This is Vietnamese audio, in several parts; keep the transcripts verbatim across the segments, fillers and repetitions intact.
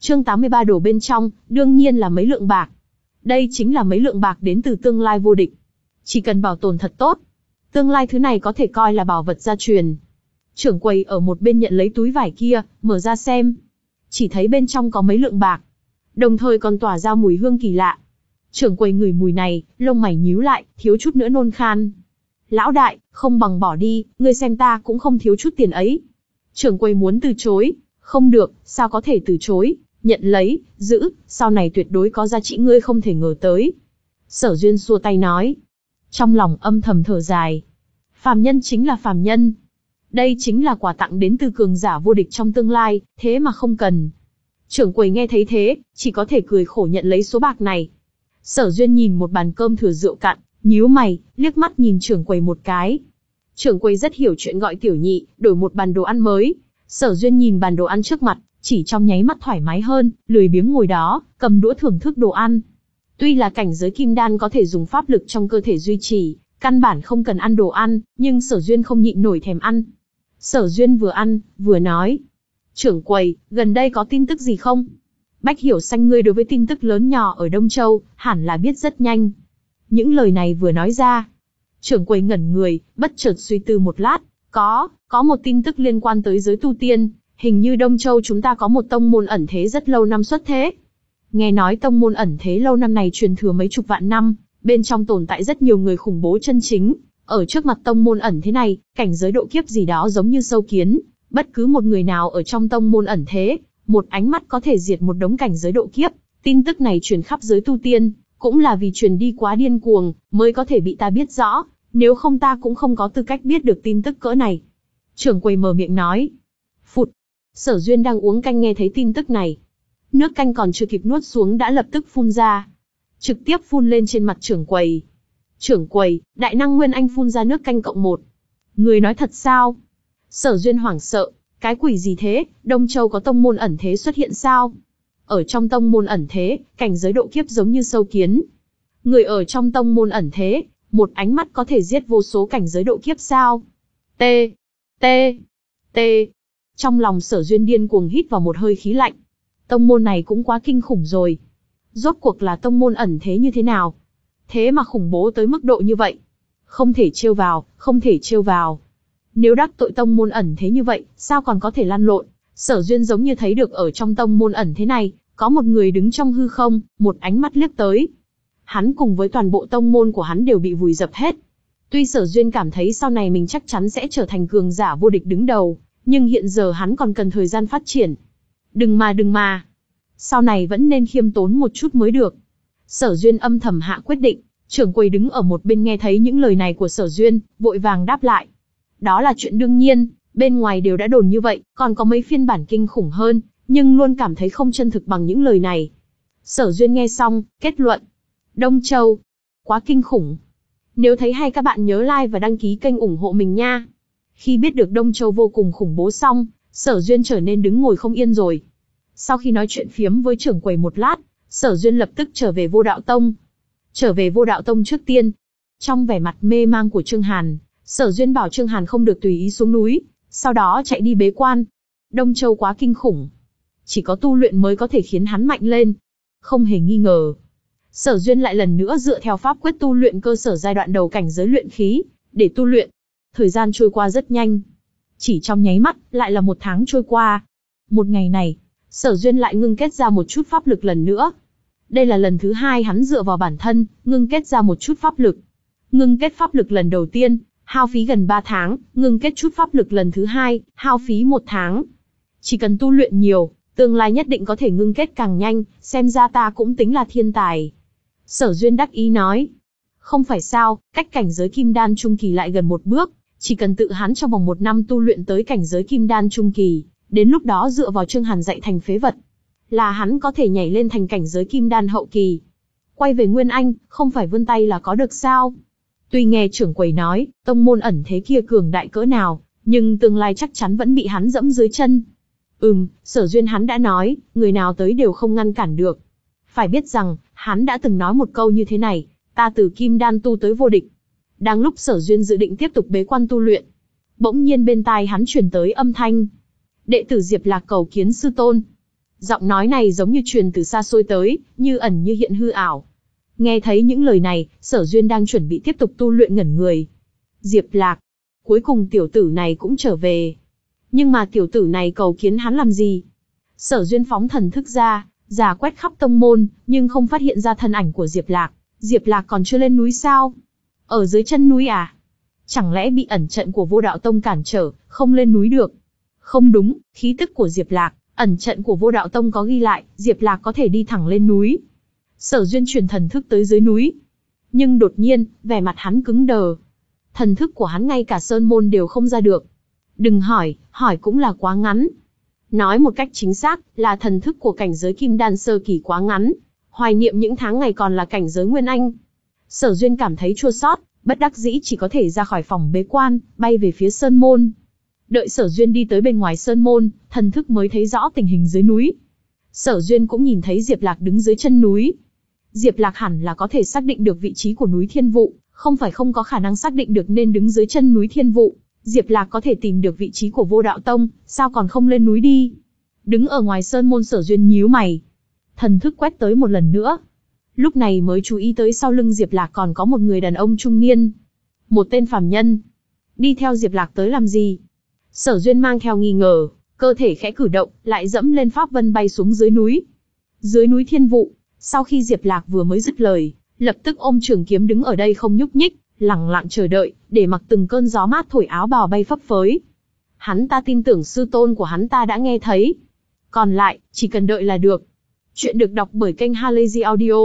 Chương tám mươi ba đổ bên trong, đương nhiên là mấy lượng bạc. Đây chính là mấy lượng bạc đến từ tương lai vô địch. Chỉ cần bảo tồn thật tốt, tương lai thứ này có thể coi là bảo vật gia truyền. Trưởng quầy ở một bên nhận lấy túi vải kia, mở ra xem. Chỉ thấy bên trong có mấy lượng bạc, đồng thời còn tỏa ra mùi hương kỳ lạ. Trưởng quầy ngửi mùi này, lông mày nhíu lại, thiếu chút nữa nôn khan. Lão đại, không bằng bỏ đi, ngươi xem ta cũng không thiếu chút tiền ấy. Trưởng quầy muốn từ chối, không được, sao có thể từ chối, nhận lấy, giữ, sau này tuyệt đối có giá trị ngươi không thể ngờ tới. Sở Duyên xua tay nói, trong lòng âm thầm thở dài. Phàm nhân chính là phàm nhân. Đây chính là quà tặng đến từ cường giả vô địch trong tương lai, thế mà không cần. Trưởng quầy nghe thấy thế, chỉ có thể cười khổ nhận lấy số bạc này. Sở Duyên nhìn một bàn cơm thừa rượu cạn, nhíu mày, liếc mắt nhìn trưởng quầy một cái. Trưởng quầy rất hiểu chuyện gọi tiểu nhị, đổi một bàn đồ ăn mới. Sở Duyên nhìn bàn đồ ăn trước mặt, chỉ trong nháy mắt thoải mái hơn, lười biếng ngồi đó, cầm đũa thưởng thức đồ ăn. Tuy là cảnh giới kim đan có thể dùng pháp lực trong cơ thể duy trì, căn bản không cần ăn đồ ăn, nhưng Sở Duyên không nhịn nổi thèm ăn. Sở Duyên vừa ăn, vừa nói. Trưởng quầy, gần đây có tin tức gì không? Bách Hiểu Xanh ngươi đối với tin tức lớn nhỏ ở Đông Châu, hẳn là biết rất nhanh. Những lời này vừa nói ra, trưởng quầy ngẩn người, bất chợt suy tư một lát. Có, có một tin tức liên quan tới giới tu tiên, hình như Đông Châu chúng ta có một tông môn ẩn thế rất lâu năm xuất thế. Nghe nói tông môn ẩn thế lâu năm này truyền thừa mấy chục vạn năm, bên trong tồn tại rất nhiều người khủng bố chân chính. Ở trước mặt tông môn ẩn thế này, cảnh giới độ kiếp gì đó giống như sâu kiến, bất cứ một người nào ở trong tông môn ẩn thế, một ánh mắt có thể diệt một đống cảnh giới độ kiếp. Tin tức này truyền khắp giới tu tiên, cũng là vì truyền đi quá điên cuồng, mới có thể bị ta biết rõ, nếu không ta cũng không có tư cách biết được tin tức cỡ này. Trưởng quầy mở miệng nói. Phụt. Sở Duyên đang uống canh nghe thấy tin tức này. Nước canh còn chưa kịp nuốt xuống đã lập tức phun ra. Trực tiếp phun lên trên mặt trưởng quầy. Trưởng quầy, đại năng Nguyên Anh phun ra nước canh cộng một. Người nói thật sao? Sở Duyên hoảng sợ, cái quỷ gì thế, Đông Châu có tông môn ẩn thế xuất hiện sao? Ở trong tông môn ẩn thế, cảnh giới độ kiếp giống như sâu kiến. Người ở trong tông môn ẩn thế, một ánh mắt có thể giết vô số cảnh giới độ kiếp sao? T, T, T. Trong lòng Sở Duyên điên cuồng hít vào một hơi khí lạnh. Tông môn này cũng quá kinh khủng rồi. Rốt cuộc là tông môn ẩn thế như thế nào? Thế mà khủng bố tới mức độ như vậy. Không thể trêu vào, không thể trêu vào. Nếu đắc tội tông môn ẩn thế như vậy, sao còn có thể lăn lộn? Sở Duyên giống như thấy được ở trong tông môn ẩn thế này, có một người đứng trong hư không, một ánh mắt liếc tới. Hắn cùng với toàn bộ tông môn của hắn đều bị vùi dập hết. Tuy Sở Duyên cảm thấy sau này mình chắc chắn sẽ trở thành cường giả vô địch đứng đầu, nhưng hiện giờ hắn còn cần thời gian phát triển. Đừng mà đừng mà. Sau này vẫn nên khiêm tốn một chút mới được. Sở Duyên âm thầm hạ quyết định. Trưởng quầy đứng ở một bên nghe thấy những lời này của Sở Duyên, vội vàng đáp lại. Đó là chuyện đương nhiên, bên ngoài đều đã đồn như vậy, còn có mấy phiên bản kinh khủng hơn, nhưng luôn cảm thấy không chân thực bằng những lời này. Sở Duyên nghe xong, kết luận. Đông Châu, quá kinh khủng. Nếu thấy hay các bạn nhớ like và đăng ký kênh ủng hộ mình nha. Khi biết được Đông Châu vô cùng khủng bố xong, Sở Duyên trở nên đứng ngồi không yên rồi. Sau khi nói chuyện phiếm với trưởng quầy một lát, Sở Duyên lập tức trở về Vô Đạo Tông. Trở về Vô Đạo Tông trước tiên. Trong vẻ mặt mê mang của Trương Hàn, Sở Duyên bảo Trương Hàn không được tùy ý xuống núi, sau đó chạy đi bế quan. Đông Châu quá kinh khủng. Chỉ có tu luyện mới có thể khiến hắn mạnh lên. Không hề nghi ngờ. Sở Duyên lại lần nữa dựa theo pháp quyết tu luyện cơ sở giai đoạn đầu cảnh giới luyện khí, để tu luyện. Thời gian trôi qua rất nhanh. Chỉ trong nháy mắt, lại là một tháng trôi qua. Một ngày này, Sở Duyên lại ngưng kết ra một chút pháp lực lần nữa. Đây là lần thứ hai hắn dựa vào bản thân, ngưng kết ra một chút pháp lực. Ngưng kết pháp lực lần đầu tiên, hao phí gần ba tháng, ngưng kết chút pháp lực lần thứ hai, hao phí một tháng. Chỉ cần tu luyện nhiều, tương lai nhất định có thể ngưng kết càng nhanh, xem ra ta cũng tính là thiên tài. Sở Duyên đắc ý nói. Không phải sao, cách cảnh giới kim đan trung kỳ lại gần một bước, chỉ cần tự hắn trong vòng một năm tu luyện tới cảnh giới kim đan trung kỳ, đến lúc đó dựa vào Trương Hàn dạy thành phế vật, là hắn có thể nhảy lên thành cảnh giới kim đan hậu kỳ. Quay về Nguyên Anh, không phải vươn tay là có được sao? Tuy nghe trưởng quầy nói, tông môn ẩn thế kia cường đại cỡ nào, nhưng tương lai chắc chắn vẫn bị hắn dẫm dưới chân. Ừm, Sở Duyên hắn đã nói, người nào tới đều không ngăn cản được. Phải biết rằng, hắn đã từng nói một câu như thế này, ta từ kim đan tu tới vô địch. Đang lúc Sở Duyên dự định tiếp tục bế quan tu luyện, bỗng nhiên bên tai hắn truyền tới âm thanh. Đệ tử Diệp Lạc cầu kiến sư tôn. Giọng nói này giống như truyền từ xa xôi tới, như ẩn như hiện hư ảo. Nghe thấy những lời này, Sở Duyên đang chuẩn bị tiếp tục tu luyện ngẩn người. Diệp Lạc. Cuối cùng tiểu tử này cũng trở về. Nhưng mà tiểu tử này cầu kiến hắn làm gì? Sở Duyên phóng thần thức ra, giả quét khắp tông môn, nhưng không phát hiện ra thân ảnh của Diệp Lạc. Diệp Lạc còn chưa lên núi sao? Ở dưới chân núi à? Chẳng lẽ bị ẩn trận của Vô Đạo Tông cản trở, không lên núi được? Không đúng, khí tức của Diệp Lạc, ẩn trận của Vô Đạo Tông có ghi lại, Diệp Lạc có thể đi thẳng lên núi. Sở Duyên truyền thần thức tới dưới núi. Nhưng đột nhiên, vẻ mặt hắn cứng đờ. Thần thức của hắn ngay cả sơn môn đều không ra được. Đừng hỏi, hỏi cũng là quá ngắn. Nói một cách chính xác, là thần thức của cảnh giới Kim Đan sơ kỳ quá ngắn. Hoài niệm những tháng ngày còn là cảnh giới Nguyên Anh. Sở Duyên cảm thấy chua xót, bất đắc dĩ chỉ có thể ra khỏi phòng bế quan, bay về phía sơn môn. Đợi Sở Duyên đi tới bên ngoài sơn môn, thần thức mới thấy rõ tình hình dưới núi. Sở Duyên cũng nhìn thấy Diệp Lạc đứng dưới chân núi. Diệp Lạc hẳn là có thể xác định được vị trí của núi Thiên Vụ, không phải không có khả năng xác định được nên đứng dưới chân núi Thiên Vụ. Diệp Lạc có thể tìm được vị trí của Vô Đạo Tông, sao còn không lên núi đi? Đứng ở ngoài sơn môn, Sở Duyên nhíu mày. Thần thức quét tới một lần nữa. Lúc này mới chú ý tới sau lưng Diệp Lạc còn có một người đàn ông trung niên. Một tên phàm nhân. Đi theo Diệp Lạc tới làm gì? Sở Duyên mang theo nghi ngờ, cơ thể khẽ cử động, lại dẫm lên pháp vân bay xuống dưới núi. Dưới núi Thiên Vụ, sau khi Diệp Lạc vừa mới dứt lời, lập tức ôm trường kiếm đứng ở đây không nhúc nhích, lặng lặng chờ đợi, để mặc từng cơn gió mát thổi áo bào bay phấp phới. Hắn ta tin tưởng sư tôn của hắn ta đã nghe thấy. Còn lại, chỉ cần đợi là được. Chuyện được đọc bởi kênh Halazy Audio.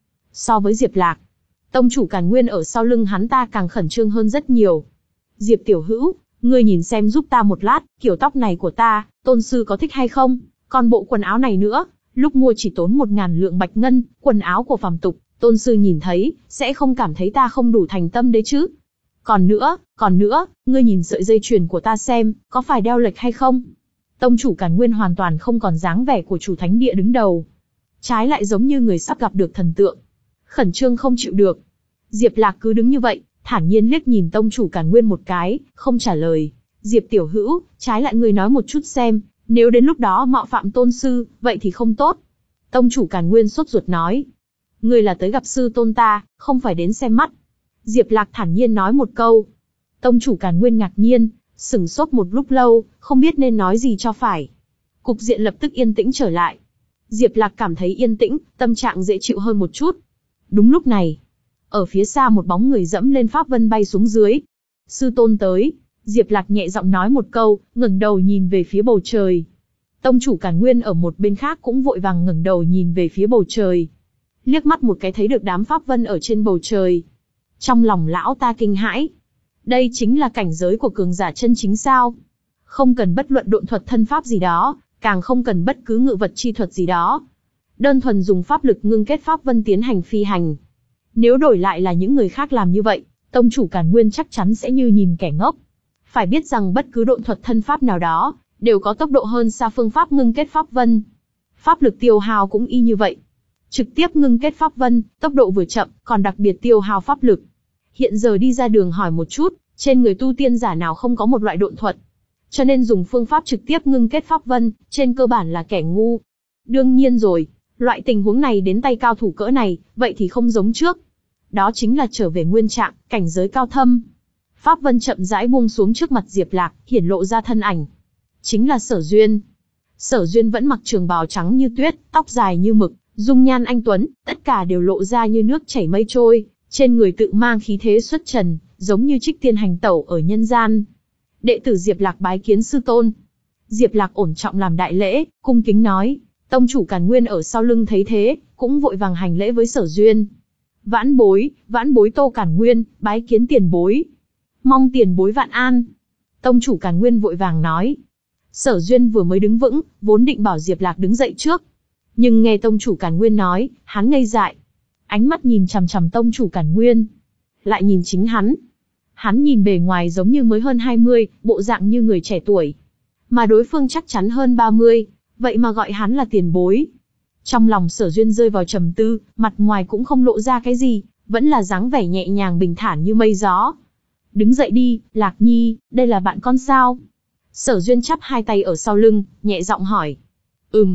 So với Diệp Lạc, tông chủ Càn Nguyên ở sau lưng hắn ta càng khẩn trương hơn rất nhiều. Diệp tiểu hữu, ngươi nhìn xem giúp ta một lát, kiểu tóc này của ta, tôn sư có thích hay không? Còn bộ quần áo này nữa, lúc mua chỉ tốn một ngàn lượng bạch ngân, quần áo của phàm tục, tôn sư nhìn thấy, sẽ không cảm thấy ta không đủ thành tâm đấy chứ? Còn nữa, còn nữa, ngươi nhìn sợi dây chuyền của ta xem, có phải đeo lệch hay không? Tông chủ Càn Nguyên hoàn toàn không còn dáng vẻ của chủ thánh địa đứng đầu. Trái lại giống như người sắp gặp được thần tượng. Khẩn trương không chịu được. Diệp Lạc cứ đứng như vậy, thản nhiên liếc nhìn tông chủ Càn Nguyên một cái, không trả lời. Diệp tiểu hữu, trái lại ngươi nói một chút xem, nếu đến lúc đó mạo phạm tôn sư, vậy thì không tốt. Tông chủ Càn Nguyên sốt ruột nói. Ngươi là tới gặp sư tôn ta, không phải đến xem mắt. Diệp Lạc thản nhiên nói một câu. Tông chủ Càn Nguyên ngạc nhiên, sửng sốt một lúc lâu, không biết nên nói gì cho phải. Cục diện lập tức yên tĩnh trở lại. Diệp Lạc cảm thấy yên tĩnh, tâm trạng dễ chịu hơn một chút. Đúng lúc này, ở phía xa một bóng người dẫm lên pháp vân bay xuống dưới. Sư tôn tới. Diệp Lạc nhẹ giọng nói một câu, ngẩng đầu nhìn về phía bầu trời. Tông chủ Càn Nguyên ở một bên khác cũng vội vàng ngẩng đầu nhìn về phía bầu trời. Liếc mắt một cái thấy được đám pháp vân ở trên bầu trời. Trong lòng lão ta kinh hãi. Đây chính là cảnh giới của cường giả chân chính sao? Không cần bất luận độn thuật thân pháp gì đó, càng không cần bất cứ ngự vật chi thuật gì đó. Đơn thuần dùng pháp lực ngưng kết pháp vân tiến hành phi hành. Nếu đổi lại là những người khác làm như vậy, tông chủ Càn Nguyên chắc chắn sẽ như nhìn kẻ ngốc. Phải biết rằng bất cứ độn thuật thân pháp nào đó, đều có tốc độ hơn xa phương pháp ngưng kết pháp vân. Pháp lực tiêu hao cũng y như vậy. Trực tiếp ngưng kết pháp vân, tốc độ vừa chậm, còn đặc biệt tiêu hao pháp lực. Hiện giờ đi ra đường hỏi một chút, trên người tu tiên giả nào không có một loại độn thuật. Cho nên dùng phương pháp trực tiếp ngưng kết pháp vân, trên cơ bản là kẻ ngu. Đương nhiên rồi, loại tình huống này đến tay cao thủ cỡ này, vậy thì không giống trước. Đó chính là trở về nguyên trạng, cảnh giới cao thâm. Pháp vân chậm rãi buông xuống trước mặt Diệp Lạc, hiển lộ ra thân ảnh. Chính là Sở Duyên. Sở Duyên vẫn mặc trường bào trắng như tuyết, tóc dài như mực, dung nhan anh tuấn, tất cả đều lộ ra như nước chảy mây trôi, trên người tự mang khí thế xuất trần, giống như trích tiên hành tẩu ở nhân gian. Đệ tử Diệp Lạc bái kiến sư tôn. Diệp Lạc ổn trọng làm đại lễ, cung kính nói. Tông chủ Càn Nguyên ở sau lưng thấy thế, cũng vội vàng hành lễ với Sở Duyên. Vãn bối, vãn bối Tô Càn Nguyên, bái kiến tiền bối. Mong tiền bối vạn an. Tông chủ Càn Nguyên vội vàng nói. Sở Duyên vừa mới đứng vững, vốn định bảo Diệp Lạc đứng dậy trước. Nhưng nghe tông chủ Càn Nguyên nói, hắn ngây dại. Ánh mắt nhìn chằm chằm tông chủ Càn Nguyên. Lại nhìn chính hắn. Hắn nhìn bề ngoài giống như mới hơn hai mươi, bộ dạng như người trẻ tuổi. Mà đối phương chắc chắn hơn ba mươi, vậy mà gọi hắn là tiền bối. Trong lòng Sở Duyên rơi vào trầm tư, mặt ngoài cũng không lộ ra cái gì, vẫn là dáng vẻ nhẹ nhàng bình thản như mây gió. Đứng dậy đi, Lạc Nhi, đây là bạn con sao? Sở Duyên chắp hai tay ở sau lưng, nhẹ giọng hỏi. Ừm.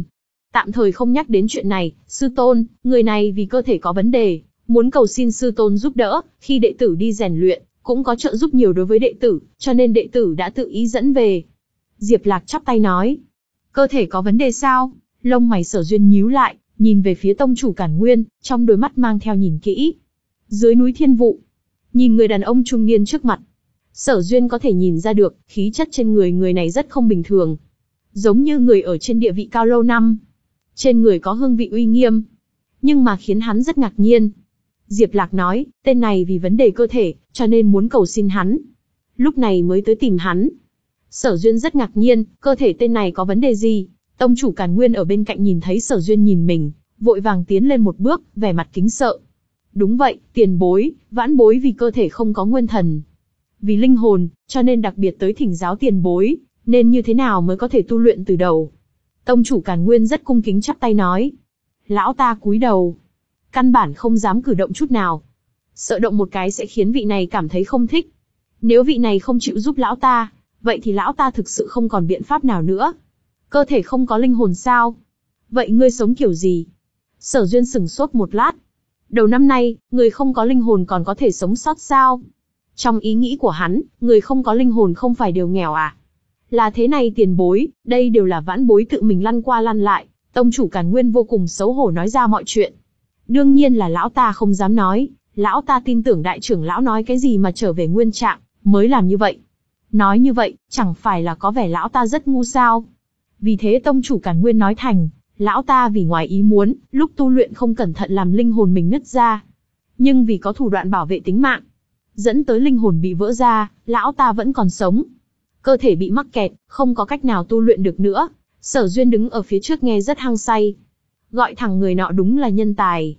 Tạm thời không nhắc đến chuyện này, sư tôn, người này vì cơ thể có vấn đề, muốn cầu xin sư tôn giúp đỡ, khi đệ tử đi rèn luyện, cũng có trợ giúp nhiều đối với đệ tử, cho nên đệ tử đã tự ý dẫn về. Diệp Lạc chắp tay nói, cơ thể có vấn đề sao? Lông mày Sở Duyên nhíu lại, nhìn về phía tông chủ Càn Nguyên, trong đôi mắt mang theo nhìn kỹ. Dưới núi Thiên Vụ, nhìn người đàn ông trung niên trước mặt, Sở Duyên có thể nhìn ra được, khí chất trên người người này rất không bình thường. Giống như người ở trên địa vị cao lâu năm. Trên người có hương vị uy nghiêm. Nhưng mà khiến hắn rất ngạc nhiên. Diệp Lạc nói, tên này vì vấn đề cơ thể, cho nên muốn cầu xin hắn. Lúc này mới tới tìm hắn. Sở Duyên rất ngạc nhiên, cơ thể tên này có vấn đề gì? Tông chủ Càn Nguyên ở bên cạnh nhìn thấy Sở Duyên nhìn mình, vội vàng tiến lên một bước, vẻ mặt kính sợ. Đúng vậy, tiền bối, vãn bối vì cơ thể không có nguyên thần. Vì linh hồn, cho nên đặc biệt tới thỉnh giáo tiền bối, nên như thế nào mới có thể tu luyện từ đầu. Tông chủ Càn Nguyên rất cung kính chắp tay nói. Lão ta cúi đầu, căn bản không dám cử động chút nào. Sợ động một cái sẽ khiến vị này cảm thấy không thích. Nếu vị này không chịu giúp lão ta, vậy thì lão ta thực sự không còn biện pháp nào nữa. Cơ thể không có linh hồn sao? Vậy ngươi sống kiểu gì? Sở Duyên sửng sốt một lát. Đầu năm nay, người không có linh hồn còn có thể sống sót sao? Trong ý nghĩ của hắn, người không có linh hồn không phải đều nghèo à? Là thế này tiền bối, đây đều là vãn bối tự mình lăn qua lăn lại. Tông chủ Càn Nguyên vô cùng xấu hổ nói ra mọi chuyện. Đương nhiên là lão ta không dám nói, lão ta tin tưởng đại trưởng lão nói cái gì mà trở về nguyên trạng, mới làm như vậy. Nói như vậy, chẳng phải là có vẻ lão ta rất ngu sao? Vì thế tông chủ Càn Nguyên nói thành, lão ta vì ngoài ý muốn, lúc tu luyện không cẩn thận làm linh hồn mình nứt ra. Nhưng vì có thủ đoạn bảo vệ tính mạng, dẫn tới linh hồn bị vỡ ra, lão ta vẫn còn sống. Cơ thể bị mắc kẹt, không có cách nào tu luyện được nữa. Sở Duyên đứng ở phía trước nghe rất hăng say. Gọi thẳng người nọ đúng là nhân tài.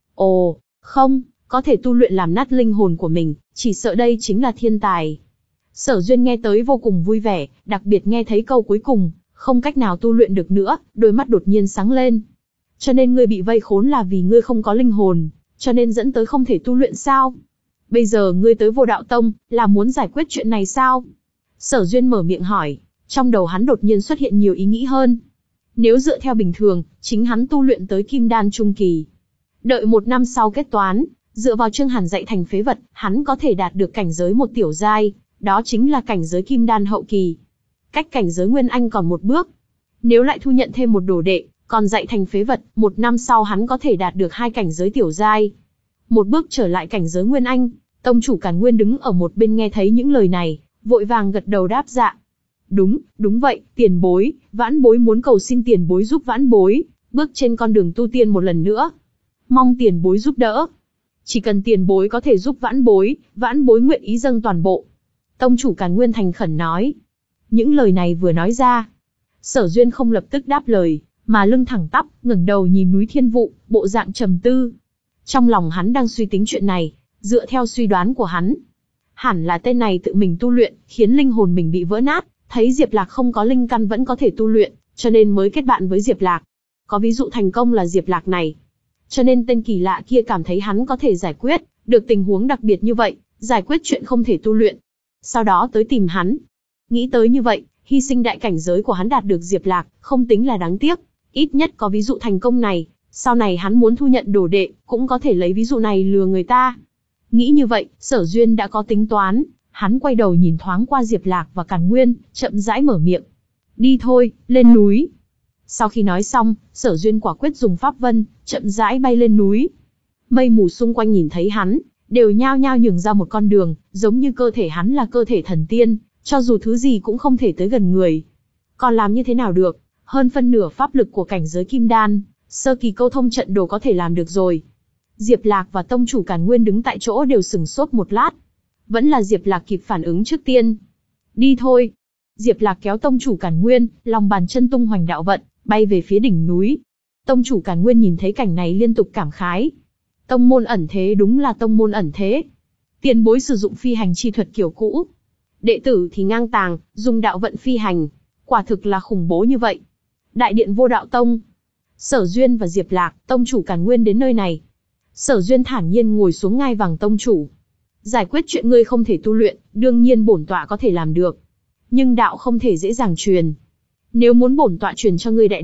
Ồ, không, có thể tu luyện làm nát linh hồn của mình, chỉ sợ đây chính là thiên tài. Sở Duyên nghe tới vô cùng vui vẻ, đặc biệt nghe thấy câu cuối cùng, không cách nào tu luyện được nữa, đôi mắt đột nhiên sáng lên. Cho nên ngươi bị vây khốn là vì ngươi không có linh hồn, cho nên dẫn tới không thể tu luyện sao? Bây giờ ngươi tới Vô Đạo Tông, là muốn giải quyết chuyện này sao? Sở Duyên mở miệng hỏi, trong đầu hắn đột nhiên xuất hiện nhiều ý nghĩ hơn. Nếu dựa theo bình thường, chính hắn tu luyện tới Kim Đan Trung Kỳ. Đợi một năm sau kết toán, dựa vào Trương Hàn dạy thành phế vật, hắn có thể đạt được cảnh giới một tiểu giai, đó chính là cảnh giới Kim Đan Hậu Kỳ. Cách cảnh giới Nguyên Anh còn một bước. Nếu lại thu nhận thêm một đồ đệ, còn dạy thành phế vật, một năm sau hắn có thể đạt được hai cảnh giới tiểu giai. Một bước trở lại cảnh giới Nguyên Anh, tông chủ Càn Nguyên đứng ở một bên nghe thấy những lời này, vội vàng gật đầu đáp dạ. Đúng, đúng vậy, tiền bối, vãn bối muốn cầu xin tiền bối giúp vãn bối, bước trên con đường tu tiên một lần nữa. Mong tiền bối giúp đỡ. Chỉ cần tiền bối có thể giúp vãn bối, vãn bối nguyện ý dâng toàn bộ. Tông chủ Càn Nguyên thành khẩn nói. Những lời này vừa nói ra, Sở Duyên không lập tức đáp lời, mà lưng thẳng tắp, ngẩng đầu nhìn núi Thiên Vụ, bộ dạng trầm tư. Trong lòng hắn đang suy tính chuyện này, dựa theo suy đoán của hắn, hẳn là tên này tự mình tu luyện, khiến linh hồn mình bị vỡ nát, thấy Diệp Lạc không có linh căn vẫn có thể tu luyện, cho nên mới kết bạn với Diệp Lạc. Có ví dụ thành công là Diệp Lạc này. Cho nên tên kỳ lạ kia cảm thấy hắn có thể giải quyết được tình huống đặc biệt như vậy, giải quyết chuyện không thể tu luyện. Sau đó tới tìm hắn. Nghĩ tới như vậy, hy sinh đại cảnh giới của hắn đạt được Diệp Lạc, không tính là đáng tiếc. Ít nhất có ví dụ thành công này, sau này hắn muốn thu nhận đồ đệ, cũng có thể lấy ví dụ này lừa người ta. Nghĩ như vậy, Sở Duyên đã có tính toán, hắn quay đầu nhìn thoáng qua Diệp Lạc và Càn Nguyên, chậm rãi mở miệng. Đi thôi, lên núi. Sau khi nói xong, Sở Duyên quả quyết dùng pháp vân, chậm rãi bay lên núi. Mây mù xung quanh nhìn thấy hắn, đều nhao nhao nhường ra một con đường, giống như cơ thể hắn là cơ thể thần tiên, cho dù thứ gì cũng không thể tới gần người. Còn làm như thế nào được, hơn phân nửa pháp lực của cảnh giới Kim Đan, sơ kỳ câu thông trận đồ có thể làm được rồi. Diệp Lạc và tông chủ Càn Nguyên đứng tại chỗ đều sửng sốt một lát. Vẫn là Diệp Lạc kịp phản ứng trước tiên. Đi thôi. Diệp Lạc kéo tông chủ Càn Nguyên, lòng bàn chân tung hoành đạo vận, bay về phía đỉnh núi. Tông chủ Càn Nguyên nhìn thấy cảnh này liên tục cảm khái. Tông môn ẩn thế đúng là tông môn ẩn thế. Tiền bối sử dụng phi hành chi thuật kiểu cũ. Đệ tử thì ngang tàng, dùng đạo vận phi hành. Quả thực là khủng bố như vậy. Đại điện Vô Đạo Tông. Sở Duyên và Diệp Lạc, tông chủ Càn Nguyên đến nơi này. Sở Duyên thản nhiên ngồi xuống ngai vàng tông chủ. Giải quyết chuyện ngươi không thể tu luyện, đương nhiên bổn tọa có thể làm được. Nhưng đạo không thể dễ dàng truyền. Nếu muốn bổn tọa truyền cho ngươi đại đạo,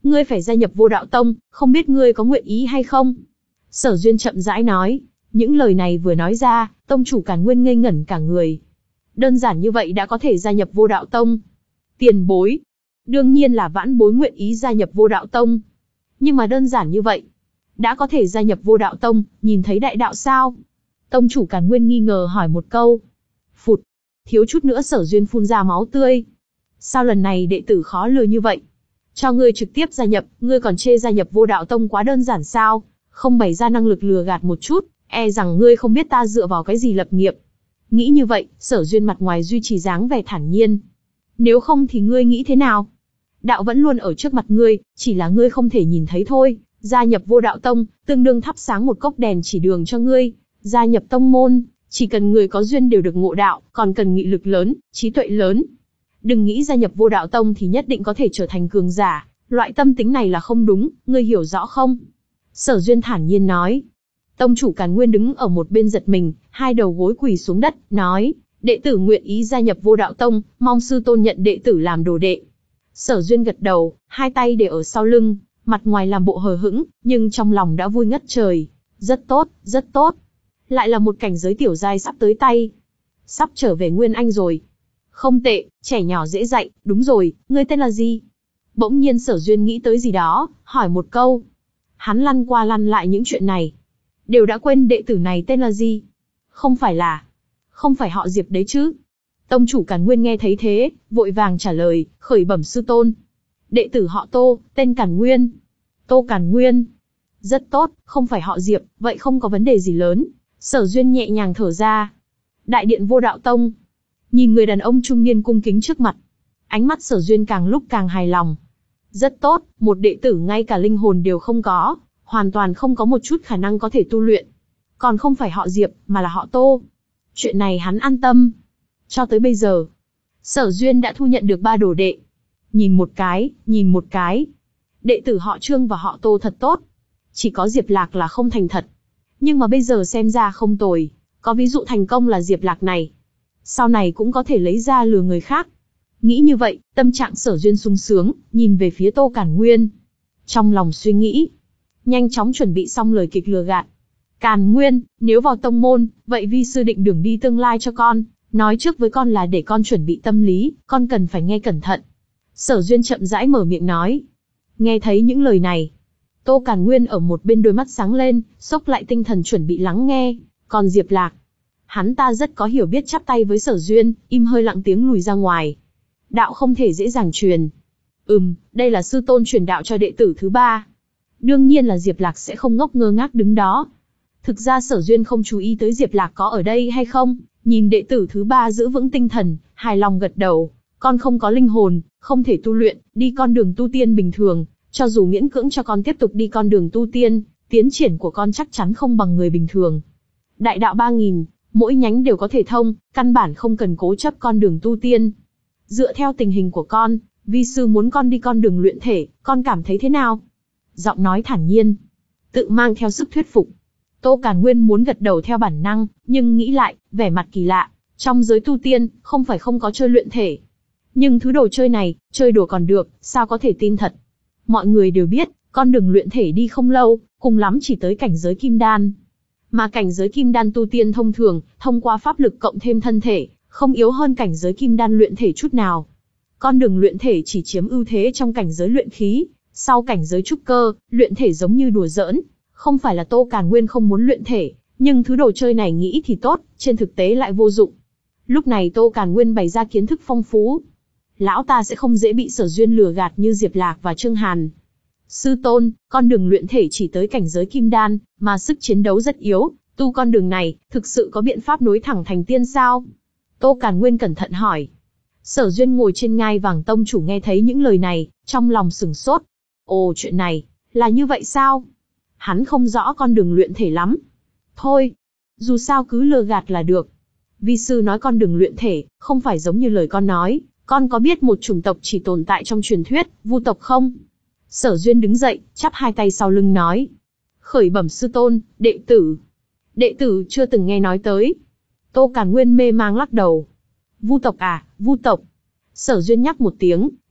ngươi phải gia nhập Vô Đạo Tông, không biết ngươi có nguyện ý hay không? Sở Duyên chậm rãi nói, những lời này vừa nói ra, tông chủ Càn Nguyên ngây ngẩn cả người. Đơn giản như vậy đã có thể gia nhập Vô Đạo Tông. Tiền bối. Đương nhiên là vãn bối nguyện ý gia nhập Vô Đạo Tông. Nhưng mà đơn giản như vậy, đã có thể gia nhập Vô Đạo Tông, nhìn thấy đại đạo sao? Tông chủ Càn Nguyên nghi ngờ hỏi một câu. Phụt, thiếu chút nữa Sở Duyên phun ra máu tươi. Sao lần này đệ tử khó lừa như vậy? Cho ngươi trực tiếp gia nhập, ngươi còn chê gia nhập Vô Đạo Tông quá đơn giản sao? Không bày ra năng lực lừa gạt một chút, e rằng ngươi không biết ta dựa vào cái gì lập nghiệp. Nghĩ như vậy, Sở Duyên mặt ngoài duy trì dáng vẻ thản nhiên. Nếu không thì ngươi nghĩ thế nào? Đạo vẫn luôn ở trước mặt ngươi, chỉ là ngươi không thể nhìn thấy thôi. Gia nhập Vô Đạo Tông, tương đương thắp sáng một cốc đèn chỉ đường cho ngươi. Gia nhập tông môn, chỉ cần người có duyên đều được ngộ đạo, còn cần nghị lực lớn, trí tuệ lớn. Đừng nghĩ gia nhập Vô Đạo Tông thì nhất định có thể trở thành cường giả, loại tâm tính này là không đúng, ngươi hiểu rõ không? Sở Duyên thản nhiên nói. Tông chủ Càn Nguyên đứng ở một bên giật mình, hai đầu gối quỳ xuống đất, nói, đệ tử nguyện ý gia nhập Vô Đạo Tông, mong sư tôn nhận đệ tử làm đồ đệ. Sở Duyên gật đầu, hai tay để ở sau lưng, mặt ngoài làm bộ hờ hững, nhưng trong lòng đã vui ngất trời. Rất tốt, rất tốt. Lại là một cảnh giới tiểu giai sắp tới tay. Sắp trở về Nguyên Anh rồi. Không tệ, trẻ nhỏ dễ dạy, đúng rồi, ngươi tên là gì? Bỗng nhiên Sở Duyên nghĩ tới gì đó, hỏi một câu. Hắn lăn qua lăn lại những chuyện này. Đều đã quên đệ tử này tên là gì? Không phải là... Không phải họ Diệp đấy chứ? Tông chủ Càn Nguyên nghe thấy thế, vội vàng trả lời, khởi bẩm sư tôn. Đệ tử họ Tô, tên Càn Nguyên. Tô Càn Nguyên. Rất tốt, không phải họ Diệp, vậy không có vấn đề gì lớn. Sở Duyên nhẹ nhàng thở ra. Đại điện Vô Đạo Tông. Nhìn người đàn ông trung niên cung kính trước mặt. Ánh mắt Sở Duyên càng lúc càng hài lòng. Rất tốt, một đệ tử ngay cả linh hồn đều không có, hoàn toàn không có một chút khả năng có thể tu luyện. Còn không phải họ Diệp, mà là họ Tô. Chuyện này hắn an tâm. Cho tới bây giờ, Sở Duyên đã thu nhận được ba đồ đệ. Nhìn một cái, nhìn một cái. Đệ tử họ Trương và họ Tô thật tốt. Chỉ có Diệp Lạc là không thành thật. Nhưng mà bây giờ xem ra không tồi. Có ví dụ thành công là Diệp Lạc này. Sau này cũng có thể lấy ra lừa người khác. Nghĩ như vậy, tâm trạng Sở Duyên sung sướng, nhìn về phía Tô Càn Nguyên. Trong lòng suy nghĩ, nhanh chóng chuẩn bị xong lời kịch lừa gạt. Càn Nguyên, nếu vào tông môn, vậy vi sư định đường đi tương lai cho con. Nói trước với con là để con chuẩn bị tâm lý, con cần phải nghe cẩn thận. Sở Duyên chậm rãi mở miệng nói. Nghe thấy những lời này, Tô Càn Nguyên ở một bên đôi mắt sáng lên, xốc lại tinh thần chuẩn bị lắng nghe. Còn Diệp Lạc, hắn ta rất có hiểu biết chắp tay với Sở Duyên, im hơi lặng tiếng lùi ra ngoài. Đạo không thể dễ dàng truyền. Ừm, đây là sư tôn truyền đạo cho đệ tử thứ ba. Đương nhiên là Diệp Lạc sẽ không ngốc ngơ ngác đứng đó. Thực ra Sở Duyên không chú ý tới Diệp Lạc có ở đây hay không, nhìn đệ tử thứ ba giữ vững tinh thần, hài lòng gật đầu. Con không có linh hồn, không thể tu luyện, đi con đường tu tiên bình thường, cho dù miễn cưỡng cho con tiếp tục đi con đường tu tiên, tiến triển của con chắc chắn không bằng người bình thường. Đại đạo ba nghìn, mỗi nhánh đều có thể thông, căn bản không cần cố chấp con đường tu tiên. Dựa theo tình hình của con, vi sư muốn con đi con đường luyện thể, con cảm thấy thế nào? Giọng nói thản nhiên, tự mang theo sức thuyết phục. Tô Càn Nguyên muốn gật đầu theo bản năng, nhưng nghĩ lại, vẻ mặt kỳ lạ. Trong giới tu tiên, không phải không có chơi luyện thể. Nhưng thứ đồ chơi này, chơi đùa còn được, sao có thể tin thật? Mọi người đều biết, con đường luyện thể đi không lâu, cùng lắm chỉ tới cảnh giới kim đan. Mà cảnh giới kim đan tu tiên thông thường, thông qua pháp lực cộng thêm thân thể, không yếu hơn cảnh giới kim đan luyện thể chút nào. Con đường luyện thể chỉ chiếm ưu thế trong cảnh giới luyện khí, sau cảnh giới trúc cơ, luyện thể giống như đùa giỡn. Không phải là Tô Càn Nguyên không muốn luyện thể, nhưng thứ đồ chơi này nghĩ thì tốt, trên thực tế lại vô dụng. Lúc này Tô Càn Nguyên bày ra kiến thức phong phú. Lão ta sẽ không dễ bị Sở Duyên lừa gạt như Diệp Lạc và Trương Hàn. Sư tôn, con đường luyện thể chỉ tới cảnh giới kim đan, mà sức chiến đấu rất yếu, tu con đường này, thực sự có biện pháp nối thẳng thành tiên sao? Tô Càn Nguyên cẩn thận hỏi. Sở Duyên ngồi trên ngai vàng tông chủ nghe thấy những lời này, trong lòng sửng sốt. Ồ, chuyện này, là như vậy sao? Hắn không rõ con đường luyện thể lắm. Thôi, dù sao cứ lừa gạt là được. Vi sư nói con đường luyện thể, không phải giống như lời con nói. Con có biết một chủng tộc chỉ tồn tại trong truyền thuyết, Vu tộc không? Sở Duyên đứng dậy, chắp hai tay sau lưng nói. Khởi bẩm sư tôn, đệ tử. Đệ tử chưa từng nghe nói tới. Tô Càn Nguyên mê mang lắc đầu. Vu tộc à, Vu tộc. Sở Duyên nhắc một tiếng,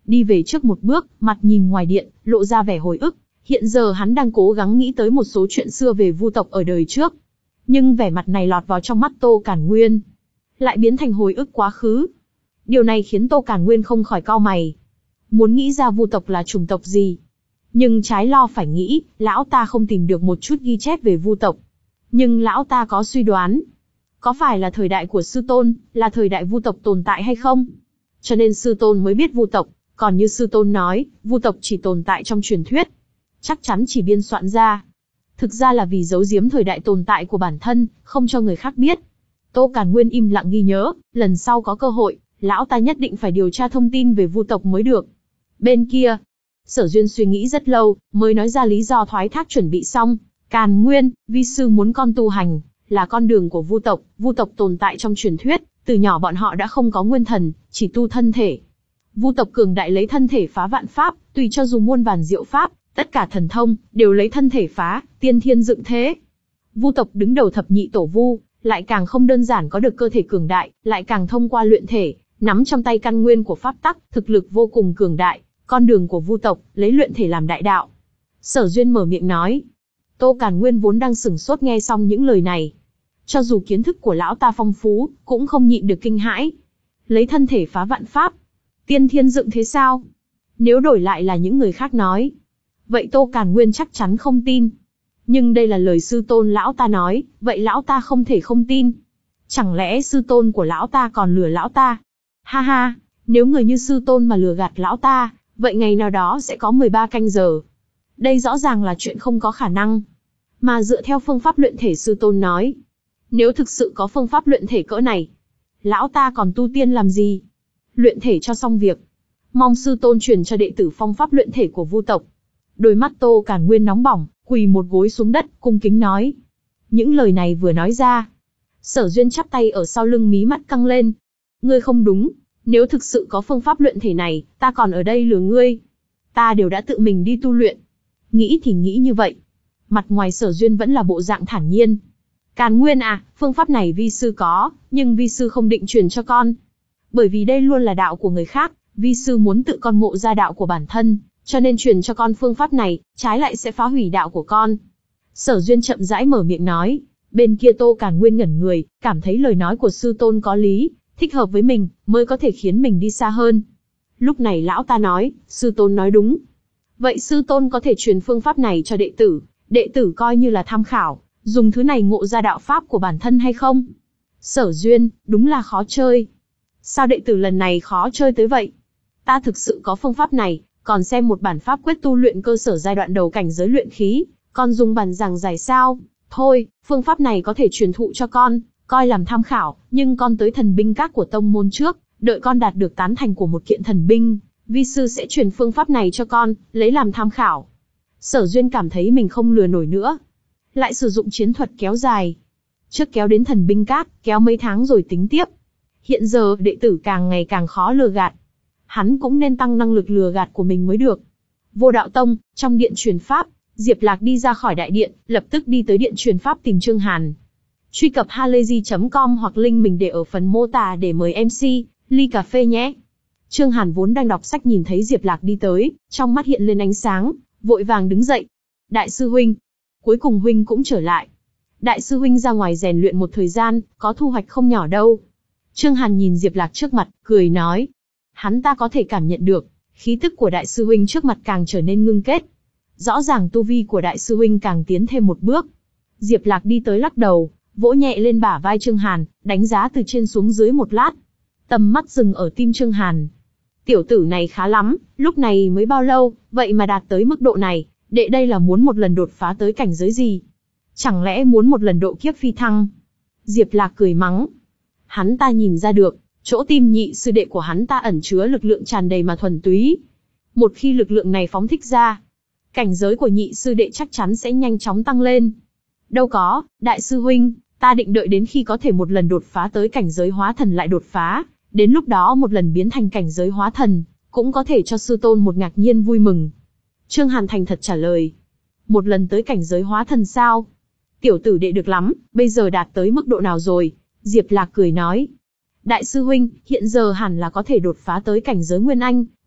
đi về trước một bước, mặt nhìn ngoài điện, lộ ra vẻ hồi ức. Hiện giờ hắn đang cố gắng nghĩ tới một số chuyện xưa về Vu tộc ở đời trước. Nhưng vẻ mặt này lọt vào trong mắt Tô Càn Nguyên, lại biến thành hồi ức quá khứ. Điều này khiến Tô Càn Nguyên không khỏi cau mày. Muốn nghĩ ra Vu tộc là chủng tộc gì. Nhưng trái lo phải nghĩ, lão ta không tìm được một chút ghi chép về Vu tộc. Nhưng lão ta có suy đoán. Có phải là thời đại của sư tôn, là thời đại Vu tộc tồn tại hay không? Cho nên sư tôn mới biết Vu tộc, còn như sư tôn nói, Vu tộc chỉ tồn tại trong truyền thuyết. Chắc chắn chỉ biên soạn ra. Thực ra là vì giấu giếm thời đại tồn tại của bản thân, không cho người khác biết. Tô Càn Nguyên im lặng ghi nhớ, lần sau có cơ hội, lão ta nhất định phải điều tra thông tin về Vu tộc mới được. Bên kia, Sở Duyên suy nghĩ rất lâu, mới nói ra lý do thoái thác chuẩn bị xong. Càn Nguyên, vi sư muốn con tu hành, là con đường của Vu tộc. Vu tộc tồn tại trong truyền thuyết, từ nhỏ bọn họ đã không có nguyên thần, chỉ tu thân thể. Vu tộc cường đại lấy thân thể phá vạn pháp, tùy cho dù muôn vàn diệu pháp, tất cả thần thông đều lấy thân thể phá, tiên thiên dựng thế. Vu tộc đứng đầu thập nhị tổ Vu, lại càng không đơn giản có được cơ thể cường đại, lại càng thông qua luyện thể, nắm trong tay căn nguyên của pháp tắc, thực lực vô cùng cường đại. Con đường của Vu tộc, lấy luyện thể làm đại đạo. Sở Duyên mở miệng nói. Tô Càn Nguyên vốn đang sửng sốt nghe xong những lời này. Cho dù kiến thức của lão ta phong phú, cũng không nhịn được kinh hãi. Lấy thân thể phá vạn pháp. Tiên thiên dựng thế sao? Nếu đổi lại là những người khác nói, vậy Tô Càn Nguyên chắc chắn không tin. Nhưng đây là lời sư tôn lão ta nói, vậy lão ta không thể không tin. Chẳng lẽ sư tôn của lão ta còn lừa lão ta? Ha ha, nếu người như sư tôn mà lừa gạt lão ta, vậy ngày nào đó sẽ có mười ba canh giờ. Đây rõ ràng là chuyện không có khả năng. Mà dựa theo phương pháp luyện thể sư tôn nói, nếu thực sự có phương pháp luyện thể cỡ này, lão ta còn tu tiên làm gì? Luyện thể cho xong việc. Mong sư tôn truyền cho đệ tử phong pháp luyện thể của Vu tộc. Đôi mắt Tô Càn Nguyên nóng bỏng, quỳ một gối xuống đất, cung kính nói. Những lời này vừa nói ra, Sở Duyên chắp tay ở sau lưng mí mắt căng lên. Ngươi không đúng, nếu thực sự có phương pháp luyện thể này, ta còn ở đây lừa ngươi. Ta đều đã tự mình đi tu luyện. Nghĩ thì nghĩ như vậy. Mặt ngoài Sở Duyên vẫn là bộ dạng thản nhiên. Càn Nguyên à, phương pháp này vi sư có, nhưng vi sư không định truyền cho con. Bởi vì đây luôn là đạo của người khác, vi sư muốn tự con ngộ ra đạo của bản thân, cho nên truyền cho con phương pháp này, trái lại sẽ phá hủy đạo của con. Sở Duyên chậm rãi mở miệng nói. Bên kia Tô Càn Nguyên ngẩn người, cảm thấy lời nói của sư tôn có lý, thích hợp với mình, mới có thể khiến mình đi xa hơn. Lúc này lão ta nói, sư tôn nói đúng. Vậy sư tôn có thể truyền phương pháp này cho đệ tử, đệ tử coi như là tham khảo, dùng thứ này ngộ ra đạo pháp của bản thân hay không? Sở Duyên, đúng là khó chơi. Sao đệ tử lần này khó chơi tới vậy? Ta thực sự có phương pháp này, còn xem một bản pháp quyết tu luyện cơ sở giai đoạn đầu cảnh giới luyện khí, con dùng bản giảng giải sao? Thôi, phương pháp này có thể truyền thụ cho con, coi làm tham khảo, nhưng con tới thần binh các của tông môn trước, đợi con đạt được tán thành của một kiện thần binh, vi sư sẽ truyền phương pháp này cho con, lấy làm tham khảo. Sở Duyên cảm thấy mình không lừa nổi nữa, lại sử dụng chiến thuật kéo dài. Trước kéo đến thần binh các, kéo mấy tháng rồi tính tiếp. Hiện giờ đệ tử càng ngày càng khó lừa gạt. Hắn cũng nên tăng năng lực lừa gạt của mình mới được. Vô Đạo Tông, trong điện truyền pháp, Diệp Lạc đi ra khỏi đại điện, lập tức đi tới điện truyền pháp tìm Trương Hàn. Truy cập halayzi chấm com hoặc link mình để ở phần mô tả để mời em xê, ly cà phê nhé. Trương Hàn vốn đang đọc sách nhìn thấy Diệp Lạc đi tới, trong mắt hiện lên ánh sáng, vội vàng đứng dậy. Đại sư huynh, cuối cùng huynh cũng trở lại. Đại sư huynh ra ngoài rèn luyện một thời gian, có thu hoạch không nhỏ đâu. Trương Hàn nhìn Diệp Lạc trước mặt, cười nói. Hắn ta có thể cảm nhận được, khí tức của đại sư huynh trước mặt càng trở nên ngưng kết. Rõ ràng tu vi của đại sư huynh càng tiến thêm một bước. Diệp Lạc đi tới lắc đầu, vỗ nhẹ lên bả vai Trương Hàn, đánh giá từ trên xuống dưới một lát. Tầm mắt dừng ở tim Trương Hàn. Tiểu tử này khá lắm, lúc này mới bao lâu, vậy mà đạt tới mức độ này, đệ đây là muốn một lần đột phá tới cảnh giới gì? Chẳng lẽ muốn một lần độ kiếp phi thăng? Diệp Lạc cười mắng. Hắn ta nhìn ra được, chỗ tim nhị sư đệ của hắn ta ẩn chứa lực lượng tràn đầy mà thuần túy. Một khi lực lượng này phóng thích ra, cảnh giới của nhị sư đệ chắc chắn sẽ nhanh chóng tăng lên. Đâu có, đại sư huynh, ta định đợi đến khi có thể một lần đột phá tới cảnh giới hóa thần lại đột phá, đến lúc đó một lần biến thành cảnh giới hóa thần, cũng có thể cho sư tôn một ngạc nhiên vui mừng. Trương Hàn thành thật trả lời. Một lần tới cảnh giới hóa thần sao? Tiểu tử đệ được lắm, bây giờ đạt tới mức độ nào rồi? Diệp Lạc cười nói. Đại sư huynh, hiện giờ hẳn là có thể đột phá tới cảnh giới Nguyên Anh,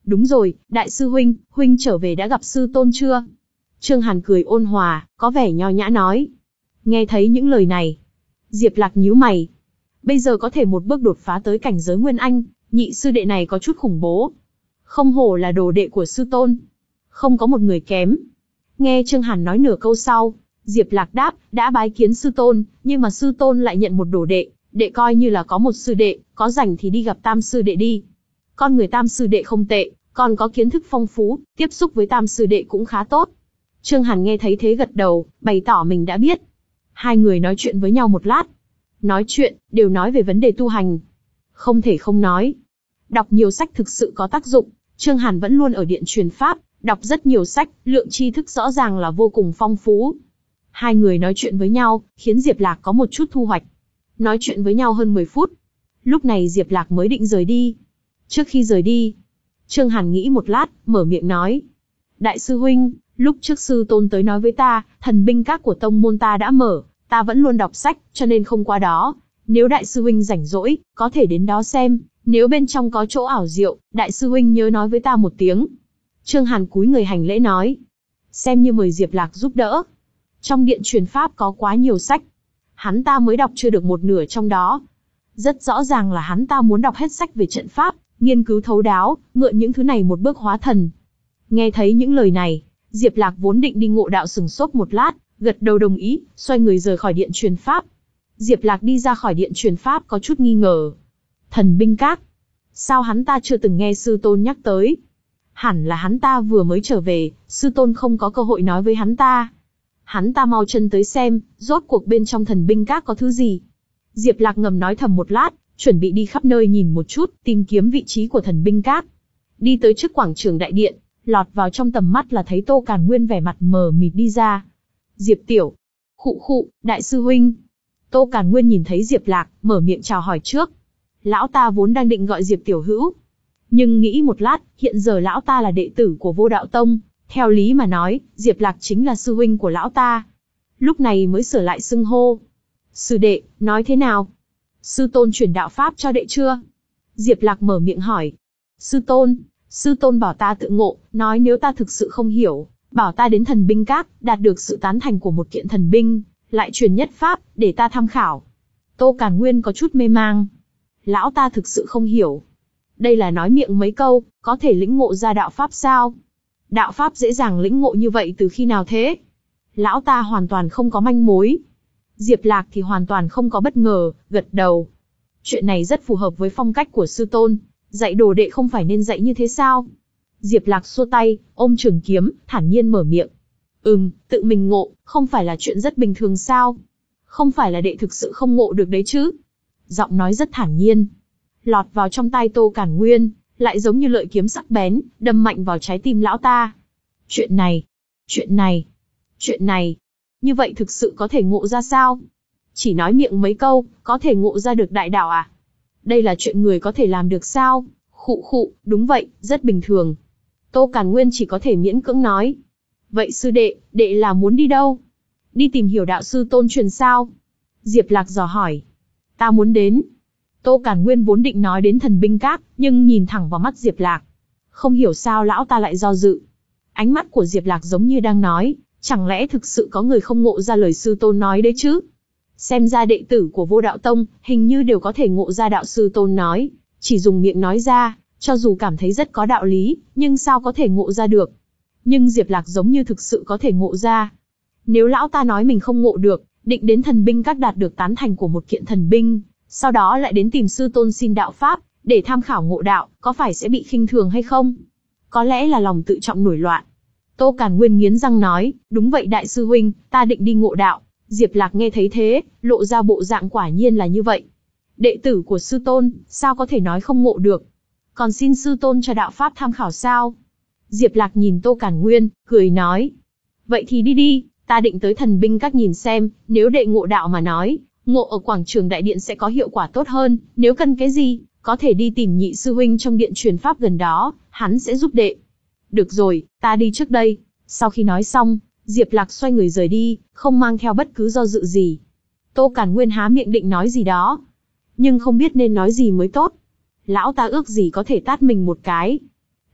Đúng rồi, đại sư huynh, huynh trở về đã gặp sư tôn chưa? Trương Hàn cười ôn hòa, có vẻ nho nhã nói. Nghe thấy những lời này, Diệp Lạc nhíu mày. Bây giờ có thể một bước đột phá tới cảnh giới Nguyên Anh, nhị sư đệ này có chút khủng bố. Không hổ là đồ đệ của sư tôn. Không có một người kém. Nghe Trương Hàn nói nửa câu sau, Diệp Lạc đáp, đã bái kiến sư tôn, nhưng mà sư tôn lại nhận một đồ đệ, đệ coi như là có một sư đệ, có rảnh thì đi gặp tam sư đệ đi. Con người tam sư đệ không tệ, còn có kiến thức phong phú, tiếp xúc với tam sư đệ cũng khá tốt. Trương Hàn nghe thấy thế gật đầu, bày tỏ mình đã biết. Hai người nói chuyện với nhau một lát. Nói chuyện, đều nói về vấn đề tu hành. Không thể không nói. Đọc nhiều sách thực sự có tác dụng, Trương Hàn vẫn luôn ở điện truyền pháp, đọc rất nhiều sách, lượng tri thức rõ ràng là vô cùng phong phú. Hai người nói chuyện với nhau, khiến Diệp Lạc có một chút thu hoạch. Nói chuyện với nhau hơn mười phút. Lúc này Diệp Lạc mới định rời đi. Trước khi rời đi, Trương Hàn nghĩ một lát, mở miệng nói. Đại sư huynh, lúc trước sư tôn tới nói với ta, thần binh các của tông môn ta đã mở, ta vẫn luôn đọc sách, cho nên không qua đó. Nếu đại sư huynh rảnh rỗi, có thể đến đó xem, nếu bên trong có chỗ ảo diệu, đại sư huynh nhớ nói với ta một tiếng. Trương Hàn cúi người hành lễ nói. Xem như mời Diệp Lạc giúp đỡ. Trong điện truyền pháp có quá nhiều sách. Hắn ta mới đọc chưa được một nửa trong đó. Rất rõ ràng là hắn ta muốn đọc hết sách về trận pháp, nghiên cứu thấu đáo, mượn những thứ này một bước hóa thần. Nghe thấy những lời này, Diệp Lạc vốn định đi ngộ đạo sừng sốt một lát, gật đầu đồng ý, xoay người rời khỏi điện truyền pháp. Diệp Lạc đi ra khỏi điện truyền pháp có chút nghi ngờ. Thần binh các. Sao hắn ta chưa từng nghe sư tôn nhắc tới? Hẳn là hắn ta vừa mới trở về, sư tôn không có cơ hội nói với hắn ta. Hắn ta mau chân tới xem, rốt cuộc bên trong thần binh các có thứ gì. Diệp Lạc ngầm nói thầm một lát, chuẩn bị đi khắp nơi nhìn một chút, tìm kiếm vị trí của thần binh các. Đi tới trước quảng trường đại điện, lọt vào trong tầm mắt là thấy Tô Càn Nguyên vẻ mặt mờ mịt đi ra. Diệp Tiểu. Khụ khụ, đại sư huynh. Tô Càn Nguyên nhìn thấy Diệp Lạc, mở miệng chào hỏi trước. Lão ta vốn đang định gọi Diệp Tiểu Hữu. Nhưng nghĩ một lát, hiện giờ lão ta là đệ tử của Vô Đạo Tông. Theo lý mà nói, Diệp Lạc chính là sư huynh của lão ta. Lúc này mới sửa lại xưng hô. Sư đệ, nói thế nào? Sư tôn truyền đạo pháp cho đệ chưa? Diệp Lạc mở miệng hỏi. Sư tôn, sư tôn bảo ta tự ngộ, nói nếu ta thực sự không hiểu, bảo ta đến thần binh các, đạt được sự tán thành của một kiện thần binh, lại truyền nhất pháp, để ta tham khảo. Tô Càn Nguyên có chút mê mang. Lão ta thực sự không hiểu. Đây là nói miệng mấy câu, có thể lĩnh ngộ ra đạo pháp sao? Đạo pháp dễ dàng lĩnh ngộ như vậy từ khi nào thế? Lão ta hoàn toàn không có manh mối. Diệp Lạc thì hoàn toàn không có bất ngờ, gật đầu. Chuyện này rất phù hợp với phong cách của sư tôn, dạy đồ đệ không phải nên dạy như thế sao? Diệp Lạc xua tay, ôm trường kiếm, thản nhiên mở miệng. Ừm, tự mình ngộ, không phải là chuyện rất bình thường sao? Không phải là đệ thực sự không ngộ được đấy chứ? Giọng nói rất thản nhiên. Lọt vào trong tai Tô Càn Nguyên, lại giống như lợi kiếm sắc bén, đâm mạnh vào trái tim lão ta. Chuyện này, chuyện này, chuyện này, như vậy thực sự có thể ngộ ra sao? Chỉ nói miệng mấy câu, có thể ngộ ra được đại đạo à? Đây là chuyện người có thể làm được sao? Khụ khụ, đúng vậy, rất bình thường. Tô Càn Nguyên chỉ có thể miễn cưỡng nói. Vậy sư đệ, đệ là muốn đi đâu? Đi tìm hiểu đạo sư tôn truyền sao? Diệp Lạc dò hỏi. Ta muốn đến. Tô Càn Nguyên vốn định nói đến thần binh các, nhưng nhìn thẳng vào mắt Diệp Lạc. Không hiểu sao lão ta lại do dự. Ánh mắt của Diệp Lạc giống như đang nói, chẳng lẽ thực sự có người không ngộ ra lời sư tôn nói đấy chứ? Xem ra đệ tử của Vô Đạo Tông, hình như đều có thể ngộ ra đạo sư tôn nói, chỉ dùng miệng nói ra, cho dù cảm thấy rất có đạo lý, nhưng sao có thể ngộ ra được? Nhưng Diệp Lạc giống như thực sự có thể ngộ ra. Nếu lão ta nói mình không ngộ được, định đến thần binh các đạt được tán thành của một kiện thần binh, sau đó lại đến tìm sư tôn xin đạo pháp, để tham khảo ngộ đạo, có phải sẽ bị khinh thường hay không? Có lẽ là lòng tự trọng nổi loạn. Tô Càn Nguyên nghiến răng nói, đúng vậy đại sư huynh, ta định đi ngộ đạo. Diệp Lạc nghe thấy thế, lộ ra bộ dạng quả nhiên là như vậy. Đệ tử của sư tôn, sao có thể nói không ngộ được? Còn xin sư tôn cho đạo pháp tham khảo sao? Diệp Lạc nhìn Tô Càn Nguyên, cười nói. Vậy thì đi đi, ta định tới thần binh các nhìn xem, nếu đệ ngộ đạo mà nói, ngộ ở quảng trường đại điện sẽ có hiệu quả tốt hơn, nếu cần cái gì, có thể đi tìm nhị sư huynh trong điện truyền pháp gần đó, hắn sẽ giúp đệ. Được rồi, ta đi trước đây. Sau khi nói xong, Diệp Lạc xoay người rời đi, không mang theo bất cứ do dự gì. Tô Càn Nguyên há miệng định nói gì đó, nhưng không biết nên nói gì mới tốt. Lão ta ước gì có thể tát mình một cái.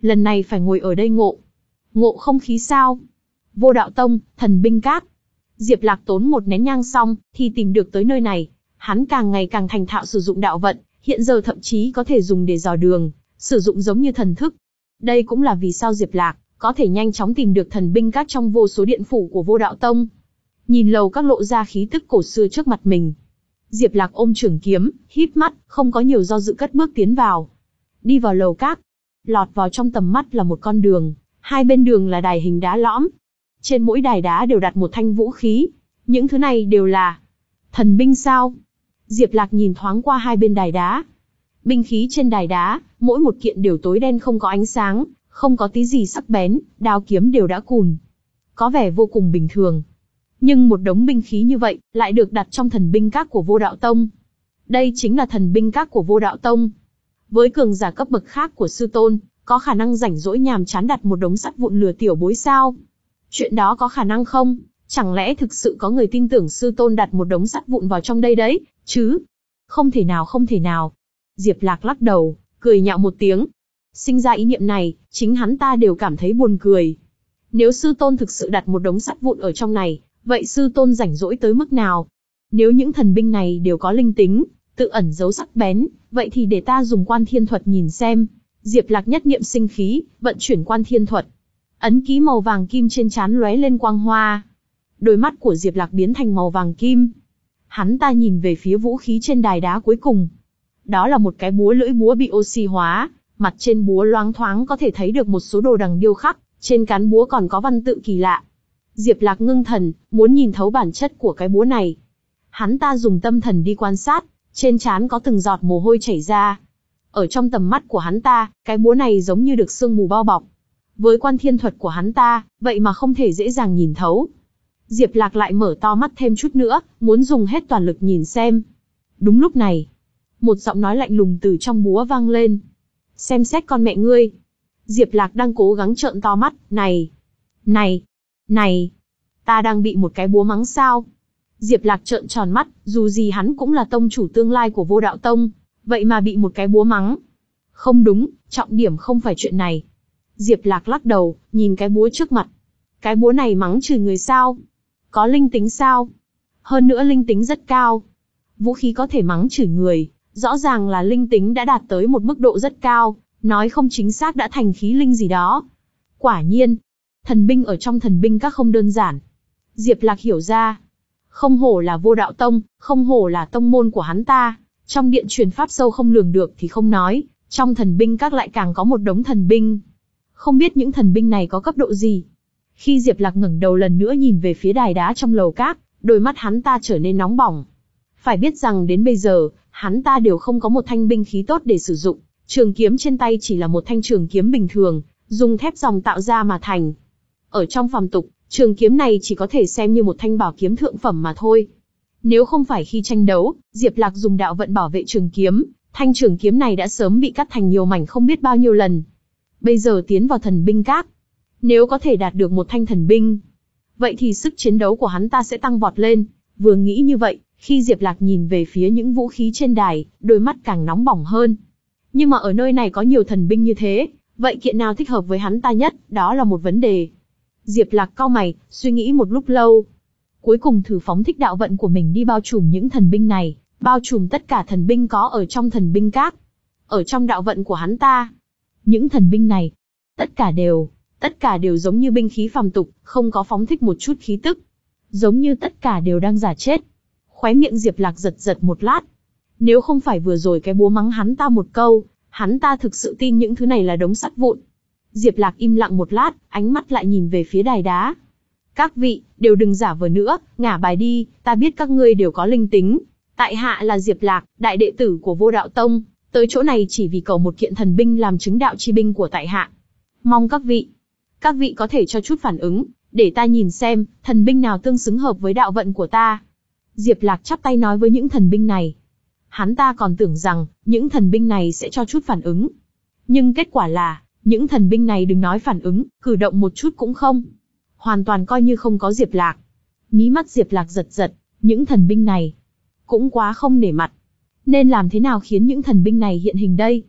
Lần này phải ngồi ở đây ngộ. Ngộ không khí sao? Vô Đạo Tông, Thần Binh Các. Diệp Lạc tốn một nén nhang xong, thì tìm được tới nơi này. Hắn càng ngày càng thành thạo sử dụng đạo vận, hiện giờ thậm chí có thể dùng để dò đường, sử dụng giống như thần thức. Đây cũng là vì sao Diệp Lạc có thể nhanh chóng tìm được Thần Binh Các trong vô số điện phủ của Vô Đạo Tông. Nhìn lầu các lộ ra khí tức cổ xưa trước mặt mình. Diệp Lạc ôm trường kiếm, híp mắt, không có nhiều do dự cất bước tiến vào. Đi vào lầu các, lọt vào trong tầm mắt là một con đường, hai bên đường là đài hình đá lõm. Trên mỗi đài đá đều đặt một thanh vũ khí, những thứ này đều là thần binh sao? Diệp Lạc nhìn thoáng qua hai bên đài đá. Binh khí trên đài đá, mỗi một kiện đều tối đen không có ánh sáng, không có tí gì sắc bén, đao kiếm đều đã cùn. Có vẻ vô cùng bình thường. Nhưng một đống binh khí như vậy, lại được đặt trong Thần Binh Các của Vô Đạo Tông. Đây chính là Thần Binh Các của Vô Đạo Tông. Với cường giả cấp bậc khác của sư tôn, có khả năng rảnh rỗi nhàm chán đặt một đống sắt vụn lừa tiểu bối sao? Chuyện đó có khả năng không? Chẳng lẽ thực sự có người tin tưởng sư tôn đặt một đống sắt vụn vào trong đây đấy, chứ? Không thể nào không thể nào. Diệp Lạc lắc đầu, cười nhạo một tiếng. Sinh ra ý niệm này, chính hắn ta đều cảm thấy buồn cười. Nếu sư tôn thực sự đặt một đống sắt vụn ở trong này, vậy sư tôn rảnh rỗi tới mức nào? Nếu những thần binh này đều có linh tính, tự ẩn giấu sắc bén, vậy thì để ta dùng Quan Thiên Thuật nhìn xem. Diệp Lạc nhất niệm sinh khí, vận chuyển Quan Thiên Thuật. Ấn ký màu vàng kim trên trán lóe lên quang hoa. Đôi mắt của Diệp Lạc biến thành màu vàng kim. Hắn ta nhìn về phía vũ khí trên đài đá cuối cùng. Đó là một cái búa lưỡi búa bị oxy hóa, mặt trên búa loáng thoáng có thể thấy được một số đồ đằng điêu khắc, trên cán búa còn có văn tự kỳ lạ. Diệp Lạc ngưng thần, muốn nhìn thấu bản chất của cái búa này. Hắn ta dùng tâm thần đi quan sát, trên trán có từng giọt mồ hôi chảy ra. Ở trong tầm mắt của hắn ta, cái búa này giống như được sương mù bao bọc. Với Quan Thiên Thuật của hắn ta, vậy mà không thể dễ dàng nhìn thấu. Diệp Lạc lại mở to mắt thêm chút nữa, muốn dùng hết toàn lực nhìn xem. Đúng lúc này, một giọng nói lạnh lùng từ trong búa vang lên. Xem xét con mẹ ngươi. Diệp Lạc đang cố gắng trợn to mắt, này, này, này, ta đang bị một cái búa mắng sao? Diệp Lạc trợn tròn mắt, dù gì hắn cũng là tông chủ tương lai của Vô Đạo Tông, vậy mà bị một cái búa mắng. Không đúng, trọng điểm không phải chuyện này. Diệp Lạc lắc đầu, nhìn cái búa trước mặt. Cái búa này mắng chửi người sao? Có linh tính sao? Hơn nữa linh tính rất cao. Vũ khí có thể mắng chửi người, rõ ràng là linh tính đã đạt tới một mức độ rất cao, nói không chính xác đã thành khí linh gì đó. Quả nhiên, thần binh ở trong Thần Binh Các không đơn giản. Diệp Lạc hiểu ra, không hổ là Vô Đạo Tông, không hổ là tông môn của hắn ta. Trong điện truyền pháp sâu không lường được thì không nói, trong Thần Binh Các lại càng có một đống thần binh. Không biết những thần binh này có cấp độ gì. Khi Diệp Lạc ngẩng đầu lần nữa nhìn về phía đài đá trong lầu các, đôi mắt hắn ta trở nên nóng bỏng. Phải biết rằng đến bây giờ, hắn ta đều không có một thanh binh khí tốt để sử dụng. Trường kiếm trên tay chỉ là một thanh trường kiếm bình thường, dùng thép ròng tạo ra mà thành. Ở trong phàm tục, trường kiếm này chỉ có thể xem như một thanh bảo kiếm thượng phẩm mà thôi. Nếu không phải khi tranh đấu, Diệp Lạc dùng đạo vận bảo vệ trường kiếm, thanh trường kiếm này đã sớm bị cắt thành nhiều mảnh không biết bao nhiêu lần. Bây giờ tiến vào Thần Binh Các, nếu có thể đạt được một thanh thần binh, vậy thì sức chiến đấu của hắn ta sẽ tăng vọt lên. Vừa nghĩ như vậy, khi Diệp Lạc nhìn về phía những vũ khí trên đài, đôi mắt càng nóng bỏng hơn. Nhưng mà ở nơi này có nhiều thần binh như thế, vậy kiện nào thích hợp với hắn ta nhất, đó là một vấn đề. Diệp Lạc cau mày, suy nghĩ một lúc lâu. Cuối cùng thử phóng thích đạo vận của mình đi bao trùm những thần binh này, bao trùm tất cả thần binh có ở trong Thần Binh Các. Ở trong đạo vận của hắn ta, những thần binh này, tất cả đều, tất cả đều giống như binh khí phàm tục, không có phóng thích một chút khí tức. Giống như tất cả đều đang giả chết. Khóe miệng Diệp Lạc giật giật một lát. Nếu không phải vừa rồi cái búa mắng hắn ta một câu, hắn ta thực sự tin những thứ này là đống sắt vụn. Diệp Lạc im lặng một lát, ánh mắt lại nhìn về phía đài đá. Các vị, đều đừng giả vờ nữa, ngả bài đi, ta biết các ngươi đều có linh tính. Tại hạ là Diệp Lạc, đại đệ tử của Vô Đạo Tông, tới chỗ này chỉ vì cầu một kiện thần binh làm chứng đạo chi binh của tại hạ. Mong các vị, các vị có thể cho chút phản ứng, để ta nhìn xem, thần binh nào tương xứng hợp với đạo vận của ta. Diệp Lạc chắp tay nói với những thần binh này. Hắn ta còn tưởng rằng, những thần binh này sẽ cho chút phản ứng. Nhưng kết quả là, những thần binh này đừng nói phản ứng, cử động một chút cũng không. Hoàn toàn coi như không có Diệp Lạc. Mí mắt Diệp Lạc giật giật, những thần binh này cũng quá không nể mặt. Nên làm thế nào khiến những thần binh này hiện hình đây?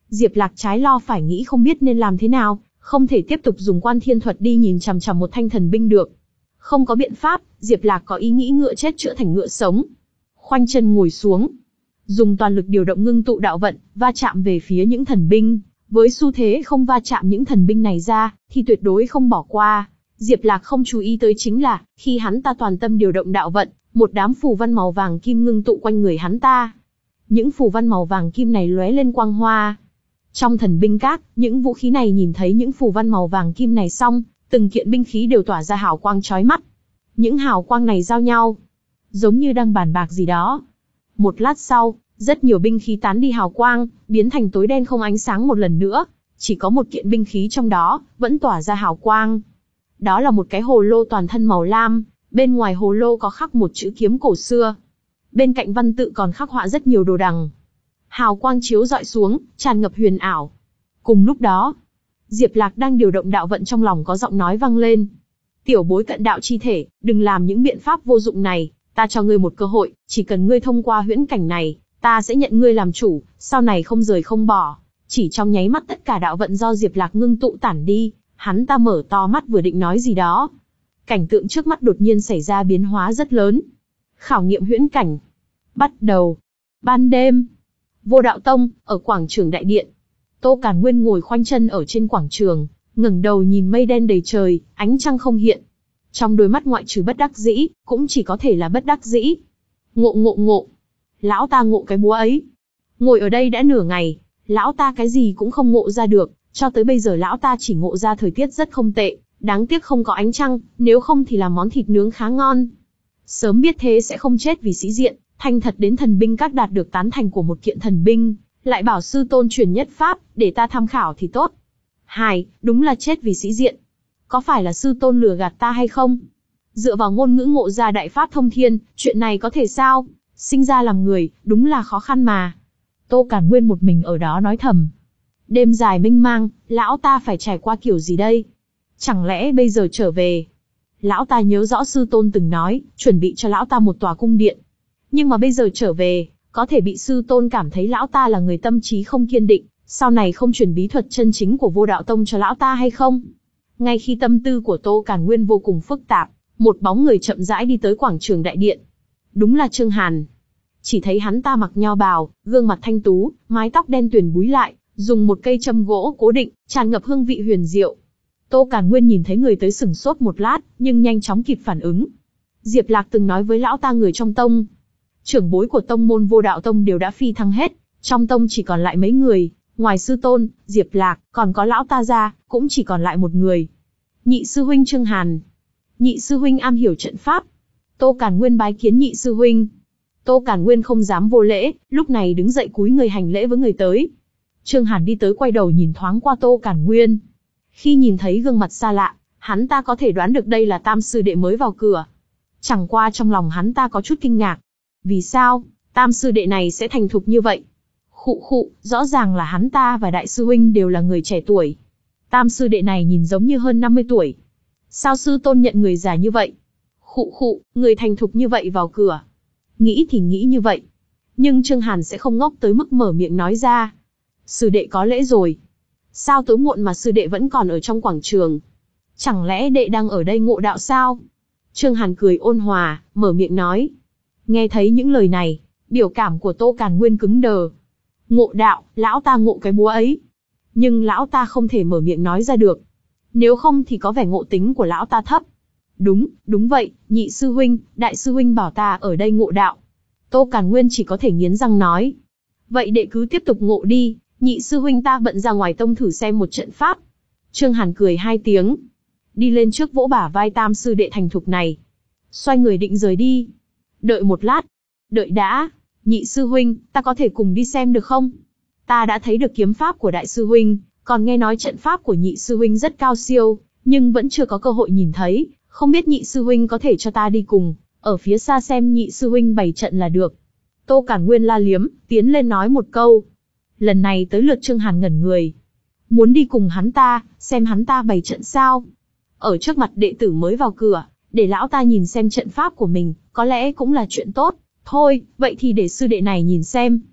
Diệp Lạc trái lo phải nghĩ không biết nên làm thế nào, không thể tiếp tục dùng Quan Thiên Thuật đi nhìn chằm chằm một thanh thần binh được. Không có biện pháp, Diệp Lạc có ý nghĩ ngựa chết chữa thành ngựa sống. Khoanh chân ngồi xuống, dùng toàn lực điều động ngưng tụ đạo vận, va chạm về phía những thần binh. Với xu thế không va chạm những thần binh này ra, thì tuyệt đối không bỏ qua. Diệp Lạc không chú ý tới chính là, khi hắn ta toàn tâm điều động đạo vận, một đám phù văn màu vàng kim ngưng tụ quanh người hắn ta. Những phù văn màu vàng kim này lóe lên quang hoa. Trong thần binh các, những vũ khí này nhìn thấy những phù văn màu vàng kim này xong, từng kiện binh khí đều tỏa ra hào quang chói mắt. Những hào quang này giao nhau, giống như đang bàn bạc gì đó. Một lát sau, rất nhiều binh khí tán đi hào quang, biến thành tối đen không ánh sáng một lần nữa. Chỉ có một kiện binh khí trong đó, vẫn tỏa ra hào quang. Đó là một cái hồ lô toàn thân màu lam, bên ngoài hồ lô có khắc một chữ kiếm cổ xưa. Bên cạnh văn tự còn khắc họa rất nhiều đồ đằng. Hào quang chiếu rọi xuống, tràn ngập huyền ảo. Cùng lúc đó, Diệp Lạc đang điều động đạo vận, trong lòng có giọng nói vang lên. Tiểu bối cận đạo chi thể, đừng làm những biện pháp vô dụng này, ta cho ngươi một cơ hội, chỉ cần ngươi thông qua huyễn cảnh này, ta sẽ nhận ngươi làm chủ, sau này không rời không bỏ. Chỉ trong nháy mắt tất cả đạo vận do Diệp Lạc ngưng tụ tản đi, hắn ta mở to mắt vừa định nói gì đó. Cảnh tượng trước mắt đột nhiên xảy ra biến hóa rất lớn. Khảo nghiệm huyễn cảnh. Bắt đầu. Ban đêm. Vô Đạo Tông, ở quảng trường đại điện. Tô Càn Nguyên ngồi khoanh chân ở trên quảng trường, ngẩng đầu nhìn mây đen đầy trời, ánh trăng không hiện. Trong đôi mắt ngoại trừ bất đắc dĩ, cũng chỉ có thể là bất đắc dĩ. Ngộ ngộ ngộ. Lão ta ngộ cái búa ấy. Ngồi ở đây đã nửa ngày, lão ta cái gì cũng không ngộ ra được, cho tới bây giờ lão ta chỉ ngộ ra thời tiết rất không tệ, đáng tiếc không có ánh trăng, nếu không thì làm món thịt nướng khá ngon. Sớm biết thế sẽ không chết vì sĩ diện, thành thật đến thần binh các đạt được tán thành của một kiện thần binh, lại bảo sư tôn truyền nhất pháp, để ta tham khảo thì tốt. Hài, đúng là chết vì sĩ diện. Có phải là sư tôn lừa gạt ta hay không? Dựa vào ngôn ngữ ngộ ra đại pháp thông thiên, chuyện này có thể sao? Sinh ra làm người, đúng là khó khăn mà. Tô Càn Nguyên một mình ở đó nói thầm. Đêm dài mênh mang, lão ta phải trải qua kiểu gì đây? Chẳng lẽ bây giờ trở về? Lão ta nhớ rõ sư tôn từng nói, chuẩn bị cho lão ta một tòa cung điện. Nhưng mà bây giờ trở về, có thể bị sư tôn cảm thấy lão ta là người tâm trí không kiên định, sau này không truyền bí thuật chân chính của Vô Đạo Tông cho lão ta hay không? Ngay khi tâm tư của Tô Càn Nguyên vô cùng phức tạp, một bóng người chậm rãi đi tới quảng trường đại điện. Đúng là Trương Hàn. Chỉ thấy hắn ta mặc nho bào, gương mặt thanh tú, mái tóc đen tuyền búi lại, dùng một cây châm gỗ cố định, tràn ngập hương vị huyền diệu. Tô Càn Nguyên nhìn thấy người tới sửng sốt một lát, nhưng nhanh chóng kịp phản ứng. Diệp Lạc từng nói với lão ta người trong tông. Trưởng bối của tông môn Vô Đạo Tông đều đã phi thăng hết, trong tông chỉ còn lại mấy người, ngoài sư tôn, Diệp Lạc, còn có lão ta ra, cũng chỉ còn lại một người. Nhị sư huynh Trương Hàn. Nhị sư huynh am hiểu trận pháp. Tô Càn Nguyên bái kiến nhị sư huynh. Tô Càn Nguyên không dám vô lễ, lúc này đứng dậy cúi người hành lễ với người tới. Trương Hàn đi tới quay đầu nhìn thoáng qua Tô Càn Nguyên. Khi nhìn thấy gương mặt xa lạ, hắn ta có thể đoán được đây là tam sư đệ mới vào cửa. Chẳng qua trong lòng hắn ta có chút kinh ngạc. Vì sao, tam sư đệ này sẽ thành thục như vậy? Khụ khụ, rõ ràng là hắn ta và đại sư huynh đều là người trẻ tuổi. Tam sư đệ này nhìn giống như hơn năm mươi tuổi. Sao sư tôn nhận người già như vậy? Khụ khụ, người thành thục như vậy vào cửa. Nghĩ thì nghĩ như vậy. Nhưng Trương Hàn sẽ không ngốc tới mức mở miệng nói ra. Sư đệ có lễ rồi. Sao tối muộn mà sư đệ vẫn còn ở trong quảng trường? Chẳng lẽ đệ đang ở đây ngộ đạo sao? Trương Hàn cười ôn hòa, mở miệng nói. Nghe thấy những lời này, biểu cảm của Tô Càn Nguyên cứng đờ. Ngộ đạo, lão ta ngộ cái búa ấy. Nhưng lão ta không thể mở miệng nói ra được. Nếu không thì có vẻ ngộ tính của lão ta thấp. Đúng, đúng vậy, nhị sư huynh, đại sư huynh bảo ta ở đây ngộ đạo. Tô Càn Nguyên chỉ có thể nghiến răng nói. Vậy đệ cứ tiếp tục ngộ đi, nhị sư huynh ta bận ra ngoài tông thử xem một trận pháp. Trương Hàn cười hai tiếng. Đi lên trước vỗ bả vai tam sư đệ thành thục này. Xoay người định rời đi. Đợi một lát. Đợi đã. Nhị sư huynh, ta có thể cùng đi xem được không? Ta đã thấy được kiếm pháp của đại sư huynh, còn nghe nói trận pháp của nhị sư huynh rất cao siêu, nhưng vẫn chưa có cơ hội nhìn thấy, không biết nhị sư huynh có thể cho ta đi cùng, ở phía xa xem nhị sư huynh bày trận là được. Tô Càn Nguyên la liếm, tiến lên nói một câu. Lần này tới lượt Trương Hàn ngẩn người. Muốn đi cùng hắn ta, xem hắn ta bày trận sao? Ở trước mặt đệ tử mới vào cửa, để lão ta nhìn xem trận pháp của mình, có lẽ cũng là chuyện tốt. Thôi, vậy thì để sư đệ này nhìn xem.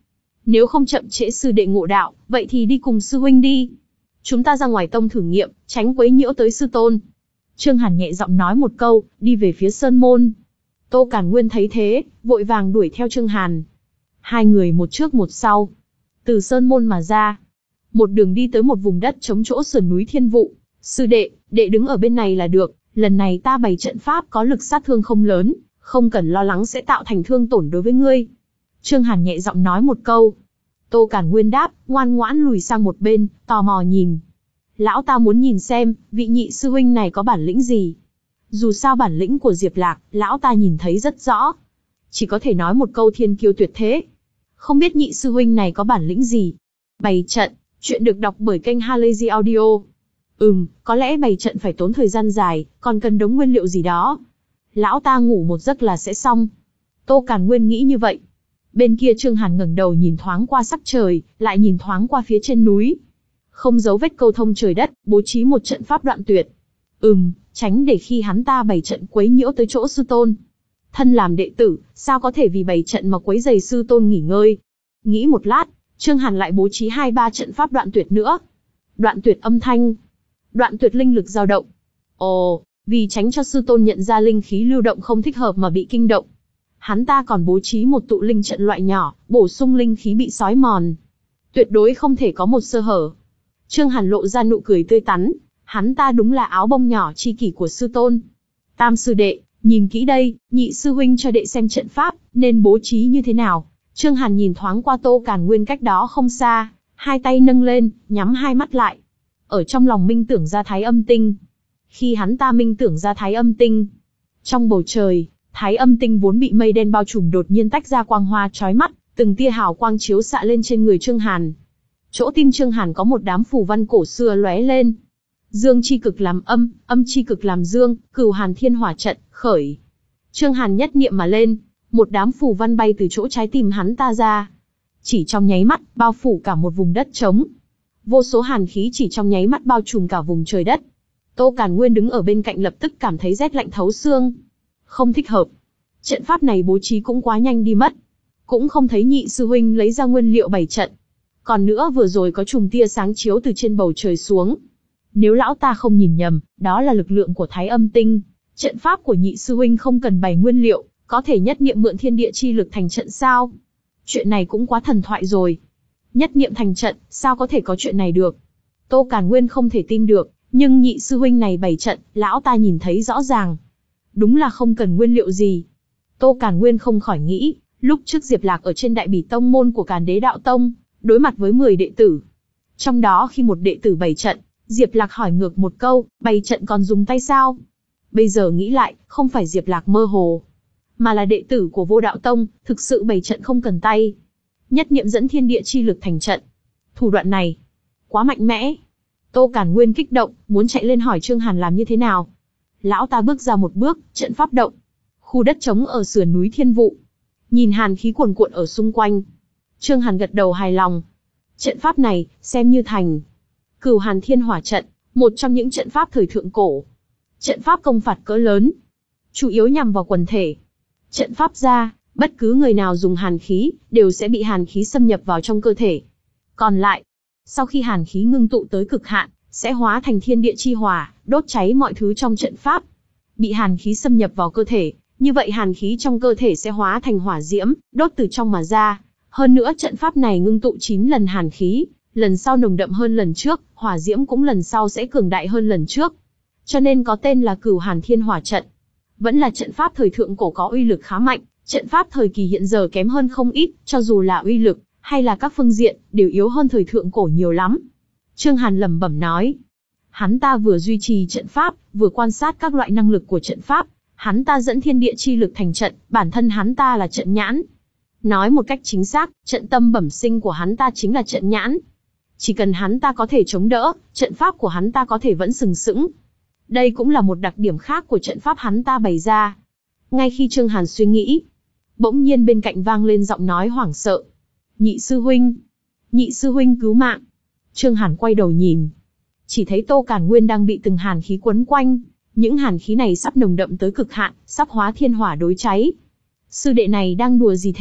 Nếu không chậm trễ sư đệ ngộ đạo, vậy thì đi cùng sư huynh đi. Chúng ta ra ngoài tông thử nghiệm, tránh quấy nhiễu tới sư tôn. Trương Hàn nhẹ giọng nói một câu, đi về phía sơn môn. Tô Càn Nguyên thấy thế, vội vàng đuổi theo Trương Hàn. Hai người một trước một sau, từ sơn môn mà ra. Một đường đi tới một vùng đất chống chỗ sườn núi Thiên Vụ. Sư đệ, đệ đứng ở bên này là được, lần này ta bày trận pháp có lực sát thương không lớn, không cần lo lắng sẽ tạo thành thương tổn đối với ngươi. Trương Hàn nhẹ giọng nói một câu. Tô Càn Nguyên đáp, ngoan ngoãn lùi sang một bên, tò mò nhìn. Lão ta muốn nhìn xem, vị nhị sư huynh này có bản lĩnh gì. Dù sao bản lĩnh của Diệp Lạc, lão ta nhìn thấy rất rõ. Chỉ có thể nói một câu thiên kiêu tuyệt thế. Không biết nhị sư huynh này có bản lĩnh gì. Bày trận, chuyện được đọc bởi kênh Halazy Audio. Ừm, có lẽ bày trận phải tốn thời gian dài, còn cần đống nguyên liệu gì đó. Lão ta ngủ một giấc là sẽ xong. Tô Càn Nguyên nghĩ như vậy. Bên kia Trương Hàn ngẩng đầu nhìn thoáng qua sắc trời, lại nhìn thoáng qua phía trên núi. Không giấu vết câu thông trời đất, bố trí một trận pháp đoạn tuyệt. Ừm, tránh để khi hắn ta bày trận quấy nhiễu tới chỗ sư tôn. Thân làm đệ tử, sao có thể vì bày trận mà quấy rầy sư tôn nghỉ ngơi. Nghĩ một lát, Trương Hàn lại bố trí hai ba trận pháp đoạn tuyệt nữa. Đoạn tuyệt âm thanh, đoạn tuyệt linh lực dao động. Ồ, vì tránh cho sư tôn nhận ra linh khí lưu động không thích hợp mà bị kinh động. Hắn ta còn bố trí một tụ linh trận loại nhỏ, bổ sung linh khí bị sói mòn. Tuyệt đối không thể có một sơ hở. Trương Hàn lộ ra nụ cười tươi tắn, hắn ta đúng là áo bông nhỏ chi kỷ của sư tôn. Tam sư đệ, nhìn kỹ đây, nhị sư huynh cho đệ xem trận pháp, nên bố trí như thế nào. Trương Hàn nhìn thoáng qua Tô Càn Nguyên cách đó không xa, hai tay nâng lên, nhắm hai mắt lại. Ở trong lòng minh tưởng ra Thái Âm Tinh. Khi hắn ta minh tưởng ra Thái Âm Tinh, trong bầu trời, Thái Âm Tinh vốn bị mây đen bao trùm đột nhiên tách ra quang hoa chói mắt, từng tia hào quang chiếu xạ lên trên người Trương Hàn. Chỗ tim Trương Hàn có một đám phù văn cổ xưa lóe lên. Dương chi cực làm âm, âm chi cực làm dương, Cửu Hàn Thiên Hỏa trận, khởi. Trương Hàn nhất niệm mà lên, một đám phù văn bay từ chỗ trái tim hắn ta ra. Chỉ trong nháy mắt, bao phủ cả một vùng đất trống. Vô số hàn khí chỉ trong nháy mắt bao trùm cả vùng trời đất. Tô Càn Nguyên đứng ở bên cạnh lập tức cảm thấy rét lạnh thấu xương. Không thích hợp. Trận pháp này bố trí cũng quá nhanh đi mất. Cũng không thấy nhị sư huynh lấy ra nguyên liệu bày trận. Còn nữa vừa rồi có chùm tia sáng chiếu từ trên bầu trời xuống. Nếu lão ta không nhìn nhầm, đó là lực lượng của Thái Âm Tinh. Trận pháp của nhị sư huynh không cần bày nguyên liệu, có thể nhất niệm mượn thiên địa chi lực thành trận sao? Chuyện này cũng quá thần thoại rồi. Nhất niệm thành trận, sao có thể có chuyện này được? Tô Càn Nguyên không thể tin được, nhưng nhị sư huynh này bày trận, lão ta nhìn thấy rõ ràng. Đúng là không cần nguyên liệu gì. Tô Càn Nguyên không khỏi nghĩ, lúc trước Diệp Lạc ở trên đại bỉ tông môn của Càn Đế Đạo Tông, đối mặt với mười đệ tử. Trong đó khi một đệ tử bày trận, Diệp Lạc hỏi ngược một câu, bày trận còn dùng tay sao? Bây giờ nghĩ lại, không phải Diệp Lạc mơ hồ, mà là đệ tử của Vô Đạo Tông, thực sự bày trận không cần tay. Nhất niệm dẫn thiên địa chi lực thành trận. Thủ đoạn này, quá mạnh mẽ. Tô Càn Nguyên kích động, muốn chạy lên hỏi Trương Hàn làm như thế nào. Lão ta bước ra một bước, trận pháp động. Khu đất trống ở sườn núi Thiên Vụ. Nhìn hàn khí cuồn cuộn ở xung quanh. Trương Hàn gật đầu hài lòng. Trận pháp này, xem như thành. Cửu Hàn Thiên Hỏa trận, một trong những trận pháp thời thượng cổ. Trận pháp công phạt cỡ lớn, chủ yếu nhằm vào quần thể. Trận pháp ra, bất cứ người nào dùng hàn khí, đều sẽ bị hàn khí xâm nhập vào trong cơ thể. Còn lại, sau khi hàn khí ngưng tụ tới cực hạn, sẽ hóa thành thiên địa chi hỏa, đốt cháy mọi thứ trong trận pháp. Bị hàn khí xâm nhập vào cơ thể, như vậy hàn khí trong cơ thể sẽ hóa thành hỏa diễm, đốt từ trong mà ra. Hơn nữa trận pháp này ngưng tụ chín lần hàn khí, lần sau nồng đậm hơn lần trước, hỏa diễm cũng lần sau sẽ cường đại hơn lần trước. Cho nên có tên là Cửu Hàn Thiên Hỏa trận. Vẫn là trận pháp thời thượng cổ có uy lực khá mạnh, trận pháp thời kỳ hiện giờ kém hơn không ít, cho dù là uy lực, hay là các phương diện, đều yếu hơn thời thượng cổ nhiều lắm. Trương Hàn lẩm bẩm nói. Hắn ta vừa duy trì trận pháp, vừa quan sát các loại năng lực của trận pháp. Hắn ta dẫn thiên địa chi lực thành trận, bản thân hắn ta là trận nhãn. Nói một cách chính xác, trận tâm bẩm sinh của hắn ta chính là trận nhãn. Chỉ cần hắn ta có thể chống đỡ, trận pháp của hắn ta có thể vẫn sừng sững. Đây cũng là một đặc điểm khác của trận pháp hắn ta bày ra. Ngay khi Trương Hàn suy nghĩ, bỗng nhiên bên cạnh vang lên giọng nói hoảng sợ. Nhị sư huynh! Nhị sư huynh cứu mạng! Trương Hàn quay đầu nhìn. Chỉ thấy Tô Càn Nguyên đang bị từng hàn khí quấn quanh. Những hàn khí này sắp nồng đậm tới cực hạn, sắp hóa thiên hỏa đối cháy. Sư đệ này đang đùa gì thế?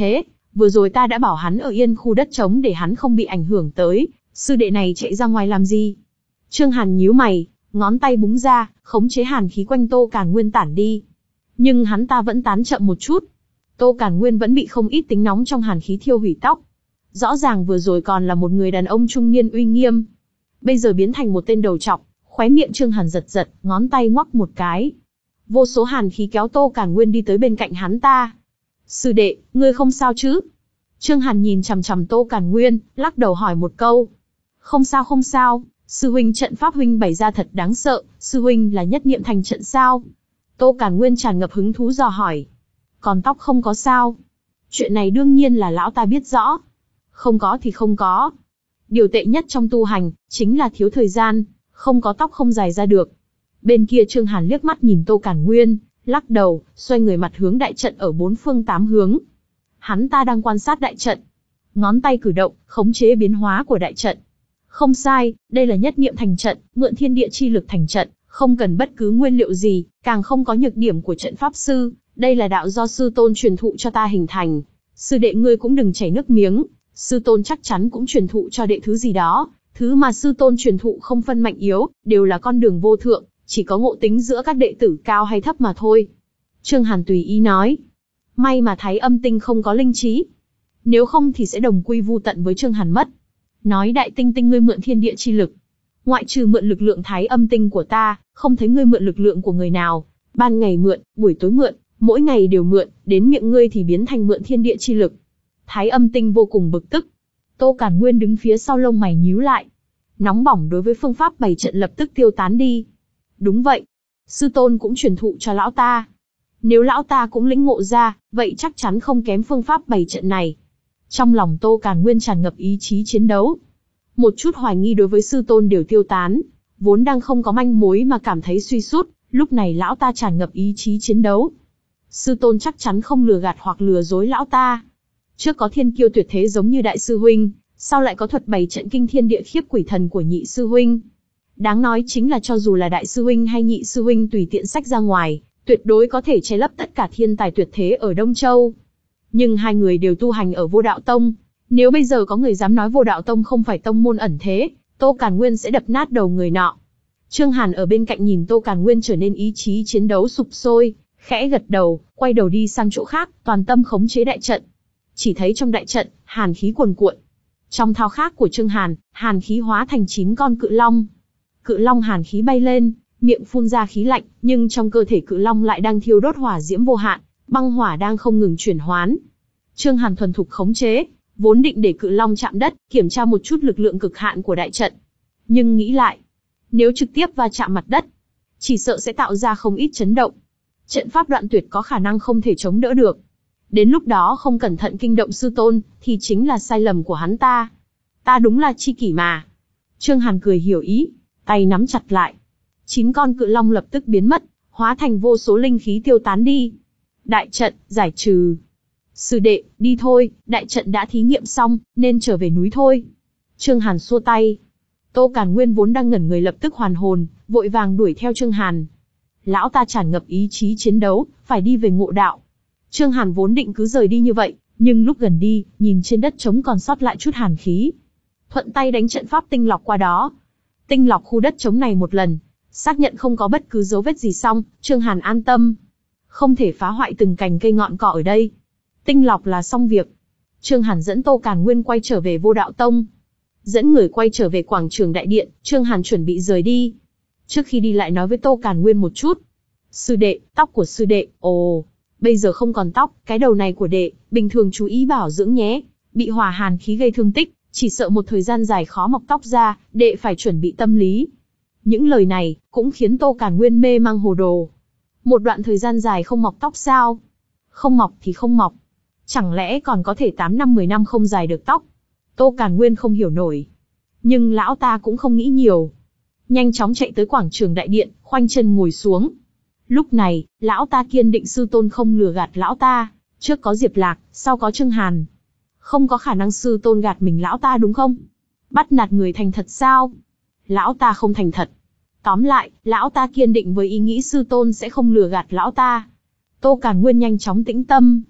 Vừa rồi ta đã bảo hắn ở yên khu đất trống để hắn không bị ảnh hưởng tới, sư đệ này chạy ra ngoài làm gì? Trương Hàn nhíu mày, ngón tay búng ra, khống chế hàn khí quanh Tô Càn Nguyên tản đi. Nhưng hắn ta vẫn tán chậm một chút. Tô Càn Nguyên vẫn bị không ít tính nóng trong hàn khí thiêu hủy tóc. Rõ ràng vừa rồi còn là một người đàn ông trung niên uy nghiêm, bây giờ biến thành một tên đầu trọc. Khóe miệng Trương Hàn giật giật, ngón tay ngoắc một cái. Vô số hàn khí kéo Tô Càn Nguyên đi tới bên cạnh hắn ta. Sư đệ, ngươi không sao chứ? Trương Hàn nhìn chằm chằm Tô Càn Nguyên, lắc đầu hỏi một câu. Không sao không sao, sư huynh trận pháp huynh bày ra thật đáng sợ, sư huynh là nhất niệm thành trận sao? Tô Càn Nguyên tràn ngập hứng thú dò hỏi. Còn tóc không có sao? Chuyện này đương nhiên là lão ta biết rõ. Không có thì không có. Điều tệ nhất trong tu hành, chính là thiếu thời gian, không có tóc không dài ra được. Bên kia Trương Hàn liếc mắt nhìn Tô Càn Nguyên, lắc đầu, xoay người mặt hướng đại trận ở bốn phương tám hướng. Hắn ta đang quan sát đại trận. Ngón tay cử động, khống chế biến hóa của đại trận. Không sai, đây là nhất niệm thành trận, mượn thiên địa chi lực thành trận, không cần bất cứ nguyên liệu gì, càng không có nhược điểm của trận pháp sư. Đây là đạo do sư tôn truyền thụ cho ta hình thành. Sư đệ ngươi cũng đừng chảy nước miếng, sư tôn chắc chắn cũng truyền thụ cho đệ thứ gì đó. Thứ mà sư tôn truyền thụ không phân mạnh yếu, đều là con đường vô thượng, chỉ có ngộ tính giữa các đệ tử cao hay thấp mà thôi. Trương Hàn tùy ý nói. May mà Thái Âm Tinh không có linh trí. Nếu không thì sẽ đồng quy vu tận với Trương Hàn mất. Nói Đại Tinh Tinh ngươi mượn thiên địa chi lực. Ngoại trừ mượn lực lượng Thái Âm Tinh của ta, không thấy ngươi mượn lực lượng của người nào. Ban ngày mượn, buổi tối mượn, mỗi ngày đều mượn, đến miệng ngươi thì biến thành mượn thiên địa chi lực. Thái Âm Tinh vô cùng bực tức. Tô Càn Nguyên đứng phía sau lông mày nhíu lại. Nóng bỏng đối với phương pháp bày trận lập tức tiêu tán đi. Đúng vậy. Sư tôn cũng truyền thụ cho lão ta. Nếu lão ta cũng lĩnh ngộ ra, vậy chắc chắn không kém phương pháp bày trận này. Trong lòng Tô Càn Nguyên tràn ngập ý chí chiến đấu. Một chút hoài nghi đối với sư tôn đều tiêu tán. Vốn đang không có manh mối mà cảm thấy suy sút, lúc này lão ta tràn ngập ý chí chiến đấu. Sư tôn chắc chắn không lừa gạt hoặc lừa dối lão ta. Trước có thiên kiêu tuyệt thế giống như đại sư huynh, sau lại có thuật bày trận kinh thiên địa khiếp quỷ thần của nhị sư huynh. Đáng nói chính là cho dù là đại sư huynh hay nhị sư huynh tùy tiện xách ra ngoài, tuyệt đối có thể che lấp tất cả thiên tài tuyệt thế ở Đông Châu. Nhưng hai người đều tu hành ở Vô Đạo Tông. Nếu bây giờ có người dám nói Vô Đạo Tông không phải tông môn ẩn thế, Tô Càn Nguyên sẽ đập nát đầu người nọ. Trương Hàn ở bên cạnh nhìn Tô Càn Nguyên trở nên ý chí chiến đấu sục sôi, khẽ gật đầu, quay đầu đi sang chỗ khác, toàn tâm khống chế đại trận. Chỉ thấy trong đại trận, hàn khí cuồn cuộn. Trong thao khác của Trương Hàn, hàn khí hóa thành chín con cự long. Cự long hàn khí bay lên, miệng phun ra khí lạnh, nhưng trong cơ thể cự long lại đang thiêu đốt hỏa diễm vô hạn, băng hỏa đang không ngừng chuyển hoán. Trương Hàn thuần thục khống chế, vốn định để cự long chạm đất, kiểm tra một chút lực lượng cực hạn của đại trận. Nhưng nghĩ lại, nếu trực tiếp va chạm mặt đất, chỉ sợ sẽ tạo ra không ít chấn động. Trận pháp đoạn tuyệt có khả năng không thể chống đỡ được. Đến lúc đó không cẩn thận kinh động sư tôn, thì chính là sai lầm của hắn ta. Ta đúng là chi kỷ mà. Trương Hàn cười hiểu ý, tay nắm chặt lại. Chín con cự long lập tức biến mất, hóa thành vô số linh khí tiêu tán đi. Đại trận, giải trừ. Sư đệ, đi thôi, đại trận đã thí nghiệm xong, nên trở về núi thôi. Trương Hàn xua tay. Tô Càn Nguyên vốn đang ngẩn người lập tức hoàn hồn, vội vàng đuổi theo Trương Hàn. Lão ta tràn ngập ý chí chiến đấu, phải đi về ngộ đạo. Trương Hàn vốn định cứ rời đi như vậy, nhưng lúc gần đi, nhìn trên đất trống còn sót lại chút hàn khí. Thuận tay đánh trận pháp tinh lọc qua đó. Tinh lọc khu đất trống này một lần, xác nhận không có bất cứ dấu vết gì xong, Trương Hàn an tâm. Không thể phá hoại từng cành cây ngọn cỏ ở đây. Tinh lọc là xong việc. Trương Hàn dẫn Tô Càn Nguyên quay trở về Vô Đạo Tông. Dẫn người quay trở về quảng trường đại điện, Trương Hàn chuẩn bị rời đi. Trước khi đi lại nói với Tô Càn Nguyên một chút. Sư đệ, tóc của sư đệ, ồ, bây giờ không còn tóc, cái đầu này của đệ, bình thường chú ý bảo dưỡng nhé. Bị hỏa hàn khí gây thương tích, chỉ sợ một thời gian dài khó mọc tóc ra, đệ phải chuẩn bị tâm lý. Những lời này, cũng khiến Tô Càn Nguyên mê mang hồ đồ. Một đoạn thời gian dài không mọc tóc sao? Không mọc thì không mọc. Chẳng lẽ còn có thể tám năm mười năm không dài được tóc? Tô Càn Nguyên không hiểu nổi. Nhưng lão ta cũng không nghĩ nhiều. Nhanh chóng chạy tới quảng trường đại điện, khoanh chân ngồi xuống. Lúc này, lão ta kiên định sư tôn không lừa gạt lão ta. Trước có Diệp Lạc, sau có Trương Hàn. Không có khả năng sư tôn gạt mình lão ta đúng không? Bắt nạt người thành thật sao? Lão ta không thành thật. Tóm lại, lão ta kiên định với ý nghĩ sư tôn sẽ không lừa gạt lão ta. Tô Càn Nguyên nhanh chóng tĩnh tâm.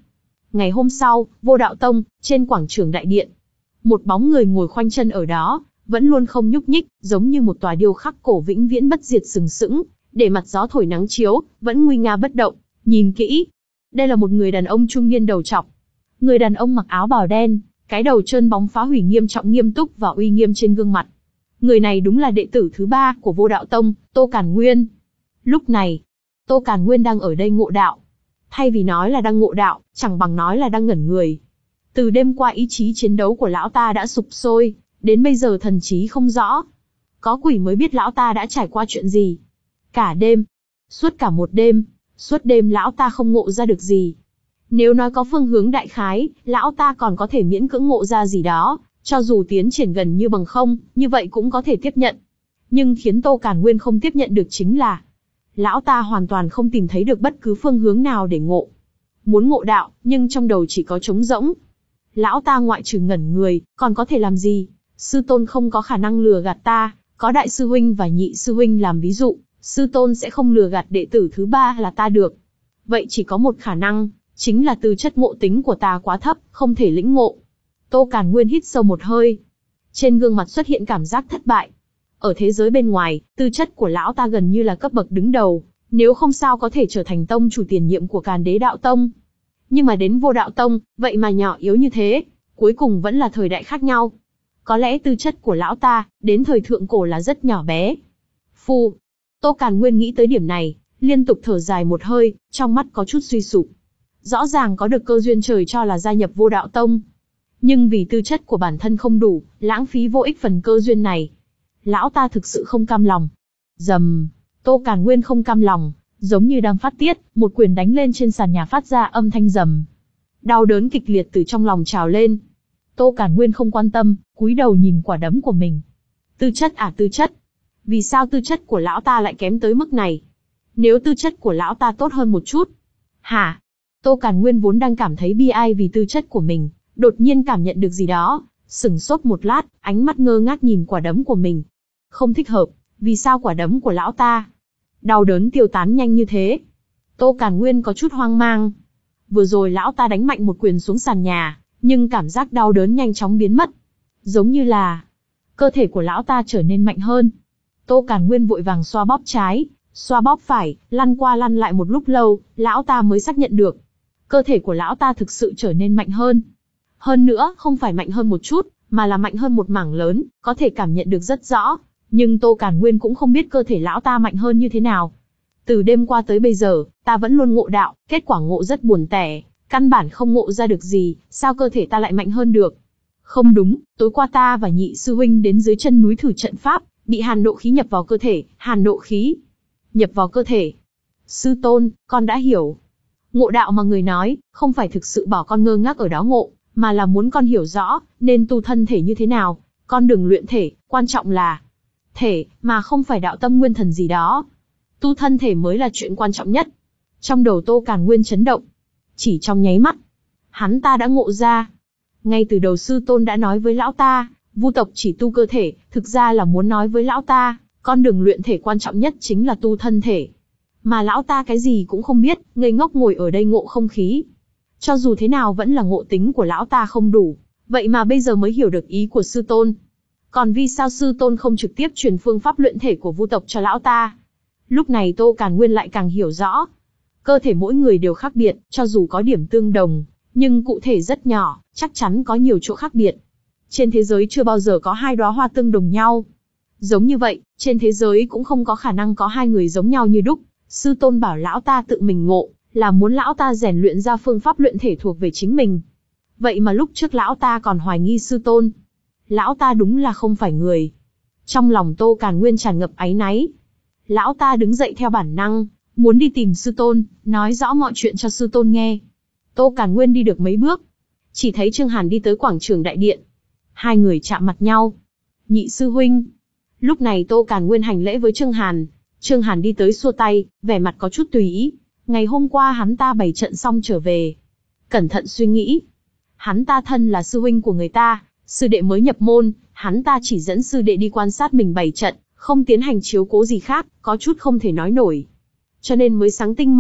Ngày hôm sau, Vô Đạo Tông, trên quảng trường đại điện. Một bóng người ngồi khoanh chân ở đó, vẫn luôn không nhúc nhích, giống như một tòa điêu khắc cổ vĩnh viễn bất diệt sừng sững, để mặt gió thổi nắng chiếu, vẫn nguy nga bất động. Nhìn kỹ, đây là một người đàn ông trung niên đầu trọc. Người đàn ông mặc áo bào đen, cái đầu trơn bóng phá hủy nghiêm trọng nghiêm túc và uy nghiêm trên gương mặt. Người này đúng là đệ tử thứ ba của Vô Đạo Tông, Tô Càn Nguyên. Lúc này, Tô Càn Nguyên đang ở đây ngộ đạo. Thay vì nói là đang ngộ đạo, chẳng bằng nói là đang ngẩn người. Từ đêm qua ý chí chiến đấu của lão ta đã sụp sôi, đến bây giờ thần trí không rõ. Có quỷ mới biết lão ta đã trải qua chuyện gì. Cả đêm, suốt cả một đêm, suốt đêm lão ta không ngộ ra được gì. Nếu nói có phương hướng đại khái, lão ta còn có thể miễn cưỡng ngộ ra gì đó, cho dù tiến triển gần như bằng không, như vậy cũng có thể tiếp nhận. Nhưng khiến Tô Càn Nguyên không tiếp nhận được chính là, lão ta hoàn toàn không tìm thấy được bất cứ phương hướng nào để ngộ. Muốn ngộ đạo, nhưng trong đầu chỉ có trống rỗng. Lão ta ngoại trừ ngẩn người, còn có thể làm gì? Sư tôn không có khả năng lừa gạt ta, có đại sư huynh và nhị sư huynh làm ví dụ, sư tôn sẽ không lừa gạt đệ tử thứ ba là ta được. Vậy chỉ có một khả năng, chính là tư chất ngộ tính của ta quá thấp, không thể lĩnh ngộ. Tô Càn Nguyên hít sâu một hơi. Trên gương mặt xuất hiện cảm giác thất bại. Ở thế giới bên ngoài, tư chất của lão ta gần như là cấp bậc đứng đầu, nếu không sao có thể trở thành tông chủ tiền nhiệm của Càn Đế Đạo Tông. Nhưng mà đến Vô Đạo Tông, vậy mà nhỏ yếu như thế, cuối cùng vẫn là thời đại khác nhau. Có lẽ tư chất của lão ta, đến thời thượng cổ là rất nhỏ bé. Phu, Tô Càn Nguyên nghĩ tới điểm này, liên tục thở dài một hơi, trong mắt có chút suy sụp. Rõ ràng có được cơ duyên trời cho là gia nhập Vô Đạo Tông. Nhưng vì tư chất của bản thân không đủ, lãng phí vô ích phần cơ duyên này. Lão ta thực sự không cam lòng. Rầm, Tô Càn Nguyên không cam lòng, giống như đang phát tiết, một quyền đánh lên trên sàn nhà phát ra âm thanh rầm. Đau đớn kịch liệt từ trong lòng trào lên. Tô Càn Nguyên không quan tâm, cúi đầu nhìn quả đấm của mình. Tư chất à tư chất. Vì sao tư chất của lão ta lại kém tới mức này? Nếu tư chất của lão ta tốt hơn một chút. Hả? Tô Càn Nguyên vốn đang cảm thấy bi ai vì tư chất của mình, đột nhiên cảm nhận được gì đó, sửng sốt một lát, ánh mắt ngơ ngác nhìn quả đấm của mình. Không thích hợp, vì sao quả đấm của lão ta đau đớn tiêu tán nhanh như thế? Tô Càn Nguyên có chút hoang mang. Vừa rồi lão ta đánh mạnh một quyền xuống sàn nhà, nhưng cảm giác đau đớn nhanh chóng biến mất. Giống như là cơ thể của lão ta trở nên mạnh hơn. Tô Càn Nguyên vội vàng xoa bóp trái, xoa bóp phải, lăn qua lăn lại một lúc lâu, lão ta mới xác nhận được. Cơ thể của lão ta thực sự trở nên mạnh hơn. Hơn nữa, không phải mạnh hơn một chút, mà là mạnh hơn một mảng lớn, có thể cảm nhận được rất rõ. Nhưng Tô Càn Nguyên cũng không biết cơ thể lão ta mạnh hơn như thế nào. Từ đêm qua tới bây giờ, ta vẫn luôn ngộ đạo, kết quả ngộ rất buồn tẻ, căn bản không ngộ ra được gì, sao cơ thể ta lại mạnh hơn được? Không đúng, tối qua ta và nhị sư huynh đến dưới chân núi thử trận pháp, bị hàn nộ khí nhập vào cơ thể, hàn nộ khí nhập vào cơ thể. Sư tôn, con đã hiểu. Ngộ đạo mà người nói, không phải thực sự bảo con ngơ ngác ở đó ngộ, mà là muốn con hiểu rõ, nên tu thân thể như thế nào. Con đừng luyện thể, quan trọng là thể, mà không phải đạo tâm nguyên thần gì đó. Tu thân thể mới là chuyện quan trọng nhất. Trong đầu Tô Càn Nguyên chấn động. Chỉ trong nháy mắt, hắn ta đã ngộ ra. Ngay từ đầu sư tôn đã nói với lão ta, Vu tộc chỉ tu cơ thể, thực ra là muốn nói với lão ta, con đường luyện thể quan trọng nhất chính là tu thân thể. Mà lão ta cái gì cũng không biết, ngây ngốc ngồi ở đây ngộ không khí. Cho dù thế nào vẫn là ngộ tính của lão ta không đủ, vậy mà bây giờ mới hiểu được ý của sư tôn. Còn vì sao sư tôn không trực tiếp truyền phương pháp luyện thể của Vu tộc cho lão ta? Lúc này Tô Càn Nguyên lại càng hiểu rõ. Cơ thể mỗi người đều khác biệt, cho dù có điểm tương đồng, nhưng cụ thể rất nhỏ, chắc chắn có nhiều chỗ khác biệt. Trên thế giới chưa bao giờ có hai đóa hoa tương đồng nhau. Giống như vậy, trên thế giới cũng không có khả năng có hai người giống nhau như đúc. Sư tôn bảo lão ta tự mình ngộ, là muốn lão ta rèn luyện ra phương pháp luyện thể thuộc về chính mình. Vậy mà lúc trước lão ta còn hoài nghi sư tôn. Lão ta đúng là không phải người. Trong lòng Tô Càn Nguyên tràn ngập áy náy. Lão ta đứng dậy theo bản năng, muốn đi tìm sư tôn, nói rõ mọi chuyện cho sư tôn nghe. Tô Càn Nguyên đi được mấy bước, chỉ thấy Trương Hàn đi tới quảng trường đại điện. Hai người chạm mặt nhau. Nhị sư huynh. Lúc này Tô Càn Nguyên hành lễ với Trương Hàn. Trương Hàn đi tới xua tay, vẻ mặt có chút tùy ý. Ngày hôm qua hắn ta bày trận xong trở về. Cẩn thận suy nghĩ. Hắn ta thân là sư huynh của người ta, sư đệ mới nhập môn, hắn ta chỉ dẫn sư đệ đi quan sát mình bày trận, không tiến hành chiếu cố gì khác, có chút không thể nói nổi. Cho nên mới sáng tinh mơ,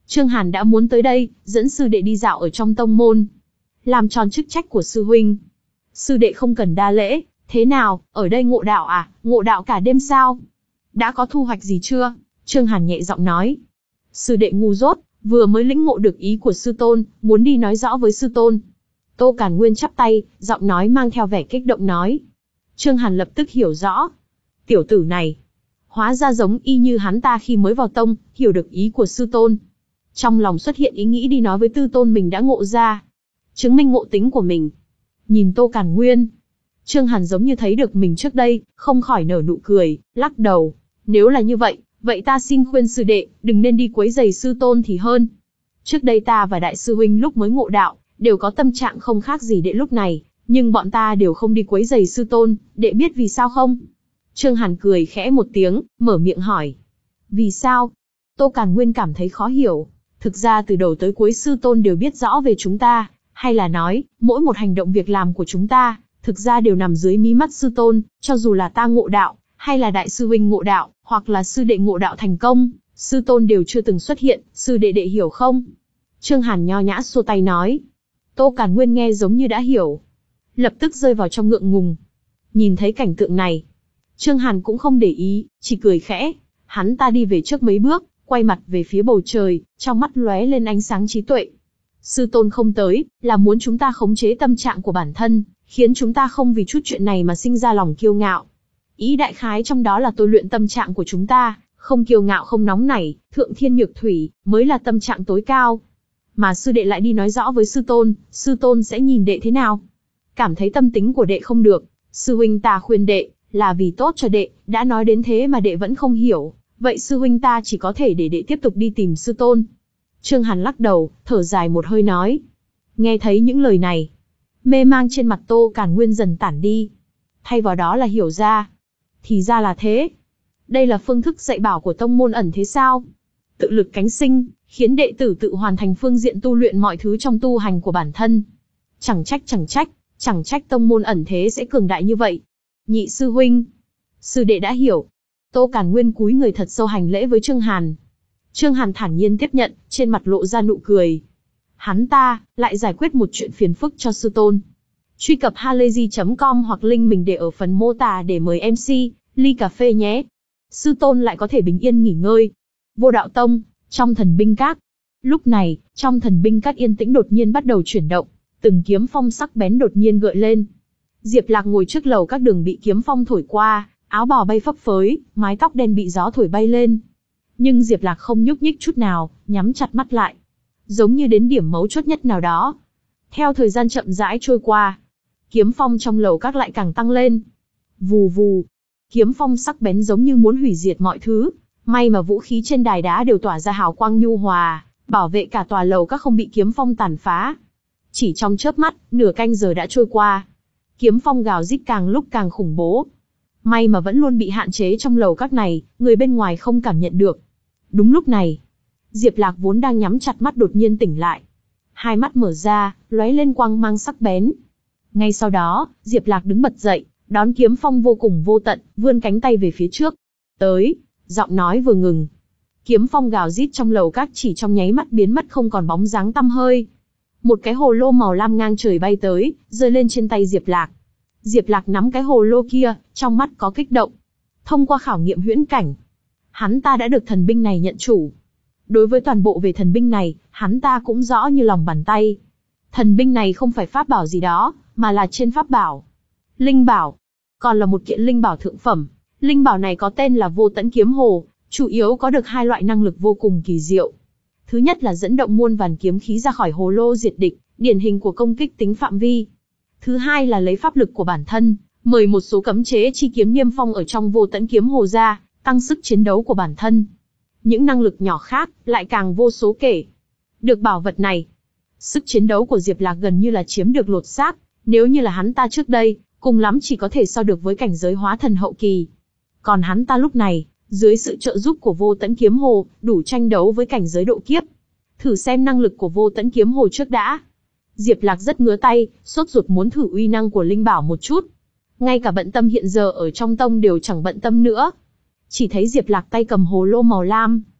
Trương Hàn đã muốn tới đây, dẫn sư đệ đi dạo ở trong tông môn, làm tròn chức trách của sư huynh. Sư đệ không cần đa lễ, thế nào, ở đây ngộ đạo à, ngộ đạo cả đêm sao? Đã có thu hoạch gì chưa? Trương Hàn nhẹ giọng nói. Sư đệ ngu dốt, vừa mới lĩnh ngộ được ý của sư tôn, muốn đi nói rõ với sư tôn. Tô Càn Nguyên chắp tay, giọng nói mang theo vẻ kích động nói. Trương Hàn lập tức hiểu rõ. Tiểu tử này, hóa ra giống y như hắn ta khi mới vào tông, hiểu được ý của sư tôn. Trong lòng xuất hiện ý nghĩ đi nói với tư tôn mình đã ngộ ra, chứng minh ngộ tính của mình. Nhìn Tô Càn Nguyên, Trương Hàn giống như thấy được mình trước đây, không khỏi nở nụ cười, lắc đầu. Nếu là như vậy, vậy ta xin khuyên sư đệ, đừng nên đi quấy rầy sư tôn thì hơn. Trước đây ta và đại sư huynh lúc mới ngộ đạo, đều có tâm trạng không khác gì đệ lúc này, nhưng bọn ta đều không đi quấy rầy sư tôn, đệ biết vì sao không? Trương Hàn cười khẽ một tiếng, mở miệng hỏi. Vì sao? Tô Càn Nguyên cảm thấy khó hiểu. Thực ra từ đầu tới cuối sư tôn đều biết rõ về chúng ta, hay là nói, mỗi một hành động việc làm của chúng ta, thực ra đều nằm dưới mí mắt sư tôn, cho dù là ta ngộ đạo, hay là đại sư huynh ngộ đạo, hoặc là sư đệ ngộ đạo thành công, sư tôn đều chưa từng xuất hiện, sư đệ đệ hiểu không? Trương Hàn nho nhã xua tay nói. Tô Càn Nguyên nghe giống như đã hiểu, lập tức rơi vào trong ngượng ngùng. Nhìn thấy cảnh tượng này, Trương Hàn cũng không để ý, chỉ cười khẽ. Hắn ta đi về trước mấy bước, quay mặt về phía bầu trời, trong mắt lóe lên ánh sáng trí tuệ. Sư tôn không tới, là muốn chúng ta khống chế tâm trạng của bản thân, khiến chúng ta không vì chút chuyện này mà sinh ra lòng kiêu ngạo. Ý đại khái trong đó là tôi luyện tâm trạng của chúng ta, không kiêu ngạo không nóng nảy, thượng thiên nhược thủy, mới là tâm trạng tối cao. Mà sư đệ lại đi nói rõ với sư tôn, sư tôn sẽ nhìn đệ thế nào? Cảm thấy tâm tính của đệ không được, sư huynh ta khuyên đệ, là vì tốt cho đệ, đã nói đến thế mà đệ vẫn không hiểu, vậy sư huynh ta chỉ có thể để đệ tiếp tục đi tìm sư tôn. Trương Hàn lắc đầu, thở dài một hơi nói. Nghe thấy những lời này, mê mang trên mặt Tô Càn Nguyên dần tản đi. Thay vào đó là hiểu ra. Thì ra là thế. Đây là phương thức dạy bảo của tông môn ẩn thế sao? Tự lực cánh sinh, khiến đệ tử tự hoàn thành phương diện tu luyện mọi thứ trong tu hành của bản thân. Chẳng trách chẳng trách, chẳng trách tông môn ẩn thế sẽ cường đại như vậy. Nhị sư huynh, sư đệ đã hiểu. Tô Càn Nguyên cúi người thật sâu hành lễ với Trương Hàn. Trương Hàn thản nhiên tiếp nhận, trên mặt lộ ra nụ cười. Hắn ta lại giải quyết một chuyện phiền phức cho sư tôn. Truy cập halayzi chấm com hoặc link mình để ở phần mô tả để mời em xê ly cà phê nhé. Sư tôn lại có thể bình yên nghỉ ngơi. Vô Đạo Tông, trong Thần Binh Các. Lúc này, trong Thần Binh Các yên tĩnh đột nhiên bắt đầu chuyển động, từng kiếm phong sắc bén đột nhiên gợi lên. Diệp Lạc ngồi trước lầu các đường bị kiếm phong thổi qua, áo bào bay phấp phới, mái tóc đen bị gió thổi bay lên. Nhưng Diệp Lạc không nhúc nhích chút nào, nhắm chặt mắt lại, giống như đến điểm mấu chốt nhất nào đó. Theo thời gian chậm rãi trôi qua, kiếm phong trong lầu các lại càng tăng lên. Vù vù, kiếm phong sắc bén giống như muốn hủy diệt mọi thứ. May mà vũ khí trên đài đá đều tỏa ra hào quang nhu hòa, bảo vệ cả tòa lầu các không bị kiếm phong tàn phá. Chỉ trong chớp mắt, nửa canh giờ đã trôi qua. Kiếm phong gào rít càng lúc càng khủng bố. May mà vẫn luôn bị hạn chế trong lầu các này, người bên ngoài không cảm nhận được. Đúng lúc này, Diệp Lạc vốn đang nhắm chặt mắt đột nhiên tỉnh lại. Hai mắt mở ra, lóe lên quang mang sắc bén. Ngay sau đó, Diệp Lạc đứng bật dậy, đón kiếm phong vô cùng vô tận, vươn cánh tay về phía trước. Tới, giọng nói vừa ngừng. Kiếm phong gào rít trong lầu các chỉ trong nháy mắt biến mất không còn bóng dáng tăm hơi. Một cái hồ lô màu lam ngang trời bay tới, rơi lên trên tay Diệp Lạc. Diệp Lạc nắm cái hồ lô kia, trong mắt có kích động. Thông qua khảo nghiệm huyễn cảnh, hắn ta đã được thần binh này nhận chủ. Đối với toàn bộ về thần binh này, hắn ta cũng rõ như lòng bàn tay. Thần binh này không phải pháp bảo gì đó, mà là trên pháp bảo. Linh bảo. Còn là một kiện linh bảo thượng phẩm. Linh bảo này có tên là Vô Tẫn Kiếm Hồ, chủ yếu có được hai loại năng lực vô cùng kỳ diệu. Thứ nhất là dẫn động muôn vàn kiếm khí ra khỏi hồ lô diệt địch, điển hình của công kích tính phạm vi. Thứ hai là lấy pháp lực của bản thân, mời một số cấm chế chi kiếm niêm phong ở trong Vô Tẫn Kiếm Hồ ra, tăng sức chiến đấu của bản thân. Những năng lực nhỏ khác lại càng vô số kể. Được bảo vật này, sức chiến đấu của Diệp Lạc gần như là chiếm được lột xác. Nếu như là hắn ta trước đây, cùng lắm chỉ có thể so được với cảnh giới hóa thần hậu kỳ. Còn hắn ta lúc này, dưới sự trợ giúp của Vô Tẫn Kiếm Hồ, đủ tranh đấu với cảnh giới độ kiếp. Thử xem năng lực của Vô Tẫn Kiếm Hồ trước đã. Diệp Lạc rất ngứa tay, sốt ruột muốn thử uy năng của linh bảo một chút. Ngay cả bận tâm hiện giờ ở trong tông đều chẳng bận tâm nữa. Chỉ thấy Diệp Lạc tay cầm hồ lô màu lam,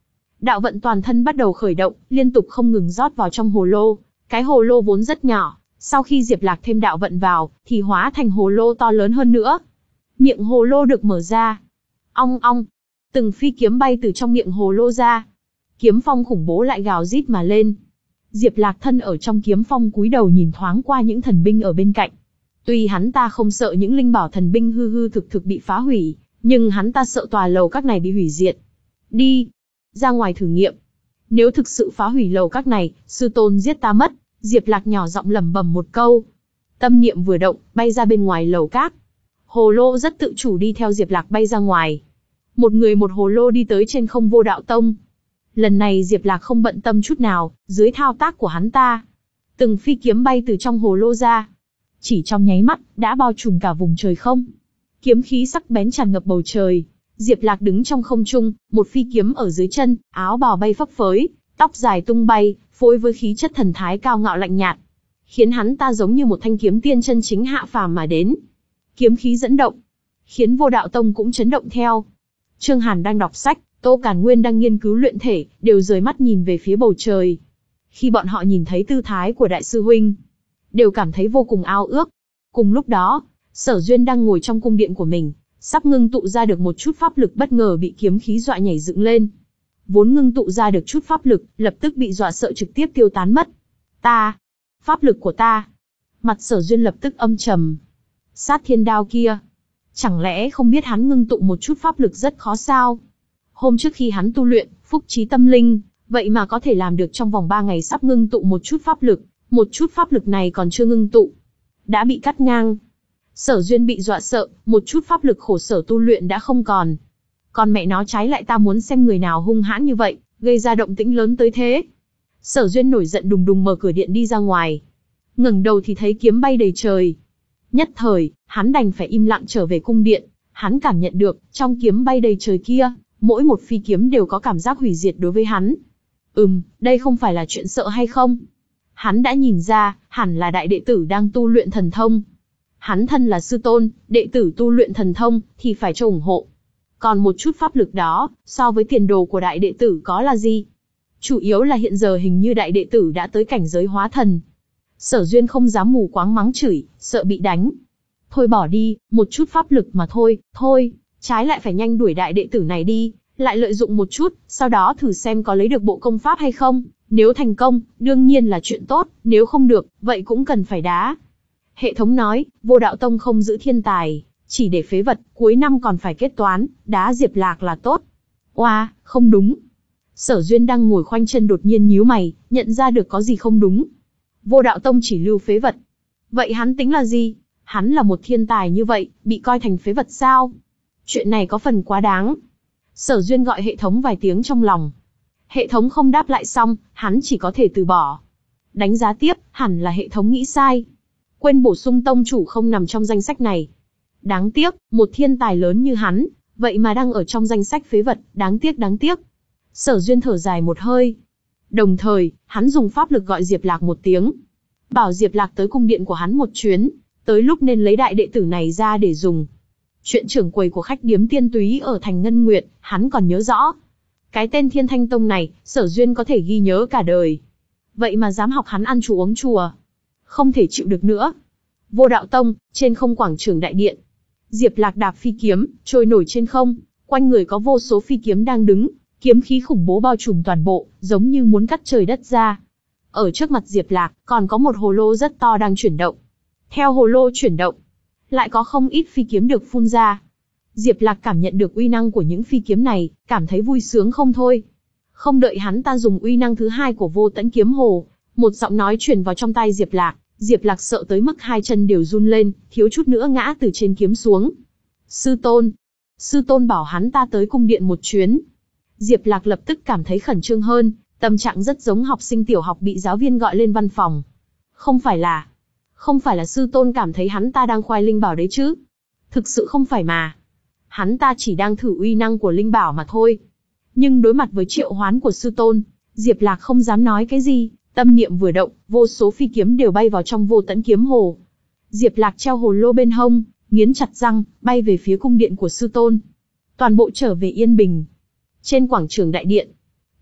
Đạo vận toàn thân bắt đầu khởi động, liên tục không ngừng rót vào trong hồ lô. Cái hồ lô vốn rất nhỏ, sau khi Diệp Lạc thêm đạo vận vào, thì hóa thành hồ lô to lớn hơn nữa. Miệng hồ lô được mở ra. Ong ong, từng phi kiếm bay từ trong miệng hồ lô ra. Kiếm phong khủng bố lại gào rít mà lên. Diệp Lạc thân ở trong kiếm phong cúi đầu nhìn thoáng qua những thần binh ở bên cạnh. Tuy hắn ta không sợ những linh bảo thần binh hư hư thực thực bị phá hủy, nhưng hắn ta sợ tòa lầu các này bị hủy diệt. Đi, ra ngoài thử nghiệm. Nếu thực sự phá hủy lầu các này, sư tôn giết ta mất. Diệp Lạc nhỏ giọng lẩm bẩm một câu. Tâm niệm vừa động, bay ra bên ngoài lầu các. Hồ lô rất tự chủ đi theo Diệp Lạc bay ra ngoài. Một người một hồ lô đi tới trên không Vô Đạo Tông. Lần này Diệp Lạc không bận tâm chút nào, dưới thao tác của hắn ta. Từng phi kiếm bay từ trong hồ lô ra. Chỉ trong nháy mắt, đã bao trùm cả vùng trời không. Kiếm khí sắc bén tràn ngập bầu trời. Diệp Lạc đứng trong không trung, một phi kiếm ở dưới chân, áo bào bay phấp phới, tóc dài tung bay, phối với khí chất thần thái cao ngạo lạnh nhạt, khiến hắn ta giống như một thanh kiếm tiên chân chính hạ phàm mà đến. Kiếm khí dẫn động, khiến Vô Đạo Tông cũng chấn động theo. Trương Hàn đang đọc sách, Tô Càn Nguyên đang nghiên cứu luyện thể, đều rời mắt nhìn về phía bầu trời. Khi bọn họ nhìn thấy tư thái của đại sư huynh, đều cảm thấy vô cùng ao ước. Cùng lúc đó, Sở Duyên đang ngồi trong cung điện của mình, sắp ngưng tụ ra được một chút pháp lực, bất ngờ bị kiếm khí dọa nhảy dựng lên. Vốn ngưng tụ ra được chút pháp lực, lập tức bị dọa sợ trực tiếp tiêu tán mất. Ta, pháp lực của ta. Mặt Sở Duyên lập tức âm trầm. Sát thiên đao kia, chẳng lẽ không biết hắn ngưng tụ một chút pháp lực rất khó sao? Hôm trước khi hắn tu luyện phúc trí tâm linh, vậy mà có thể làm được trong vòng ba ngày sắp ngưng tụ một chút pháp lực, một chút pháp lực này còn chưa ngưng tụ, đã bị cắt ngang. Sở Duyên bị dọa sợ, một chút pháp lực khổ sở tu luyện đã không còn. Còn mẹ nó trái lại ta muốn xem người nào hung hãn như vậy, gây ra động tĩnh lớn tới thế. Sở Duyên nổi giận đùng đùng mở cửa điện đi ra ngoài. Ngẩng đầu thì thấy kiếm bay đầy trời. Nhất thời, hắn đành phải im lặng trở về cung điện. Hắn cảm nhận được, trong kiếm bay đầy trời kia, mỗi một phi kiếm đều có cảm giác hủy diệt đối với hắn. Ừm, đây không phải là chuyện sợ hay không? Hắn đã nhìn ra, hẳn là đại đệ tử đang tu luyện thần thông. Hắn thân là sư tôn, đệ tử tu luyện thần thông, thì phải cho ủng hộ. Còn một chút pháp lực đó, so với tiền đồ của đại đệ tử có là gì? Chủ yếu là hiện giờ hình như đại đệ tử đã tới cảnh giới hóa thần. Sở Duyên không dám mù quáng mắng chửi, sợ bị đánh. Thôi bỏ đi, một chút pháp lực mà thôi, thôi, trái lại phải nhanh đuổi đại đệ tử này đi, lại lợi dụng một chút, sau đó thử xem có lấy được bộ công pháp hay không. Nếu thành công, đương nhiên là chuyện tốt, nếu không được, vậy cũng cần phải đá. Hệ thống nói, Vô Đạo Tông không giữ thiên tài, chỉ để phế vật, cuối năm còn phải kết toán, đá Diệp Lạc là tốt. Oa, không đúng. Sở Duyên đang ngồi khoanh chân đột nhiên nhíu mày, nhận ra được có gì không đúng. Vô Đạo Tông chỉ lưu phế vật. Vậy hắn tính là gì? Hắn là một thiên tài như vậy, bị coi thành phế vật sao? Chuyện này có phần quá đáng. Sở Duyên gọi hệ thống vài tiếng trong lòng. Hệ thống không đáp lại xong, hắn chỉ có thể từ bỏ. Đánh giá tiếp, hẳn là hệ thống nghĩ sai. Quên bổ sung tông chủ không nằm trong danh sách này. Đáng tiếc, một thiên tài lớn như hắn, vậy mà đang ở trong danh sách phế vật, đáng tiếc đáng tiếc. Sở Duyên thở dài một hơi. Đồng thời, hắn dùng pháp lực gọi Diệp Lạc một tiếng. Bảo Diệp Lạc tới cung điện của hắn một chuyến, tới lúc nên lấy đại đệ tử này ra để dùng. Chuyện trưởng quầy của khách điếm Tiên Túy ở thành Ngân Nguyệt, hắn còn nhớ rõ. Cái tên Thiên Thanh Tông này, Sở Duyên có thể ghi nhớ cả đời. Vậy mà dám học hắn ăn chùa uống chùa. Không thể chịu được nữa. Vô Đạo Tông, trên không quảng trường đại điện. Diệp Lạc đạp phi kiếm, trôi nổi trên không, quanh người có vô số phi kiếm đang đứng, kiếm khí khủng bố bao trùm toàn bộ, giống như muốn cắt trời đất ra. Ở trước mặt Diệp Lạc, còn có một hồ lô rất to đang chuyển động. Theo hồ lô chuyển động, lại có không ít phi kiếm được phun ra. Diệp Lạc cảm nhận được uy năng của những phi kiếm này, cảm thấy vui sướng không thôi. Không đợi hắn ta dùng uy năng thứ hai của Vô Tẫn Kiếm Hồ, một giọng nói truyền vào trong tai Diệp Lạc, Diệp Lạc sợ tới mức hai chân đều run lên, thiếu chút nữa ngã từ trên kiếm xuống. Sư tôn, sư tôn bảo hắn ta tới cung điện một chuyến. Diệp Lạc lập tức cảm thấy khẩn trương hơn, tâm trạng rất giống học sinh tiểu học bị giáo viên gọi lên văn phòng. Không phải là, không phải là sư tôn cảm thấy hắn ta đang khoe linh bảo đấy chứ? Thực sự không phải mà. Hắn ta chỉ đang thử uy năng của linh bảo mà thôi. Nhưng đối mặt với triệu hoán của sư tôn, Diệp Lạc không dám nói cái gì, tâm niệm vừa động, vô số phi kiếm đều bay vào trong Vô Tẫn Kiếm Hồ. Diệp Lạc treo hồ lô bên hông, nghiến chặt răng, bay về phía cung điện của sư tôn. Toàn bộ trở về yên bình. Trên quảng trường đại điện,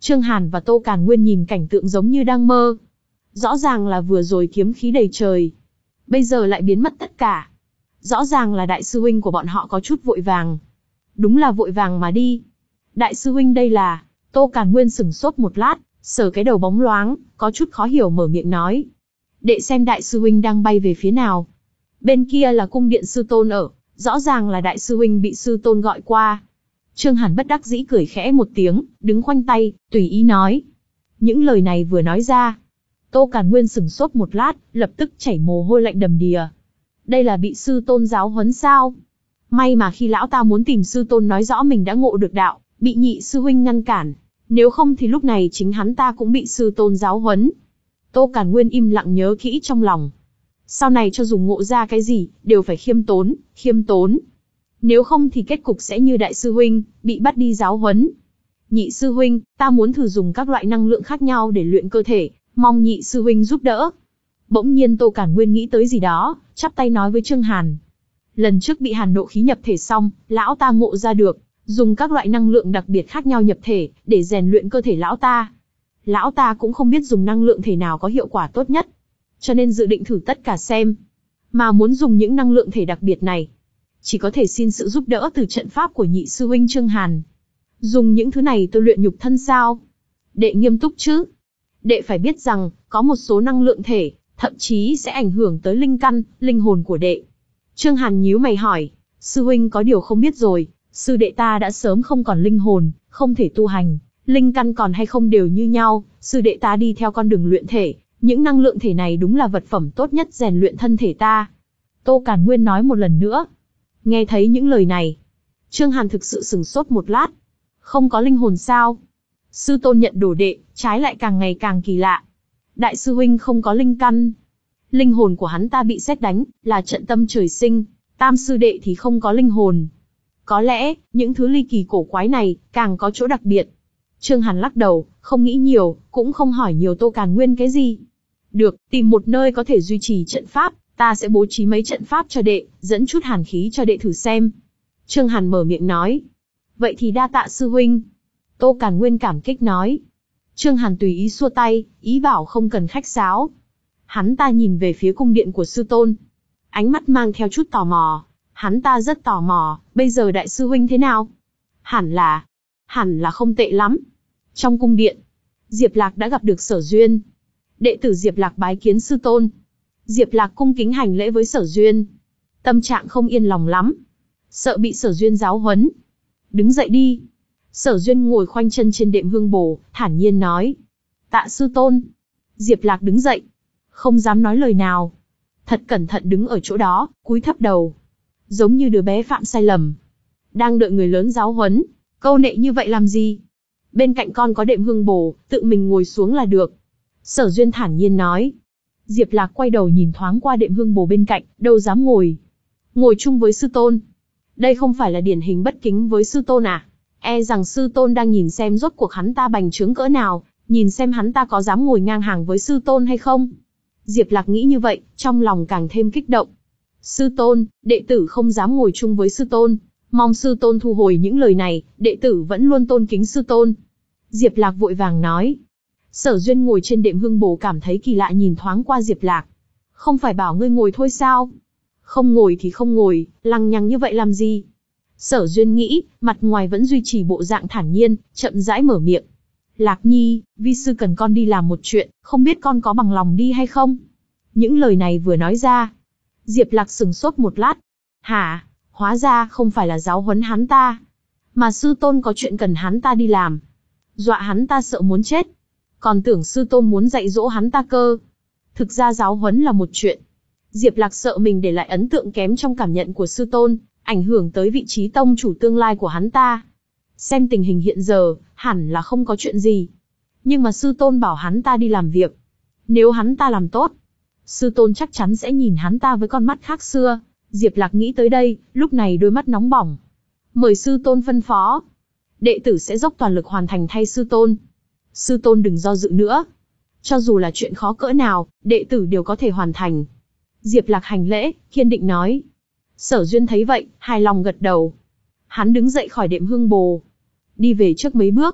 Trương Hàn và Tô Càn Nguyên nhìn cảnh tượng giống như đang mơ. Rõ ràng là vừa rồi kiếm khí đầy trời, bây giờ lại biến mất tất cả. Rõ ràng là đại sư huynh của bọn họ có chút vội vàng. Đúng là vội vàng mà đi. Đại sư huynh đây là... Tô Càn Nguyên sửng sốt một lát, sờ cái đầu bóng loáng, có chút khó hiểu mở miệng nói. Đệ xem đại sư huynh đang bay về phía nào. Bên kia là cung điện sư tôn ở, rõ ràng là đại sư huynh bị sư tôn gọi qua. Trương Hàn bất đắc dĩ cười khẽ một tiếng, đứng khoanh tay, tùy ý nói. Những lời này vừa nói ra, Tô Càn Nguyên sửng sốt một lát, lập tức chảy mồ hôi lạnh đầm đìa. Đây là bị sư tôn giáo huấn sao? May mà khi lão ta muốn tìm sư tôn nói rõ mình đã ngộ được đạo, bị nhị sư huynh ngăn cản. Nếu không thì lúc này chính hắn ta cũng bị sư tôn giáo huấn. Tô Càn Nguyên im lặng nhớ kỹ trong lòng. Sau này cho dù ngộ ra cái gì, đều phải khiêm tốn, khiêm tốn. Nếu không thì kết cục sẽ như đại sư huynh, bị bắt đi giáo huấn. Nhị sư huynh, ta muốn thử dùng các loại năng lượng khác nhau để luyện cơ thể, mong nhị sư huynh giúp đỡ. Bỗng nhiên Tô Càn Nguyên nghĩ tới gì đó, chắp tay nói với Trương Hàn. Lần trước bị hàn nộ khí nhập thể xong, lão ta ngộ ra được, dùng các loại năng lượng đặc biệt khác nhau nhập thể, để rèn luyện cơ thể lão ta. Lão ta cũng không biết dùng năng lượng thể nào có hiệu quả tốt nhất, cho nên dự định thử tất cả xem. Mà muốn dùng những năng lượng thể đặc biệt này, chỉ có thể xin sự giúp đỡ từ trận pháp của nhị sư huynh Trương Hàn. Dùng những thứ này tôi luyện nhục thân sao? Đệ nghiêm túc chứ? Đệ phải biết rằng, có một số năng lượng thể, thậm chí sẽ ảnh hưởng tới linh căn, linh hồn của đệ. Trương Hàn nhíu mày hỏi, sư huynh có điều không biết rồi, sư đệ ta đã sớm không còn linh hồn, không thể tu hành, linh căn còn hay không đều như nhau, sư đệ ta đi theo con đường luyện thể, những năng lượng thể này đúng là vật phẩm tốt nhất rèn luyện thân thể ta. Tô Càn Nguyên nói một lần nữa. Nghe thấy những lời này, Trương Hàn thực sự sửng sốt một lát. Không có linh hồn sao? Sư tôn nhận đồ đệ, trái lại càng ngày càng kỳ lạ. Đại sư huynh không có linh căn. Linh hồn của hắn ta bị sét đánh, là trận tâm trời sinh. Tam sư đệ thì không có linh hồn. Có lẽ, những thứ ly kỳ cổ quái này, càng có chỗ đặc biệt. Trương Hàn lắc đầu, không nghĩ nhiều, cũng không hỏi nhiều Tô Càn Nguyên cái gì. Được, tìm một nơi có thể duy trì trận pháp, ta sẽ bố trí mấy trận pháp cho đệ, dẫn chút hàn khí cho đệ thử xem. Trương Hàn mở miệng nói. Vậy thì đa tạ sư huynh. Tô Càn Nguyên cảm kích nói. Trương Hàn tùy ý xua tay, ý bảo không cần khách sáo. Hắn ta nhìn về phía cung điện của sư tôn. Ánh mắt mang theo chút tò mò. Hắn ta rất tò mò, bây giờ đại sư huynh thế nào? Hẳn là, hẳn là không tệ lắm. Trong cung điện, Diệp Lạc đã gặp được Sở Duyên. Đệ tử Diệp Lạc bái kiến sư tôn. Diệp Lạc cung kính hành lễ với Sở Duyên. Tâm trạng không yên lòng lắm, sợ bị Sở Duyên giáo huấn. Đứng dậy đi. Sở Duyên ngồi khoanh chân trên đệm hương bồ, thản nhiên nói. Tạ sư tôn. Diệp Lạc đứng dậy, không dám nói lời nào. Thật cẩn thận đứng ở chỗ đó, cúi thấp đầu. Giống như đứa bé phạm sai lầm, đang đợi người lớn giáo huấn. Câu nệ như vậy làm gì? Bên cạnh con có đệm hương bồ, tự mình ngồi xuống là được. Sở Duyên thản nhiên nói. Diệp Lạc quay đầu nhìn thoáng qua đệm hương bồ bên cạnh, đâu dám ngồi. Ngồi chung với sư tôn. Đây không phải là điển hình bất kính với sư tôn à? E rằng sư tôn đang nhìn xem rốt cuộc hắn ta bành trướng cỡ nào, nhìn xem hắn ta có dám ngồi ngang hàng với sư tôn hay không. Diệp Lạc nghĩ như vậy, trong lòng càng thêm kích động. Sư tôn, đệ tử không dám ngồi chung với sư tôn. Mong sư tôn thu hồi những lời này, đệ tử vẫn luôn tôn kính sư tôn. Diệp Lạc vội vàng nói. Sở Duyên ngồi trên đệm hương bồ cảm thấy kỳ lạ nhìn thoáng qua Diệp Lạc. Không phải bảo ngươi ngồi thôi sao? Không ngồi thì không ngồi, lằng nhằng như vậy làm gì? Sở Duyên nghĩ, mặt ngoài vẫn duy trì bộ dạng thản nhiên, chậm rãi mở miệng. Lạc Nhi, vi sư cần con đi làm một chuyện, không biết con có bằng lòng đi hay không? Những lời này vừa nói ra, Diệp Lạc sừng sốt một lát. Hả? Hóa ra không phải là giáo huấn hắn ta, mà sư tôn có chuyện cần hắn ta đi làm. Dọa hắn ta sợ muốn chết. Còn tưởng sư tôn muốn dạy dỗ hắn ta cơ. Thực ra giáo huấn là một chuyện. Diệp Lạc sợ mình để lại ấn tượng kém trong cảm nhận của sư tôn, ảnh hưởng tới vị trí tông chủ tương lai của hắn ta. Xem tình hình hiện giờ, hẳn là không có chuyện gì. Nhưng mà sư tôn bảo hắn ta đi làm việc. Nếu hắn ta làm tốt, sư tôn chắc chắn sẽ nhìn hắn ta với con mắt khác xưa. Diệp Lạc nghĩ tới đây, lúc này đôi mắt nóng bỏng. Mời sư tôn phân phó. Đệ tử sẽ dốc toàn lực hoàn thành thay sư tôn. Sư tôn đừng do dự nữa. Cho dù là chuyện khó cỡ nào, đệ tử đều có thể hoàn thành. Diệp Lạc hành lễ, kiên định nói. Sở Duyên thấy vậy, hài lòng gật đầu. Hắn đứng dậy khỏi đệm hương bồ, đi về trước mấy bước.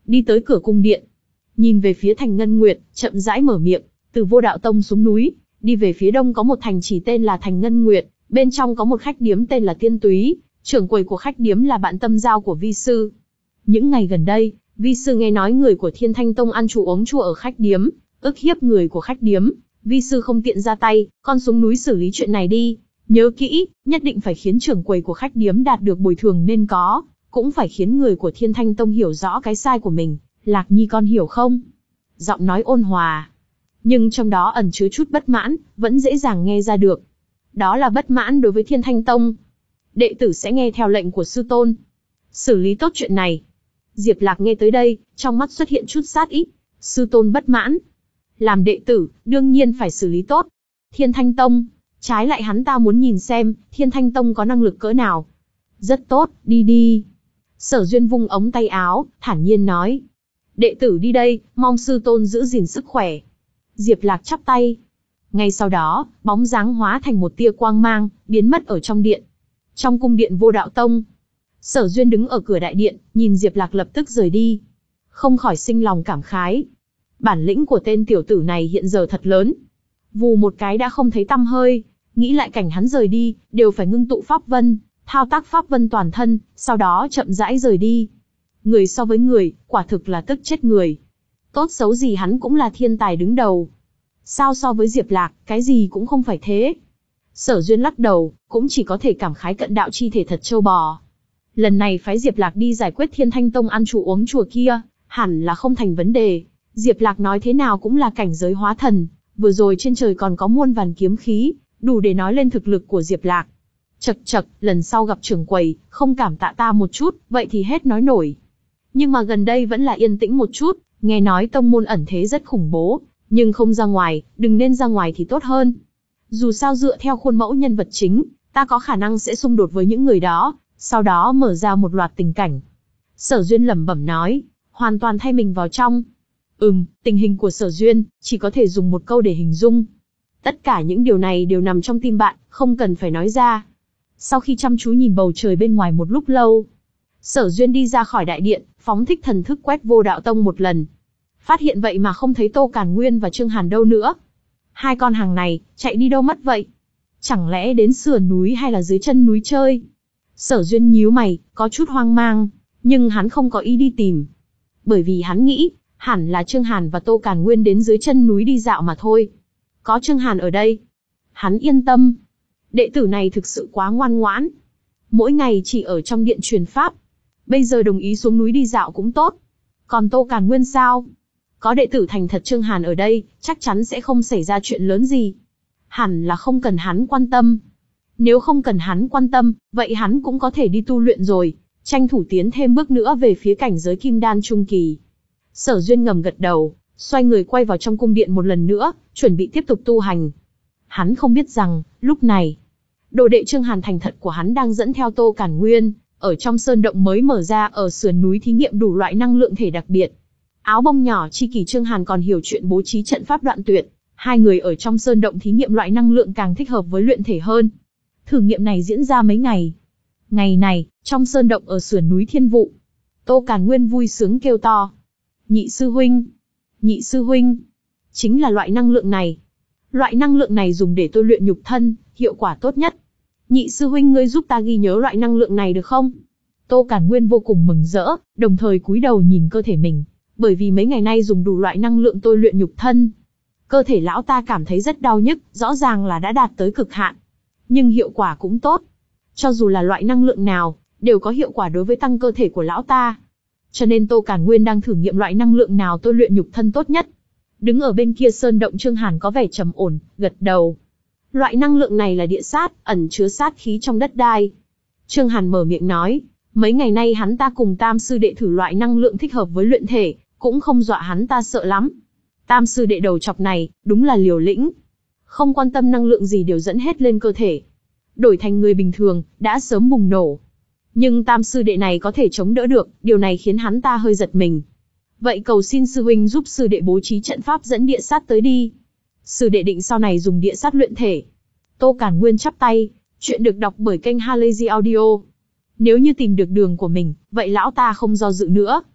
đi tới cửa cung điện. Nhìn về phía thành Ngân Nguyệt, chậm rãi mở miệng, từ Vô Đạo Tông xuống núi, đi về phía đông có một thành trì tên là thành Ngân Nguyệt, bên trong có một khách điếm tên là Tiên Túy, trưởng quầy của khách điếm là bạn tâm giao của vi sư. Những ngày gần đây, vi sư nghe nói người của Thiên Thanh Tông ăn chùa uống chùa ở khách điếm, ức hiếp người của khách điếm, vi sư không tiện ra tay, con xuống núi xử lý chuyện này đi. Nhớ kỹ, nhất định phải khiến trưởng quầy của khách điếm đạt được bồi thường nên có, cũng phải khiến người của Thiên Thanh Tông hiểu rõ cái sai của mình. Lạc Nhi con hiểu không? Giọng nói ôn hòa, nhưng trong đó ẩn chứa chút bất mãn, vẫn dễ dàng nghe ra được. Đó là bất mãn đối với Thiên Thanh Tông. Đệ tử sẽ nghe theo lệnh của sư tôn, xử lý tốt chuyện này. Diệp Lạc nghe tới đây, trong mắt xuất hiện chút sát ý. Sư tôn bất mãn, làm đệ tử, đương nhiên phải xử lý tốt. Thiên Thanh Tông, trái lại hắn ta muốn nhìn xem, Thiên Thanh Tông có năng lực cỡ nào. Rất tốt, đi đi. Sở Duyên vung ống tay áo, thản nhiên nói. Đệ tử đi đây, mong sư tôn giữ gìn sức khỏe. Diệp Lạc chắp tay. Ngay sau đó, bóng dáng hóa thành một tia quang mang, biến mất ở trong điện. Trong cung điện Vô Đạo Tông, Sở Duyên đứng ở cửa đại điện, nhìn Diệp Lạc lập tức rời đi. Không khỏi sinh lòng cảm khái. Bản lĩnh của tên tiểu tử này hiện giờ thật lớn. Vù một cái đã không thấy tăm hơi, nghĩ lại cảnh hắn rời đi, đều phải ngưng tụ pháp vân, thao tác pháp vân toàn thân, sau đó chậm rãi rời đi. Người so với người, quả thực là tức chết người. Tốt xấu gì hắn cũng là thiên tài đứng đầu. Sao so với Diệp Lạc, cái gì cũng không phải thế. Sở Duyên lắc đầu, cũng chỉ có thể cảm khái cận đạo chi thể thật trâu bò. Lần này phái Diệp Lạc đi giải quyết Thiên Thanh Tông ăn chùa uống chùa kia, hẳn là không thành vấn đề. Diệp Lạc nói thế nào cũng là cảnh giới hóa thần, vừa rồi trên trời còn có muôn vàn kiếm khí, đủ để nói lên thực lực của Diệp Lạc. Chậc chậc, lần sau gặp trưởng quầy, không cảm tạ ta một chút, vậy thì hết nói nổi. Nhưng mà gần đây vẫn là yên tĩnh một chút, nghe nói tông môn ẩn thế rất khủng bố, nhưng không ra ngoài, đừng nên ra ngoài thì tốt hơn. Dù sao dựa theo khuôn mẫu nhân vật chính, ta có khả năng sẽ xung đột với những người đó, sau đó mở ra một loạt tình cảnh. Sở Duyên lẩm bẩm nói, hoàn toàn thay mình vào trong. Ừm, tình hình của Sở Duyên, chỉ có thể dùng một câu để hình dung. Tất cả những điều này đều nằm trong tim bạn, không cần phải nói ra. Sau khi chăm chú nhìn bầu trời bên ngoài một lúc lâu, Sở Duyên đi ra khỏi đại điện, phóng thích thần thức quét Vô Đạo Tông một lần. Phát hiện vậy mà không thấy Tô Càn Nguyên và Trương Hàn đâu nữa. Hai con hàng này, chạy đi đâu mất vậy? Chẳng lẽ đến sườn núi hay là dưới chân núi chơi? Sở Duyên nhíu mày, có chút hoang mang, nhưng hắn không có ý đi tìm. Bởi vì hắn nghĩ, hẳn là Trương Hàn và Tô Càn Nguyên đến dưới chân núi đi dạo mà thôi. Có Trương Hàn ở đây, hắn yên tâm. Đệ tử này thực sự quá ngoan ngoãn. Mỗi ngày chỉ ở trong điện truyền pháp. Bây giờ đồng ý xuống núi đi dạo cũng tốt. Còn Tô Càn Nguyên sao? Có đệ tử thành thật Trương Hàn ở đây, chắc chắn sẽ không xảy ra chuyện lớn gì. Hẳn là không cần hắn quan tâm. Nếu không cần hắn quan tâm, vậy hắn cũng có thể đi tu luyện rồi, tranh thủ tiến thêm bước nữa về phía cảnh giới kim đan trung kỳ. Sở Duyên ngầm gật đầu, xoay người quay vào trong cung điện một lần nữa, chuẩn bị tiếp tục tu hành. Hắn không biết rằng, lúc này, đồ đệ Trương Hàn thành thật của hắn đang dẫn theo Tô Càn Nguyên, ở trong sơn động mới mở ra ở sườn núi thí nghiệm đủ loại năng lượng thể đặc biệt. Áo bông nhỏ chi kỷ Trương Hàn còn hiểu chuyện bố trí trận pháp đoạn tuyệt, hai người ở trong sơn động thí nghiệm loại năng lượng càng thích hợp với luyện thể hơn. Thử nghiệm này diễn ra mấy ngày. Ngày này, trong sơn động ở sườn núi Thiên Vụ, Tô Càn Nguyên vui sướng kêu to. Nhị sư huynh, nhị sư huynh, chính là loại năng lượng này. Loại năng lượng này dùng để tôi luyện nhục thân, hiệu quả tốt nhất. Nhị sư huynh ngươi giúp ta ghi nhớ loại năng lượng này được không? Tô Càn Nguyên vô cùng mừng rỡ, đồng thời cúi đầu nhìn cơ thể mình, bởi vì mấy ngày nay dùng đủ loại năng lượng tôi luyện nhục thân. Cơ thể lão ta cảm thấy rất đau nhức, rõ ràng là đã đạt tới cực hạn. Nhưng hiệu quả cũng tốt. Cho dù là loại năng lượng nào, đều có hiệu quả đối với tăng cơ thể của lão ta. Cho nên Tô Càn Nguyên đang thử nghiệm loại năng lượng nào tôi luyện nhục thân tốt nhất. Đứng ở bên kia sơn động Trương Hàn có vẻ trầm ổn, gật đầu. Loại năng lượng này là địa sát, ẩn chứa sát khí trong đất đai. Trương Hàn mở miệng nói, mấy ngày nay hắn ta cùng Tam sư đệ thử loại năng lượng thích hợp với luyện thể, cũng không dọa hắn ta sợ lắm. Tam sư đệ đầu chọc này, đúng là liều lĩnh. Không quan tâm năng lượng gì đều dẫn hết lên cơ thể. Đổi thành người bình thường, đã sớm bùng nổ. Nhưng Tam sư đệ này có thể chống đỡ được, điều này khiến hắn ta hơi giật mình. Vậy cầu xin sư huynh giúp sư đệ bố trí trận pháp dẫn địa sát tới đi. Sư đệ định sau này dùng địa sát luyện thể. Tô Càn Nguyên chắp tay, chuyện được đọc bởi kênh Halazy Audio. Nếu như tìm được đường của mình, vậy lão ta không do dự nữa.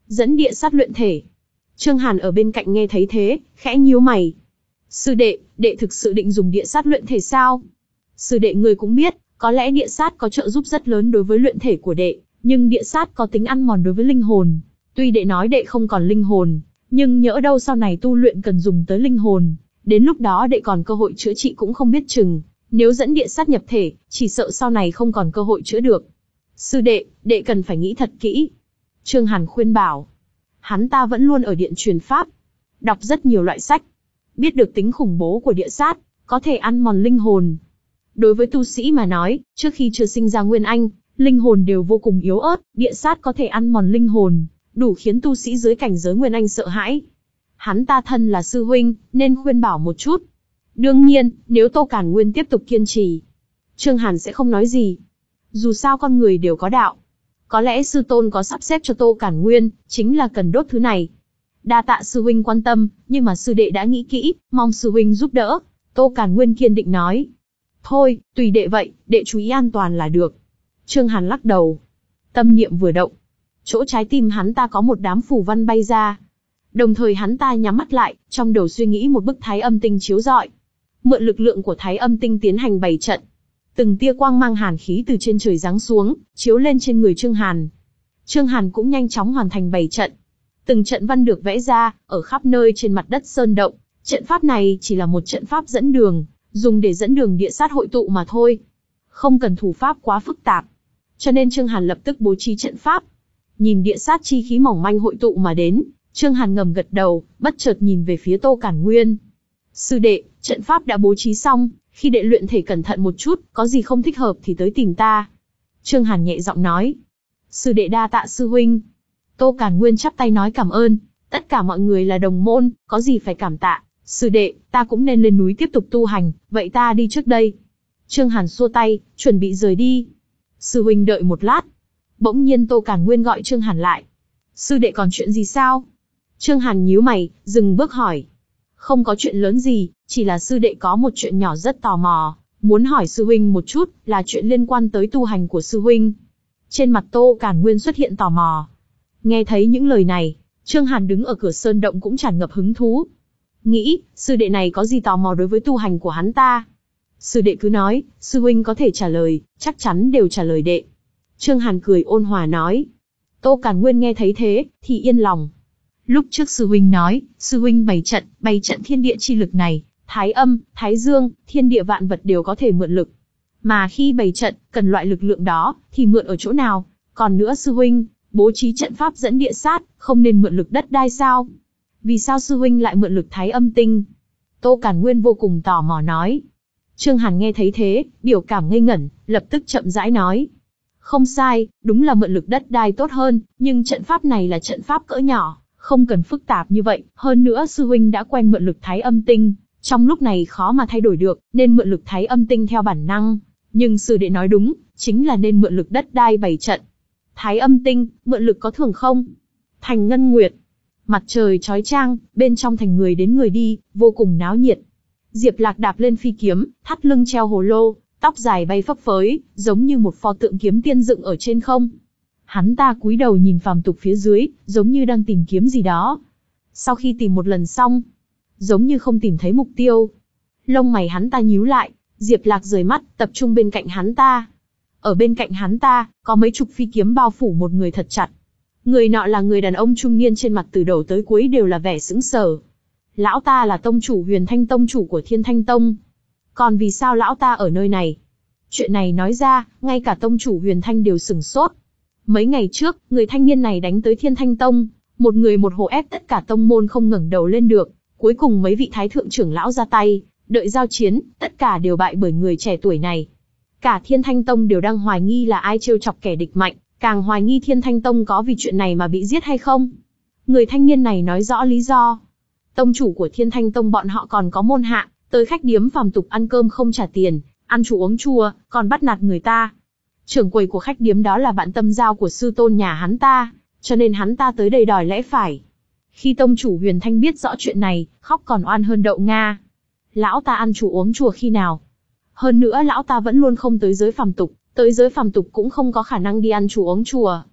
Dẫn địa sát luyện thể. Trương Hàn ở bên cạnh nghe thấy thế, khẽ nhíu mày. Sư đệ, đệ thực sự định dùng địa sát luyện thể sao? Sư đệ ngươi cũng biết, có lẽ địa sát có trợ giúp rất lớn đối với luyện thể của đệ, nhưng địa sát có tính ăn mòn đối với linh hồn. Tuy đệ nói đệ không còn linh hồn, nhưng nhỡ đâu sau này tu luyện cần dùng tới linh hồn, đến lúc đó đệ còn cơ hội chữa trị cũng không biết chừng. Nếu dẫn địa sát nhập thể, chỉ sợ sau này không còn cơ hội chữa được. Sư đệ, đệ cần phải nghĩ thật kỹ. Trương Hàn khuyên bảo. Hắn ta vẫn luôn ở điện truyền pháp, đọc rất nhiều loại sách, biết được tính khủng bố của địa sát, có thể ăn mòn linh hồn. Đối với tu sĩ mà nói, trước khi chưa sinh ra nguyên anh, linh hồn đều vô cùng yếu ớt, địa sát có thể ăn mòn linh hồn, đủ khiến tu sĩ dưới cảnh giới nguyên anh sợ hãi. Hắn ta thân là sư huynh, nên khuyên bảo một chút. Đương nhiên, nếu Tô Càn Nguyên tiếp tục kiên trì, Trương Hàn sẽ không nói gì. Dù sao con người đều có đạo. Có lẽ sư tôn có sắp xếp cho Tô Càn Nguyên, chính là cần đốt thứ này. Đa tạ sư huynh quan tâm, nhưng mà sư đệ đã nghĩ kỹ, mong sư huynh giúp đỡ. Tô Càn Nguyên kiên định nói. Thôi, tùy đệ vậy, đệ chú ý an toàn là được. Trương Hàn lắc đầu. Tâm niệm vừa động, chỗ trái tim hắn ta có một đám phù văn bay ra. Đồng thời hắn ta nhắm mắt lại, trong đầu suy nghĩ một bức thái âm tinh chiếu rọi. Mượn lực lượng của thái âm tinh tiến hành bày trận. Từng tia quang mang hàn khí từ trên trời giáng xuống, chiếu lên trên người Trương Hàn. Trương Hàn cũng nhanh chóng hoàn thành bày trận. Từng trận văn được vẽ ra, ở khắp nơi trên mặt đất sơn động. Trận pháp này chỉ là một trận pháp dẫn đường, dùng để dẫn đường địa sát hội tụ mà thôi. Không cần thủ pháp quá phức tạp. Cho nên Trương Hàn lập tức bố trí trận pháp. Nhìn địa sát chi khí mỏng manh hội tụ mà đến, Trương Hàn ngầm gật đầu, bất chợt nhìn về phía Tô Càn Nguyên. Sư đệ, trận pháp đã bố trí xong, khi đệ luyện thể cẩn thận một chút, có gì không thích hợp thì tới tìm ta. Trương Hàn nhẹ giọng nói. Sư đệ đa tạ sư huynh. Tô Càn Nguyên chắp tay nói cảm ơn, tất cả mọi người là đồng môn, có gì phải cảm tạ. Sư đệ, ta cũng nên lên núi tiếp tục tu hành, vậy ta đi trước đây. Trương Hàn xua tay, chuẩn bị rời đi. Sư huynh đợi một lát. Bỗng nhiên Tô Càn Nguyên gọi Trương Hàn lại. Sư đệ còn chuyện gì sao? Trương Hàn nhíu mày, dừng bước hỏi. Không có chuyện lớn gì, chỉ là sư đệ có một chuyện nhỏ rất tò mò, muốn hỏi sư huynh một chút, là chuyện liên quan tới tu hành của sư huynh. Trên mặt Tô Càn Nguyên xuất hiện tò mò. Nghe thấy những lời này, Trương Hàn đứng ở cửa sơn động cũng tràn ngập hứng thú. Nghĩ, sư đệ này có gì tò mò đối với tu hành của hắn ta? Sư đệ cứ nói, sư huynh có thể trả lời, chắc chắn đều trả lời đệ. Trương Hàn cười ôn hòa nói. Tô Càn Nguyên nghe thấy thế, thì yên lòng. Lúc trước sư huynh nói, sư huynh bày trận, bày trận thiên địa chi lực này, thái âm, thái dương, thiên địa vạn vật đều có thể mượn lực. Mà khi bày trận, cần loại lực lượng đó, thì mượn ở chỗ nào? Còn nữa sư huynh, bố trí trận pháp dẫn địa sát, không nên mượn lực đất đai sao? Vì sao sư huynh lại mượn lực thái âm tinh? Tô Càn Nguyên vô cùng tò mò nói. Trương Hàn nghe thấy thế, biểu cảm ngây ngẩn, lập tức chậm rãi nói. Không sai, đúng là mượn lực đất đai tốt hơn, nhưng trận pháp này là trận pháp cỡ nhỏ, không cần phức tạp như vậy. Hơn nữa sư huynh đã quen mượn lực thái âm tinh, trong lúc này khó mà thay đổi được, nên mượn lực thái âm tinh theo bản năng. Nhưng sư đệ nói đúng, chính là nên mượn lực đất đai bày trận. Thái âm tinh, mượn lực có thường không? Thành Ngân Nguyệt. Mặt trời chói chang, bên trong thành người đến người đi, vô cùng náo nhiệt. Diệp Lạc đạp lên phi kiếm, thắt lưng treo hồ lô, tóc dài bay phấp phới, giống như một pho tượng kiếm tiên dựng ở trên không. Hắn ta cúi đầu nhìn phàm tục phía dưới, giống như đang tìm kiếm gì đó. Sau khi tìm một lần xong, giống như không tìm thấy mục tiêu. Lông mày hắn ta nhíu lại, Diệp Lạc rời mắt, tập trung bên cạnh hắn ta. Ở bên cạnh hắn ta, có mấy chục phi kiếm bao phủ một người thật chặt. Người nọ là người đàn ông trung niên, trên mặt từ đầu tới cuối đều là vẻ sững sờ. Lão ta là tông chủ Huyền Thanh, tông chủ của Thiên Thanh Tông. Còn vì sao lão ta ở nơi này? Chuyện này nói ra, ngay cả tông chủ Huyền Thanh đều sửng sốt. Mấy ngày trước, người thanh niên này đánh tới Thiên Thanh Tông, một người một hồ ép tất cả tông môn không ngẩng đầu lên được. Cuối cùng mấy vị thái thượng trưởng lão ra tay, đợi giao chiến, tất cả đều bại bởi người trẻ tuổi này. Cả Thiên Thanh Tông đều đang hoài nghi là ai trêu chọc kẻ địch mạnh, càng hoài nghi Thiên Thanh Tông có vì chuyện này mà bị giết hay không. Người thanh niên này nói rõ lý do. Tông chủ của Thiên Thanh Tông bọn họ còn có môn hạ, tới khách điếm phàm tục ăn cơm không trả tiền, ăn chua uống chua, còn bắt nạt người ta. Trưởng quầy của khách điếm đó là bạn tâm giao của sư tôn nhà hắn ta, cho nên hắn ta tới đây đòi lẽ phải. Khi tông chủ Huyền Thanh biết rõ chuyện này, khóc còn oan hơn đậu Nga. Lão ta ăn chua uống chua khi nào? Hơn nữa lão ta vẫn luôn không tới giới phàm tục, tới giới phàm tục cũng không có khả năng đi ăn chua uống chua.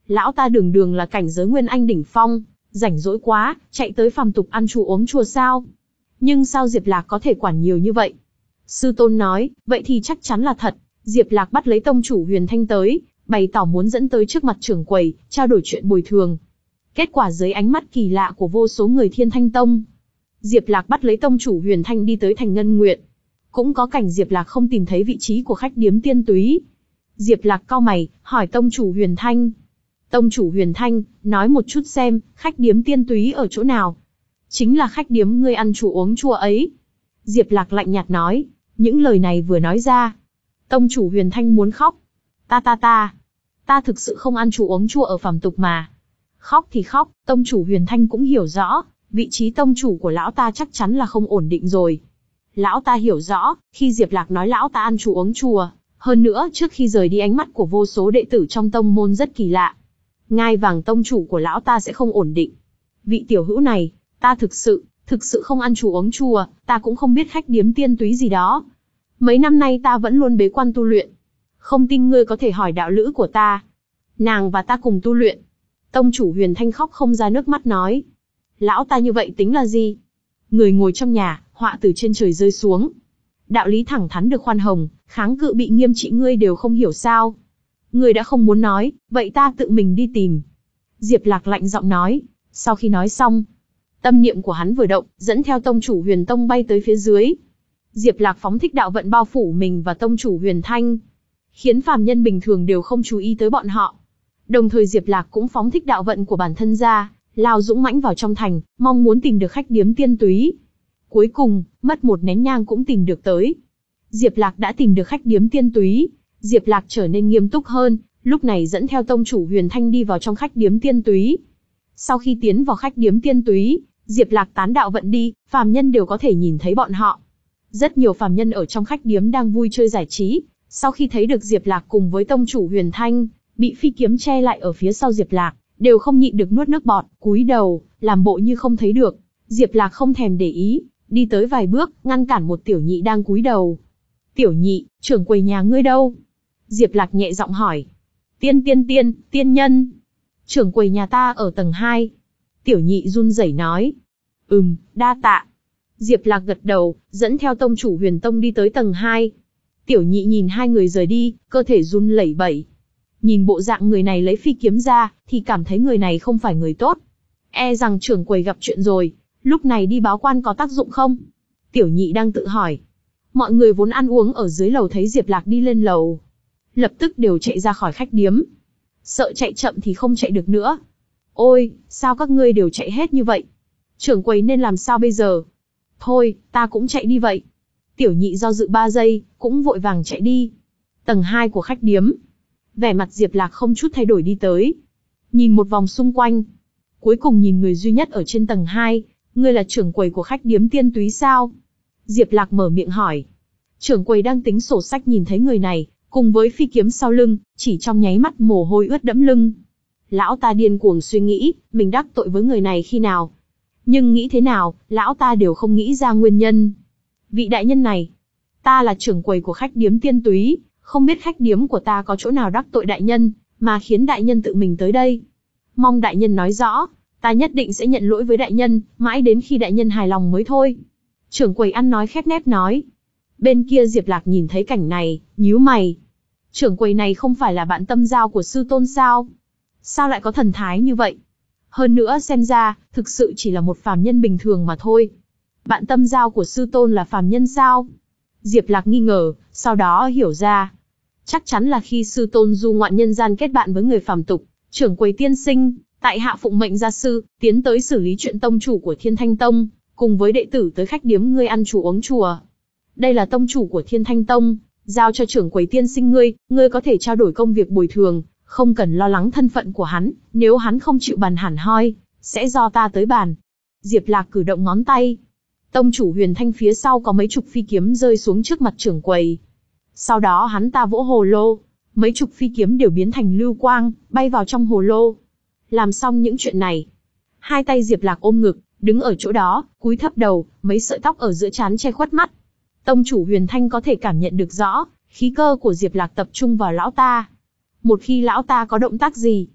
Lão ta đường đường là cảnh giới Nguyên Anh đỉnh phong, rảnh rỗi quá, chạy tới phàm tục ăn chùa uống chùa sao? Nhưng sao Diệp Lạc có thể quản nhiều như vậy? Sư tôn nói, vậy thì chắc chắn là thật. Diệp Lạc bắt lấy tông chủ Huyền Thanh tới, bày tỏ muốn dẫn tới trước mặt trưởng quầy, trao đổi chuyện bồi thường. Kết quả dưới ánh mắt kỳ lạ của vô số người Thiên Thanh Tông, Diệp Lạc bắt lấy tông chủ Huyền Thanh đi tới thành Ngân Nguyệt. Cũng có cảnh Diệp Lạc không tìm thấy vị trí của khách điếm Tiên Túy. Diệp Lạc cau mày, hỏi tông chủ Huyền Thanh. Tông chủ Huyền Thanh, nói một chút xem, khách điếm Tiên Túy ở chỗ nào? Chính là khách điếm ngươi ăn chùa uống chùa ấy. Diệp Lạc lạnh nhạt nói, những lời này vừa nói ra. Tông chủ Huyền Thanh muốn khóc. Ta ta ta, ta thực sự không ăn chùa uống chùa ở phàm tục mà. Khóc thì khóc, tông chủ Huyền Thanh cũng hiểu rõ, vị trí tông chủ của lão ta chắc chắn là không ổn định rồi. Lão ta hiểu rõ, khi Diệp Lạc nói lão ta ăn chùa uống chùa, hơn nữa trước khi rời đi ánh mắt của vô số đệ tử trong tông môn rất kỳ lạ. Ngai vàng tông chủ của lão ta sẽ không ổn định. Vị tiểu hữu này, ta thực sự, thực sự không ăn chùa uống chùa, ta cũng không biết khách điếm Tiên Túy gì đó. Mấy năm nay ta vẫn luôn bế quan tu luyện. Không tin ngươi có thể hỏi đạo lữ của ta. Nàng và ta cùng tu luyện. Tông chủ Huyền Thanh khóc không ra nước mắt nói. Lão ta như vậy tính là gì? Người ngồi trong nhà, họa từ trên trời rơi xuống. Đạo lý thẳng thắn được khoan hồng, kháng cự bị nghiêm trị ngươi đều không hiểu sao. Ngươi đã không muốn nói, vậy ta tự mình đi tìm. Diệp Lạc lạnh giọng nói. Sau khi nói xong, tâm niệm của hắn vừa động, dẫn theo tông chủ Huyền Tông bay tới phía dưới. Diệp Lạc phóng thích đạo vận bao phủ mình và tông chủ Huyền Thanh, khiến phàm nhân bình thường đều không chú ý tới bọn họ. Đồng thời Diệp Lạc cũng phóng thích đạo vận của bản thân ra, lao dũng mãnh vào trong thành, mong muốn tìm được khách điếm Tiên Túy. Cuối cùng, mất một nén nhang cũng tìm được tới. Diệp Lạc đã tìm được khách điếm Tiên Túy, Diệp Lạc trở nên nghiêm túc hơn, lúc này dẫn theo tông chủ Huyền Thanh đi vào trong khách điếm Tiên Túy. Sau khi tiến vào khách điếm Tiên Túy, Diệp Lạc tán đạo vận đi, phàm nhân đều có thể nhìn thấy bọn họ. Rất nhiều phàm nhân ở trong khách điếm đang vui chơi giải trí, sau khi thấy được Diệp Lạc cùng với tông chủ Huyền Thanh, bị phi kiếm che lại ở phía sau Diệp Lạc, đều không nhịn được nuốt nước bọt, cúi đầu, làm bộ như không thấy được. Diệp Lạc không thèm để ý, đi tới vài bước, ngăn cản một tiểu nhị đang cúi đầu. Tiểu nhị, trưởng quầy nhà ngươi đâu? Diệp Lạc nhẹ giọng hỏi. Tiên tiên tiên, tiên nhân. Trưởng quầy nhà ta ở tầng hai. Tiểu nhị run rẩy nói. Ừm, đa tạ. Diệp Lạc gật đầu, dẫn theo tông chủ Huyền Tông đi tới tầng hai. Tiểu nhị nhìn hai người rời đi, cơ thể run lẩy bẩy. Nhìn bộ dạng người này lấy phi kiếm ra, thì cảm thấy người này không phải người tốt. E rằng trưởng quầy gặp chuyện rồi, lúc này đi báo quan có tác dụng không? Tiểu nhị đang tự hỏi. Mọi người vốn ăn uống ở dưới lầu thấy Diệp Lạc đi lên lầu, lập tức đều chạy ra khỏi khách điếm. Sợ chạy chậm thì không chạy được nữa. Ôi, sao các ngươi đều chạy hết như vậy? Trưởng quầy nên làm sao bây giờ? Thôi, ta cũng chạy đi vậy. Tiểu nhị do dự ba giây, cũng vội vàng chạy đi. Tầng hai của khách điếm. Vẻ mặt Diệp Lạc không chút thay đổi đi tới. Nhìn một vòng xung quanh. Cuối cùng nhìn người duy nhất ở trên tầng hai. Ngươi là trưởng quầy của khách điếm Tiên Túy sao? Diệp Lạc mở miệng hỏi. Trưởng quầy đang tính sổ sách nhìn thấy người này, cùng với phi kiếm sau lưng, chỉ trong nháy mắt mồ hôi ướt đẫm lưng. Lão ta điên cuồng suy nghĩ, mình đắc tội với người này khi nào. Nhưng nghĩ thế nào, lão ta đều không nghĩ ra nguyên nhân. Vị đại nhân này, ta là trưởng quầy của khách điếm Tiên Túy, không biết khách điếm của ta có chỗ nào đắc tội đại nhân, mà khiến đại nhân tự mình tới đây. Mong đại nhân nói rõ, ta nhất định sẽ nhận lỗi với đại nhân, mãi đến khi đại nhân hài lòng mới thôi. Trưởng quầy ăn nói khép nép nói. Bên kia Diệp Lạc nhìn thấy cảnh này, nhíu mày. Trưởng quầy này không phải là bạn tâm giao của sư tôn sao? Sao lại có thần thái như vậy? Hơn nữa xem ra, thực sự chỉ là một phàm nhân bình thường mà thôi. Bạn tâm giao của sư tôn là phàm nhân sao? Diệp Lạc nghi ngờ, sau đó hiểu ra. Chắc chắn là khi sư tôn du ngoạn nhân gian kết bạn với người phàm tục, trưởng quầy tiên sinh, tại hạ phụng mệnh gia sư, tiến tới xử lý chuyện tông chủ của Thiên Thanh Tông, cùng với đệ tử tới khách điếm ngươi ăn chùa uống chùa. Đây là tông chủ của Thiên Thanh Tông, giao cho trưởng quầy tiên sinh ngươi, ngươi có thể trao đổi công việc bồi thường, không cần lo lắng thân phận của hắn, nếu hắn không chịu bàn hẳn hoi, sẽ do ta tới bàn. Diệp Lạc cử động ngón tay. Tông chủ Huyền Thanh phía sau có mấy chục phi kiếm rơi xuống trước mặt trưởng quầy. Sau đó hắn ta vỗ hồ lô, mấy chục phi kiếm đều biến thành lưu quang, bay vào trong hồ lô. Làm xong những chuyện này, hai tay Diệp Lạc ôm ngực, đứng ở chỗ đó, cúi thấp đầu, mấy sợi tóc ở giữa trán che khuất mắt. Tông chủ Huyền Thanh có thể cảm nhận được rõ, khí cơ của Diệp Lạc tập trung vào lão ta. Một khi lão ta có động tác gì,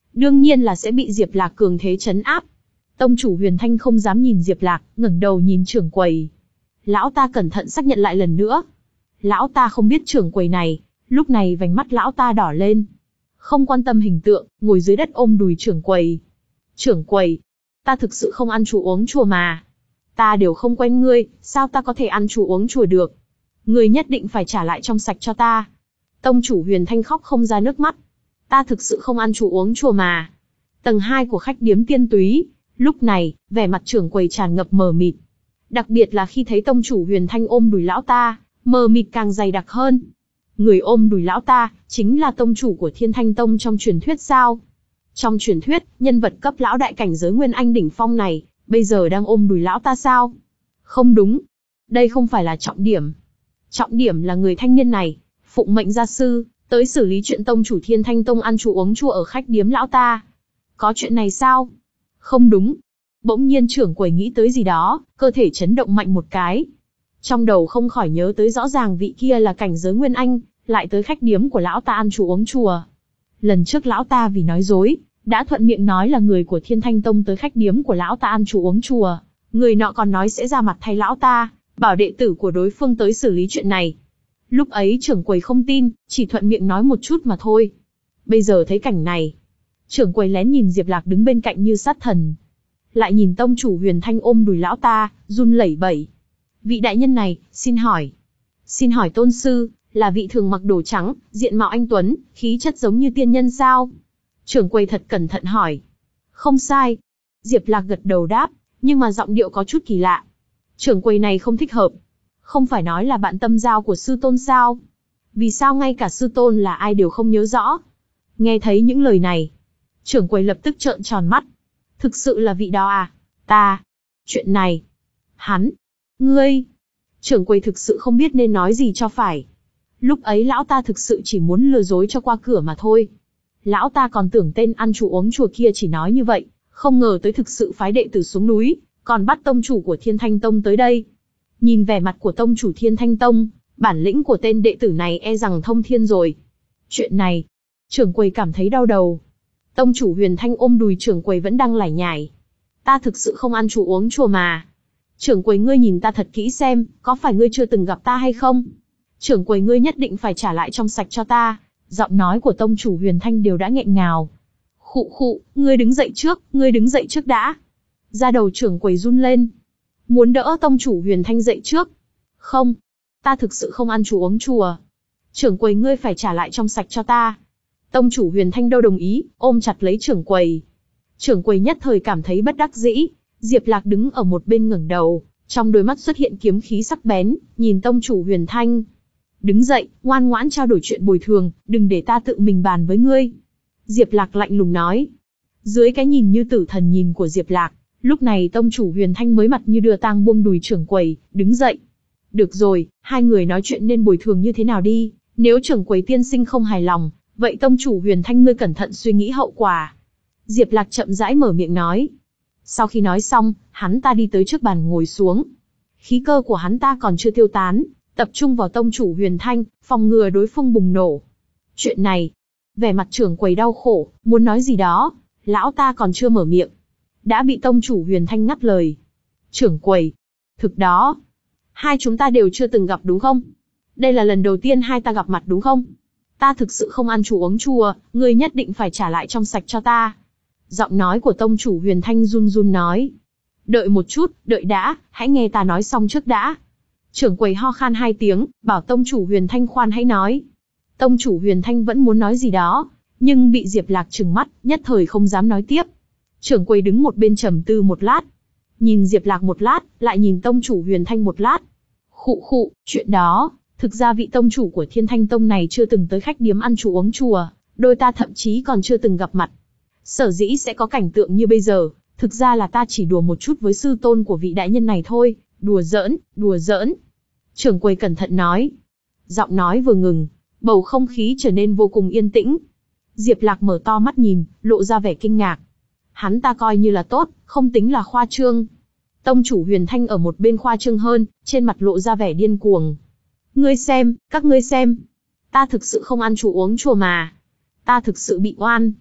đương nhiên là sẽ bị Diệp Lạc cường thế trấn áp. Tông chủ Huyền Thanh không dám nhìn Diệp Lạc, ngẩng đầu nhìn trưởng quầy. Lão ta cẩn thận xác nhận lại lần nữa. Lão ta không biết trưởng quầy này, lúc này vành mắt lão ta đỏ lên. Không quan tâm hình tượng, ngồi dưới đất ôm đùi trưởng quầy. Trưởng quầy, ta thực sự không ăn chùa uống chùa mà. Ta đều không quen ngươi, sao ta có thể ăn chùa uống chùa được? Ngươi nhất định phải trả lại trong sạch cho ta. Tông chủ Huyền Thanh khóc không ra nước mắt. Ta thực sự không ăn chùa uống chùa mà. Tầng hai của khách điếm Tiên Túy, lúc này, vẻ mặt trưởng quầy tràn ngập mờ mịt. Đặc biệt là khi thấy tông chủ Huyền Thanh ôm đùi lão ta, mờ mịt càng dày đặc hơn. Người ôm đùi lão ta, chính là tông chủ của Thiên Thanh Tông trong truyền thuyết sao? Trong truyền thuyết, nhân vật cấp lão đại cảnh giới Nguyên Anh đỉnh phong này, bây giờ đang ôm đùi lão ta sao? Không đúng. Đây không phải là trọng điểm. Trọng điểm là người thanh niên này, phụng mệnh gia sư, tới xử lý chuyện tông chủ Thiên Thanh Tông ăn chùa uống chùa ở khách điếm lão ta. Có chuyện này sao? Không đúng. Bỗng nhiên trưởng quầy nghĩ tới gì đó, cơ thể chấn động mạnh một cái. Trong đầu không khỏi nhớ tới rõ ràng vị kia là cảnh giới Nguyên Anh, lại tới khách điếm của lão ta ăn chùa uống chùa. Lần trước lão ta vì nói dối, đã thuận miệng nói là người của Thiên Thanh Tông tới khách điếm của lão ta ăn chùa uống chùa. Người nọ còn nói sẽ ra mặt thay lão ta, bảo đệ tử của đối phương tới xử lý chuyện này. Lúc ấy trưởng quầy không tin, chỉ thuận miệng nói một chút mà thôi. Bây giờ thấy cảnh này, trưởng quầy lén nhìn Diệp Lạc đứng bên cạnh như sát thần. Lại nhìn tông chủ Huyền Thanh ôm đùi lão ta, run lẩy bẩy. Vị đại nhân này, xin hỏi. Xin hỏi tôn sư, là vị thường mặc đồ trắng, diện mạo anh tuấn, khí chất giống như tiên nhân sao? Trưởng quầy thật cẩn thận hỏi. Không sai. Diệp Lạc gật đầu đáp, nhưng mà giọng điệu có chút kỳ lạ. Trưởng quầy này không thích hợp. Không phải nói là bạn tâm giao của sư tôn sao? Vì sao ngay cả sư tôn là ai đều không nhớ rõ? Nghe thấy những lời này, trưởng quầy lập tức trợn tròn mắt. Thực sự là vị đó à? Ta. Chuyện này. Hắn. Ngươi. Trưởng quầy thực sự không biết nên nói gì cho phải. Lúc ấy lão ta thực sự chỉ muốn lừa dối cho qua cửa mà thôi. Lão ta còn tưởng tên ăn chùa uống chùa kia chỉ nói như vậy, không ngờ tới thực sự phái đệ tử xuống núi, còn bắt tông chủ của Thiên Thanh Tông tới đây. Nhìn vẻ mặt của tông chủ Thiên Thanh Tông, bản lĩnh của tên đệ tử này e rằng thông thiên rồi. Chuyện này, trưởng quầy cảm thấy đau đầu. Tông chủ Huyền Thanh ôm đùi trưởng quầy vẫn đang lải nhải. Ta thực sự không ăn chùa uống chùa mà. Trưởng quầy ngươi nhìn ta thật kỹ xem, có phải ngươi chưa từng gặp ta hay không? Trưởng quầy ngươi nhất định phải trả lại trong sạch cho ta. Giọng nói của tông chủ Huyền Thanh đều đã nghẹn ngào. Khụ khụ, ngươi đứng dậy trước, ngươi đứng dậy trước đã. Da đầu trưởng quầy run lên. Muốn đỡ tông chủ Huyền Thanh dậy trước. Không, ta thực sự không ăn chùa uống chùa. Trưởng quầy ngươi phải trả lại trong sạch cho ta. Tông chủ Huyền Thanh đâu đồng ý, ôm chặt lấy trưởng quầy. Trưởng quầy nhất thời cảm thấy bất đắc dĩ. Diệp Lạc đứng ở một bên ngẩng đầu, trong đôi mắt xuất hiện kiếm khí sắc bén, nhìn tông chủ Huyền Thanh. Đứng dậy, ngoan ngoãn trao đổi chuyện bồi thường, đừng để ta tự mình bàn với ngươi. Diệp Lạc lạnh lùng nói. Dưới cái nhìn như tử thần nhìn của Diệp Lạc, lúc này tông chủ Huyền Thanh mới mặt như đưa tang buông đùi trưởng quầy, đứng dậy. Được rồi, hai người nói chuyện nên bồi thường như thế nào đi, nếu trưởng quầy tiên sinh không hài lòng, vậy tông chủ Huyền Thanh ngươi cẩn thận suy nghĩ hậu quả. Diệp Lạc chậm rãi mở miệng nói. Sau khi nói xong, hắn ta đi tới trước bàn ngồi xuống. Khí cơ của hắn ta còn chưa tiêu tán, tập trung vào tông chủ Huyền Thanh, phòng ngừa đối phương bùng nổ. Chuyện này, vẻ mặt trưởng quầy đau khổ, muốn nói gì đó, lão ta còn chưa mở miệng, đã bị tông chủ Huyền Thanh ngắt lời. Trưởng quầy, thực đó, hai chúng ta đều chưa từng gặp đúng không? Đây là lần đầu tiên hai ta gặp mặt đúng không? Ta thực sự không ăn chùa uống chùa, ngươi nhất định phải trả lại trong sạch cho ta. Giọng nói của tông chủ Huyền Thanh run run nói. Đợi một chút, đợi đã, hãy nghe ta nói xong trước đã. Trưởng quầy ho khan hai tiếng, bảo tông chủ Huyền Thanh khoan hãy nói. Tông chủ Huyền Thanh vẫn muốn nói gì đó, nhưng bị Diệp Lạc trừng mắt, nhất thời không dám nói tiếp. Trưởng quầy đứng một bên trầm tư một lát, nhìn Diệp Lạc một lát, lại nhìn tông chủ Huyền Thanh một lát. Khụ khụ, chuyện đó, thực ra vị tông chủ của Thiên Thanh Tông này chưa từng tới khách điếm ăn chùa uống chùa, đôi ta thậm chí còn chưa từng gặp mặt. Sở dĩ sẽ có cảnh tượng như bây giờ, thực ra là ta chỉ đùa một chút với sư tôn của vị đại nhân này thôi, đùa giỡn, đùa giỡn. Trưởng quầy cẩn thận nói. Giọng nói vừa ngừng, bầu không khí trở nên vô cùng yên tĩnh. Diệp Lạc mở to mắt nhìn, lộ ra vẻ kinh ngạc. Hắn ta coi như là tốt, không tính là khoa trương. Tông chủ Huyền Thanh ở một bên khoa trương hơn, trên mặt lộ ra vẻ điên cuồng. Ngươi xem, các ngươi xem. Ta thực sự không ăn chùa uống chùa mà. Ta thực sự bị oan.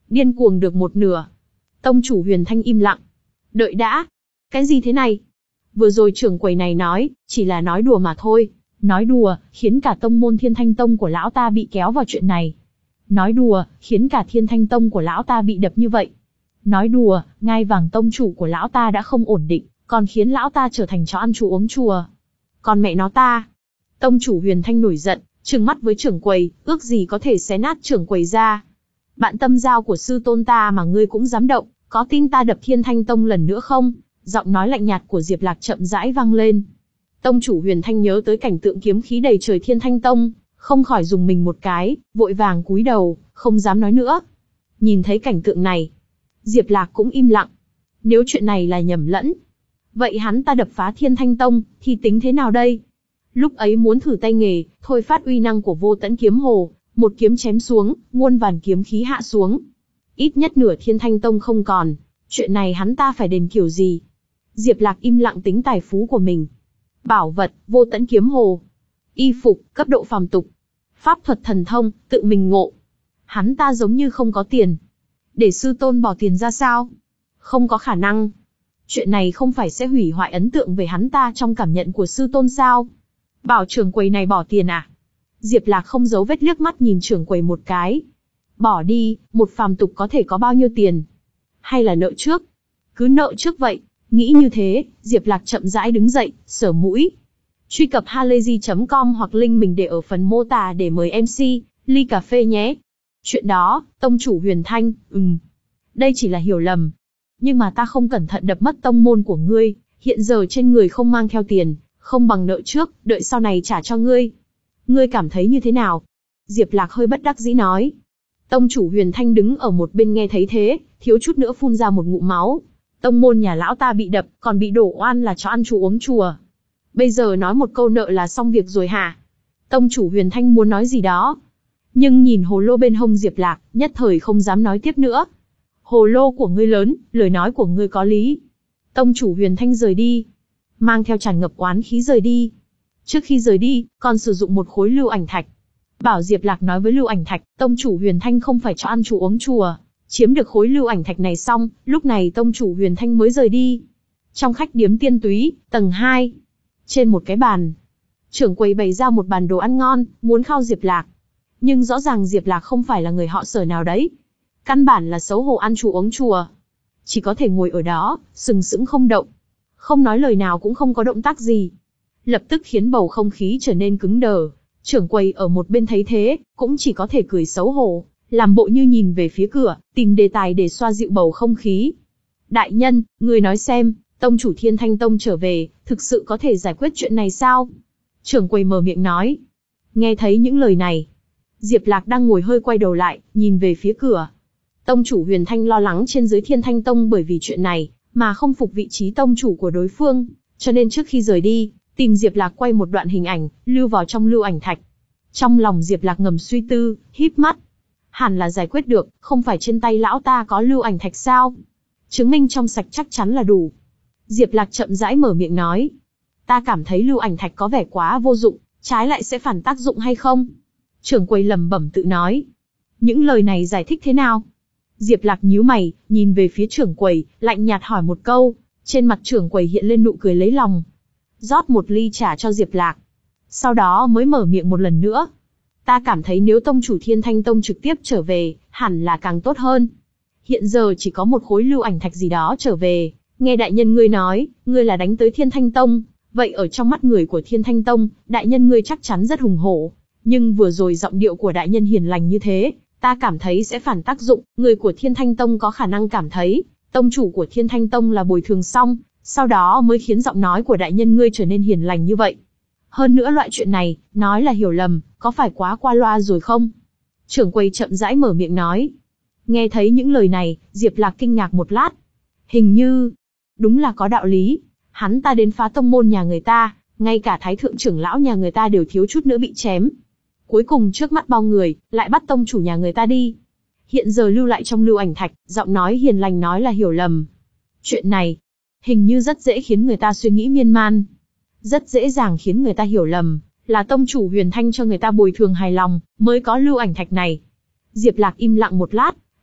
Điên cuồng được một nửa. Tông chủ Huyền Thanh im lặng. Đợi đã. Cái gì thế này? Vừa rồi trưởng quầy này nói, chỉ là nói đùa mà thôi. Nói đùa, khiến cả tông môn Thiên Thanh Tông của lão ta bị kéo vào chuyện này. Nói đùa, khiến cả Thiên Thanh Tông của lão ta bị đập như vậy. Nói đùa, ngai vàng tông chủ của lão ta đã không ổn định, còn khiến lão ta trở thành chó ăn chùa uống chùa. Còn mẹ nó ta. Tông chủ Huyền Thanh nổi giận, trừng mắt với trưởng quầy, ước gì có thể xé nát trưởng quầy ra. Bạn tâm giao của sư tôn ta mà ngươi cũng dám động, có tin ta đập Thiên Thanh Tông lần nữa không? Giọng nói lạnh nhạt của Diệp Lạc chậm rãi vang lên. Tông chủ Huyền Thanh nhớ tới cảnh tượng kiếm khí đầy trời Thiên Thanh Tông, không khỏi dùng mình một cái, vội vàng cúi đầu, không dám nói nữa. Nhìn thấy cảnh tượng này, Diệp Lạc cũng im lặng. Nếu chuyện này là nhầm lẫn, vậy hắn ta đập phá Thiên Thanh Tông, thì tính thế nào đây? Lúc ấy muốn thử tay nghề, thôi phát uy năng của Vô Tẫn Kiếm Hồ, một kiếm chém xuống, muôn vàn kiếm khí hạ xuống. Ít nhất nửa Thiên Thanh Tông không còn, chuyện này hắn ta phải đền kiểu gì? Diệp Lạc im lặng tính tài phú của mình. Bảo vật, Vô Tẫn Kiếm Hồ. Y phục, cấp độ phàm tục. Pháp thuật thần thông, tự mình ngộ. Hắn ta giống như không có tiền. Để sư tôn bỏ tiền ra sao? Không có khả năng. Chuyện này không phải sẽ hủy hoại ấn tượng về hắn ta trong cảm nhận của sư tôn sao? Bảo trưởng quầy này bỏ tiền à? Diệp Lạc không giấu vết liếc mắt nhìn trưởng quầy một cái. Bỏ đi, một phàm tục có thể có bao nhiêu tiền? Hay là nợ trước? Cứ nợ trước vậy. Nghĩ như thế, Diệp Lạc chậm rãi đứng dậy, sờ mũi. Truy cập halayzi chấm com hoặc link mình để ở phần mô tả để mời em xê, ly cà phê nhé. Chuyện đó, tông chủ Huyền Thanh, ừm. Đây chỉ là hiểu lầm. Nhưng mà ta không cẩn thận đập mất tông môn của ngươi, hiện giờ trên người không mang theo tiền, không bằng nợ trước, đợi sau này trả cho ngươi. Ngươi cảm thấy như thế nào? Diệp Lạc hơi bất đắc dĩ nói. Tông chủ Huyền Thanh đứng ở một bên nghe thấy thế, thiếu chút nữa phun ra một ngụm máu. Tông môn nhà lão ta bị đập, còn bị đổ oan là chó ăn chùa uống chùa. Bây giờ nói một câu nợ là xong việc rồi hả? Tông chủ Huyền Thanh muốn nói gì đó. Nhưng nhìn hồ lô bên hông Diệp Lạc, nhất thời không dám nói tiếp nữa. Hồ lô của ngươi lớn, lời nói của ngươi có lý. Tông chủ Huyền Thanh rời đi. Mang theo tràn ngập oán khí rời đi. Trước khi rời đi, còn sử dụng một khối lưu ảnh thạch. Bảo Diệp Lạc nói với lưu ảnh thạch, tông chủ Huyền Thanh không phải chó ăn chùa uống chùa. Chiếm được khối lưu ảnh thạch này xong, lúc này tông chủ Huyền Thanh mới rời đi. Trong khách điếm Tiên Túy, tầng hai. Trên một cái bàn, trưởng quầy bày ra một bàn đồ ăn ngon, muốn khao Diệp Lạc. Nhưng rõ ràng Diệp Lạc không phải là người họ Sở nào đấy. Căn bản là xấu hổ ăn chùa uống chùa. Chỉ có thể ngồi ở đó, sừng sững không động. Không nói lời nào cũng không có động tác gì. Lập tức khiến bầu không khí trở nên cứng đờ. Trưởng quầy ở một bên thấy thế, cũng chỉ có thể cười xấu hổ, làm bộ như nhìn về phía cửa, tìm đề tài để xoa dịu bầu không khí. Đại nhân, người nói xem, tông chủ Thiên Thanh Tông trở về, thực sự có thể giải quyết chuyện này sao? Trưởng quầy mở miệng nói. Nghe thấy những lời này, Diệp Lạc đang ngồi hơi quay đầu lại, nhìn về phía cửa. Tông chủ Huyền Thanh lo lắng trên dưới Thiên Thanh Tông bởi vì chuyện này, mà không phục vị trí tông chủ của đối phương, cho nên trước khi rời đi, tìm Diệp Lạc quay một đoạn hình ảnh, lưu vào trong lưu ảnh thạch. Trong lòng Diệp Lạc ngầm suy tư, híp mắt. Hẳn là giải quyết được, không phải trên tay lão ta có lưu ảnh thạch sao? Chứng minh trong sạch chắc chắn là đủ. Diệp Lạc chậm rãi mở miệng nói. Ta cảm thấy lưu ảnh thạch có vẻ quá vô dụng, trái lại sẽ phản tác dụng hay không? Trưởng quầy lẩm bẩm tự nói. Những lời này giải thích thế nào? Diệp Lạc nhíu mày, nhìn về phía trưởng quầy, lạnh nhạt hỏi một câu. Trên mặt trưởng quầy hiện lên nụ cười lấy lòng. Rót một ly trà cho Diệp Lạc. Sau đó mới mở miệng một lần nữa. Ta cảm thấy nếu tông chủ Thiên Thanh Tông trực tiếp trở về, hẳn là càng tốt hơn. Hiện giờ chỉ có một khối lưu ảnh thạch gì đó trở về. Nghe đại nhân ngươi nói, ngươi là đánh tới Thiên Thanh Tông. Vậy ở trong mắt người của Thiên Thanh Tông, đại nhân ngươi chắc chắn rất hùng hổ. Nhưng vừa rồi giọng điệu của đại nhân hiền lành như thế, ta cảm thấy sẽ phản tác dụng. Người của Thiên Thanh Tông có khả năng cảm thấy, tông chủ của Thiên Thanh Tông là bồi thường xong, sau đó mới khiến giọng nói của đại nhân ngươi trở nên hiền lành như vậy. Hơn nữa loại chuyện này, nói là hiểu lầm, có phải quá qua loa rồi không? Trưởng quầy chậm rãi mở miệng nói. Nghe thấy những lời này, Diệp Lạc kinh ngạc một lát. Hình như, đúng là có đạo lý. Hắn ta đến phá tông môn nhà người ta, ngay cả thái thượng trưởng lão nhà người ta đều thiếu chút nữa bị chém. Cuối cùng trước mắt bao người, lại bắt tông chủ nhà người ta đi. Hiện giờ lưu lại trong lưu ảnh thạch, giọng nói hiền lành nói là hiểu lầm. Chuyện này, hình như rất dễ khiến người ta suy nghĩ miên man. Rất dễ dàng khiến người ta hiểu lầm, là tông chủ Huyền Thanh cho người ta bồi thường hài lòng, mới có lưu ảnh thạch này. Diệp Lạc im lặng một lát,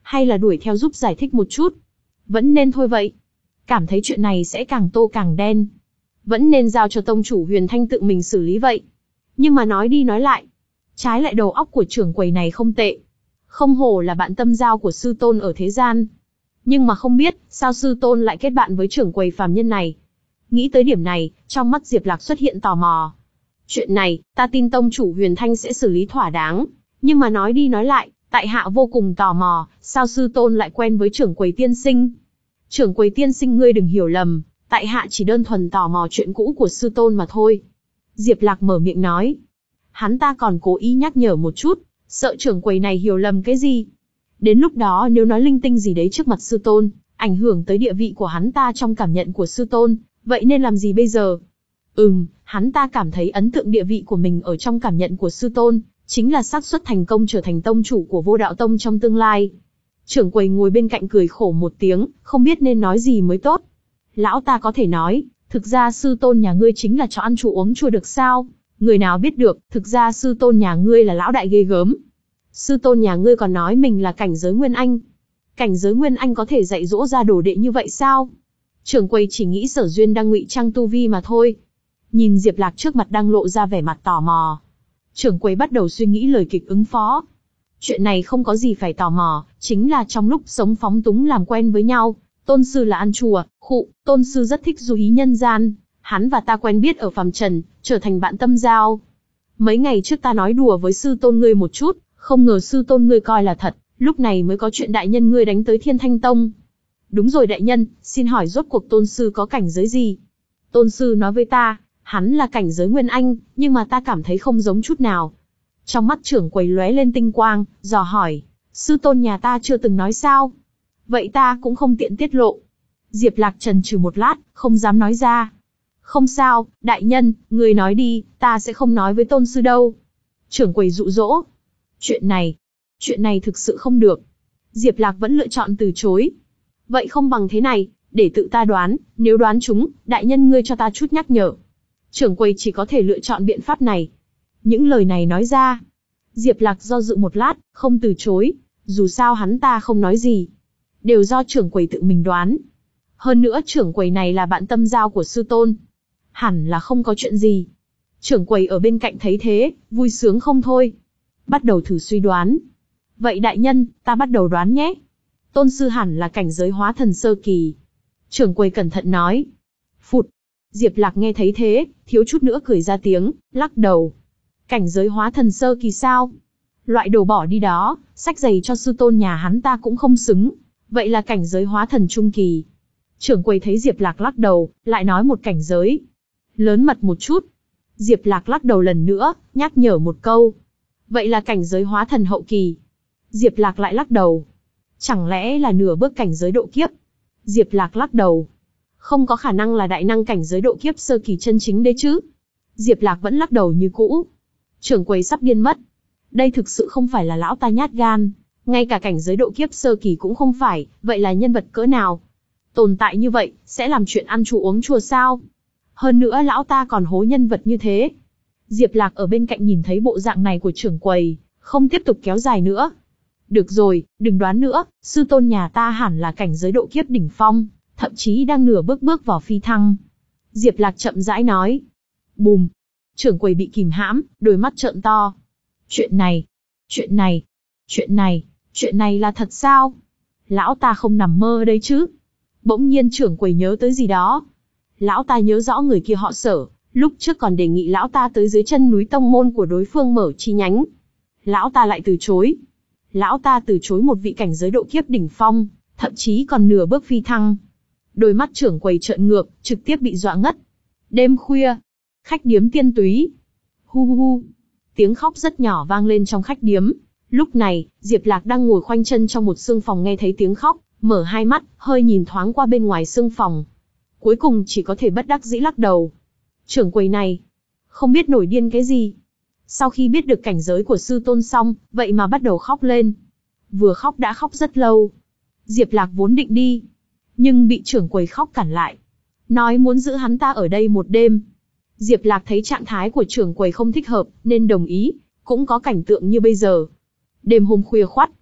Hay là đuổi theo giúp giải thích một chút? Vẫn nên thôi vậy. Cảm thấy chuyện này sẽ càng tô càng đen. Vẫn nên giao cho tông chủ Huyền Thanh tự mình xử lý vậy. Nhưng mà nói đi nói lại, trái lại đầu óc của trưởng quầy này không tệ. Không hổ là bạn tâm giao của sư tôn ở thế gian. Nhưng mà không biết, sao sư tôn lại kết bạn với trưởng quầy phàm nhân này. Nghĩ tới điểm này, trong mắt Diệp Lạc xuất hiện tò mò. Chuyện này, ta tin tông chủ Huyền Thanh sẽ xử lý thỏa đáng. Nhưng mà nói đi nói lại, tại hạ vô cùng tò mò, sao sư tôn lại quen với trưởng quầy tiên sinh. Trưởng quầy tiên sinh ngươi đừng hiểu lầm, tại hạ chỉ đơn thuần tò mò chuyện cũ của sư tôn mà thôi. Diệp Lạc mở miệng nói. Hắn ta còn cố ý nhắc nhở một chút, sợ trưởng quầy này hiểu lầm cái gì. Đến lúc đó nếu nói linh tinh gì đấy trước mặt sư tôn, ảnh hưởng tới địa vị của hắn ta trong cảm nhận của sư tôn, vậy nên làm gì bây giờ? Ừm, hắn ta cảm thấy ấn tượng địa vị của mình ở trong cảm nhận của sư tôn, chính là xác suất thành công trở thành tông chủ của Vô Đạo Tông trong tương lai. Trưởng quầy ngồi bên cạnh cười khổ một tiếng, không biết nên nói gì mới tốt. Lão ta có thể nói, thực ra sư tôn nhà ngươi chính là chó ăn chua uống chua được sao? Người nào biết được, thực ra sư tôn nhà ngươi là lão đại ghê gớm. Sư tôn nhà ngươi còn nói mình là cảnh giới Nguyên Anh. Cảnh giới Nguyên Anh có thể dạy dỗ ra đồ đệ như vậy sao? Trưởng quầy chỉ nghĩ Sở Duyên đang ngụy trang tu vi mà thôi. Nhìn Diệp Lạc trước mặt đang lộ ra vẻ mặt tò mò. Trưởng quầy bắt đầu suy nghĩ lời kịch ứng phó. Chuyện này không có gì phải tò mò, chính là trong lúc sống phóng túng làm quen với nhau, tôn sư là ăn chùa, khụ, tôn sư rất thích du hí nhân gian, hắn và ta quen biết ở phàm trần, trở thành bạn tâm giao. Mấy ngày trước ta nói đùa với sư tôn ngươi một chút, không ngờ sư tôn ngươi coi là thật, lúc này mới có chuyện đại nhân ngươi đánh tới Thiên Thanh Tông. Đúng rồi đại nhân, xin hỏi rốt cuộc tôn sư có cảnh giới gì? Tôn sư nói với ta, hắn là cảnh giới Nguyên Anh, nhưng mà ta cảm thấy không giống chút nào. Trong mắt trưởng quầy lóe lên tinh quang, dò hỏi, sư tôn nhà ta chưa từng nói sao? Vậy ta cũng không tiện tiết lộ. Diệp Lạc chần chừ một lát, không dám nói ra. Không sao, đại nhân, người nói đi, ta sẽ không nói với tôn sư đâu. Trưởng quầy dụ dỗ. Chuyện này, chuyện này thực sự không được. Diệp Lạc vẫn lựa chọn từ chối. Vậy không bằng thế này, để tự ta đoán, nếu đoán chúng, đại nhân ngươi cho ta chút nhắc nhở. Trưởng quầy chỉ có thể lựa chọn biện pháp này. Những lời này nói ra, Diệp Lạc do dự một lát, không từ chối, dù sao hắn ta không nói gì. Đều do trưởng quầy tự mình đoán. Hơn nữa trưởng quầy này là bạn tâm giao của sư tôn. Hẳn là không có chuyện gì. Trưởng quầy ở bên cạnh thấy thế, vui sướng không thôi. Bắt đầu thử suy đoán. Vậy đại nhân, ta bắt đầu đoán nhé. Tôn sư hẳn là cảnh giới hóa thần sơ kỳ. Trưởng quầy cẩn thận nói. Phụt. Diệp Lạc nghe thấy thế, thiếu chút nữa cười ra tiếng, lắc đầu. Cảnh giới hóa thần sơ kỳ sao? Loại đồ bỏ đi đó, sách giày cho sư tôn nhà hắn ta cũng không xứng. Vậy là cảnh giới hóa thần trung kỳ. Trưởng quầy thấy Diệp Lạc lắc đầu, lại nói một cảnh giới. Lớn mật một chút. Diệp Lạc lắc đầu lần nữa, nhắc nhở một câu. Vậy là cảnh giới hóa thần hậu kỳ. Diệp Lạc lại lắc đầu. Chẳng lẽ là nửa bước cảnh giới độ kiếp? Diệp Lạc lắc đầu. Không có khả năng là đại năng cảnh giới độ kiếp sơ kỳ chân chính đấy chứ. Diệp Lạc vẫn lắc đầu như cũ. Trưởng quầy sắp điên mất. Đây thực sự không phải là lão ta nhát gan. Ngay cả cảnh giới độ kiếp sơ kỳ cũng không phải, vậy là nhân vật cỡ nào? Tồn tại như vậy, sẽ làm chuyện ăn chua uống chua sao? Hơn nữa lão ta còn hố nhân vật như thế. Diệp Lạc ở bên cạnh nhìn thấy bộ dạng này của trưởng quầy, không tiếp tục kéo dài nữa. Được rồi, đừng đoán nữa, sư tôn nhà ta hẳn là cảnh giới độ kiếp đỉnh phong, thậm chí đang nửa bước bước vào phi thăng. Diệp Lạc chậm rãi nói. Bùm. Trưởng quầy bị kìm hãm, đôi mắt trợn to. Chuyện này, chuyện này, chuyện này, chuyện này là thật sao? Lão ta không nằm mơ đấy chứ? Bỗng nhiên trưởng quầy nhớ tới gì đó. Lão ta nhớ rõ người kia họ Sở, lúc trước còn đề nghị lão ta tới dưới chân núi tông môn của đối phương mở chi nhánh. Lão ta lại từ chối. Lão ta từ chối một vị cảnh giới độ kiếp đỉnh phong, thậm chí còn nửa bước phi thăng. Đôi mắt trưởng quầy trợn ngược, trực tiếp bị dọa ngất. Đêm khuya, khách điếm Tiên Túy. Hu hu hu. Tiếng khóc rất nhỏ vang lên trong khách điếm. Lúc này, Diệp Lạc đang ngồi khoanh chân trong một sương phòng nghe thấy tiếng khóc, mở hai mắt, hơi nhìn thoáng qua bên ngoài sương phòng. Cuối cùng chỉ có thể bất đắc dĩ lắc đầu. Trưởng quầy này, không biết nổi điên cái gì. Sau khi biết được cảnh giới của sư tôn xong, vậy mà bắt đầu khóc lên. Vừa khóc đã khóc rất lâu. Diệp Lạc vốn định đi, nhưng bị trưởng quầy khóc cản lại. Nói muốn giữ hắn ta ở đây một đêm. Diệp Lạc thấy trạng thái của trưởng quầy không thích hợp, nên đồng ý, cũng có cảnh tượng như bây giờ. Đêm hôm khuya khoắt,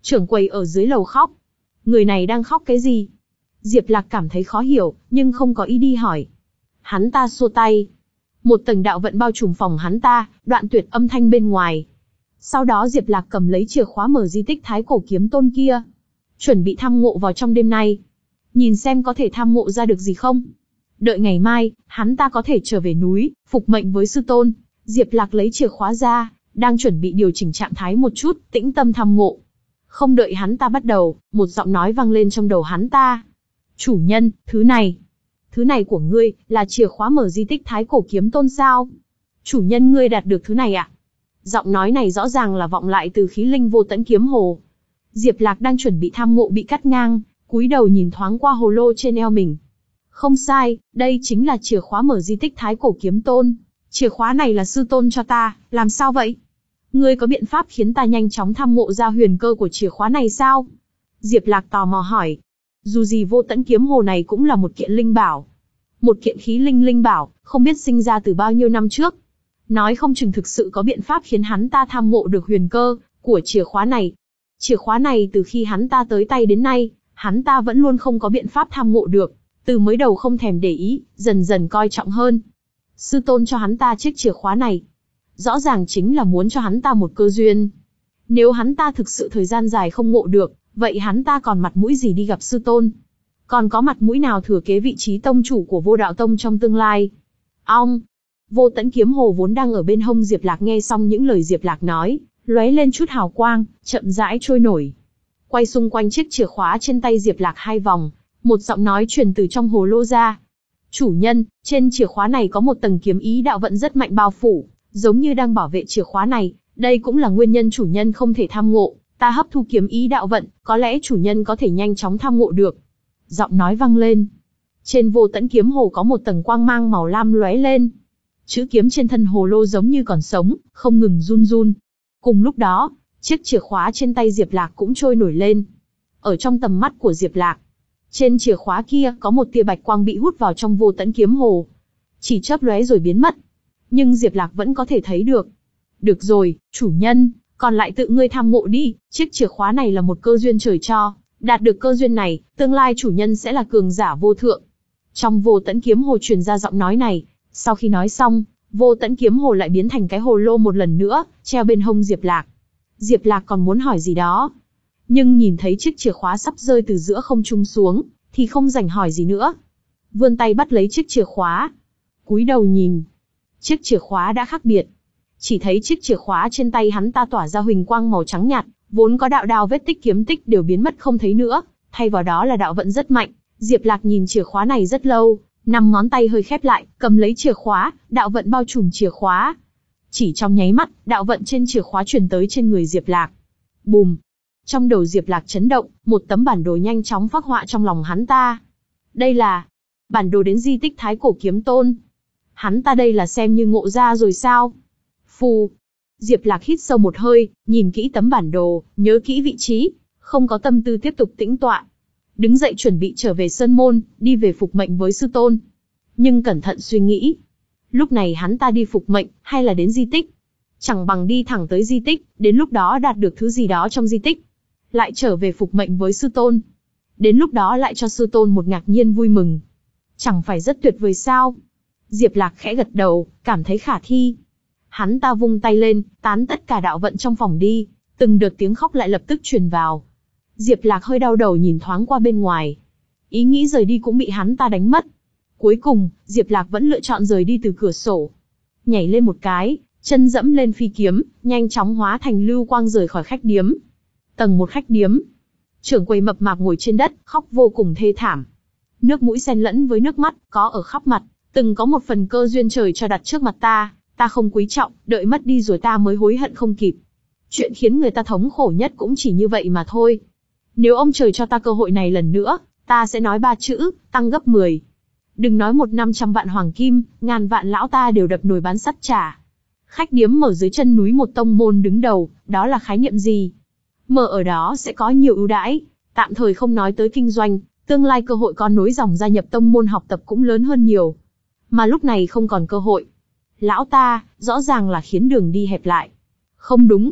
Trưởng quầy ở dưới lầu khóc. Người này đang khóc cái gì? Diệp Lạc cảm thấy khó hiểu, nhưng không có ý đi hỏi. Hắn ta xua tay. Một tầng đạo vận bao trùm phòng hắn ta, đoạn tuyệt âm thanh bên ngoài. Sau đó Diệp Lạc cầm lấy chìa khóa mở di tích Thái Cổ Kiếm Tôn kia. Chuẩn bị thăm ngộ vào trong đêm nay. Nhìn xem có thể thăm ngộ ra được gì không. Đợi ngày mai, hắn ta có thể trở về núi, phục mệnh với sư tôn. Diệp Lạc lấy chìa khóa ra, đang chuẩn bị điều chỉnh trạng thái một chút, tĩnh tâm thăm ngộ. Không đợi hắn ta bắt đầu, một giọng nói vang lên trong đầu hắn ta. Chủ nhân, thứ này. Thứ này của ngươi, là chìa khóa mở di tích Thái Cổ Kiếm Tôn sao? Chủ nhân ngươi đạt được thứ này ạ? Giọng nói này rõ ràng là vọng lại từ khí linh vô tận kiếm hồ. Diệp Lạc đang chuẩn bị tham ngộ bị cắt ngang, cúi đầu nhìn thoáng qua hồ lô trên eo mình. Không sai, đây chính là chìa khóa mở di tích Thái Cổ Kiếm Tôn. Chìa khóa này là sư tôn cho ta, làm sao vậy? Ngươi có biện pháp khiến ta nhanh chóng tham ngộ ra huyền cơ của chìa khóa này sao? Diệp Lạc tò mò hỏi. Dù gì vô tận kiếm hồ này cũng là một kiện linh bảo. Một kiện khí linh linh bảo, không biết sinh ra từ bao nhiêu năm trước. Nói không chừng thực sự có biện pháp khiến hắn ta tham ngộ được huyền cơ của chìa khóa này. Chìa khóa này từ khi hắn ta tới tay đến nay, hắn ta vẫn luôn không có biện pháp tham ngộ được. Từ mới đầu không thèm để ý, dần dần coi trọng hơn. Sư tôn cho hắn ta chiếc chìa khóa này. Rõ ràng chính là muốn cho hắn ta một cơ duyên. Nếu hắn ta thực sự thời gian dài không ngộ được, vậy hắn ta còn mặt mũi gì đi gặp sư tôn? Còn có mặt mũi nào thừa kế vị trí tông chủ của Vô Đạo Tông trong tương lai? Ong! Vô tận kiếm hồ vốn đang ở bên hông Diệp Lạc nghe xong những lời Diệp Lạc nói, lóe lên chút hào quang, chậm rãi trôi nổi. Quay xung quanh chiếc chìa khóa trên tay Diệp Lạc hai vòng, một giọng nói truyền từ trong hồ lô ra. Chủ nhân, trên chìa khóa này có một tầng kiếm ý đạo vận rất mạnh bao phủ, giống như đang bảo vệ chìa khóa này, đây cũng là nguyên nhân chủ nhân không thể tham ngộ, ta hấp thu kiếm ý đạo vận, có lẽ chủ nhân có thể nhanh chóng tham ngộ được. Giọng nói vang lên. Trên vô tận kiếm hồ có một tầng quang mang màu lam lóe lên. Chữ kiếm trên thân hồ lô giống như còn sống, không ngừng run run. Cùng lúc đó, chiếc chìa khóa trên tay Diệp Lạc cũng trôi nổi lên. Ở trong tầm mắt của Diệp Lạc, trên chìa khóa kia có một tia bạch quang bị hút vào trong vô tận kiếm hồ. Chỉ chớp lóe rồi biến mất. Nhưng Diệp Lạc vẫn có thể thấy được. Được rồi, chủ nhân, còn lại tự ngươi tham ngộ đi, chiếc chìa khóa này là một cơ duyên trời cho. Đạt được cơ duyên này, tương lai chủ nhân sẽ là cường giả vô thượng. Trong vô tận kiếm hồ truyền ra giọng nói này, sau khi nói xong, vô tận kiếm hồ lại biến thành cái hồ lô một lần nữa, treo bên hông Diệp Lạc. Diệp Lạc còn muốn hỏi gì đó, nhưng nhìn thấy chiếc chìa khóa sắp rơi từ giữa không trung xuống, thì không rảnh hỏi gì nữa. Vươn tay bắt lấy chiếc chìa khóa, cúi đầu nhìn. Chiếc chìa khóa đã khác biệt. Chỉ thấy chiếc chìa khóa trên tay hắn ta tỏa ra huỳnh quang màu trắng nhạt, vốn có đạo đao vết tích kiếm tích đều biến mất không thấy nữa, thay vào đó là đạo vận rất mạnh. Diệp Lạc nhìn chìa khóa này rất lâu, năm ngón tay hơi khép lại, cầm lấy chìa khóa, đạo vận bao trùm chìa khóa. Chỉ trong nháy mắt, đạo vận trên chìa khóa truyền tới trên người Diệp Lạc. Bùm! Trong đầu Diệp Lạc chấn động, một tấm bản đồ nhanh chóng phác họa trong lòng hắn ta. Đây là bản đồ đến di tích Thái Cổ Kiếm Tôn. Hắn ta đây là xem như ngộ ra rồi sao? Phù! Diệp Lạc hít sâu một hơi, nhìn kỹ tấm bản đồ, nhớ kỹ vị trí, không có tâm tư tiếp tục tĩnh tọa. Đứng dậy chuẩn bị trở về Sơn Môn, đi về phục mệnh với sư tôn. Nhưng cẩn thận suy nghĩ. Lúc này hắn ta đi phục mệnh, hay là đến di tích? Chẳng bằng đi thẳng tới di tích, đến lúc đó đạt được thứ gì đó trong di tích. Lại trở về phục mệnh với sư tôn. Đến lúc đó lại cho sư tôn một ngạc nhiên vui mừng. Chẳng phải rất tuyệt vời sao? Diệp Lạc khẽ gật đầu, cảm thấy khả thi. Hắn ta vung tay lên, tán tất cả đạo vận trong phòng đi, từng đợt tiếng khóc lại lập tức truyền vào. Diệp Lạc hơi đau đầu nhìn thoáng qua bên ngoài. Ý nghĩ rời đi cũng bị hắn ta đánh mất. Cuối cùng, Diệp Lạc vẫn lựa chọn rời đi từ cửa sổ. Nhảy lên một cái, chân dẫm lên phi kiếm, nhanh chóng hóa thành lưu quang rời khỏi khách điếm. Tầng một khách điếm. Trưởng quầy mập mạp ngồi trên đất, khóc vô cùng thê thảm. Nước mũi xen lẫn với nước mắt, có ở khắp mặt. Từng có một phần cơ duyên trời cho đặt trước mặt ta, ta không quý trọng, đợi mất đi rồi ta mới hối hận không kịp. Chuyện khiến người ta thống khổ nhất cũng chỉ như vậy mà thôi. Nếu ông trời cho ta cơ hội này lần nữa, ta sẽ nói ba chữ, tăng gấp mười. Đừng nói một năm trăm vạn hoàng kim, ngàn vạn lão ta đều đập nồi bán sắt trả. Khách điếm mở dưới chân núi một tông môn đứng đầu, đó là khái niệm gì? Mở ở đó sẽ có nhiều ưu đãi, tạm thời không nói tới kinh doanh, tương lai cơ hội con nối dòng gia nhập tông môn học tập cũng lớn hơn nhiều. Mà lúc này không còn cơ hội. Lão ta, rõ ràng là khiến đường đi hẹp lại. Không đúng.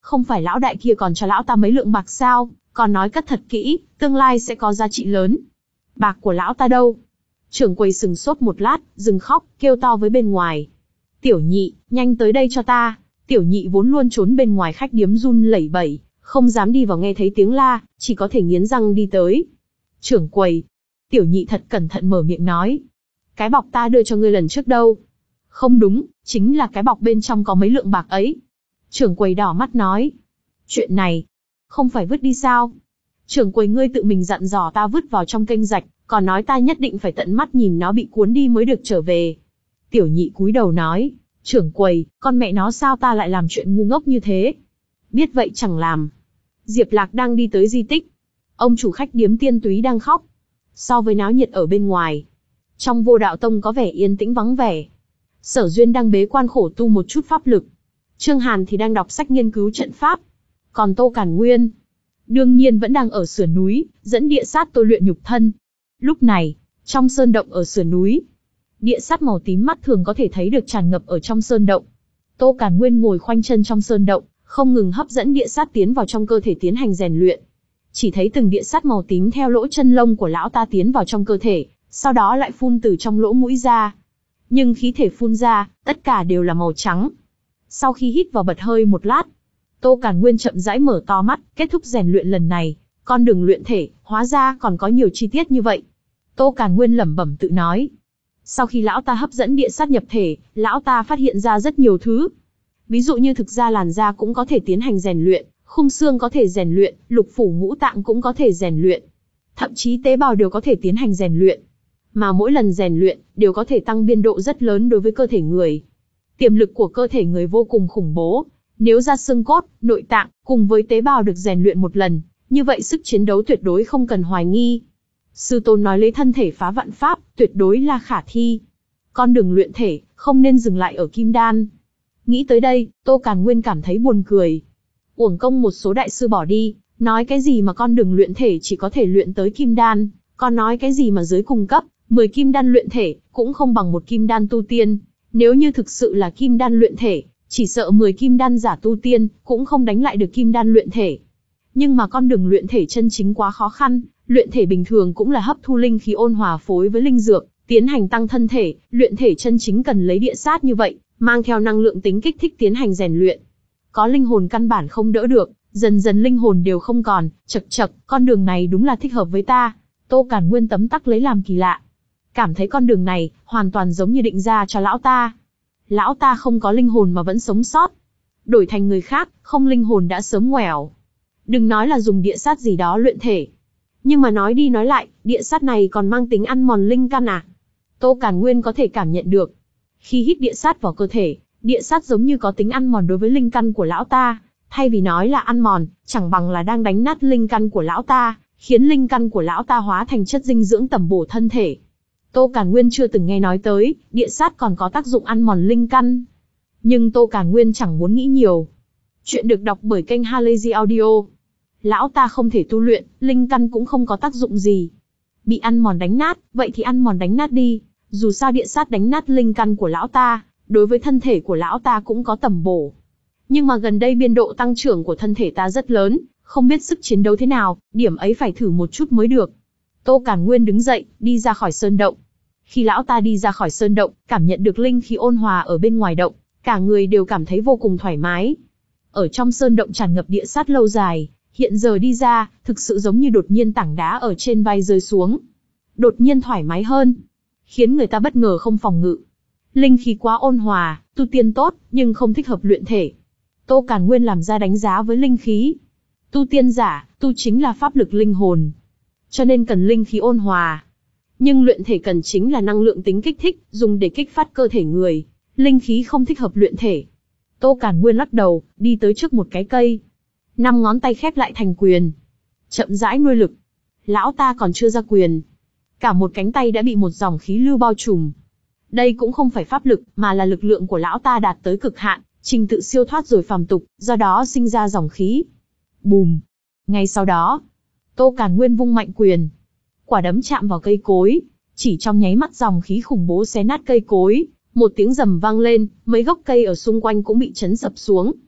Không phải lão đại kia còn cho lão ta mấy lượng bạc sao, còn nói cất thật kỹ, tương lai sẽ có giá trị lớn. Bạc của lão ta đâu? Trưởng quầy sừng sốt một lát, dừng khóc, kêu to với bên ngoài. Tiểu nhị, nhanh tới đây cho ta. Tiểu nhị vốn luôn trốn bên ngoài khách điếm run lẩy bẩy, không dám đi vào nghe thấy tiếng la, chỉ có thể nghiến răng đi tới. Trưởng quầy. Tiểu nhị thật cẩn thận mở miệng nói. Cái bọc ta đưa cho ngươi lần trước đâu? Không đúng, chính là cái bọc bên trong có mấy lượng bạc ấy. Trưởng quầy đỏ mắt nói. Chuyện này, không phải vứt đi sao? Trưởng quầy ngươi tự mình dặn dò ta vứt vào trong kênh rạch, còn nói ta nhất định phải tận mắt nhìn nó bị cuốn đi mới được trở về. Tiểu nhị cúi đầu nói. Trưởng quầy, con mẹ nó sao ta lại làm chuyện ngu ngốc như thế? Biết vậy chẳng làm. Diệp Lạc đang đi tới di tích. Ông chủ khách điếm Tiên Túy đang khóc. So với náo nhiệt ở bên ngoài, trong Vô Đạo Tông có vẻ yên tĩnh vắng vẻ. Sở Duyên đang bế quan khổ tu một chút pháp lực. Trương Hàn thì đang đọc sách nghiên cứu trận pháp. Còn Tô Càn Nguyên, đương nhiên vẫn đang ở sườn núi, dẫn địa sát tôi luyện nhục thân. Lúc này, trong sơn động ở sườn núi, địa sát màu tím mắt thường có thể thấy được tràn ngập ở trong sơn động. Tô Càn Nguyên ngồi khoanh chân trong sơn động, không ngừng hấp dẫn địa sát tiến vào trong cơ thể tiến hành rèn luyện. Chỉ thấy từng địa sát màu tím theo lỗ chân lông của lão ta tiến vào trong cơ thể, sau đó lại phun từ trong lỗ mũi ra. Nhưng khí thể phun ra, tất cả đều là màu trắng. Sau khi hít vào bật hơi một lát, Tô Càn Nguyên chậm rãi mở to mắt, kết thúc rèn luyện lần này. Con đường luyện thể, hóa ra còn có nhiều chi tiết như vậy. Tô Càn Nguyên lẩm bẩm tự nói. Sau khi lão ta hấp dẫn địa sát nhập thể, lão ta phát hiện ra rất nhiều thứ. Ví dụ như thực ra làn da cũng có thể tiến hành rèn luyện, khung xương có thể rèn luyện, lục phủ ngũ tạng cũng có thể rèn luyện. Thậm chí tế bào đều có thể tiến hành rèn luyện. Mà mỗi lần rèn luyện, đều có thể tăng biên độ rất lớn đối với cơ thể người. Tiềm lực của cơ thể người vô cùng khủng bố. Nếu da xương cốt, nội tạng, cùng với tế bào được rèn luyện một lần, như vậy sức chiến đấu tuyệt đối không cần hoài nghi. Sư tôn nói lấy thân thể phá vạn pháp, tuyệt đối là khả thi. Con đường luyện thể, không nên dừng lại ở kim đan. Nghĩ tới đây, Tô Càn Nguyên cảm thấy buồn cười. Uổng công một số đại sư bỏ đi, nói cái gì mà con đường luyện thể chỉ có thể luyện tới kim đan, còn nói cái gì mà dưới cung cấp, mười kim đan luyện thể, cũng không bằng một kim đan tu tiên. Nếu như thực sự là kim đan luyện thể, chỉ sợ mười kim đan giả tu tiên, cũng không đánh lại được kim đan luyện thể. Nhưng mà con đường luyện thể chân chính quá khó khăn, luyện thể bình thường cũng là hấp thu linh khí ôn hòa phối với linh dược, tiến hành tăng thân thể, luyện thể chân chính cần lấy địa sát như vậy, mang theo năng lượng tính kích thích tiến hành rèn luyện. Có linh hồn căn bản không đỡ được, dần dần linh hồn đều không còn, chật chật, con đường này đúng là thích hợp với ta. Tô Càn Nguyên tấm tắc lấy làm kỳ lạ. Cảm thấy con đường này, hoàn toàn giống như định ra cho lão ta. Lão ta không có linh hồn mà vẫn sống sót. Đổi thành người khác, không linh hồn đã sớm ngoẻo. Đừng nói là dùng địa sát gì đó luyện thể. Nhưng mà nói đi nói lại, địa sát này còn mang tính ăn mòn linh căn à? Tô Càn Nguyên có thể cảm nhận được. Khi hít địa sát vào cơ thể, địa sát giống như có tính ăn mòn đối với linh căn của lão ta. Thay vì nói là ăn mòn, chẳng bằng là đang đánh nát linh căn của lão ta, khiến linh căn của lão ta hóa thành chất dinh dưỡng tẩm bổ thân thể. Tô Càn Nguyên chưa từng nghe nói tới, địa sát còn có tác dụng ăn mòn linh căn. Nhưng Tô Càn Nguyên chẳng muốn nghĩ nhiều. Chuyện được đọc bởi kênh Halazy Audio. Lão ta không thể tu luyện, linh căn cũng không có tác dụng gì. Bị ăn mòn đánh nát, vậy thì ăn mòn đánh nát đi. Dù sao địa sát đánh nát linh căn của lão ta, đối với thân thể của lão ta cũng có tầm bổ. Nhưng mà gần đây biên độ tăng trưởng của thân thể ta rất lớn, không biết sức chiến đấu thế nào, điểm ấy phải thử một chút mới được. Tô Càn Nguyên đứng dậy, đi ra khỏi sơn động. Khi lão ta đi ra khỏi sơn động, cảm nhận được linh khí ôn hòa ở bên ngoài động, cả người đều cảm thấy vô cùng thoải mái. Ở trong sơn động tràn ngập địa sát lâu dài, hiện giờ đi ra, thực sự giống như đột nhiên tảng đá ở trên vai rơi xuống. Đột nhiên thoải mái hơn, khiến người ta bất ngờ không phòng ngự. Linh khí quá ôn hòa, tu tiên tốt, nhưng không thích hợp luyện thể. Tô Càn Nguyên làm ra đánh giá với linh khí. Tu tiên giả, tu chính là pháp lực linh hồn, cho nên cần linh khí ôn hòa. Nhưng luyện thể cần chính là năng lượng tính kích thích, dùng để kích phát cơ thể người. Linh khí không thích hợp luyện thể. Tô Càn Nguyên lắc đầu, đi tới trước một cái cây. Năm ngón tay khép lại thành quyền. Chậm rãi nuôi lực. Lão ta còn chưa ra quyền, cả một cánh tay đã bị một dòng khí lưu bao trùm. Đây cũng không phải pháp lực, mà là lực lượng của lão ta đạt tới cực hạn, trình tự siêu thoát rồi phàm tục, do đó sinh ra dòng khí. Bùm! Ngay sau đó, Tô Càn Nguyên vung mạnh quyền. Quả đấm chạm vào cây cối, chỉ trong nháy mắt dòng khí khủng bố xé nát cây cối, một tiếng rầm vang lên, mấy gốc cây ở xung quanh cũng bị chấn sập xuống.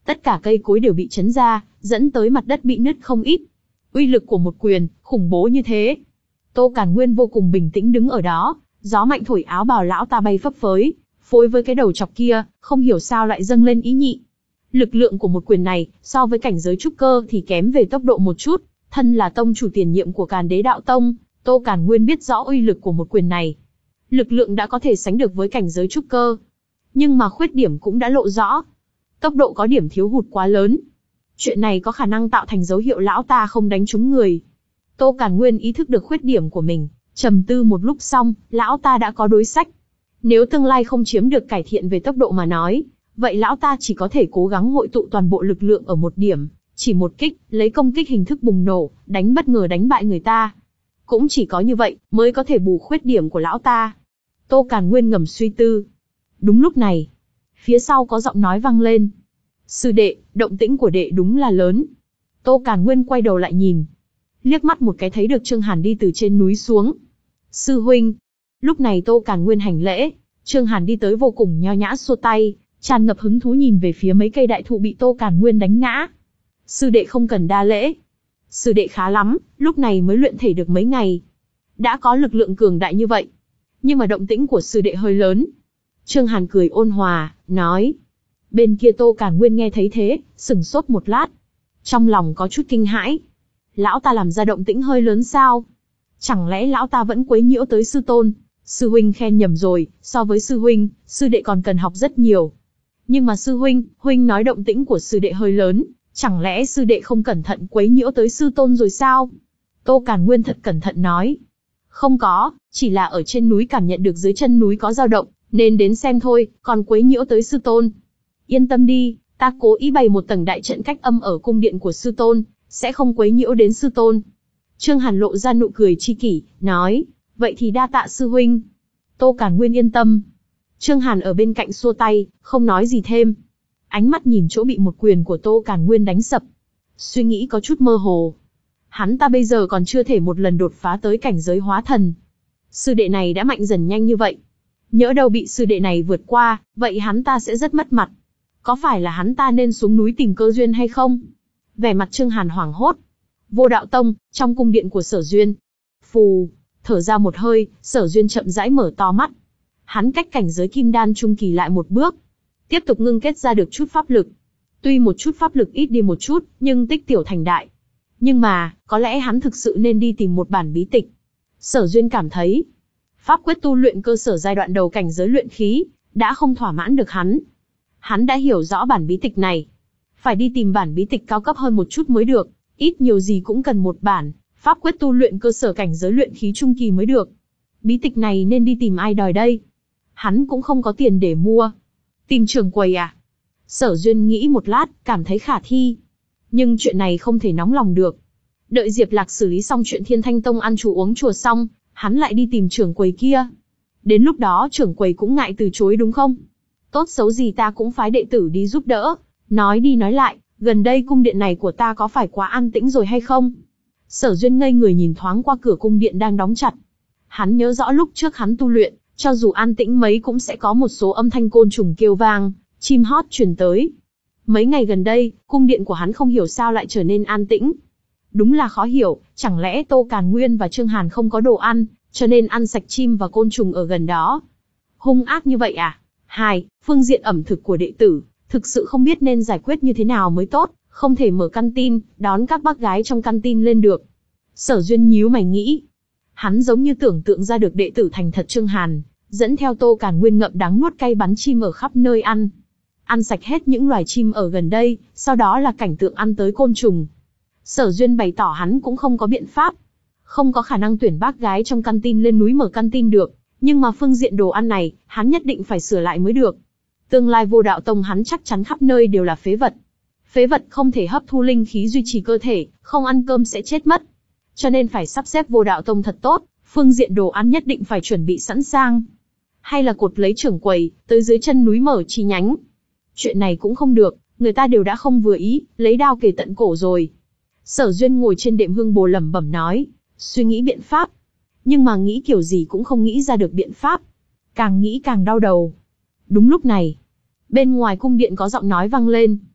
Tất cả cây cối đều bị chấn ra, dẫn tới mặt đất bị nứt không ít. Uy lực của một quyền, khủng bố như thế. Tô Càn Nguyên vô cùng bình tĩnh đứng ở đó, gió mạnh thổi áo bào lão ta bay phấp phới, phối với cái đầu chọc kia, không hiểu sao lại dâng lên ý nhị. Lực lượng của một quyền này, so với cảnh giới trúc cơ thì kém về tốc độ một chút, thân là tông chủ tiền nhiệm của Càn Đế Đạo Tông, Tô Càn Nguyên biết rõ uy lực của một quyền này. Lực lượng đã có thể sánh được với cảnh giới trúc cơ. Nhưng mà khuyết điểm cũng đã lộ rõ. Tốc độ có điểm thiếu hụt quá lớn. Chuyện này có khả năng tạo thành dấu hiệu lão ta không đánh trúng người. Tô Càn Nguyên ý thức được khuyết điểm của mình, trầm tư một lúc xong, lão ta đã có đối sách. Nếu tương lai không chiếm được cải thiện về tốc độ mà nói, vậy lão ta chỉ có thể cố gắng hội tụ toàn bộ lực lượng ở một điểm, chỉ một kích, lấy công kích hình thức bùng nổ, đánh bất ngờ đánh bại người ta. Cũng chỉ có như vậy, mới có thể bù khuyết điểm của lão ta. Tô Càn Nguyên ngầm suy tư. Đúng lúc này, phía sau có giọng nói vang lên. Sư đệ, động tĩnh của đệ đúng là lớn. Tô Càn Nguyên quay đầu lại nhìn. Liếc mắt một cái thấy được Trương Hàn đi từ trên núi xuống. Sư huynh. Lúc này Tô Càn Nguyên hành lễ. Trương Hàn đi tới vô cùng nho nhã xua tay, tràn ngập hứng thú nhìn về phía mấy cây đại thụ bị Tô Càn Nguyên đánh ngã. Sư đệ không cần đa lễ. Sư đệ khá lắm, lúc này mới luyện thể được mấy ngày. Đã có lực lượng cường đại như vậy. Nhưng mà động tĩnh của sư đệ hơi lớn. Trương Hàn cười ôn hòa, nói. Bên kia Tô Càn Nguyên nghe thấy thế, sửng sốt một lát. Trong lòng có chút kinh hãi. Lão ta làm ra động tĩnh hơi lớn sao? Chẳng lẽ lão ta vẫn quấy nhiễu tới sư tôn? Sư huynh khen nhầm rồi, so với sư huynh, sư đệ còn cần học rất nhiều. Nhưng mà sư huynh, huynh nói động tĩnh của sư đệ hơi lớn, chẳng lẽ sư đệ không cẩn thận quấy nhiễu tới sư tôn rồi sao? Tô Càn Nguyên thật cẩn thận nói. Không có, chỉ là ở trên núi cảm nhận được dưới chân núi có dao động, nên đến xem thôi, còn quấy nhiễu tới sư tôn. Yên tâm đi, ta cố ý bày một tầng đại trận cách âm ở cung điện của sư tôn, sẽ không quấy nhiễu đến sư tôn. Trương Hàn lộ ra nụ cười chi kỷ, nói, vậy thì đa tạ sư huynh. Tô Càn Nguyên yên tâm. Trương Hàn ở bên cạnh xua tay, không nói gì thêm. Ánh mắt nhìn chỗ bị một quyền của Tô Càn Nguyên đánh sập. Suy nghĩ có chút mơ hồ. Hắn ta bây giờ còn chưa thể một lần đột phá tới cảnh giới hóa thần. Sư đệ này đã mạnh dần nhanh như vậy. Nhỡ đâu bị sư đệ này vượt qua, vậy hắn ta sẽ rất mất mặt. Có phải là hắn ta nên xuống núi tìm cơ duyên hay không? Vẻ mặt Trương Hàn hoảng hốt. Vô Đạo Tông, trong cung điện của Sở Duyên. Phù, thở ra một hơi, Sở Duyên chậm rãi mở to mắt. Hắn cách cảnh giới kim đan trung kỳ lại một bước. Tiếp tục ngưng kết ra được chút pháp lực. Tuy một chút pháp lực ít đi một chút, nhưng tích tiểu thành đại. Nhưng mà, có lẽ hắn thực sự nên đi tìm một bản bí tịch. Sở Duyên cảm thấy, pháp quyết tu luyện cơ sở giai đoạn đầu cảnh giới luyện khí, đã không thỏa mãn được hắn. Hắn đã hiểu rõ bản bí tịch này. Phải đi tìm bản bí tịch cao cấp hơn một chút mới được, ít nhiều gì cũng cần một bản, pháp quyết tu luyện cơ sở cảnh giới luyện khí trung kỳ mới được. Bí tịch này nên đi tìm ai đòi đây? Hắn cũng không có tiền để mua. Tìm trưởng quầy à? Sở Duyên nghĩ một lát, cảm thấy khả thi. Nhưng chuyện này không thể nóng lòng được. Đợi Diệp Lạc xử lý xong chuyện Thiên Thanh Tông ăn chùa uống chùa xong, hắn lại đi tìm trưởng quầy kia. Đến lúc đó trưởng quầy cũng ngại từ chối đúng không? Tốt xấu gì ta cũng phái đệ tử đi giúp đỡ. Nói đi nói lại, gần đây cung điện này của ta có phải quá an tĩnh rồi hay không? Sở Duyên ngây người nhìn thoáng qua cửa cung điện đang đóng chặt. Hắn nhớ rõ lúc trước hắn tu luyện, cho dù an tĩnh mấy cũng sẽ có một số âm thanh côn trùng kêu vang, chim hót truyền tới. Mấy ngày gần đây, cung điện của hắn không hiểu sao lại trở nên an tĩnh. Đúng là khó hiểu, chẳng lẽ Tô Càn Nguyên và Trương Hàn không có đồ ăn, cho nên ăn sạch chim và côn trùng ở gần đó. Hung ác như vậy à? Hai, phương diện ẩm thực của đệ tử, thực sự không biết nên giải quyết như thế nào mới tốt, không thể mở căn tin, đón các bác gái trong căn tin lên được. Sở Duyên nhíu mày nghĩ. Hắn giống như tưởng tượng ra được đệ tử thành thật Trương Hàn, dẫn theo Tô Càn Nguyên ngậm đắng nuốt cay bắn chim ở khắp nơi ăn. Ăn sạch hết những loài chim ở gần đây, sau đó là cảnh tượng ăn tới côn trùng. Sở Duyên bày tỏ hắn cũng không có biện pháp. Không có khả năng tuyển bác gái trong căn tin lên núi mở căn tin được, nhưng mà phương diện đồ ăn này, hắn nhất định phải sửa lại mới được. Tương lai Vô Đạo Tông hắn chắc chắn khắp nơi đều là phế vật. Phế vật không thể hấp thu linh khí duy trì cơ thể, không ăn cơm sẽ chết mất. Cho nên phải sắp xếp Vô Đạo Tông thật tốt, phương diện đồ ăn nhất định phải chuẩn bị sẵn sàng. Hay là cột lấy trưởng quầy, tới dưới chân núi mở chi nhánh. Chuyện này cũng không được, người ta đều đã không vừa ý, lấy đao kề tận cổ rồi. Sở Duyên ngồi trên đệm hương bồ lẩm bẩm nói, suy nghĩ biện pháp. Nhưng mà nghĩ kiểu gì cũng không nghĩ ra được biện pháp. Càng nghĩ càng đau đầu. Đúng lúc này, bên ngoài cung điện có giọng nói vang lên.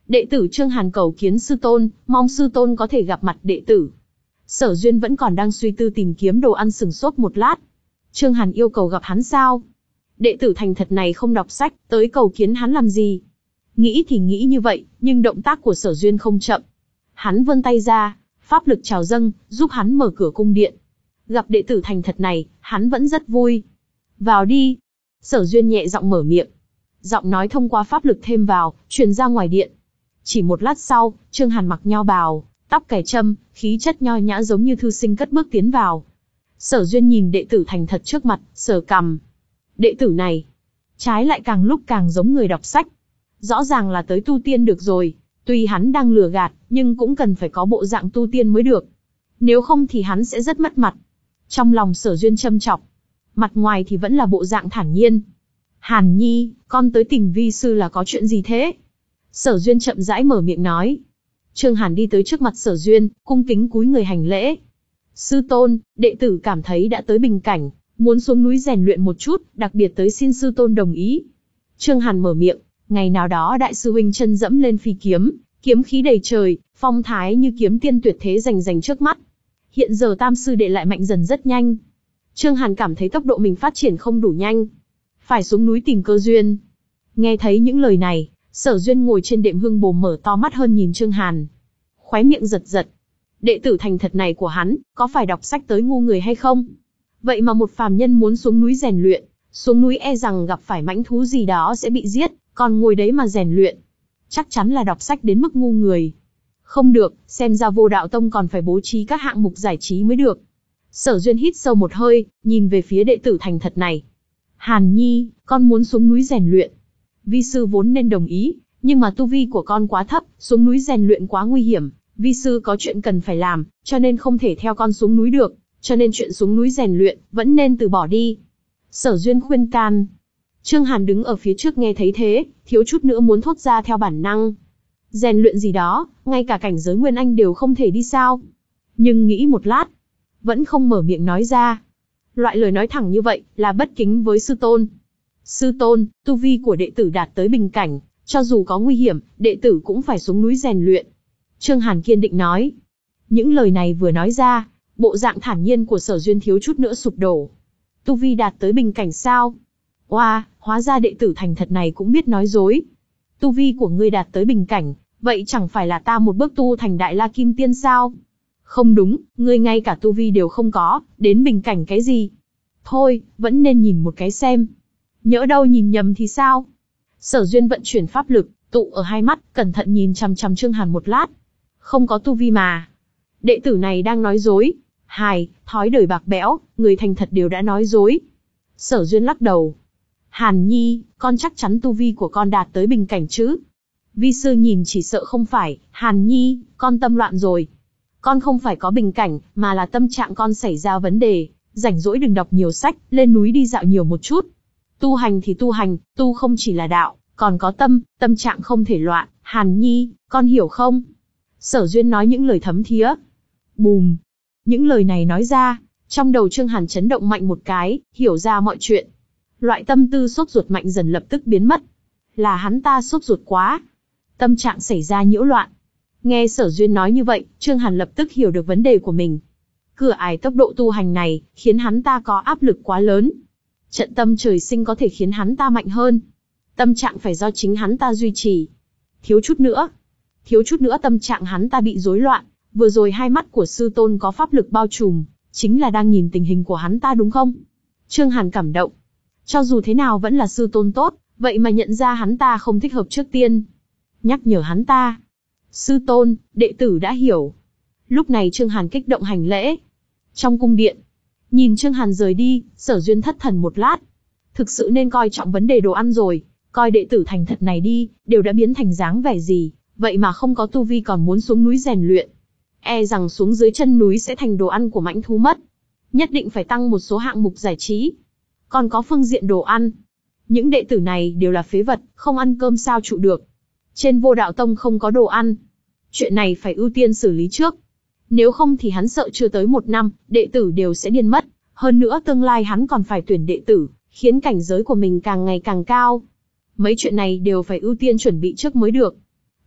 Đệ tử Trương Hàn cầu kiến sư tôn, mong sư tôn có thể gặp mặt đệ tử. Sở Duyên vẫn còn đang suy tư tìm kiếm đồ ăn, sừng sốt một lát. Trương Hàn yêu cầu gặp hắn sao? Đệ tử thành thật này không đọc sách, tới cầu kiến hắn làm gì? Nghĩ thì nghĩ như vậy, nhưng động tác của Sở Duyên không chậm. Hắn vươn tay ra, pháp lực trào dâng, giúp hắn mở cửa cung điện. Gặp đệ tử thành thật này, hắn vẫn rất vui. Vào đi. Sở Duyên nhẹ giọng mở miệng. Giọng nói thông qua pháp lực thêm vào, truyền ra ngoài điện. Chỉ một lát sau, Trương Hàn mặc nho bào, tóc cài trâm, khí chất nho nhã giống như thư sinh cất bước tiến vào. Sở Duyên nhìn đệ tử thành thật trước mặt, sờ cằm. Đệ tử này, trái lại càng lúc càng giống người đọc sách. Rõ ràng là tới tu tiên được rồi, tuy hắn đang lừa gạt, nhưng cũng cần phải có bộ dạng tu tiên mới được. Nếu không thì hắn sẽ rất mất mặt. Trong lòng Sở Duyên châm chọc, mặt ngoài thì vẫn là bộ dạng thản nhiên. Hàn Nhi, con tới tìm vi sư là có chuyện gì thế? Sở Duyên chậm rãi mở miệng nói. Trương Hàn đi tới trước mặt Sở Duyên, cung kính cúi người hành lễ. Sư tôn, đệ tử cảm thấy đã tới bình cảnh, muốn xuống núi rèn luyện một chút, đặc biệt tới xin sư tôn đồng ý. Trương Hàn mở miệng, ngày nào đó đại sư huynh chân dẫm lên phi kiếm, kiếm khí đầy trời, phong thái như kiếm tiên tuyệt thế rành rành trước mắt. Hiện giờ tam sư đệ lại mạnh dần rất nhanh. Trương Hàn cảm thấy tốc độ mình phát triển không đủ nhanh, phải xuống núi tìm cơ duyên. Nghe thấy những lời này, Sở Duyên ngồi trên đệm hương bồ mở to mắt hơn nhìn Trương Hàn. Khóe miệng giật giật. Đệ tử thành thật này của hắn, có phải đọc sách tới ngu người hay không? Vậy mà một phàm nhân muốn xuống núi rèn luyện, xuống núi e rằng gặp phải mãnh thú gì đó sẽ bị giết, còn ngồi đấy mà rèn luyện. Chắc chắn là đọc sách đến mức ngu người. Không được, xem ra Vô Đạo Tông còn phải bố trí các hạng mục giải trí mới được. Sở Duyên hít sâu một hơi, nhìn về phía đệ tử thành thật này. Hàn Nhi, con muốn xuống núi rèn luyện. Vi sư vốn nên đồng ý, nhưng mà tu vi của con quá thấp, xuống núi rèn luyện quá nguy hiểm. Vi sư có chuyện cần phải làm, cho nên không thể theo con xuống núi được, cho nên chuyện xuống núi rèn luyện, vẫn nên từ bỏ đi. Sở Duyên khuyên can. Trương Hàn đứng ở phía trước nghe thấy thế, thiếu chút nữa muốn thốt ra theo bản năng. Rèn luyện gì đó, ngay cả cảnh giới Nguyên Anh đều không thể đi sao? Nhưng nghĩ một lát, vẫn không mở miệng nói ra. Loại lời nói thẳng như vậy, là bất kính với sư tôn. Sư tôn, tu vi của đệ tử đạt tới bình cảnh, cho dù có nguy hiểm, đệ tử cũng phải xuống núi rèn luyện. Trương Hàn kiên định nói. Những lời này vừa nói ra, bộ dạng thản nhiên của Sở Duyên thiếu chút nữa sụp đổ. Tu vi đạt tới bình cảnh sao? Oa, wow, hóa ra đệ tử thành thật này cũng biết nói dối. Tu vi của ngươi đạt tới bình cảnh, vậy chẳng phải là ta một bước tu thành Đại La Kim Tiên sao? Không đúng, ngươi ngay cả tu vi đều không có, đến bình cảnh cái gì? Thôi, vẫn nên nhìn một cái xem. Nhỡ đâu nhìn nhầm thì sao? Sở Duyên vận chuyển pháp lực, tụ ở hai mắt, cẩn thận nhìn chằm chằm Trương Hàn một lát. Không có tu vi mà. Đệ tử này đang nói dối. Hài, thói đời bạc bẽo, người thành thật đều đã nói dối. Sở Duyên lắc đầu. Hàn Nhi, con chắc chắn tu vi của con đạt tới bình cảnh chứ? Vi sư nhìn chỉ sợ không phải. Hàn Nhi, con tâm loạn rồi. Con không phải có bình cảnh, mà là tâm trạng con xảy ra vấn đề. Rảnh rỗi đừng đọc nhiều sách, lên núi đi dạo nhiều một chút. Tu hành thì tu hành, tu không chỉ là đạo, còn có tâm, tâm trạng không thể loạn. Hàn Nhi, con hiểu không? Sở Duyên nói những lời thấm thía. Bùm! Những lời này nói ra, trong đầu Trương Hàn chấn động mạnh một cái, hiểu ra mọi chuyện. Loại tâm tư sốt ruột mạnh dần lập tức biến mất. Là hắn ta sốt ruột quá. Tâm trạng xảy ra nhiễu loạn. Nghe Sở Duyên nói như vậy, Trương Hàn lập tức hiểu được vấn đề của mình. Cửa ải tốc độ tu hành này, khiến hắn ta có áp lực quá lớn. Trận tâm trời sinh có thể khiến hắn ta mạnh hơn. Tâm trạng phải do chính hắn ta duy trì. Thiếu chút nữa. Thiếu chút nữa tâm trạng hắn ta bị rối loạn. Vừa rồi hai mắt của sư tôn có pháp lực bao trùm, chính là đang nhìn tình hình của hắn ta đúng không? Trương Hàn cảm động. Cho dù thế nào vẫn là sư tôn tốt, vậy mà nhận ra hắn ta không thích hợp trước tiên. Nhắc nhở hắn ta. Sư tôn, đệ tử đã hiểu. Lúc này Trương Hàn kích động hành lễ. Trong cung điện, nhìn Trương Hàn rời đi, Sở Duyên thất thần một lát. Thực sự nên coi trọng vấn đề đồ ăn rồi. Coi đệ tử thành thật này đi, đều đã biến thành dáng vẻ gì, vậy mà không có tu vi còn muốn xuống núi rèn luyện. E rằng xuống dưới chân núi sẽ thành đồ ăn của mãnh thú mất. Nhất định phải tăng một số hạng mục giải trí. Còn có phương diện đồ ăn. Những đệ tử này đều là phế vật, không ăn cơm sao trụ được. Trên Vô Đạo Tông không có đồ ăn. Chuyện này phải ưu tiên xử lý trước. Nếu không thì hắn sợ chưa tới một năm, đệ tử đều sẽ điên mất. Hơn nữa tương lai hắn còn phải tuyển đệ tử, khiến cảnh giới của mình càng ngày càng cao. Mấy chuyện này đều phải ưu tiên chuẩn bị trước mới được.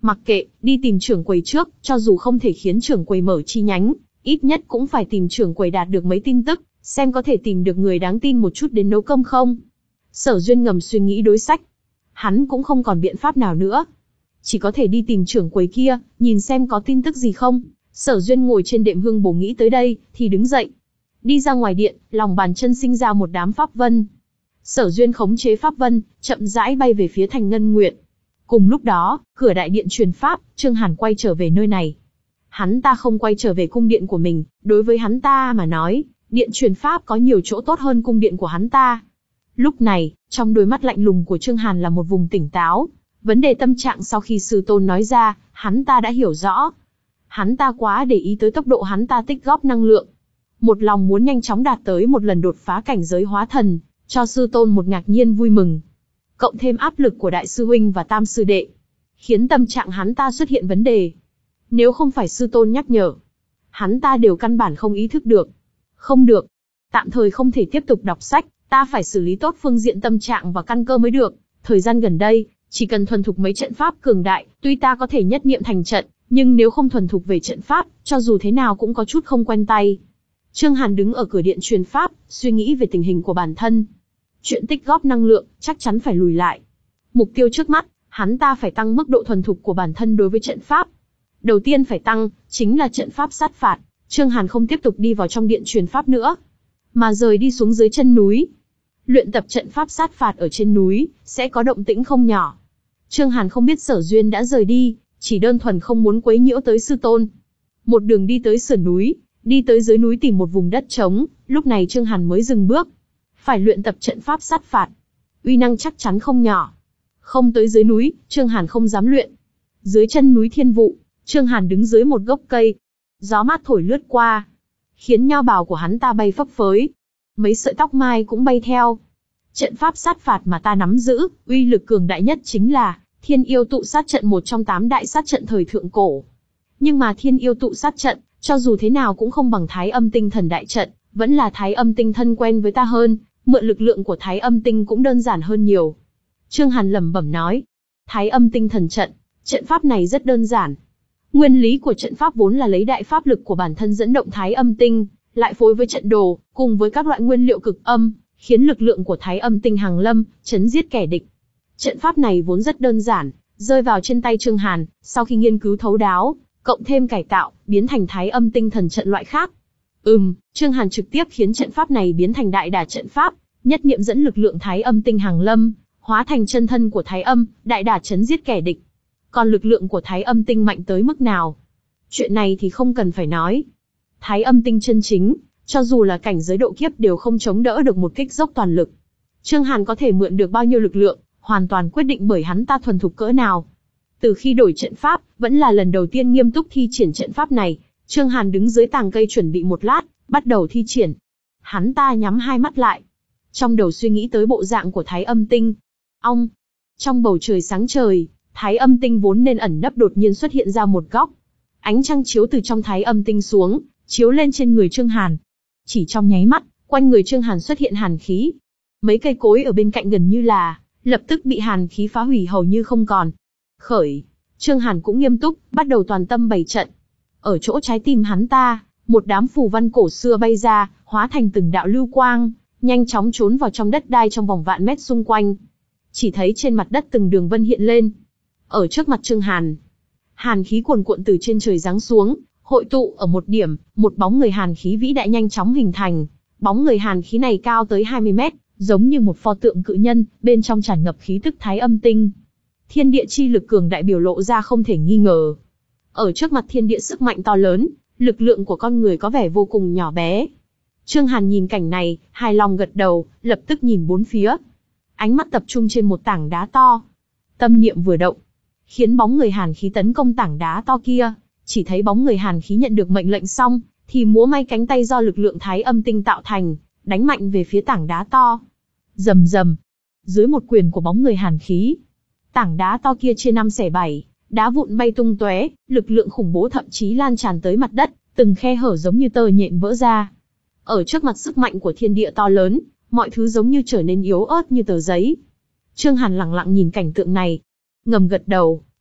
Mặc kệ, đi tìm trưởng quầy trước, cho dù không thể khiến trưởng quầy mở chi nhánh, ít nhất cũng phải tìm trưởng quầy đạt được mấy tin tức, xem có thể tìm được người đáng tin một chút đến nấu cơm không. Sở Duyên ngầm suy nghĩ đối sách. Hắn cũng không còn biện pháp nào nữa. Chỉ có thể đi tìm trưởng quầy kia, nhìn xem có tin tức gì không. Sở Duyên ngồi trên đệm hương bổ nghĩ tới đây, thì đứng dậy. Đi ra ngoài điện, lòng bàn chân sinh ra một đám pháp vân. Sở Duyên khống chế pháp vân, chậm rãi bay về phía thành Ngân Nguyệt. Cùng lúc đó, cửa đại điện truyền pháp, Trương Hàn quay trở về nơi này. Hắn ta không quay trở về cung điện của mình, đối với hắn ta mà nói, điện truyền pháp có nhiều chỗ tốt hơn cung điện của hắn ta. Lúc này, trong đôi mắt lạnh lùng của Trương Hàn là một vùng tỉnh táo. Vấn đề tâm trạng sau khi sư tôn nói ra, hắn ta đã hiểu rõ. Hắn ta quá để ý tới tốc độ hắn ta tích góp năng lượng. Một lòng muốn nhanh chóng đạt tới một lần đột phá cảnh giới hóa thần, cho sư tôn một ngạc nhiên vui mừng. Cộng thêm áp lực của đại sư huynh và tam sư đệ, khiến tâm trạng hắn ta xuất hiện vấn đề. Nếu không phải sư tôn nhắc nhở, hắn ta đều căn bản không ý thức được. Không được, tạm thời không thể tiếp tục đọc sách, ta phải xử lý tốt phương diện tâm trạng và căn cơ mới được. Thời gian gần đây, chỉ cần thuần thục mấy trận pháp cường đại, tuy ta có thể nhất niệm thành trận, nhưng nếu không thuần thục về trận pháp, cho dù thế nào cũng có chút không quen tay. Trương Hàn đứng ở cửa điện truyền pháp, suy nghĩ về tình hình của bản thân. Chuyện tích góp năng lượng, chắc chắn phải lùi lại. Mục tiêu trước mắt, hắn ta phải tăng mức độ thuần thục của bản thân đối với trận pháp. Đầu tiên phải tăng, chính là trận pháp sát phạt. Trương Hàn không tiếp tục đi vào trong điện truyền pháp nữa, mà rời đi xuống dưới chân núi. Luyện tập trận pháp sát phạt ở trên núi, sẽ có động tĩnh không nhỏ. Trương Hàn không biết Sở Duyên đã rời đi, chỉ đơn thuần không muốn quấy nhiễu tới sư tôn. Một đường đi tới sườn núi, đi tới dưới núi tìm một vùng đất trống, lúc này Trương Hàn mới dừng bước. Phải luyện tập trận pháp sát phạt, uy năng chắc chắn không nhỏ. Không tới dưới núi, Trương Hàn không dám luyện. Dưới chân núi Thiên Vụ, Trương Hàn đứng dưới một gốc cây. Gió mát thổi lướt qua, khiến nho bào của hắn ta bay phấp phới. Mấy sợi tóc mai cũng bay theo. Trận pháp sát phạt mà ta nắm giữ, uy lực cường đại nhất chính là Thiên Yêu Tụ Sát Trận, một trong tám đại sát trận thời thượng cổ. Nhưng mà Thiên Yêu Tụ Sát Trận, cho dù thế nào cũng không bằng Thái Âm Tinh Thần Đại Trận, vẫn là Thái Âm Tinh thân quen với ta hơn, mượn lực lượng của Thái Âm Tinh cũng đơn giản hơn nhiều. Trương Hàn lẩm bẩm nói, Thái Âm Tinh Thần Trận, trận pháp này rất đơn giản. Nguyên lý của trận pháp vốn là lấy đại pháp lực của bản thân dẫn động Thái Âm Tinh, lại phối với trận đồ, cùng với các loại nguyên liệu cực âm, khiến lực lượng của Thái Âm Tinh hàng lâm, chấn giết kẻ địch. Trận pháp này vốn rất đơn giản, rơi vào trên tay Trương Hàn, sau khi nghiên cứu thấu đáo, cộng thêm cải tạo, biến thành Thái Âm Tinh Thần Trận loại khác. Ừm, Trương Hàn trực tiếp khiến trận pháp này biến thành đại đả trận pháp, nhất niệm dẫn lực lượng Thái Âm Tinh hàng lâm, hóa thành chân thân của Thái Âm, đại đả chấn giết kẻ địch. Còn lực lượng của Thái Âm Tinh mạnh tới mức nào? Chuyện này thì không cần phải nói. Thái Âm Tinh chân chính, cho dù là cảnh giới độ kiếp đều không chống đỡ được một kích dốc toàn lực. Trương Hàn có thể mượn được bao nhiêu lực lượng, hoàn toàn quyết định bởi hắn ta thuần thục cỡ nào. Từ khi đổi trận pháp, vẫn là lần đầu tiên nghiêm túc thi triển trận pháp này. Trương Hàn đứng dưới tàng cây chuẩn bị một lát, bắt đầu thi triển. Hắn ta nhắm hai mắt lại, trong đầu suy nghĩ tới bộ dạng của Thái Âm Tinh. Ong! Trong bầu trời sáng trời, Thái Âm Tinh vốn nên ẩn nấp đột nhiên xuất hiện ra một góc. Ánh trăng chiếu từ trong Thái Âm Tinh xuống, chiếu lên trên người Trương Hàn. Chỉ trong nháy mắt, quanh người Trương Hàn xuất hiện hàn khí. Mấy cây cối ở bên cạnh gần như là lập tức bị hàn khí phá hủy hầu như không còn. Khởi, Trương Hàn cũng nghiêm túc, bắt đầu toàn tâm bày trận. Ở chỗ trái tim hắn ta, một đám phù văn cổ xưa bay ra, hóa thành từng đạo lưu quang, nhanh chóng trốn vào trong đất đai trong vòng vạn mét xung quanh. Chỉ thấy trên mặt đất từng đường vân hiện lên. Ở trước mặt Trương Hàn, hàn khí cuồn cuộn từ trên trời giáng xuống, hội tụ ở một điểm, một bóng người hàn khí vĩ đại nhanh chóng hình thành. Bóng người hàn khí này cao tới hai mươi mét, giống như một pho tượng cự nhân, bên trong tràn ngập khí tức Thái Âm Tinh. Thiên địa chi lực cường đại biểu lộ ra không thể nghi ngờ. Ở trước mặt thiên địa sức mạnh to lớn, lực lượng của con người có vẻ vô cùng nhỏ bé. Trương Hàn nhìn cảnh này, hài lòng gật đầu, lập tức nhìn bốn phía. Ánh mắt tập trung trên một tảng đá to. Tâm niệm vừa động, khiến bóng người hàn khí tấn công tảng đá to kia. Chỉ thấy bóng người hàn khí nhận được mệnh lệnh xong, thì múa may cánh tay do lực lượng Thái Âm Tinh tạo thành, đánh mạnh về phía tảng đá to. Rầm rầm, dưới một quyền của bóng người hàn khí, tảng đá to kia chia năm xẻ bảy, đá vụn bay tung tóe, lực lượng khủng bố thậm chí lan tràn tới mặt đất, từng khe hở giống như tơ nhện vỡ ra. Ở trước mặt sức mạnh của thiên địa to lớn, mọi thứ giống như trở nên yếu ớt như tờ giấy. Trương Hàn lặng lặng nhìn cảnh tượng này, ngầm gật đầu,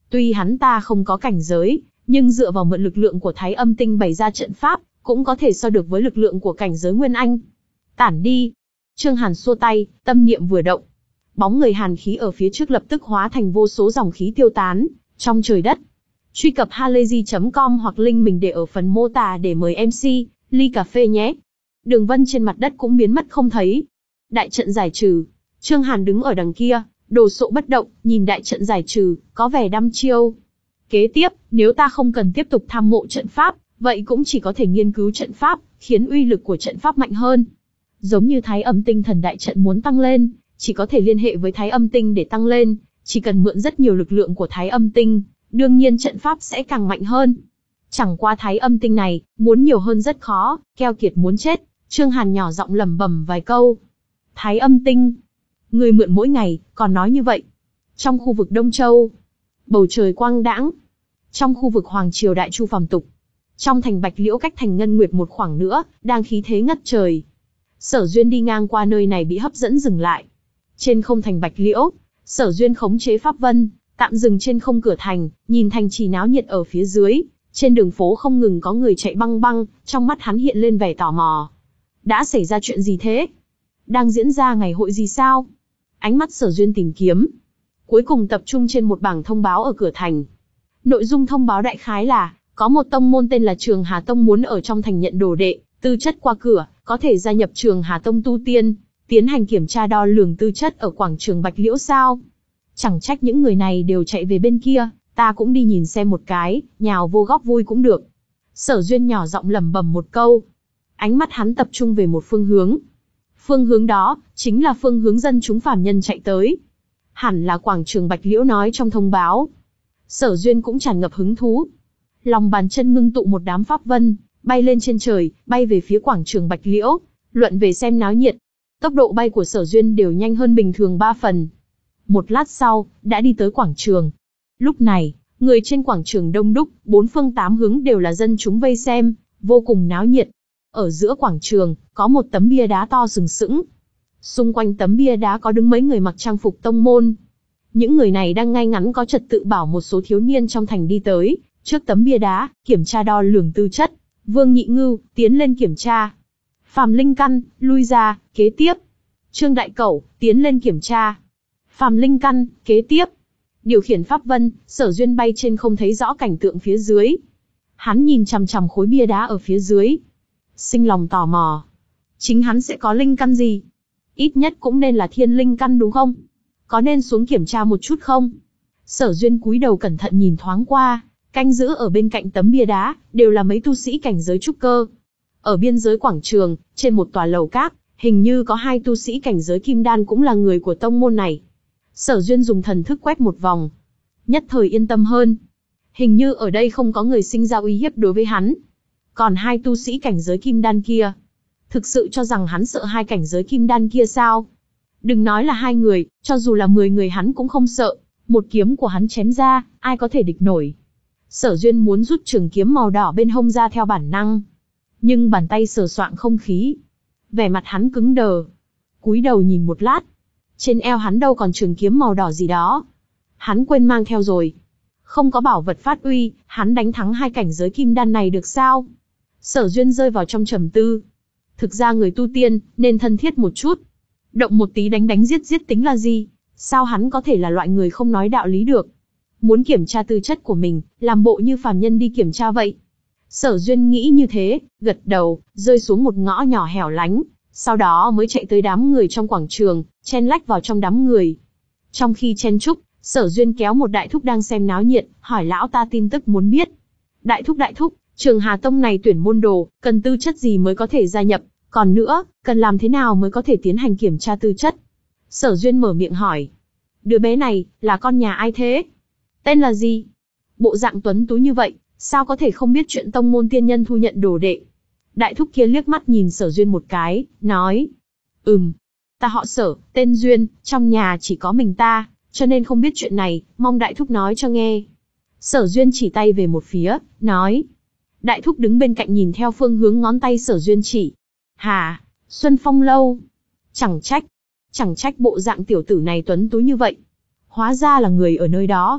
Tuy hắn ta không có cảnh giới, nhưng dựa vào mượn lực lượng của Thái Âm Tinh bày ra trận pháp, cũng có thể so được với lực lượng của cảnh giới Nguyên Anh. Tản đi. Trương Hàn xua tay, tâm niệm vừa động. Bóng người hàn khí ở phía trước lập tức hóa thành vô số dòng khí tiêu tán, trong trời đất. Truy cập halayzi chấm com hoặc link mình để ở phần mô tả để mời em xê, ly cà phê nhé. Đường vân trên mặt đất cũng biến mất không thấy. Đại trận giải trừ. Trương Hàn đứng ở đằng kia, đồ sộ bất động, nhìn đại trận giải trừ, có vẻ đăm chiêu. Kế tiếp, nếu ta không cần tiếp tục tham mộ trận pháp, vậy cũng chỉ có thể nghiên cứu trận pháp, khiến uy lực của trận pháp mạnh hơn. Giống như Thái Âm Tinh thần đại trận muốn tăng lên, chỉ có thể liên hệ với Thái Âm Tinh để tăng lên, chỉ cần mượn rất nhiều lực lượng của Thái Âm Tinh, đương nhiên trận pháp sẽ càng mạnh hơn. Chẳng qua Thái Âm Tinh này, muốn nhiều hơn rất khó, keo kiệt muốn chết. Trương Hàn nhỏ giọng lẩm bẩm vài câu. Thái Âm Tinh, người mượn mỗi ngày, còn nói như vậy. Trong khu vực Đông Châu, bầu trời quang đãng. Trong khu vực Hoàng Triều Đại Chu phàm tục, trong thành Bạch Liễu cách thành Ngân Nguyệt một khoảng nữa, đang khí thế ngất trời. Sở Duyên đi ngang qua nơi này bị hấp dẫn dừng lại. Trên không thành Bạch Liễu, Sở Duyên khống chế pháp vân, tạm dừng trên không cửa thành, nhìn thành trì náo nhiệt ở phía dưới. Trên đường phố không ngừng có người chạy băng băng, trong mắt hắn hiện lên vẻ tò mò. Đã xảy ra chuyện gì thế? Đang diễn ra ngày hội gì sao? Ánh mắt Sở Duyên tìm kiếm. Cuối cùng tập trung trên một bảng thông báo ở cửa thành. Nội dung thông báo đại khái là, có một tông môn tên là Trường Hà Tông muốn ở trong thành nhận đồ đệ, tư chất qua cửa, có thể gia nhập Trường Hà Tông tu tiên, tiến hành kiểm tra đo lường tư chất ở quảng trường Bạch Liễu sao. Chẳng trách những người này đều chạy về bên kia, ta cũng đi nhìn xem một cái, nhào vô góp vui cũng được. Sở Duyên nhỏ giọng lẩm bẩm một câu. Ánh mắt hắn tập trung về một phương hướng. Phương hướng đó, chính là phương hướng dân chúng phàm nhân chạy tới. Hẳn là quảng trường Bạch Liễu nói trong thông báo. Sở Duyên cũng tràn ngập hứng thú. Lòng bàn chân ngưng tụ một đám pháp vân, bay lên trên trời, bay về phía quảng trường Bạch Liễu, luận về xem náo nhiệt. Tốc độ bay của Sở Duyên đều nhanh hơn bình thường ba phần. Một lát sau, đã đi tới quảng trường. Lúc này, người trên quảng trường đông đúc, bốn phương tám hướng đều là dân chúng vây xem, vô cùng náo nhiệt. Ở giữa quảng trường, có một tấm bia đá to sừng sững. Xung quanh tấm bia đá có đứng mấy người mặc trang phục tông môn. Những người này đang ngay ngắn có trật tự bảo một số thiếu niên trong thành đi tới, trước tấm bia đá, kiểm tra đo lường tư chất. Vương Nhị Ngưu, tiến lên kiểm tra. Phàm Linh Căn, lui ra, kế tiếp. Trương Đại Cẩu, tiến lên kiểm tra. Phàm Linh Căn, kế tiếp. Điều khiển pháp vân, Sở Duyên bay trên không thấy rõ cảnh tượng phía dưới. Hắn nhìn chằm chằm khối bia đá ở phía dưới. Sinh lòng tò mò. Chính hắn sẽ có linh căn gì? Ít nhất cũng nên là thiên linh căn đúng không? Có nên xuống kiểm tra một chút không? Sở Duyên cúi đầu cẩn thận nhìn thoáng qua, canh giữ ở bên cạnh tấm bia đá, đều là mấy tu sĩ cảnh giới trúc cơ. Ở biên giới quảng trường, trên một tòa lầu các, hình như có hai tu sĩ cảnh giới kim đan cũng là người của tông môn này. Sở Duyên dùng thần thức quét một vòng. Nhất thời yên tâm hơn. Hình như ở đây không có người sinh ra uy hiếp đối với hắn. Còn hai tu sĩ cảnh giới kim đan kia, thực sự cho rằng hắn sợ hai cảnh giới kim đan kia sao? Đừng nói là hai người, cho dù là mười người hắn cũng không sợ. Một kiếm của hắn chém ra, ai có thể địch nổi. Sở Duyên muốn rút trường kiếm màu đỏ bên hông ra theo bản năng. Nhưng bàn tay sờ soạng không khí. Vẻ mặt hắn cứng đờ. Cúi đầu nhìn một lát. Trên eo hắn đâu còn trường kiếm màu đỏ gì đó. Hắn quên mang theo rồi. Không có bảo vật phát uy, hắn đánh thắng hai cảnh giới kim đan này được sao? Sở Duyên rơi vào trong trầm tư. Thực ra người tu tiên, nên thân thiết một chút. Động một tí đánh đánh giết giết tính là gì? Sao hắn có thể là loại người không nói đạo lý được? Muốn kiểm tra tư chất của mình, làm bộ như phàm nhân đi kiểm tra vậy. Sở Duyên nghĩ như thế, gật đầu, rơi xuống một ngõ nhỏ hẻo lánh, sau đó mới chạy tới đám người trong quảng trường, chen lách vào trong đám người. Trong khi chen chúc, Sở Duyên kéo một đại thúc đang xem náo nhiệt, hỏi lão ta tin tức muốn biết. Đại thúc đại thúc, Trường Hà Tông này tuyển môn đồ, cần tư chất gì mới có thể gia nhập, còn nữa, cần làm thế nào mới có thể tiến hành kiểm tra tư chất? Sở Duyên mở miệng hỏi. Đứa bé này, là con nhà ai thế? Tên là gì? Bộ dạng tuấn tú như vậy, sao có thể không biết chuyện tông môn tiên nhân thu nhận đồ đệ? Đại thúc kia liếc mắt nhìn Sở Duyên một cái, nói. Ừm, ta họ Sở, tên Duyên, trong nhà chỉ có mình ta, cho nên không biết chuyện này, mong đại thúc nói cho nghe. Sở Duyên chỉ tay về một phía, nói. Đại thúc đứng bên cạnh nhìn theo phương hướng ngón tay Sở Duyên chỉ. Hà, Xuân Phong Lâu. Chẳng trách, chẳng trách bộ dạng tiểu tử này tuấn tú như vậy. Hóa ra là người ở nơi đó.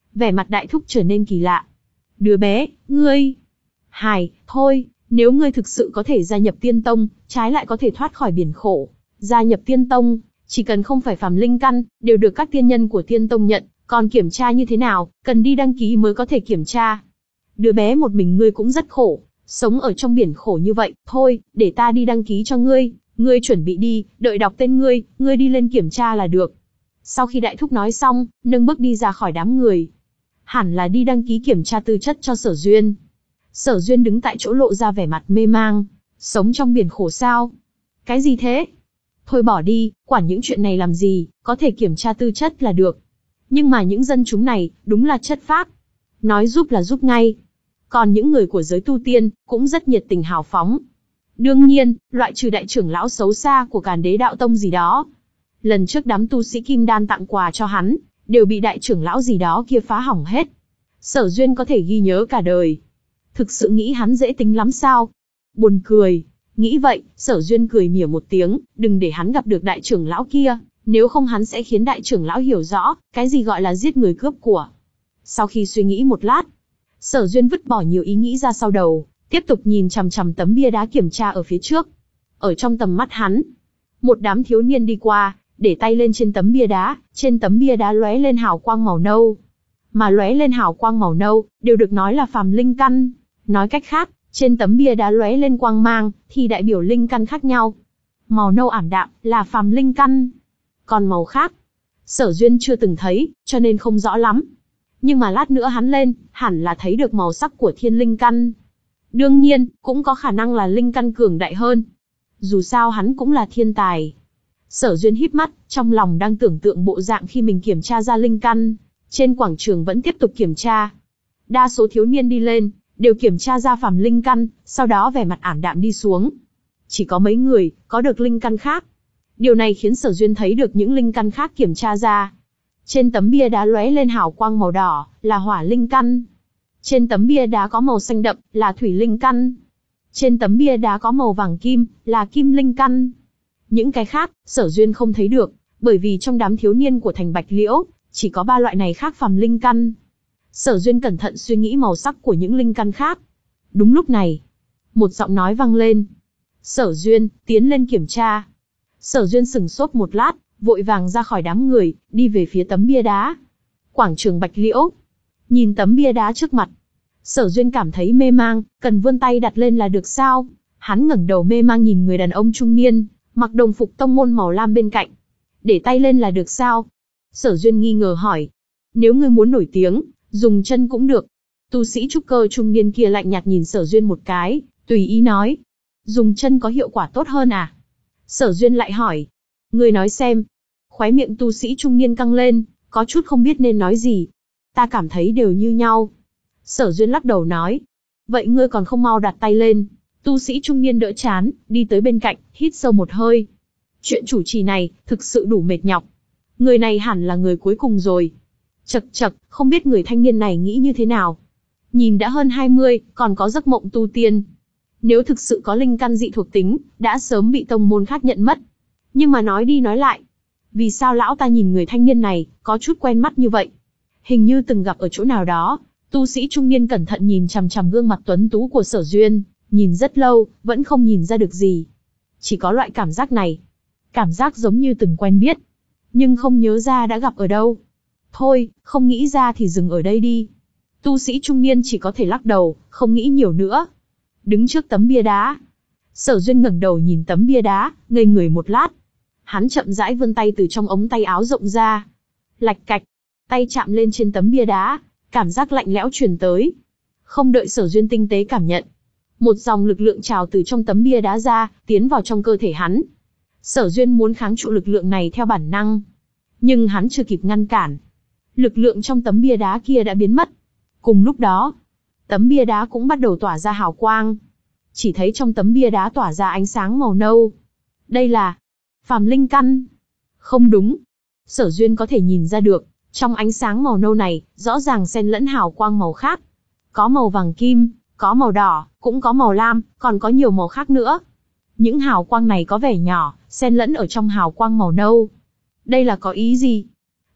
Vẻ mặt đại thúc trở nên kỳ lạ. Đứa bé, ngươi... Hài, thôi, nếu ngươi thực sự có thể gia nhập tiên tông, trái lại có thể thoát khỏi biển khổ. Gia nhập tiên tông, chỉ cần không phải phàm linh căn, đều được các tiên nhân của tiên tông nhận, còn kiểm tra như thế nào, cần đi đăng ký mới có thể kiểm tra. Đứa bé một mình ngươi cũng rất khổ, sống ở trong biển khổ như vậy, thôi, để ta đi đăng ký cho ngươi, ngươi chuẩn bị đi, đợi đọc tên ngươi, ngươi đi lên kiểm tra là được. Sau khi đại thúc nói xong, nâng bước đi ra khỏi đám người. Hẳn là đi đăng ký kiểm tra tư chất cho Sở Duyên. Sở Duyên đứng tại chỗ lộ ra vẻ mặt mê mang, sống trong biển khổ sao? Cái gì thế? Thôi bỏ đi, quản những chuyện này làm gì, có thể kiểm tra tư chất là được. Nhưng mà những dân chúng này, đúng là chất phác. Nói giúp là giúp ngay. Còn những người của giới tu tiên, cũng rất nhiệt tình hào phóng. Đương nhiên, loại trừ đại trưởng lão xấu xa của Càn Đế Đạo Tông gì đó. Lần trước đám tu sĩ kim đan tặng quà cho hắn, đều bị đại trưởng lão gì đó kia phá hỏng hết. Sở Duyên có thể ghi nhớ cả đời. Thực sự nghĩ hắn dễ tính lắm sao? Buồn cười. Nghĩ vậy, Sở Duyên cười mỉa một tiếng, đừng để hắn gặp được đại trưởng lão kia, nếu không hắn sẽ khiến đại trưởng lão hiểu rõ, cái gì gọi là giết người cướp của. Sau khi suy nghĩ một lát, Sở Duyên vứt bỏ nhiều ý nghĩ ra sau đầu, tiếp tục nhìn chằm chằm tấm bia đá kiểm tra ở phía trước. Ở trong tầm mắt hắn, một đám thiếu niên đi qua, để tay lên trên tấm bia đá, trên tấm bia đá lóe lên hào quang màu nâu. Mà lóe lên hào quang màu nâu, đều được nói là phàm linh căn. Nói cách khác, trên tấm bia đá lóe lên quang mang, thì đại biểu linh căn khác nhau. Màu nâu ảm đạm, là phàm linh căn. Còn màu khác, Sở Duyên chưa từng thấy, cho nên không rõ lắm. Nhưng mà lát nữa hắn lên, hẳn là thấy được màu sắc của thiên linh căn. Đương nhiên, cũng có khả năng là linh căn cường đại hơn. Dù sao hắn cũng là thiên tài. Sở Duyên híp mắt, trong lòng đang tưởng tượng bộ dạng khi mình kiểm tra ra linh căn. Trên quảng trường vẫn tiếp tục kiểm tra. Đa số thiếu niên đi lên, đều kiểm tra ra phàm linh căn, sau đó vẻ mặt ảm đạm đi xuống. Chỉ có mấy người, có được linh căn khác. Điều này khiến Sở Duyên thấy được những linh căn khác kiểm tra ra. Trên tấm bia đá lóe lên hào quang màu đỏ, là hỏa linh căn. Trên tấm bia đá có màu xanh đậm, là thủy linh căn. Trên tấm bia đá có màu vàng kim, là kim linh căn. Những cái khác, Sở Duyên không thấy được, bởi vì trong đám thiếu niên của thành Bạch Liễu, chỉ có ba loại này khác phàm linh căn. Sở Duyên cẩn thận suy nghĩ màu sắc của những linh căn khác. Đúng lúc này, một giọng nói vang lên. Sở Duyên, tiến lên kiểm tra. Sở Duyên sững sốt một lát, vội vàng ra khỏi đám người, đi về phía tấm bia đá. Quảng trường Bạch Liễu. Nhìn tấm bia đá trước mặt, Sở Duyên cảm thấy mê mang, cần vươn tay đặt lên là được sao? Hắn ngẩng đầu mê mang nhìn người đàn ông trung niên, mặc đồng phục tông môn màu lam bên cạnh. Để tay lên là được sao? Sở Duyên nghi ngờ hỏi. Nếu ngươi muốn nổi tiếng, dùng chân cũng được. Tu sĩ trúc cơ trung niên kia lạnh nhạt nhìn Sở Duyên một cái, tùy ý nói. Dùng chân có hiệu quả tốt hơn à? Sở Duyên lại hỏi. Ngươi nói xem. Khóe miệng tu sĩ trung niên căng lên, có chút không biết nên nói gì. Ta cảm thấy đều như nhau. Sở Duyên lắc đầu nói. Vậy ngươi còn không mau đặt tay lên. Tu sĩ trung niên đỡ chán, đi tới bên cạnh, hít sâu một hơi. Chuyện chủ trì này, thực sự đủ mệt nhọc. Người này hẳn là người cuối cùng rồi. Chậc chậc, không biết người thanh niên này nghĩ như thế nào. Nhìn đã hơn hai mươi, còn có giấc mộng tu tiên. Nếu thực sự có linh căn dị thuộc tính, đã sớm bị tông môn khác nhận mất. Nhưng mà nói đi nói lại, vì sao lão ta nhìn người thanh niên này, có chút quen mắt như vậy? Hình như từng gặp ở chỗ nào đó. Tu sĩ trung niên cẩn thận nhìn chằm chằm gương mặt tuấn tú của Sở Duyên, nhìn rất lâu, vẫn không nhìn ra được gì. Chỉ có loại cảm giác này. Cảm giác giống như từng quen biết. Nhưng không nhớ ra đã gặp ở đâu. Thôi, không nghĩ ra thì dừng ở đây đi. Tu sĩ trung niên chỉ có thể lắc đầu, không nghĩ nhiều nữa. Đứng trước tấm bia đá. Sở Duyên ngẩng đầu nhìn tấm bia đá, ngây người một lát. Hắn chậm rãi vươn tay từ trong ống tay áo rộng ra. Lạch cạch, tay chạm lên trên tấm bia đá, cảm giác lạnh lẽo truyền tới. Không đợi Sở Duyên tinh tế cảm nhận, một dòng lực lượng trào từ trong tấm bia đá ra, tiến vào trong cơ thể hắn. Sở Duyên muốn kháng trụ lực lượng này theo bản năng, nhưng hắn chưa kịp ngăn cản, lực lượng trong tấm bia đá kia đã biến mất. Cùng lúc đó, tấm bia đá cũng bắt đầu tỏa ra hào quang. Chỉ thấy trong tấm bia đá tỏa ra ánh sáng màu nâu. Đây là phàm linh căn. Không đúng. Sở Duyên có thể nhìn ra được, trong ánh sáng màu nâu này, rõ ràng xen lẫn hào quang màu khác. Có màu vàng kim, có màu đỏ, cũng có màu lam, còn có nhiều màu khác nữa. Những hào quang này có vẻ nhỏ, xen lẫn ở trong hào quang màu nâu. Đây là có ý gì?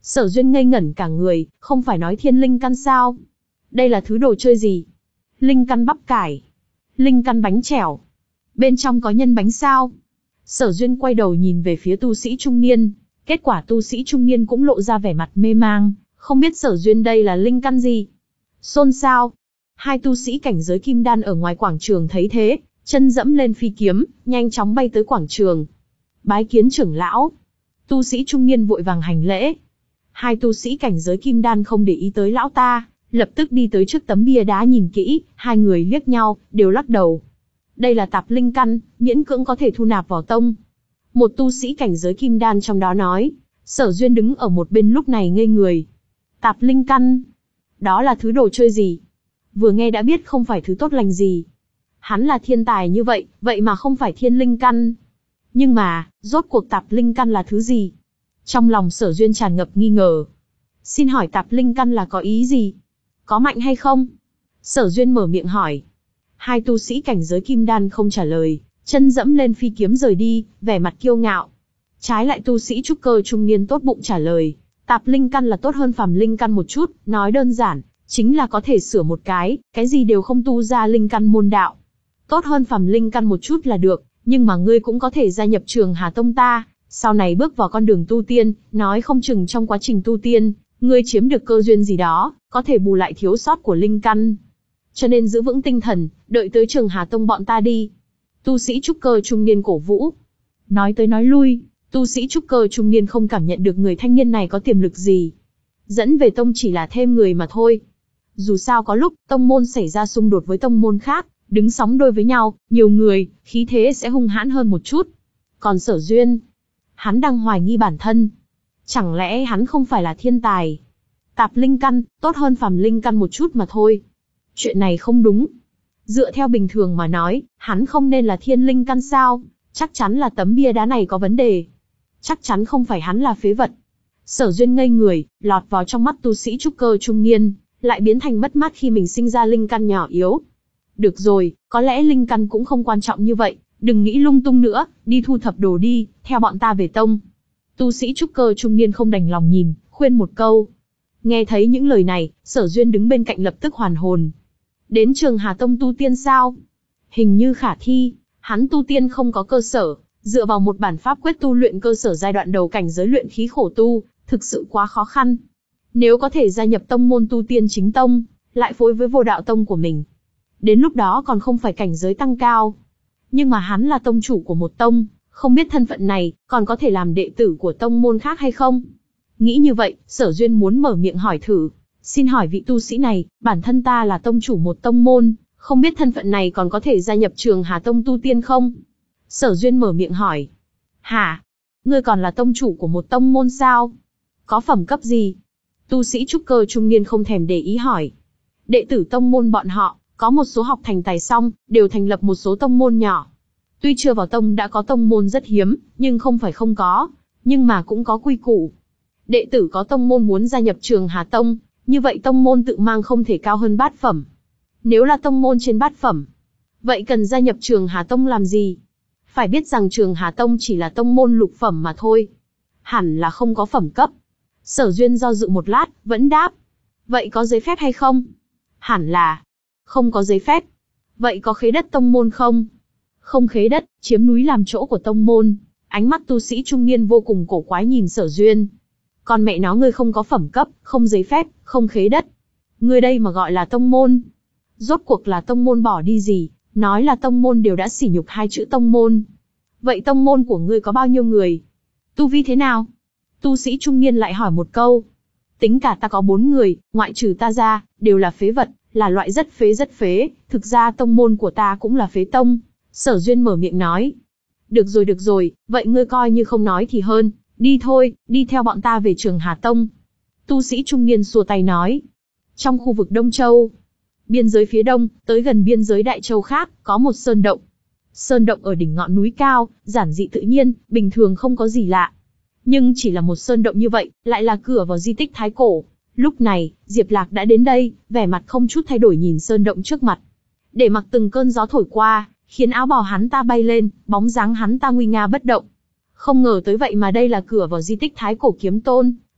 Sở Duyên ngây ngẩn cả người, không phải nói thiên linh căn sao? Đây là thứ đồ chơi gì? Linh căn bắp cải, linh căn bánh chèo, bên trong có nhân bánh sao? Sở Duyên quay đầu nhìn về phía tu sĩ trung niên, kết quả tu sĩ trung niên cũng lộ ra vẻ mặt mê mang, không biết Sở Duyên đây là linh căn gì. Xôn xao. Hai tu sĩ cảnh giới kim đan ở ngoài quảng trường thấy thế, chân dẫm lên phi kiếm, nhanh chóng bay tới quảng trường. Bái kiến trưởng lão. Tu sĩ trung niên vội vàng hành lễ. Hai tu sĩ cảnh giới kim đan không để ý tới lão ta, lập tức đi tới trước tấm bia đá nhìn kỹ, hai người liếc nhau, đều lắc đầu. Đây là tạp linh căn, miễn cưỡng có thể thu nạp vào tông. Một tu sĩ cảnh giới kim đan trong đó nói. Sở Duyên đứng ở một bên lúc này ngây người. Tạp linh căn? Đó là thứ đồ chơi gì? Vừa nghe đã biết không phải thứ tốt lành gì. Hắn là thiên tài như vậy, vậy mà không phải thiên linh căn. Nhưng mà, rốt cuộc tạp linh căn là thứ gì? Trong lòng Sở Duyên tràn ngập nghi ngờ. Xin hỏi tạp linh căn là có ý gì? Có mạnh hay không? Sở Duyên mở miệng hỏi. Hai tu sĩ cảnh giới kim đan không trả lời, chân dẫm lên phi kiếm rời đi, vẻ mặt kiêu ngạo. Trái lại tu sĩ trúc cơ trung niên tốt bụng trả lời. Tạp linh căn là tốt hơn phàm linh căn một chút, nói đơn giản, chính là có thể sửa một cái, cái gì đều không tu ra linh căn môn đạo. Tốt hơn phàm linh căn một chút là được, nhưng mà ngươi cũng có thể gia nhập Trường Hà Tông ta, sau này bước vào con đường tu tiên, nói không chừng trong quá trình tu tiên, ngươi chiếm được cơ duyên gì đó, có thể bù lại thiếu sót của linh căn. Cho nên giữ vững tinh thần, đợi tới Trường Hà Tông bọn ta đi. Tu sĩ trúc cơ trung niên cổ vũ. Nói tới nói lui, tu sĩ trúc cơ trung niên không cảm nhận được người thanh niên này có tiềm lực gì. Dẫn về tông chỉ là thêm người mà thôi. Dù sao có lúc, tông môn xảy ra xung đột với tông môn khác, đứng sóng đôi với nhau, nhiều người, khí thế sẽ hung hãn hơn một chút. Còn Sở Duyên, hắn đang hoài nghi bản thân. Chẳng lẽ hắn không phải là thiên tài? Tạp linh căn, tốt hơn phàm linh căn một chút mà thôi. Chuyện này không đúng. Dựa theo bình thường mà nói, hắn không nên là thiên linh căn sao? Chắc chắn là tấm bia đá này có vấn đề. Chắc chắn không phải hắn là phế vật. Sở Duyên ngây người, lọt vào trong mắt tu sĩ trúc cơ trung niên, lại biến thành mất mát khi mình sinh ra linh căn nhỏ yếu. Được rồi, có lẽ linh căn cũng không quan trọng như vậy, đừng nghĩ lung tung nữa, đi thu thập đồ đi, theo bọn ta về tông. Tu sĩ trúc cơ trung niên không đành lòng nhìn, khuyên một câu. Nghe thấy những lời này, Sở Duyên đứng bên cạnh lập tức hoàn hồn. Đến Trường Hà Tông tu tiên sao? Hình như khả thi, hắn tu tiên không có cơ sở, dựa vào một bản pháp quyết tu luyện cơ sở giai đoạn đầu cảnh giới luyện khí khổ tu, thực sự quá khó khăn. Nếu có thể gia nhập tông môn tu tiên chính tông, lại phối với vô đạo tông của mình, đến lúc đó còn không phải cảnh giới tăng cao. Nhưng mà hắn là tông chủ của một tông, không biết thân phận này, còn có thể làm đệ tử của tông môn khác hay không? Nghĩ như vậy, Sở Duyên muốn mở miệng hỏi thử. Xin hỏi vị tu sĩ này, bản thân ta là tông chủ một tông môn, không biết thân phận này còn có thể gia nhập Trường Hà Tông tu tiên không? Sở Duyên mở miệng hỏi. Hả? Ngươi còn là tông chủ của một tông môn sao? Có phẩm cấp gì? Tu sĩ trúc cơ trung niên không thèm để ý hỏi. Đệ tử tông môn bọn họ, có một số học thành tài xong, đều thành lập một số tông môn nhỏ. Tuy chưa vào tông đã có tông môn rất hiếm, nhưng không phải không có, nhưng mà cũng có quy củ. Đệ tử có tông môn muốn gia nhập Trường Hà Tông, như vậy tông môn tự mang không thể cao hơn bát phẩm. Nếu là tông môn trên bát phẩm, vậy cần gia nhập Trường Hà Tông làm gì? Phải biết rằng Trường Hà Tông chỉ là tông môn lục phẩm mà thôi. Hẳn là không có phẩm cấp. Sở Duyên do dự một lát, vẫn đáp. Vậy có giấy phép hay không? Hẳn là không có giấy phép. Vậy có khế đất tông môn không? Không khế đất, chiếm núi làm chỗ của tông môn. Ánh mắt tu sĩ trung niên vô cùng cổ quái nhìn Sở Duyên. Còn mẹ nó ngươi không có phẩm cấp, không giấy phép, không khế đất. Ngươi đây mà gọi là tông môn. Rốt cuộc là tông môn bỏ đi gì, nói là tông môn đều đã sỉ nhục hai chữ tông môn. Vậy tông môn của ngươi có bao nhiêu người? Tu vi thế nào? Tu sĩ trung niên lại hỏi một câu. Tính cả ta có bốn người, ngoại trừ ta ra, đều là phế vật, là loại rất phế rất phế, thực ra tông môn của ta cũng là phế tông. Sở Duyên mở miệng nói. Được rồi được rồi, vậy ngươi coi như không nói thì hơn, đi thôi, đi theo bọn ta về Trường Hà Tông. Tu sĩ trung niên xua tay nói. Trong khu vực Đông Châu, biên giới phía đông, tới gần biên giới Đại Châu khác, có một sơn động. Sơn động ở đỉnh ngọn núi cao, giản dị tự nhiên, bình thường không có gì lạ. Nhưng chỉ là một sơn động như vậy, lại là cửa vào di tích Thái Cổ. Lúc này, Diệp Lạc đã đến đây, vẻ mặt không chút thay đổi nhìn sơn động trước mặt. Để mặc từng cơn gió thổi qua, khiến áo bào hắn ta bay lên, bóng dáng hắn ta nguy nga bất động. Không ngờ tới vậy mà đây là cửa vào di tích Thái Cổ Kiếm Tôn,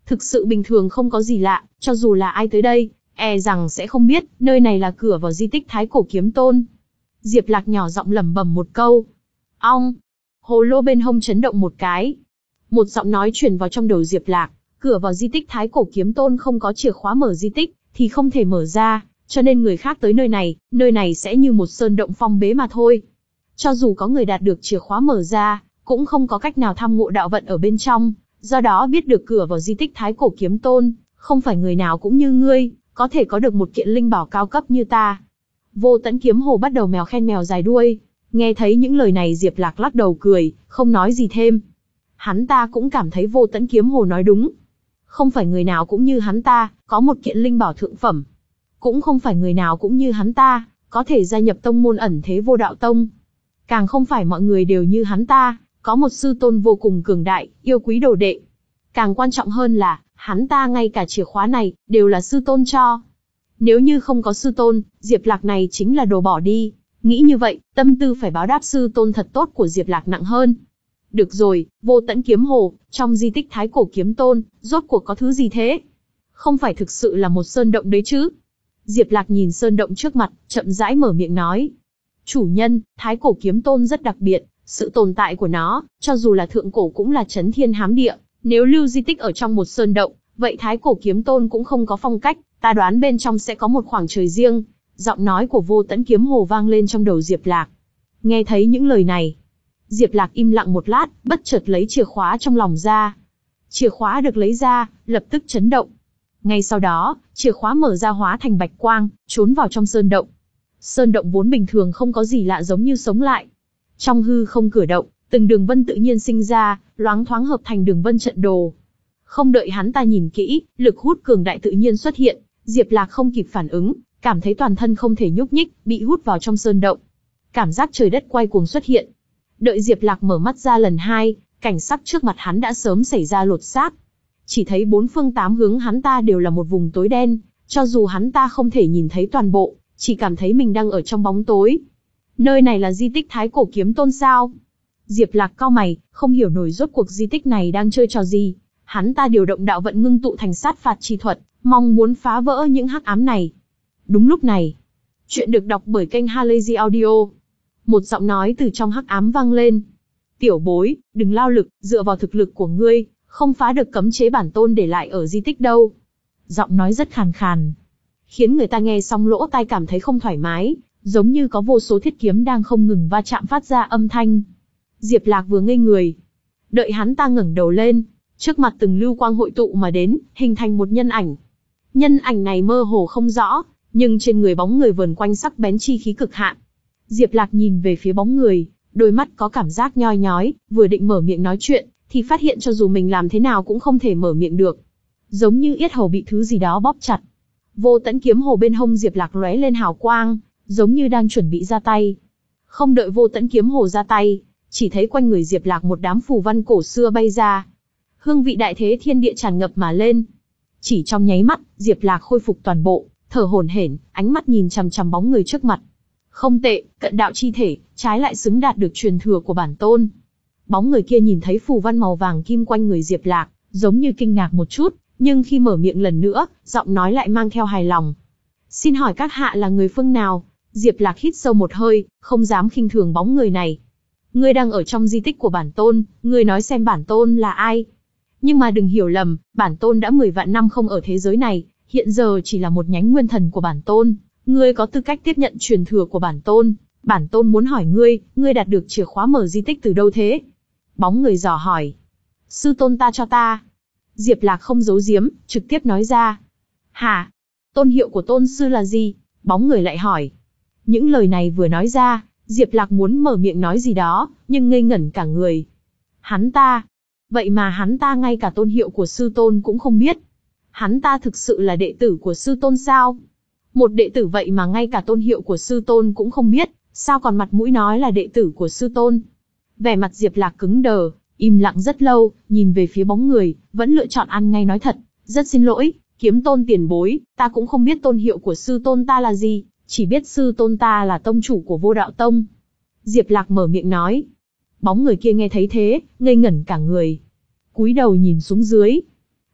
Thực sự bình thường không có gì lạ, cho dù là ai tới đây, e rằng sẽ không biết, nơi này là cửa vào di tích Thái Cổ Kiếm Tôn. Diệp Lạc nhỏ giọng lẩm bẩm một câu. Ong! Hồ lô bên hông chấn động một cái. Một giọng nói truyền vào trong đầu Diệp Lạc, cửa vào di tích Thái Cổ Kiếm Tôn không có chìa khóa mở di tích, thì không thể mở ra, cho nên người khác tới nơi này, nơi này sẽ như một sơn động phong bế mà thôi. Cho dù có người đạt được chìa khóa mở ra, cũng không có cách nào tham ngộ đạo vận ở bên trong, do đó biết được cửa vào di tích Thái Cổ Kiếm Tôn, không phải người nào cũng như ngươi, có thể có được một kiện linh bảo cao cấp như ta. Vô Tẫn Kiếm Hồ bắt đầu mèo khen mèo dài đuôi, nghe thấy những lời này Diệp Lạc lắc đầu cười, không nói gì thêm. Hắn ta cũng cảm thấy Vô Tẫn Kiếm Hồ nói đúng. Không phải người nào cũng như hắn ta, có một kiện linh bảo thượng phẩm. Cũng không phải người nào cũng như hắn ta, có thể gia nhập tông môn ẩn thế Vô Đạo Tông. Càng không phải mọi người đều như hắn ta, có một sư tôn vô cùng cường đại, yêu quý đồ đệ. Càng quan trọng hơn là, hắn ta ngay cả chìa khóa này, đều là sư tôn cho. Nếu như không có sư tôn, Diệp Lạc này chính là đồ bỏ đi. Nghĩ như vậy, tâm tư phải báo đáp sư tôn thật tốt của Diệp Lạc nặng hơn. Được rồi, Vô Tẫn Kiếm Hồ, trong di tích Thái Cổ Kiếm Tôn, rốt cuộc có thứ gì thế? Không phải thực sự là một sơn động đấy chứ? Diệp Lạc nhìn sơn động trước mặt, chậm rãi mở miệng nói. Chủ nhân, Thái Cổ Kiếm Tôn rất đặc biệt, sự tồn tại của nó, cho dù là thượng cổ cũng là chấn thiên hám địa. Nếu lưu di tích ở trong một sơn động, vậy Thái Cổ Kiếm Tôn cũng không có phong cách, ta đoán bên trong sẽ có một khoảng trời riêng. Giọng nói của Vô Tẫn Kiếm Hồ vang lên trong đầu Diệp Lạc. Nghe thấy những lời này, Diệp Lạc im lặng một lát, bất chợt lấy chìa khóa trong lòng ra. Chìa khóa được lấy ra, lập tức chấn động. Ngay sau đó, chìa khóa mở ra hóa thành bạch quang, trốn vào trong sơn động. Sơn động vốn bình thường không có gì lạ giống như sống lại. Trong hư không cửa động, từng đường vân tự nhiên sinh ra, loáng thoáng hợp thành đường vân trận đồ. Không đợi hắn ta nhìn kỹ, lực hút cường đại tự nhiên xuất hiện, Diệp Lạc không kịp phản ứng, cảm thấy toàn thân không thể nhúc nhích, bị hút vào trong sơn động. Cảm giác trời đất quay cuồng xuất hiện. Đợi Diệp Lạc mở mắt ra lần hai, cảnh sắc trước mặt hắn đã sớm xảy ra lột xác. Chỉ thấy bốn phương tám hướng hắn ta đều là một vùng tối đen, cho dù hắn ta không thể nhìn thấy toàn bộ, chỉ cảm thấy mình đang ở trong bóng tối. Nơi này là di tích Thái Cổ Kiếm Tôn sao? Diệp Lạc cau mày, không hiểu nổi rốt cuộc di tích này đang chơi trò gì. Hắn ta điều động đạo vận ngưng tụ thành sát phạt chi thuật, mong muốn phá vỡ những hắc ám này. Đúng lúc này, chuyện được đọc bởi kênh Halazy Audio. Một giọng nói từ trong hắc ám vang lên. Tiểu bối, đừng lao lực, dựa vào thực lực của ngươi, không phá được cấm chế bản tôn để lại ở di tích đâu. Giọng nói rất khàn khàn, khiến người ta nghe xong lỗ tai cảm thấy không thoải mái, giống như có vô số thiết kiếm đang không ngừng va chạm phát ra âm thanh. Diệp Lạc vừa ngây người. Đợi hắn ta ngẩng đầu lên, trước mặt từng lưu quang hội tụ mà đến, hình thành một nhân ảnh. Nhân ảnh này mơ hồ không rõ, nhưng trên người bóng người vờn quanh sắc bén chi khí cực hạn. Diệp Lạc nhìn về phía bóng người, đôi mắt có cảm giác nhoi nhói, vừa định mở miệng nói chuyện, thì phát hiện cho dù mình làm thế nào cũng không thể mở miệng được. Giống như yết hầu bị thứ gì đó bóp chặt. Vô Tẫn Kiếm Hồ bên hông Diệp Lạc lóe lên hào quang, giống như đang chuẩn bị ra tay. Không đợi Vô Tẫn Kiếm Hồ ra tay, chỉ thấy quanh người Diệp Lạc một đám phù văn cổ xưa bay ra. Hương vị đại thế thiên địa tràn ngập mà lên. Chỉ trong nháy mắt, Diệp Lạc khôi phục toàn bộ, thở hổn hển, ánh mắt nhìn chằm chằm bóng người trước mặt. Không tệ, cận đạo chi thể, trái lại xứng đạt được truyền thừa của bản tôn. Bóng người kia nhìn thấy phù văn màu vàng kim quanh người Diệp Lạc, giống như kinh ngạc một chút, nhưng khi mở miệng lần nữa, giọng nói lại mang theo hài lòng. Xin hỏi các hạ là người phương nào? Diệp Lạc hít sâu một hơi, không dám khinh thường bóng người này. Ngươi đang ở trong di tích của bản tôn, ngươi nói xem bản tôn là ai? Nhưng mà đừng hiểu lầm, bản tôn đã mười vạn năm không ở thế giới này, hiện giờ chỉ là một nhánh nguyên thần của bản tôn. Ngươi có tư cách tiếp nhận truyền thừa của bản tôn. Bản tôn muốn hỏi ngươi, ngươi đạt được chìa khóa mở di tích từ đâu thế? Bóng người dò hỏi. Sư tôn ta cho ta. Diệp Lạc không giấu giếm, trực tiếp nói ra. Hả? Tôn hiệu của tôn sư là gì? Bóng người lại hỏi. Những lời này vừa nói ra, Diệp Lạc muốn mở miệng nói gì đó, nhưng ngây ngẩn cả người. Hắn ta. Vậy mà hắn ta ngay cả tôn hiệu của sư tôn cũng không biết. Hắn ta thực sự là đệ tử của sư tôn sao? Một đệ tử vậy mà ngay cả tôn hiệu của sư tôn cũng không biết, sao còn mặt mũi nói là đệ tử của sư tôn? Vẻ mặt Diệp Lạc cứng đờ, im lặng rất lâu, nhìn về phía bóng người, vẫn lựa chọn ăn ngay nói thật. Rất xin lỗi, Kiếm Tôn tiền bối, ta cũng không biết tôn hiệu của sư tôn ta là gì, chỉ biết sư tôn ta là tông chủ của Vô Đạo Tông. Diệp Lạc mở miệng nói. Bóng người kia nghe thấy thế, ngây ngẩn cả người. Cúi đầu nhìn xuống dưới.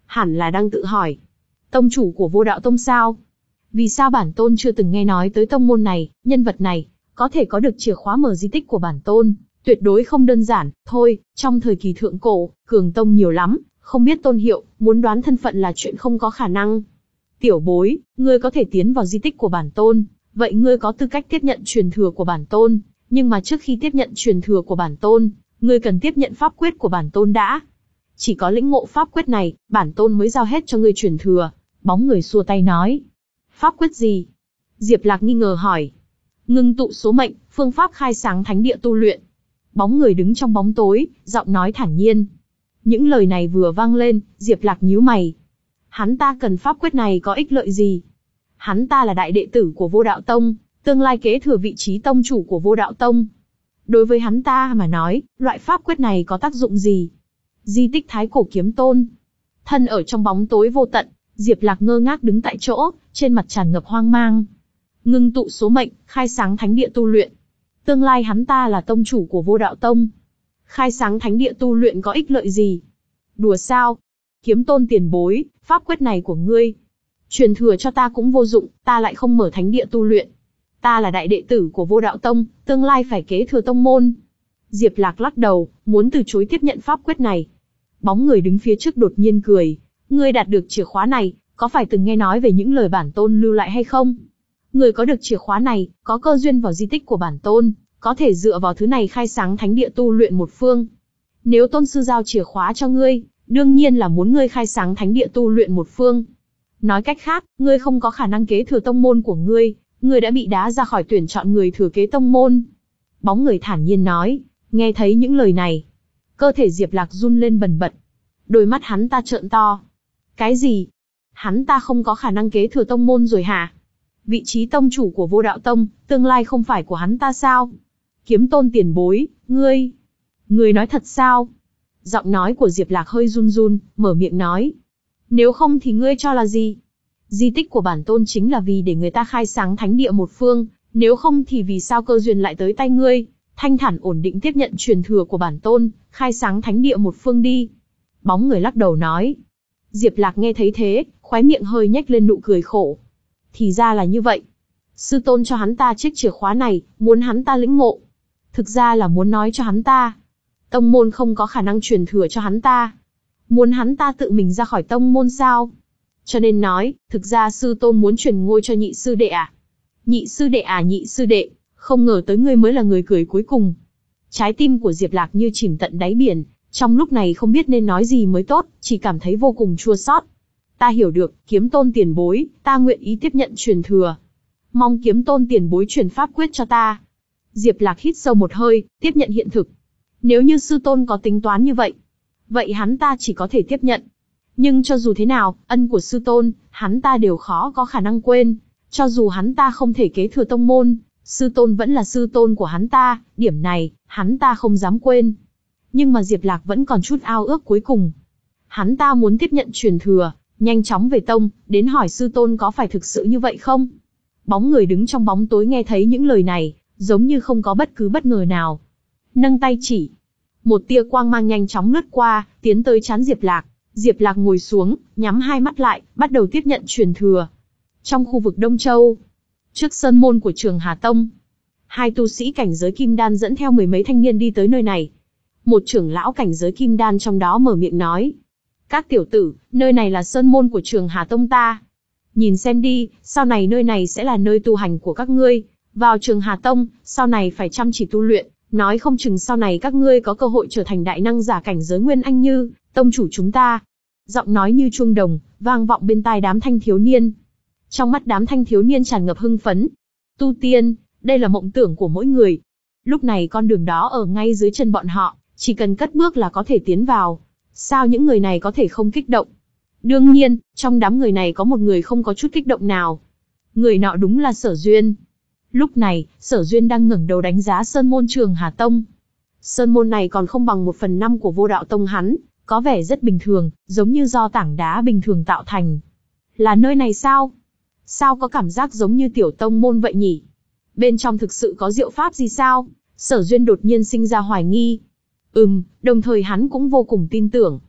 Hẳn là đang tự hỏi. Tông chủ của Vô Đạo Tông sao? Vì sao bản tôn chưa từng nghe nói tới tông môn này, nhân vật này, có thể có được chìa khóa mở di tích của bản tôn, tuyệt đối không đơn giản. Thôi, trong thời kỳ thượng cổ, cường tông nhiều lắm, không biết tôn hiệu, muốn đoán thân phận là chuyện không có khả năng. Tiểu bối, ngươi có thể tiến vào di tích của bản tôn, vậy ngươi có tư cách tiếp nhận truyền thừa của bản tôn, nhưng mà trước khi tiếp nhận truyền thừa của bản tôn, ngươi cần tiếp nhận pháp quyết của bản tôn đã. Chỉ có lĩnh ngộ pháp quyết này, bản tôn mới giao hết cho ngươi truyền thừa. Bóng người xua tay nói. Pháp quyết gì? Diệp Lạc nghi ngờ hỏi. Ngưng tụ số mệnh, phương pháp khai sáng thánh địa tu luyện. Bóng người đứng trong bóng tối, giọng nói thản nhiên. Những lời này vừa vang lên, Diệp Lạc nhíu mày. Hắn ta cần pháp quyết này có ích lợi gì? Hắn ta là đại đệ tử của Vô Đạo Tông, tương lai kế thừa vị trí tông chủ của Vô Đạo Tông. Đối với hắn ta mà nói, loại pháp quyết này có tác dụng gì? Di tích Thái Cổ Kiếm Tôn. Thân ở trong bóng tối vô tận, Diệp Lạc ngơ ngác đứng tại chỗ, trên mặt tràn ngập hoang mang. Ngưng tụ số mệnh, khai sáng thánh địa tu luyện. Tương lai hắn ta là tông chủ của Vô Đạo Tông. Khai sáng thánh địa tu luyện có ích lợi gì? Đùa sao? Kiếm Tôn tiền bối, pháp quyết này của ngươi truyền thừa cho ta cũng vô dụng, ta lại không mở thánh địa tu luyện. Ta là đại đệ tử của Vô Đạo Tông, tương lai phải kế thừa tông môn. Diệp Lạc lắc đầu, muốn từ chối tiếp nhận pháp quyết này. Bóng người đứng phía trước đột nhiên cười. Ngươi đạt được chìa khóa này, có phải từng nghe nói về những lời bản tôn lưu lại hay không? Ngươi có được chìa khóa này, có cơ duyên vào di tích của bản tôn, có thể dựa vào thứ này khai sáng thánh địa tu luyện một phương. Nếu tôn sư giao chìa khóa cho ngươi, đương nhiên là muốn ngươi khai sáng thánh địa tu luyện một phương. Nói cách khác, ngươi không có khả năng kế thừa tông môn của ngươi, ngươi đã bị đá ra khỏi tuyển chọn người thừa kế tông môn. Bóng người thản nhiên nói, nghe thấy những lời này, cơ thể Diệp Lạc run lên bần bật. Đôi mắt hắn ta trợn to. Cái gì? Hắn ta không có khả năng kế thừa tông môn rồi hả? Vị trí tông chủ của Vô Đạo Tông, tương lai không phải của hắn ta sao? Kiếm Tôn tiền bối, ngươi... Ngươi nói thật sao? Giọng nói của Diệp Lạc hơi run run, mở miệng nói. Nếu không thì ngươi cho là gì? Di tích của bản tôn chính là vì để người ta khai sáng thánh địa một phương, nếu không thì vì sao cơ duyên lại tới tay ngươi? Thanh thản ổn định tiếp nhận truyền thừa của bản tôn, khai sáng thánh địa một phương đi. Bóng người lắc đầu nói. Diệp Lạc nghe thấy thế, khóe miệng hơi nhếch lên nụ cười khổ. Thì ra là như vậy. Sư tôn cho hắn ta chiếc chìa khóa này, muốn hắn ta lĩnh ngộ. Thực ra là muốn nói cho hắn ta, tông môn không có khả năng truyền thừa cho hắn ta. Muốn hắn ta tự mình ra khỏi tông môn sao? Cho nên nói, thực ra sư tôn muốn truyền ngôi cho nhị sư đệ à? Nhị sư đệ à nhị sư đệ, không ngờ tới ngươi mới là người cười cuối cùng. Trái tim của Diệp Lạc như chìm tận đáy biển, trong lúc này không biết nên nói gì mới tốt, chỉ cảm thấy vô cùng chua xót. Ta hiểu được, Kiếm Tôn tiền bối, ta nguyện ý tiếp nhận truyền thừa. Mong Kiếm Tôn tiền bối truyền pháp quyết cho ta. Diệp Lạc hít sâu một hơi, tiếp nhận hiện thực. Nếu như sư tôn có tính toán như vậy, vậy hắn ta chỉ có thể tiếp nhận. Nhưng cho dù thế nào, ân của sư tôn, hắn ta đều khó có khả năng quên. Cho dù hắn ta không thể kế thừa tông môn, sư tôn vẫn là sư tôn của hắn ta, điểm này, hắn ta không dám quên. Nhưng mà Diệp Lạc vẫn còn chút ao ước cuối cùng. Hắn ta muốn tiếp nhận truyền thừa, nhanh chóng về tông, đến hỏi sư tôn có phải thực sự như vậy không? Bóng người đứng trong bóng tối nghe thấy những lời này, giống như không có bất cứ bất ngờ nào. Nâng tay chỉ. Một tia quang mang nhanh chóng lướt qua, tiến tới trán Diệp Lạc. Diệp Lạc ngồi xuống, nhắm hai mắt lại, bắt đầu tiếp nhận truyền thừa. Trong khu vực Đông Châu, trước sơn môn của Trường Hà Tông, hai tu sĩ cảnh giới kim đan dẫn theo mười mấy thanh niên đi tới nơi này. Một trưởng lão cảnh giới kim đan trong đó mở miệng nói. Các tiểu tử, nơi này là sơn môn của Trường Hà Tông ta. Nhìn xem đi, sau này nơi này sẽ là nơi tu hành của các ngươi. Vào Trường Hà Tông, sau này phải chăm chỉ tu luyện, nói không chừng sau này các ngươi có cơ hội trở thành đại năng giả cảnh giới Nguyên Anh như tông chủ chúng ta. Giọng nói như chuông đồng, vang vọng bên tai đám thanh thiếu niên. Trong mắt đám thanh thiếu niên tràn ngập hưng phấn. Tu tiên, đây là mộng tưởng của mỗi người. Lúc này con đường đó ở ngay dưới chân bọn họ, chỉ cần cất bước là có thể tiến vào. Sao những người này có thể không kích động? Đương nhiên, trong đám người này có một người không có chút kích động nào. Người nọ đúng là Sở Duyên. Lúc này, Sở Duyên đang ngẩng đầu đánh giá sơn môn Trường Hà Tông. Sơn môn này còn không bằng một phần năm của Vô Đạo Tông hắn, có vẻ rất bình thường, giống như do tảng đá bình thường tạo thành. Là nơi này sao? Sao có cảm giác giống như tiểu tông môn vậy nhỉ? Bên trong thực sự có diệu pháp gì sao? Sở Duyên đột nhiên sinh ra hoài nghi. Ừm, đồng thời hắn cũng vô cùng tin tưởng.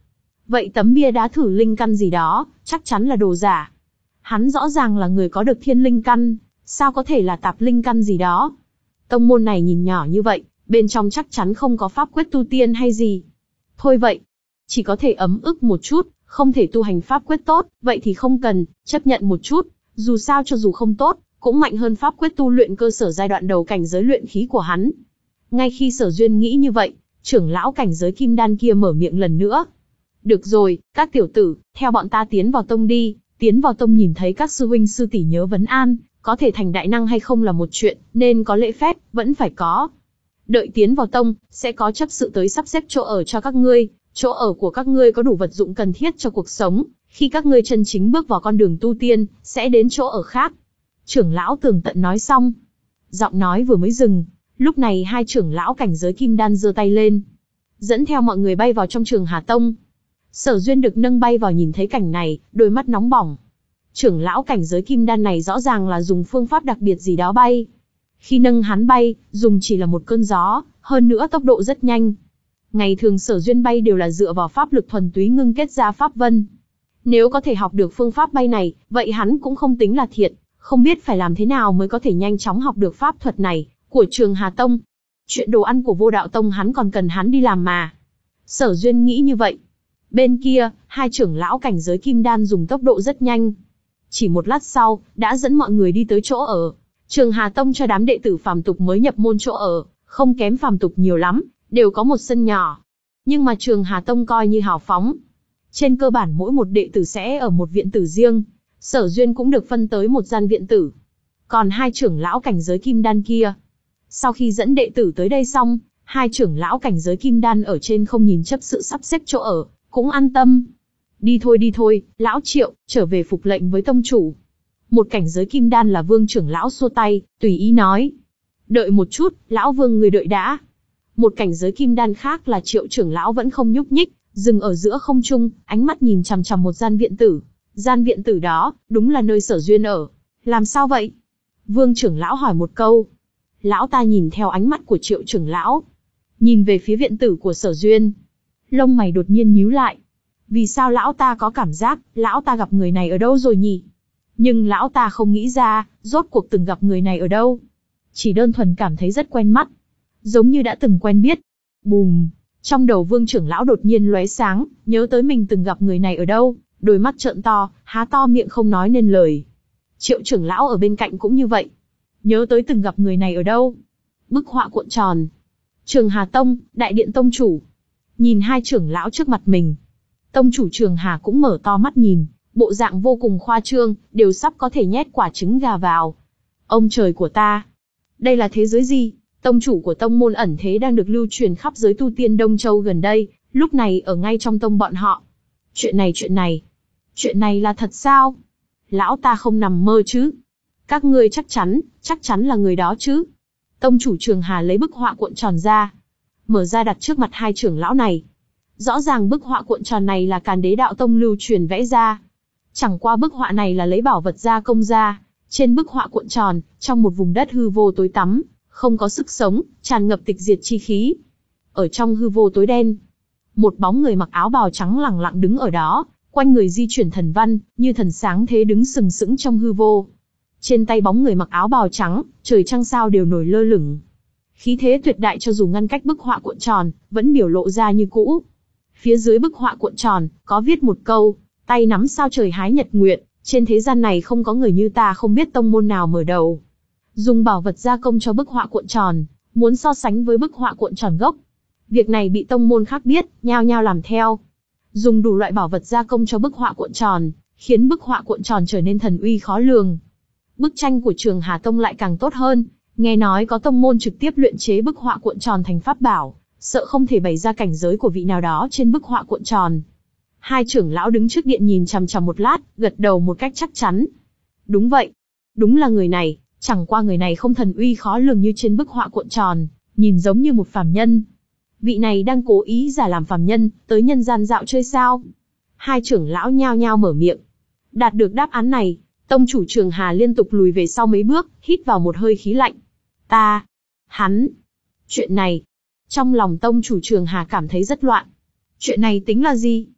vậy tấm bia đá thử linh căn gì đó, chắc chắn là đồ giả. Hắn rõ ràng là người có được thiên linh căn, sao có thể là tạp linh căn gì đó. Tông môn này nhìn nhỏ như vậy, bên trong chắc chắn không có pháp quyết tu tiên hay gì. Thôi vậy, chỉ có thể ấm ức một chút, không thể tu hành pháp quyết tốt, vậy thì không cần, chấp nhận một chút, dù sao cho dù không tốt, cũng mạnh hơn pháp quyết tu luyện cơ sở giai đoạn đầu cảnh giới luyện khí của hắn. Ngay khi Sở Duyên nghĩ như vậy, trưởng lão cảnh giới kim đan kia mở miệng lần nữa. Được rồi, các tiểu tử, theo bọn ta tiến vào tông đi, tiến vào tông nhìn thấy các sư huynh sư tỷ nhớ vấn an, có thể thành đại năng hay không là một chuyện, nên có lễ phép, vẫn phải có. Đợi tiến vào tông, sẽ có chấp sự tới sắp xếp chỗ ở cho các ngươi, chỗ ở của các ngươi có đủ vật dụng cần thiết cho cuộc sống, khi các ngươi chân chính bước vào con đường tu tiên, sẽ đến chỗ ở khác. Trưởng lão tường tận nói xong. Giọng nói vừa mới dừng, lúc này hai trưởng lão cảnh giới kim đan giơ tay lên, dẫn theo mọi người bay vào trong Trường Hà Tông. Sở Duyên được nâng bay vào nhìn thấy cảnh này, đôi mắt nóng bỏng. Trưởng lão cảnh giới kim đan này rõ ràng là dùng phương pháp đặc biệt gì đó bay. Khi nâng hắn bay, dùng chỉ là một cơn gió, hơn nữa tốc độ rất nhanh. Ngày thường Sở Duyên bay đều là dựa vào pháp lực thuần túy ngưng kết ra pháp vân. Nếu có thể học được phương pháp bay này, vậy hắn cũng không tính là thiệt, không biết phải làm thế nào mới có thể nhanh chóng học được pháp thuật này của Trường Hà Tông. Chuyện đồ ăn của Vô Đạo Tông hắn còn cần hắn đi làm mà. Sở Duyên nghĩ như vậy. Bên kia, hai trưởng lão cảnh giới kim đan dùng tốc độ rất nhanh. Chỉ một lát sau, đã dẫn mọi người đi tới chỗ ở. Trường Hà Tông cho đám đệ tử phàm tục mới nhập môn chỗ ở, không kém phàm tục nhiều lắm, đều có một sân nhỏ. Nhưng mà Trường Hà Tông coi như hào phóng. Trên cơ bản mỗi một đệ tử sẽ ở một viện tử riêng, Sở Duyên cũng được phân tới một gian viện tử. Còn hai trưởng lão cảnh giới kim đan kia, sau khi dẫn đệ tử tới đây xong, hai trưởng lão cảnh giới kim đan ở trên không nhìn chấp sự sắp xếp chỗ ở, cũng an tâm. Đi thôi đi thôi, lão Triệu, trở về phục lệnh với tông chủ. Một cảnh giới kim đan là Vương trưởng lão xua tay, tùy ý nói. Đợi một chút, lão Vương người đợi đã. Một cảnh giới kim đan khác là Triệu trưởng lão vẫn không nhúc nhích, dừng ở giữa không trung, ánh mắt nhìn chằm chằm một gian viện tử. Gian viện tử đó, đúng là nơi Sở Duyên ở. Làm sao vậy? Vương trưởng lão hỏi một câu. Lão ta nhìn theo ánh mắt của Triệu trưởng lão, nhìn về phía viện tử của Sở Duyên. Lông mày đột nhiên nhíu lại. Vì sao lão ta có cảm giác, lão ta gặp người này ở đâu rồi nhỉ? Nhưng lão ta không nghĩ ra, rốt cuộc từng gặp người này ở đâu. Chỉ đơn thuần cảm thấy rất quen mắt. Giống như đã từng quen biết. Bùm! Trong đầu Vương trưởng lão đột nhiên lóe sáng, nhớ tới mình từng gặp người này ở đâu, đôi mắt trợn to, há to miệng không nói nên lời. Triệu trưởng lão ở bên cạnh cũng như vậy. Nhớ tới từng gặp người này ở đâu. Bức họa cuộn tròn. Trường Hà Tông, đại điện tông chủ. Nhìn hai trưởng lão trước mặt mình. Tông chủ Trường Hà cũng mở to mắt nhìn, bộ dạng vô cùng khoa trương, đều sắp có thể nhét quả trứng gà vào. Ông trời của ta! Đây là thế giới gì? Tông chủ của tông môn ẩn thế đang được lưu truyền khắp giới tu tiên Đông Châu gần đây, lúc này ở ngay trong tông bọn họ. Chuyện này chuyện này, chuyện này là thật sao? Lão ta không nằm mơ chứ? Các ngươi chắc chắn, chắc chắn là người đó chứ? Tông chủ Trường Hà lấy bức họa cuộn tròn ra, mở ra đặt trước mặt hai trưởng lão này. Rõ ràng bức họa cuộn tròn này là Càn Đế Đạo Tông lưu truyền vẽ ra. Chẳng qua bức họa này là lấy bảo vật gia công ra. Trên bức họa cuộn tròn, trong một vùng đất hư vô tối tăm, không có sức sống, tràn ngập tịch diệt chi khí. Ở trong hư vô tối đen, một bóng người mặc áo bào trắng lẳng lặng đứng ở đó, quanh người di chuyển thần văn, như thần sáng thế đứng sừng sững trong hư vô. Trên tay bóng người mặc áo bào trắng, trời trăng sao đều nổi lơ lửng. Khí thế tuyệt đại cho dù ngăn cách bức họa cuộn tròn, vẫn biểu lộ ra như cũ. Phía dưới bức họa cuộn tròn, có viết một câu, tay nắm sao trời hái nhật nguyện, trên thế gian này không có người như ta, không biết tông môn nào mở đầu. Dùng bảo vật gia công cho bức họa cuộn tròn, muốn so sánh với bức họa cuộn tròn gốc. Việc này bị tông môn khác biết, nhao nhao làm theo. Dùng đủ loại bảo vật gia công cho bức họa cuộn tròn, khiến bức họa cuộn tròn trở nên thần uy khó lường. Bức tranh của Trường Hà Tông lại càng tốt hơn, nghe nói có tông môn trực tiếp luyện chế bức họa cuộn tròn thành pháp bảo, sợ không thể bày ra cảnh giới của vị nào đó trên bức họa cuộn tròn. Hai trưởng lão đứng trước điện nhìn chằm chằm một lát, gật đầu một cách chắc chắn. Đúng vậy, đúng là người này, chẳng qua người này không thần uy khó lường như trên bức họa cuộn tròn, nhìn giống như một phàm nhân. Vị này đang cố ý giả làm phàm nhân, tới nhân gian dạo chơi sao? Hai trưởng lão nhao nhao mở miệng. Đạt được đáp án này, tông chủ Trường Hà liên tục lùi về sau mấy bước, hít vào một hơi khí lạnh. Ta, hắn, chuyện này, trong lòng tông chủ Trường Hà cảm thấy rất loạn. Chuyện này tính là gì?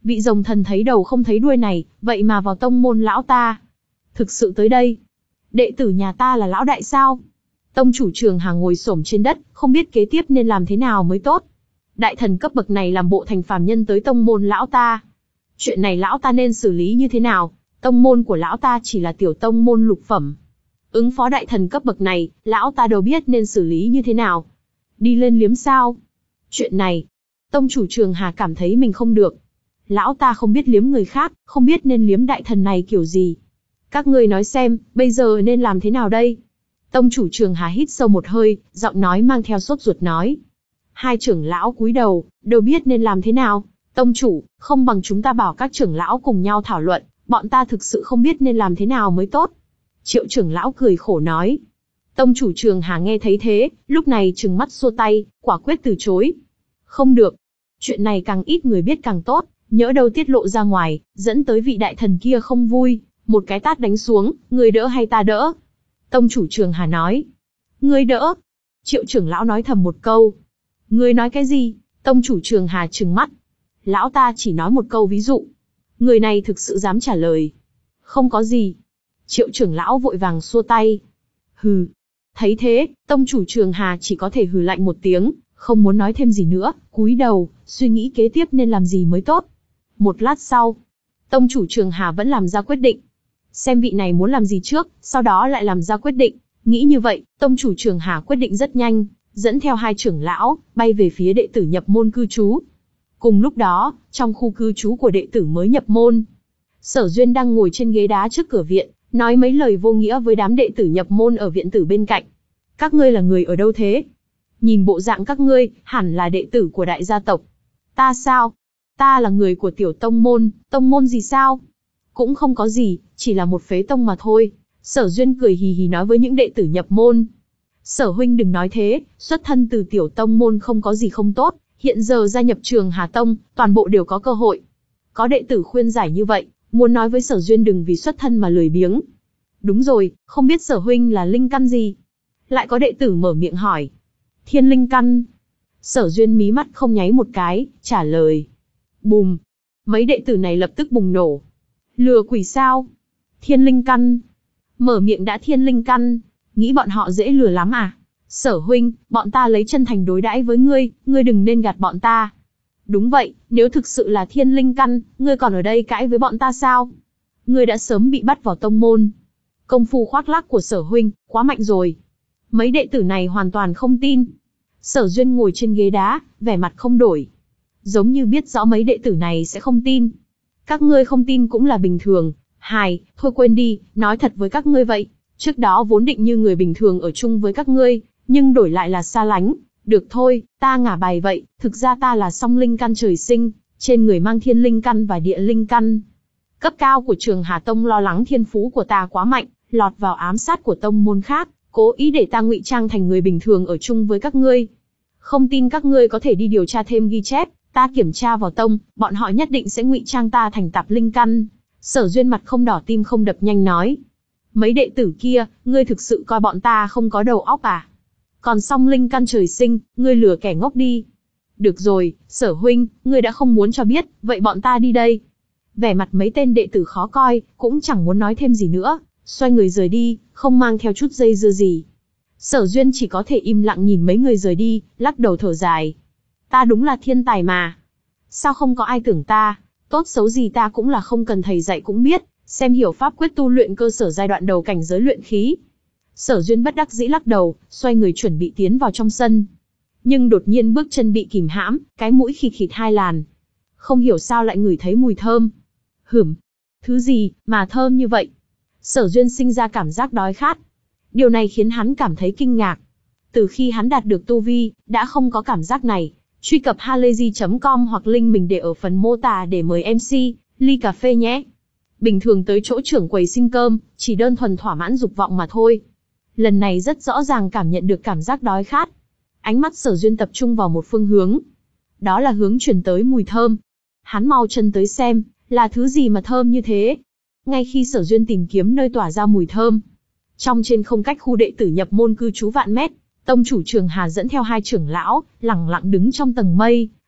Vị rồng thần thấy đầu không thấy đuôi này, vậy mà vào tông môn lão ta. Thực sự tới đây. Đệ tử nhà ta là lão đại sao? Tông chủ Trường Hà ngồi xổm trên đất, không biết kế tiếp nên làm thế nào mới tốt. Đại thần cấp bậc này làm bộ thành phàm nhân tới tông môn lão ta. Chuyện này lão ta nên xử lý như thế nào? Tông môn của lão ta chỉ là tiểu tông môn lục phẩm. Ứng phó đại thần cấp bậc này, lão ta đâu biết nên xử lý như thế nào. Đi lên liếm sao? Chuyện này, tông chủ Trường Hà cảm thấy mình không được. Lão ta không biết liếm người khác, không biết nên liếm đại thần này kiểu gì. Các ngươi nói xem, bây giờ nên làm thế nào đây? Tông chủ Trường Hà hít sâu một hơi, giọng nói mang theo sốt ruột nói. Hai trưởng lão cúi đầu, đâu biết nên làm thế nào. Tông chủ, không bằng chúng ta bảo các trưởng lão cùng nhau thảo luận, bọn ta thực sự không biết nên làm thế nào mới tốt. Triệu trưởng lão cười khổ nói. Tông chủ Trường Hà nghe thấy thế, lúc này trừng mắt xua tay, quả quyết từ chối. Không được. Chuyện này càng ít người biết càng tốt, nhỡ đâu tiết lộ ra ngoài, dẫn tới vị đại thần kia không vui, một cái tát đánh xuống, người đỡ hay ta đỡ? Tông chủ Trường Hà nói. Người đỡ. Triệu trưởng lão nói thầm một câu. Người nói cái gì? Tông chủ Trường Hà trừng mắt. Lão ta chỉ nói một câu ví dụ. Người này thực sự dám trả lời. Không có gì. Triệu trưởng lão vội vàng xua tay. Hừ. Thấy thế, tông chủ Trường Hà chỉ có thể hừ lạnh một tiếng, không muốn nói thêm gì nữa, cúi đầu, suy nghĩ kế tiếp nên làm gì mới tốt. Một lát sau, tông chủ Trường Hà vẫn làm ra quyết định. Xem vị này muốn làm gì trước, sau đó lại làm ra quyết định. Nghĩ như vậy, tông chủ Trường Hà quyết định rất nhanh, dẫn theo hai trưởng lão, bay về phía đệ tử nhập môn cư trú. Cùng lúc đó, trong khu cư trú của đệ tử mới nhập môn, Sở Duyên đang ngồi trên ghế đá trước cửa viện, nói mấy lời vô nghĩa với đám đệ tử nhập môn ở viện tử bên cạnh. Các ngươi là người ở đâu thế? Nhìn bộ dạng các ngươi, hẳn là đệ tử của đại gia tộc. Ta sao? Ta là người của tiểu tông môn, tông môn gì sao? Cũng không có gì, chỉ là một phế tông mà thôi. Sở Duyên cười hì hì nói với những đệ tử nhập môn. Sở huynh đừng nói thế, xuất thân từ tiểu tông môn không có gì không tốt, hiện giờ gia nhập Trường Hà Tông, toàn bộ đều có cơ hội. Có đệ tử khuyên giải như vậy, muốn nói với Sở Duyên đừng vì xuất thân mà lười biếng. Đúng rồi, không biết Sở huynh là linh căn gì? Lại có đệ tử mở miệng hỏi. Thiên linh căn. Sở Duyên mí mắt không nháy một cái, trả lời. Bùm. Mấy đệ tử này lập tức bùng nổ. Lừa quỷ sao? Thiên linh căn. Mở miệng đã thiên linh căn, nghĩ bọn họ dễ lừa lắm à? Sở huynh, bọn ta lấy chân thành đối đãi với ngươi, ngươi đừng nên gạt bọn ta. Đúng vậy, nếu thực sự là thiên linh căn, ngươi còn ở đây cãi với bọn ta sao? Ngươi đã sớm bị bắt vào tông môn. Công phu khoác lác của Sở huynh, quá mạnh rồi. Mấy đệ tử này hoàn toàn không tin. Sở Duyên ngồi trên ghế đá, vẻ mặt không đổi. Giống như biết rõ mấy đệ tử này sẽ không tin. Các ngươi không tin cũng là bình thường. Hài, thôi quên đi, nói thật với các ngươi vậy. Trước đó vốn định như người bình thường ở chung với các ngươi, nhưng đổi lại là xa lánh. Được thôi, ta ngả bài vậy, thực ra ta là song linh căn trời sinh, trên người mang thiên linh căn và địa linh căn. Cấp cao của Trường Hà Tông lo lắng thiên phú của ta quá mạnh, lọt vào ám sát của tông môn khác, cố ý để ta ngụy trang thành người bình thường ở chung với các ngươi. Không tin các ngươi có thể đi điều tra thêm ghi chép, ta kiểm tra vào tông, bọn họ nhất định sẽ ngụy trang ta thành tạp linh căn. Sở Duyên mặt không đỏ tim không đập nhanh nói. Mấy đệ tử kia, ngươi thực sự coi bọn ta không có đầu óc à? Còn song linh căn trời sinh, ngươi lừa kẻ ngốc đi. Được rồi, Sở huynh, ngươi đã không muốn cho biết, vậy bọn ta đi đây. Vẻ mặt mấy tên đệ tử khó coi, cũng chẳng muốn nói thêm gì nữa, xoay người rời đi, không mang theo chút dây dưa gì. Sở Duyên chỉ có thể im lặng nhìn mấy người rời đi, lắc đầu thở dài. Ta đúng là thiên tài mà. Sao không có ai tưởng ta, tốt xấu gì ta cũng là không cần thầy dạy cũng biết, xem hiểu pháp quyết tu luyện cơ sở giai đoạn đầu cảnh giới luyện khí. Sở Duyên bất đắc dĩ lắc đầu, xoay người chuẩn bị tiến vào trong sân. Nhưng đột nhiên bước chân bị kìm hãm, cái mũi khịt khịt hai làn. Không hiểu sao lại ngửi thấy mùi thơm. Hửm, thứ gì mà thơm như vậy? Sở Duyên sinh ra cảm giác đói khát. Điều này khiến hắn cảm thấy kinh ngạc. Từ khi hắn đạt được tu vi, đã không có cảm giác này. Truy cập halayzi chấm com hoặc link mình để ở phần mô tả để mời em xê, ly cà phê nhé. Bình thường tới chỗ trưởng quầy xin cơm, chỉ đơn thuần thỏa mãn dục vọng mà thôi. Lần này rất rõ ràng cảm nhận được cảm giác đói khát. Ánh mắt Sở Duyên tập trung vào một phương hướng. Đó là hướng truyền tới mùi thơm. Hắn mau chân tới xem, là thứ gì mà thơm như thế. Ngay khi Sở Duyên tìm kiếm nơi tỏa ra mùi thơm, trong trên không cách khu đệ tử nhập môn cư trú vạn mét, tông chủ Trường Hà dẫn theo hai trưởng lão, lẳng lặng đứng trong tầng mây,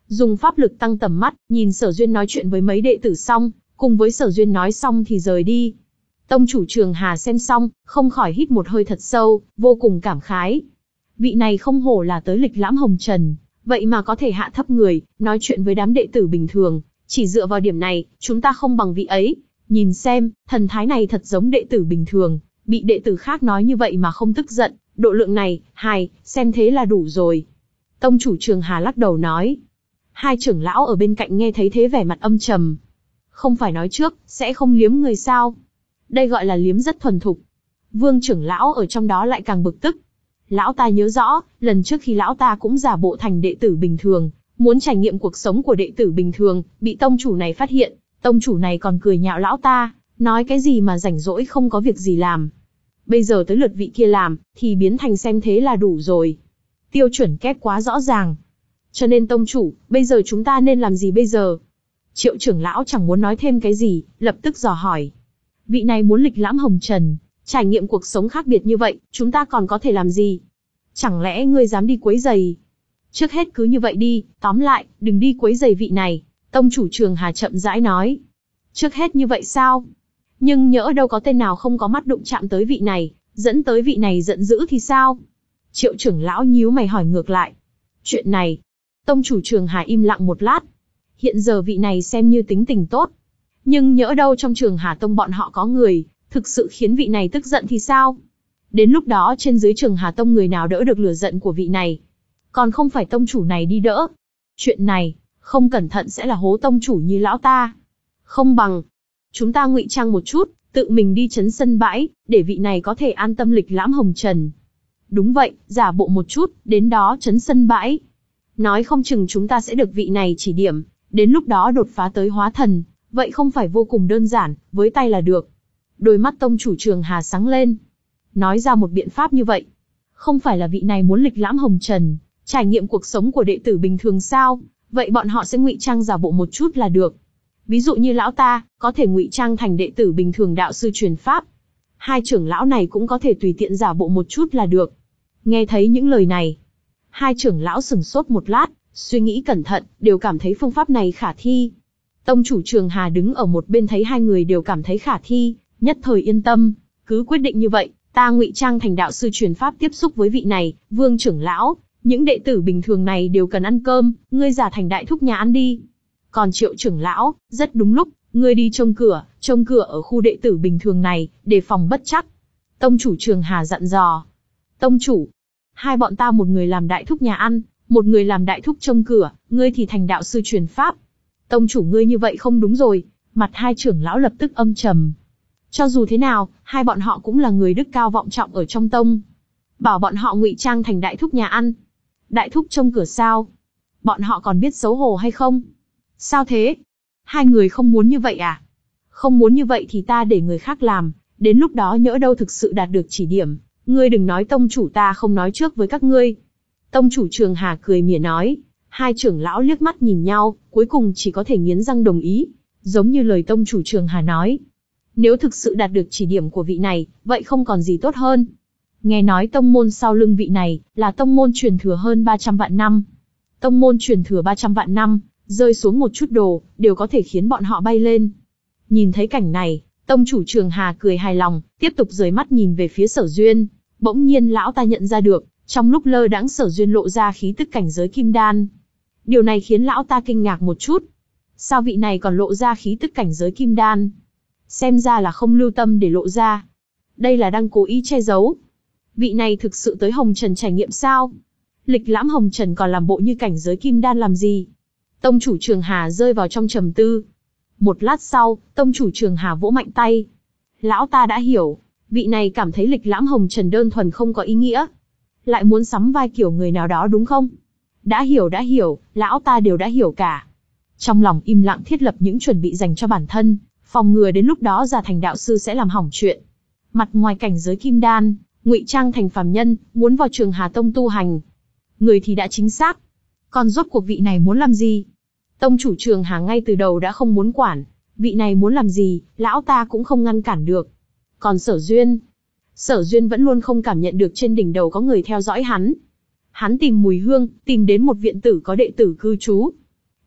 dùng pháp lực tăng tầm mắt, nhìn Sở Duyên nói chuyện với mấy đệ tử xong, cùng với Sở Duyên nói xong thì rời đi. Tông chủ Trường Hà xem xong, không khỏi hít một hơi thật sâu, vô cùng cảm khái. Vị này không hổ là tới lịch lãm hồng trần, vậy mà có thể hạ thấp người, nói chuyện với đám đệ tử bình thường, chỉ dựa vào điểm này, chúng ta không bằng vị ấy. Nhìn xem, thần thái này thật giống đệ tử bình thường, bị đệ tử khác nói như vậy mà không tức giận, độ lượng này, hai, xem thế là đủ rồi. Tông chủ Trường Hà lắc đầu nói. Hai trưởng lão ở bên cạnh nghe thấy thế vẻ mặt âm trầm. Không phải nói trước, sẽ không liếm người sao? Đây gọi là liếm rất thuần thục. Vương trưởng lão ở trong đó lại càng bực tức. Lão ta nhớ rõ, lần trước khi lão ta cũng giả bộ thành đệ tử bình thường, muốn trải nghiệm cuộc sống của đệ tử bình thường, bị tông chủ này phát hiện, tông chủ này còn cười nhạo lão ta, nói cái gì mà rảnh rỗi không có việc gì làm. Bây giờ tới lượt vị kia làm, thì biến thành xem thế là đủ rồi. Tiêu chuẩn kép quá rõ ràng. Cho nên tông chủ, bây giờ chúng ta nên làm gì bây giờ? Triệu trưởng lão chẳng muốn nói thêm cái gì, lập tức dò hỏi. Vị này muốn lịch lãm hồng trần, trải nghiệm cuộc sống khác biệt như vậy, chúng ta còn có thể làm gì? Chẳng lẽ ngươi dám đi quấy giày? Trước hết cứ như vậy đi, tóm lại, đừng đi quấy giày vị này. Tông chủ Trường Hà chậm rãi nói. Trước hết như vậy sao? Nhưng nhỡ đâu có tên nào không có mắt đụng chạm tới vị này, dẫn tới vị này giận dữ thì sao? Triệu trưởng lão nhíu mày hỏi ngược lại. Chuyện này, tông chủ Trường Hà im lặng một lát. Hiện giờ vị này xem như tính tình tốt. Nhưng nhỡ đâu trong Trường Hà Tông bọn họ có người, thực sự khiến vị này tức giận thì sao? Đến lúc đó trên dưới Trường Hà Tông người nào đỡ được lửa giận của vị này? Còn không phải tông chủ này đi đỡ. Chuyện này, không cẩn thận sẽ là hố tông chủ như lão ta. Không bằng, chúng ta ngụy trang một chút, tự mình đi trấn sân bãi, để vị này có thể an tâm lịch lãm hồng trần. Đúng vậy, giả bộ một chút, đến đó trấn sân bãi. Nói không chừng chúng ta sẽ được vị này chỉ điểm, đến lúc đó đột phá tới hóa thần, vậy không phải vô cùng đơn giản, với tay là được. Đôi mắt tông chủ Trường Hà sáng lên. Nói ra một biện pháp như vậy. Không phải là vị này muốn lịch lãm hồng trần, trải nghiệm cuộc sống của đệ tử bình thường sao? Vậy bọn họ sẽ ngụy trang giả bộ một chút là được. Ví dụ như lão ta, có thể ngụy trang thành đệ tử bình thường đạo sư truyền pháp. Hai trưởng lão này cũng có thể tùy tiện giả bộ một chút là được. Nghe thấy những lời này, hai trưởng lão sửng sốt một lát, suy nghĩ cẩn thận, đều cảm thấy phương pháp này khả thi. Tông chủ Trường Hà đứng ở một bên thấy hai người đều cảm thấy khả thi, nhất thời yên tâm, cứ quyết định như vậy, ta ngụy trang thành đạo sư truyền pháp tiếp xúc với vị này, Vương trưởng lão, những đệ tử bình thường này đều cần ăn cơm, ngươi giả thành đại thúc nhà ăn đi. Còn Triệu trưởng lão, rất đúng lúc, ngươi đi trông cửa, trông cửa ở khu đệ tử bình thường này, đề phòng bất trắc. Tông chủ Trường Hà dặn dò. Tông chủ, hai bọn ta một người làm đại thúc nhà ăn, một người làm đại thúc trông cửa, ngươi thì thành đạo sư truyền pháp. Tông chủ ngươi như vậy không đúng rồi, mặt hai trưởng lão lập tức âm trầm. Cho dù thế nào, hai bọn họ cũng là người đức cao vọng trọng ở trong tông. Bảo bọn họ ngụy trang thành đại thúc nhà ăn. Đại thúc trông cửa sao? Bọn họ còn biết xấu hổ hay không? Sao thế? Hai người không muốn như vậy à? Không muốn như vậy thì ta để người khác làm, đến lúc đó nhỡ đâu thực sự đạt được chỉ điểm. Ngươi đừng nói tông chủ ta không nói trước với các ngươi. Tông chủ Trường Hà cười mỉa nói. Hai trưởng lão liếc mắt nhìn nhau, cuối cùng chỉ có thể nghiến răng đồng ý. Giống như lời tông chủ Trường Hà nói. Nếu thực sự đạt được chỉ điểm của vị này, vậy không còn gì tốt hơn. Nghe nói tông môn sau lưng vị này, là tông môn truyền thừa hơn ba trăm vạn năm. Tông môn truyền thừa ba trăm vạn năm, rơi xuống một chút đồ, đều có thể khiến bọn họ bay lên. Nhìn thấy cảnh này, tông chủ Trường Hà cười hài lòng, tiếp tục rời mắt nhìn về phía Sở Duyên. Bỗng nhiên lão ta nhận ra được, trong lúc lơ đãng Sở Duyên lộ ra khí tức cảnh giới kim đan. Điều này khiến lão ta kinh ngạc một chút. Sao vị này còn lộ ra khí tức cảnh giới kim đan? Xem ra là không lưu tâm để lộ ra. Đây là đang cố ý che giấu. Vị này thực sự tới Hồng Trần trải nghiệm sao? Lịch lãm Hồng Trần còn làm bộ như cảnh giới kim đan làm gì? Tông chủ Trường Hà rơi vào trong trầm tư. Một lát sau, tông chủ Trường Hà vỗ mạnh tay. Lão ta đã hiểu, vị này cảm thấy lịch lãm Hồng Trần đơn thuần không có ý nghĩa. Lại muốn sắm vai kiểu người nào đó đúng không? Đã hiểu đã hiểu, lão ta đều đã hiểu cả. Trong lòng im lặng thiết lập những chuẩn bị dành cho bản thân, phòng ngừa đến lúc đó giả thành đạo sư sẽ làm hỏng chuyện. Mặt ngoài cảnh giới kim đan, ngụy trang thành phàm nhân, muốn vào Trường Hà Tông tu hành. Người thì đã chính xác. Còn rốt cuộc vị này muốn làm gì? Tông chủ Trường Hà ngay từ đầu đã không muốn quản. Vị này muốn làm gì, lão ta cũng không ngăn cản được. Còn Sở Duyên, Sở Duyên vẫn luôn không cảm nhận được trên đỉnh đầu có người theo dõi hắn. Hắn tìm mùi hương, tìm đến một viện tử có đệ tử cư trú.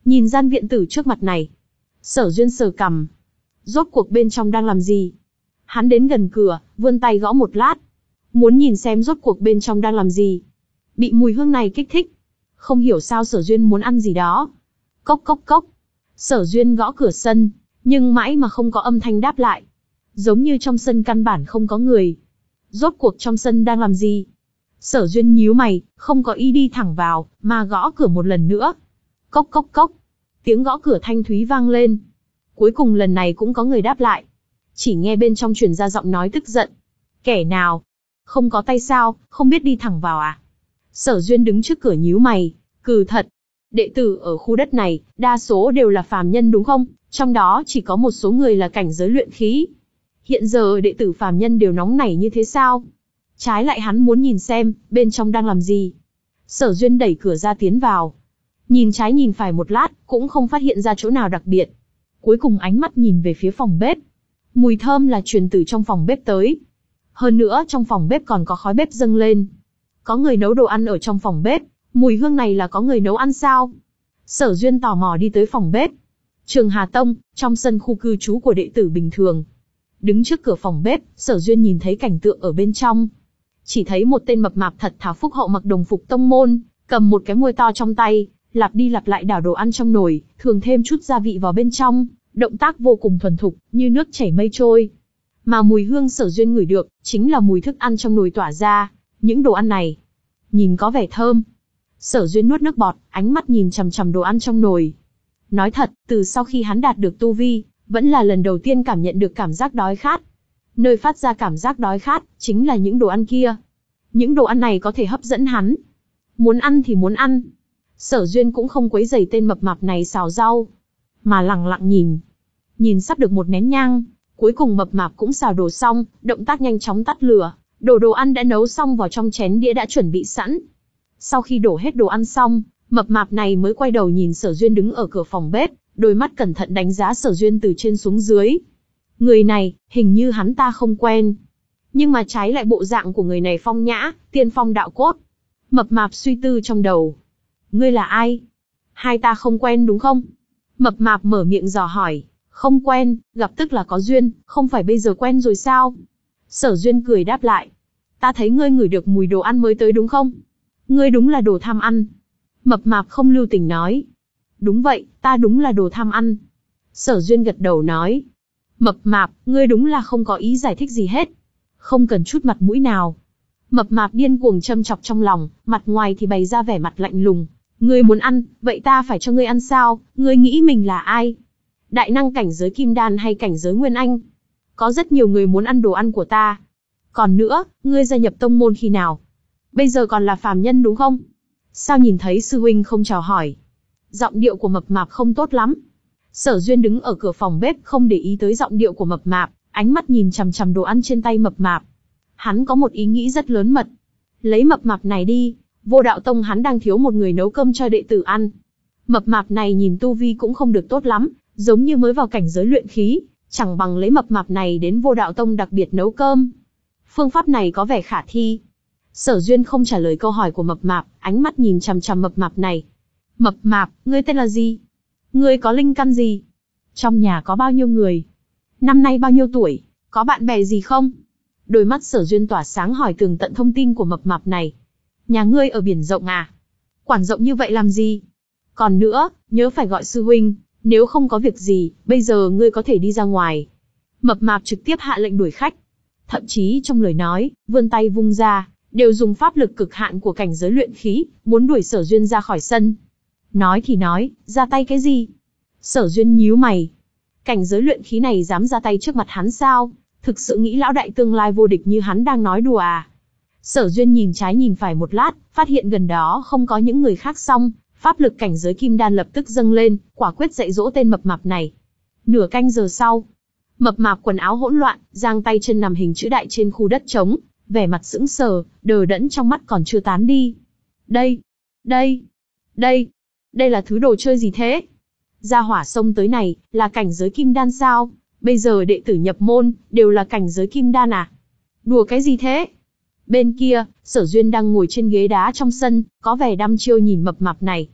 nhìn gian viện tử trước mặt này. Sở Duyên sờ cằm. Rốt cuộc bên trong đang làm gì? Hắn đến gần cửa, vươn tay gõ một lát. Muốn nhìn xem rốt cuộc bên trong đang làm gì. Bị mùi hương này kích thích. Không hiểu sao Sở Duyên muốn ăn gì đó. Cốc cốc cốc. Sở Duyên gõ cửa sân, nhưng mãi mà không có âm thanh đáp lại. Giống như trong sân căn bản không có người. Rốt cuộc trong sân đang làm gì? Sở Duyên nhíu mày, không có ý đi thẳng vào, mà gõ cửa một lần nữa. Cốc cốc cốc. Tiếng gõ cửa thanh thúy vang lên. Cuối cùng lần này cũng có người đáp lại. Chỉ nghe bên trong truyền ra giọng nói tức giận. Kẻ nào? Không có tay sao, không biết đi thẳng vào à? Sở Duyên đứng trước cửa nhíu mày. Cừ thật. Đệ tử ở khu đất này, đa số đều là phàm nhân đúng không? Trong đó chỉ có một số người là cảnh giới luyện khí. Hiện giờ đệ tử phàm nhân đều nóng nảy như thế sao? Trái lại hắn muốn nhìn xem, bên trong đang làm gì. Sở Duyên đẩy cửa ra tiến vào. Nhìn trái nhìn phải một lát, cũng không phát hiện ra chỗ nào đặc biệt. Cuối cùng ánh mắt nhìn về phía phòng bếp. Mùi thơm là truyền từ trong phòng bếp tới. Hơn nữa trong phòng bếp còn có khói bếp dâng lên. Có người nấu đồ ăn ở trong phòng bếp. Mùi hương này là có người nấu ăn sao? Sở Duyên tò mò đi tới phòng bếp. Trường Hà Tông, trong sân khu cư trú của đệ tử bình thường. Đứng trước cửa phòng bếp, Sở Duyên nhìn thấy cảnh tượng ở bên trong. Chỉ thấy một tên mập mạp thật thà phúc hậu mặc đồng phục tông môn, cầm một cái muôi to trong tay, lặp đi lặp lại đảo đồ ăn trong nồi, thường thêm chút gia vị vào bên trong, động tác vô cùng thuần thục, như nước chảy mây trôi. Mà mùi hương Sở Duyên ngửi được, chính là mùi thức ăn trong nồi tỏa ra, những đồ ăn này, nhìn có vẻ thơm. Sở Duyên nuốt nước bọt, ánh mắt nhìn chằm chằm đồ ăn trong nồi. Nói thật, từ sau khi hắn đạt được tu vi, vẫn là lần đầu tiên cảm nhận được cảm giác đói khát. Nơi phát ra cảm giác đói khát, chính là những đồ ăn kia. Những đồ ăn này có thể hấp dẫn hắn. Muốn ăn thì muốn ăn. Sở Duyên cũng không quấy rầy tên mập mạp này xào rau, mà lặng lặng nhìn. Nhìn sắp được một nén nhang, cuối cùng mập mạp cũng xào đồ xong, động tác nhanh chóng tắt lửa, đổ đồ ăn đã nấu xong vào trong chén đĩa đã chuẩn bị sẵn. Sau khi đổ hết đồ ăn xong, mập mạp này mới quay đầu nhìn Sở Duyên đứng ở cửa phòng bếp, đôi mắt cẩn thận đánh giá Sở Duyên từ trên xuống dưới. Người này, hình như hắn ta không quen. Nhưng mà trái lại bộ dạng của người này phong nhã, tiên phong đạo cốt. Mập mạp suy tư trong đầu. Ngươi là ai? Hai ta không quen đúng không? Mập mạp mở miệng dò hỏi. Không quen, gặp tức là có duyên, không phải bây giờ quen rồi sao? Sở Duyên cười đáp lại. Ta thấy ngươi ngửi được mùi đồ ăn mới tới đúng không? Ngươi đúng là đồ tham ăn. Mập mạp không lưu tình nói. Đúng vậy, ta đúng là đồ tham ăn. Sở Duyên gật đầu nói. Mập mạp, ngươi đúng là không có ý giải thích gì hết. Không cần chút mặt mũi nào. Mập mạp điên cuồng châm chọc trong lòng, mặt ngoài thì bày ra vẻ mặt lạnh lùng. Ngươi muốn ăn, vậy ta phải cho ngươi ăn sao? Ngươi nghĩ mình là ai? Đại năng cảnh giới kim đan hay cảnh giới nguyên anh? Có rất nhiều người muốn ăn đồ ăn của ta. Còn nữa, ngươi gia nhập tông môn khi nào? Bây giờ còn là phàm nhân đúng không? Sao nhìn thấy sư huynh không chào hỏi? Giọng điệu của mập mạp không tốt lắm. Sở Duyên đứng ở cửa phòng bếp không để ý tới giọng điệu của mập mạp, ánh mắt nhìn chằm chằm đồ ăn trên tay mập mạp. Hắn có một ý nghĩ rất lớn mật. Lấy mập mạp này đi, Vô Đạo Tông hắn đang thiếu một người nấu cơm cho đệ tử ăn. Mập mạp này nhìn tu vi cũng không được tốt lắm, giống như mới vào cảnh giới luyện khí, chẳng bằng lấy mập mạp này đến Vô Đạo Tông đặc biệt nấu cơm. Phương pháp này có vẻ khả thi. Sở Duyên không trả lời câu hỏi của mập mạp, ánh mắt nhìn chằm chằm mập mạp này. Mập mạp, ngươi tên là gì? Ngươi có linh căn gì? Trong nhà có bao nhiêu người? Năm nay bao nhiêu tuổi? Có bạn bè gì không? Đôi mắt Sở Duyên tỏa sáng hỏi tường tận thông tin của mập mạp này. Nhà ngươi ở biển rộng à? Quản rộng như vậy làm gì? Còn nữa, nhớ phải gọi sư huynh, nếu không có việc gì, bây giờ ngươi có thể đi ra ngoài. Mập mạp trực tiếp hạ lệnh đuổi khách. Thậm chí trong lời nói, vươn tay vung ra, đều dùng pháp lực cực hạn của cảnh giới luyện khí, muốn đuổi Sở Duyên ra khỏi sân. Nói thì nói, ra tay cái gì? Sở Duyên nhíu mày. Cảnh giới luyện khí này dám ra tay trước mặt hắn sao? Thực sự nghĩ lão đại tương lai vô địch như hắn đang nói đùa à? Sở Duyên nhìn trái nhìn phải một lát, phát hiện gần đó không có những người khác xong, pháp lực cảnh giới kim đan lập tức dâng lên, quả quyết dạy dỗ tên mập mạp này. Nửa canh giờ sau, mập mạp quần áo hỗn loạn, giang tay chân nằm hình chữ đại trên khu đất trống, vẻ mặt sững sờ, đờ đẫn trong mắt còn chưa tán đi. Đây, đây, đây, đây là thứ đồ chơi gì thế? Gia hỏa xông tới này, là cảnh giới kim đan sao? Bây giờ đệ tử nhập môn, đều là cảnh giới kim đan à? Đùa cái gì thế? Bên kia, Sở Duyên đang ngồi trên ghế đá trong sân, có vẻ đăm chiêu nhìn mập mạp này.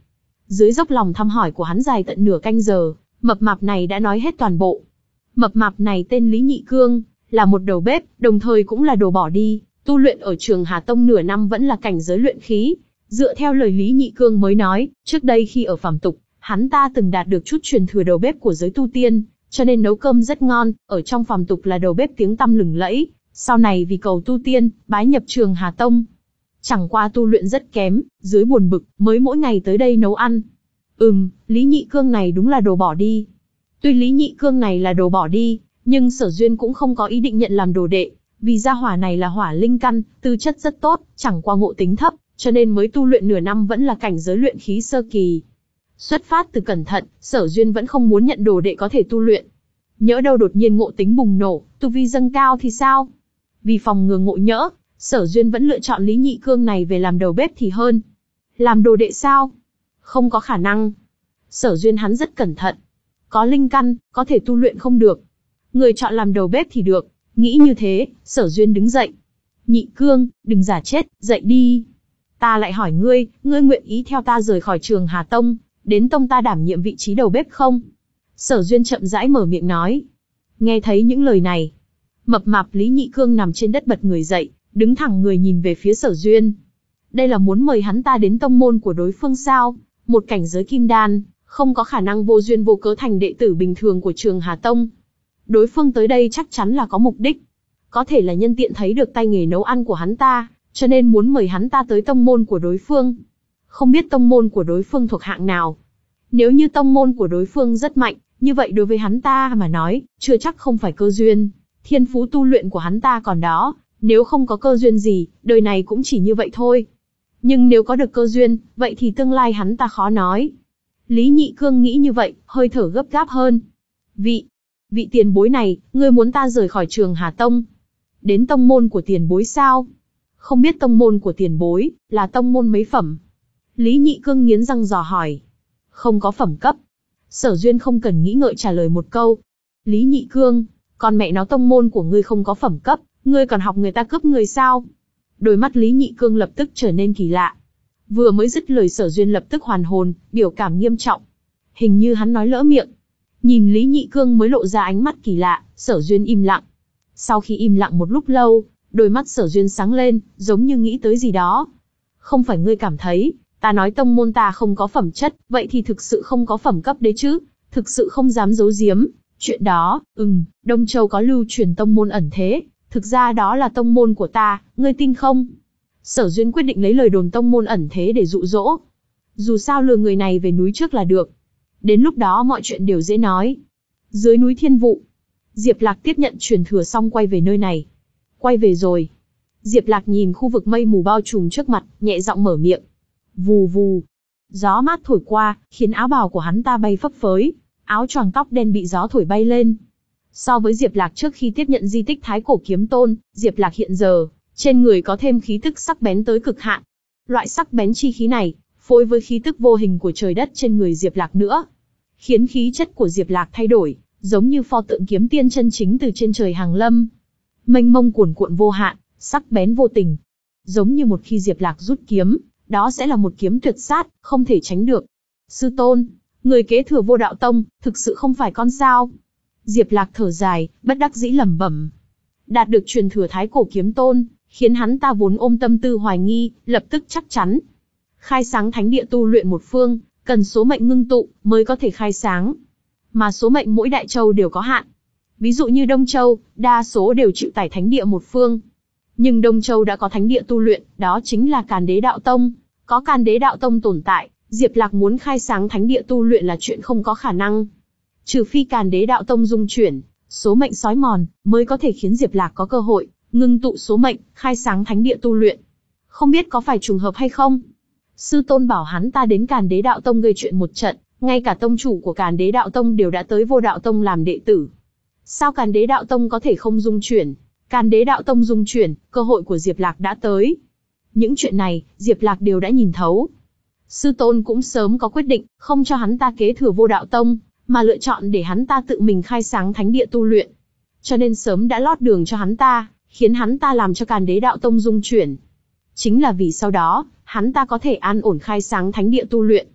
Dưới dốc lòng thăm hỏi của hắn dài tận nửa canh giờ, mập mạp này đã nói hết toàn bộ. Mập mạp này tên Lý Nhị Cương, là một đầu bếp, đồng thời cũng là đồ bỏ đi, tu luyện ở Trường Hà Tông nửa năm vẫn là cảnh giới luyện khí. Dựa theo lời Lý Nhị Cương mới nói, trước đây khi ở phàm tục, hắn ta từng đạt được chút truyền thừa đầu bếp của giới tu tiên, cho nên nấu cơm rất ngon, ở trong phàm tục là đầu bếp tiếng tăm lừng lẫy. Sau này vì cầu tu tiên, bái nhập Trường Hà Tông. Chẳng qua tu luyện rất kém, dưới buồn bực, mới mỗi ngày tới đây nấu ăn. Ừm, Lý Nhị Cương này đúng là đồ bỏ đi. Tuy Lý Nhị Cương này là đồ bỏ đi, nhưng Sở Duyên cũng không có ý định nhận làm đồ đệ, vì gia hỏa này là hỏa linh căn, tư chất rất tốt, chẳng qua ngộ tính thấp, cho nên mới tu luyện nửa năm vẫn là cảnh giới luyện khí sơ kỳ. Xuất phát từ cẩn thận, Sở Duyên vẫn không muốn nhận đồ đệ có thể tu luyện. Nhỡ đâu đột nhiên ngộ tính bùng nổ, tu vi dâng cao thì sao? Vì phòng ngừa ngộ nhỡ, Sở Duyên vẫn lựa chọn Lý Nhị Cương này về làm đầu bếp thì hơn. Làm đồ đệ sao? Không có khả năng. Sở Duyên hắn rất cẩn thận. Có linh căn, có thể tu luyện không được. Người chọn làm đầu bếp thì được. Nghĩ như thế, Sở Duyên đứng dậy. Nhị Cương, đừng giả chết, dậy đi. Ta lại hỏi ngươi, ngươi nguyện ý theo ta rời khỏi Trường Hà Tông, đến tông ta đảm nhiệm vị trí đầu bếp không? Sở Duyên chậm rãi mở miệng nói. Nghe thấy những lời này, mập mạp Lý Nhị Cương nằm trên đất bật người dậy, đứng thẳng người nhìn về phía Sở Duyên. Đây là muốn mời hắn ta đến tông môn của đối phương sao? Một cảnh giới kim đan, không có khả năng vô duyên vô cớ thành đệ tử bình thường của Trường Hà Tông. Đối phương tới đây chắc chắn là có mục đích. Có thể là nhân tiện thấy được tay nghề nấu ăn của hắn ta, cho nên muốn mời hắn ta tới tông môn của đối phương. Không biết tông môn của đối phương thuộc hạng nào. Nếu như tông môn của đối phương rất mạnh, như vậy đối với hắn ta mà nói, chưa chắc không phải cơ duyên. Thiên phú tu luyện của hắn ta còn đó, nếu không có cơ duyên gì, đời này cũng chỉ như vậy thôi. Nhưng nếu có được cơ duyên, vậy thì tương lai hắn ta khó nói. Lý Nhị Cương nghĩ như vậy, hơi thở gấp gáp hơn. Vị, vị tiền bối này, ngươi muốn ta rời khỏi Trường Hà Tông? Đến tông môn của tiền bối sao? Không biết tông môn của tiền bối, là tông môn mấy phẩm? Lý Nhị Cương nghiến răng dò hỏi. Không có phẩm cấp. Sở Duyên không cần nghĩ ngợi trả lời một câu. Lý Nhị Cương, còn mẹ nó tông môn của ngươi không có phẩm cấp, ngươi còn học người ta cướp người sao? Đôi mắt Lý Nhị Cương lập tức trở nên kỳ lạ. Vừa mới dứt lời Sở Duyên lập tức hoàn hồn, biểu cảm nghiêm trọng. Hình như hắn nói lỡ miệng. Nhìn Lý Nhị Cương mới lộ ra ánh mắt kỳ lạ, Sở Duyên im lặng. Sau khi im lặng một lúc lâu, đôi mắt Sở Duyên sáng lên, giống như nghĩ tới gì đó. Không phải ngươi cảm thấy, ta nói tông môn ta không có phẩm chất, vậy thì thực sự không có phẩm cấp đấy chứ, thực sự không dám giấu giếm. Chuyện đó, ừm, Đông Châu có lưu truyền tông môn ẩn thế, thực ra đó là tông môn của ta, ngươi tin không? Sở Duyên quyết định lấy lời đồn tông môn ẩn thế để dụ dỗ. Dù sao lừa người này về núi trước là được. Đến lúc đó mọi chuyện đều dễ nói. Dưới núi Thiên Vụ, Diệp Lạc tiếp nhận truyền thừa xong quay về nơi này. Quay về rồi. Diệp Lạc nhìn khu vực mây mù bao trùm trước mặt, nhẹ giọng mở miệng. Vù vù. Gió mát thổi qua, khiến áo bào của hắn ta bay phấp phới. Áo choàng tóc đen bị gió thổi bay lên. So với Diệp Lạc trước khi tiếp nhận di tích Thái Cổ Kiếm Tôn, Diệp Lạc hiện giờ, trên người có thêm khí tức sắc bén tới cực hạn. Loại sắc bén chi khí này, phối với khí tức vô hình của trời đất trên người Diệp Lạc nữa, khiến khí chất của Diệp Lạc thay đổi, giống như pho tượng kiếm tiên chân chính từ trên trời hàng lâm. Mênh mông cuồn cuộn vô hạn, sắc bén vô tình. Giống như một khi Diệp Lạc rút kiếm, đó sẽ là một kiếm tuyệt sát, không thể tránh được. Sư tôn, người kế thừa Vô Đạo Tông, thực sự không phải con sao? Diệp Lạc thở dài, bất đắc dĩ lẩm bẩm. Đạt được truyền thừa Thái Cổ Kiếm Tôn, khiến hắn ta vốn ôm tâm tư hoài nghi, lập tức chắc chắn. Khai sáng thánh địa tu luyện một phương, cần số mệnh ngưng tụ, mới có thể khai sáng. Mà số mệnh mỗi đại châu đều có hạn. Ví dụ như Đông Châu, đa số đều chịu tải thánh địa một phương. Nhưng Đông Châu đã có thánh địa tu luyện, đó chính là Càn Đế Đạo Tông. Có Càn Đế Đạo Tông tồn tại, Diệp Lạc muốn khai sáng thánh địa tu luyện là chuyện không có khả năng. Trừ phi Càn Đế Đạo Tông dung chuyển, số mệnh sói mòn, mới có thể khiến Diệp Lạc có cơ hội ngưng tụ số mệnh, khai sáng thánh địa tu luyện. Không biết có phải trùng hợp hay không? Sư tôn bảo hắn ta đến Càn Đế Đạo Tông gây chuyện một trận, ngay cả tông chủ của Càn Đế Đạo Tông đều đã tới Vô Đạo Tông làm đệ tử. Sao Càn Đế Đạo Tông có thể không dung chuyển? Càn Đế Đạo Tông dung chuyển, cơ hội của Diệp Lạc đã tới. Những chuyện này, Diệp Lạc đều đã nhìn thấu. Sư tôn cũng sớm có quyết định, không cho hắn ta kế thừa Vô Đạo Tông, mà lựa chọn để hắn ta tự mình khai sáng thánh địa tu luyện. Cho nên sớm đã lót đường cho hắn ta, khiến hắn ta làm cho Càn Đế Đạo Tông dung chuyển. Chính là vì sau đó, hắn ta có thể an ổn khai sáng thánh địa tu luyện.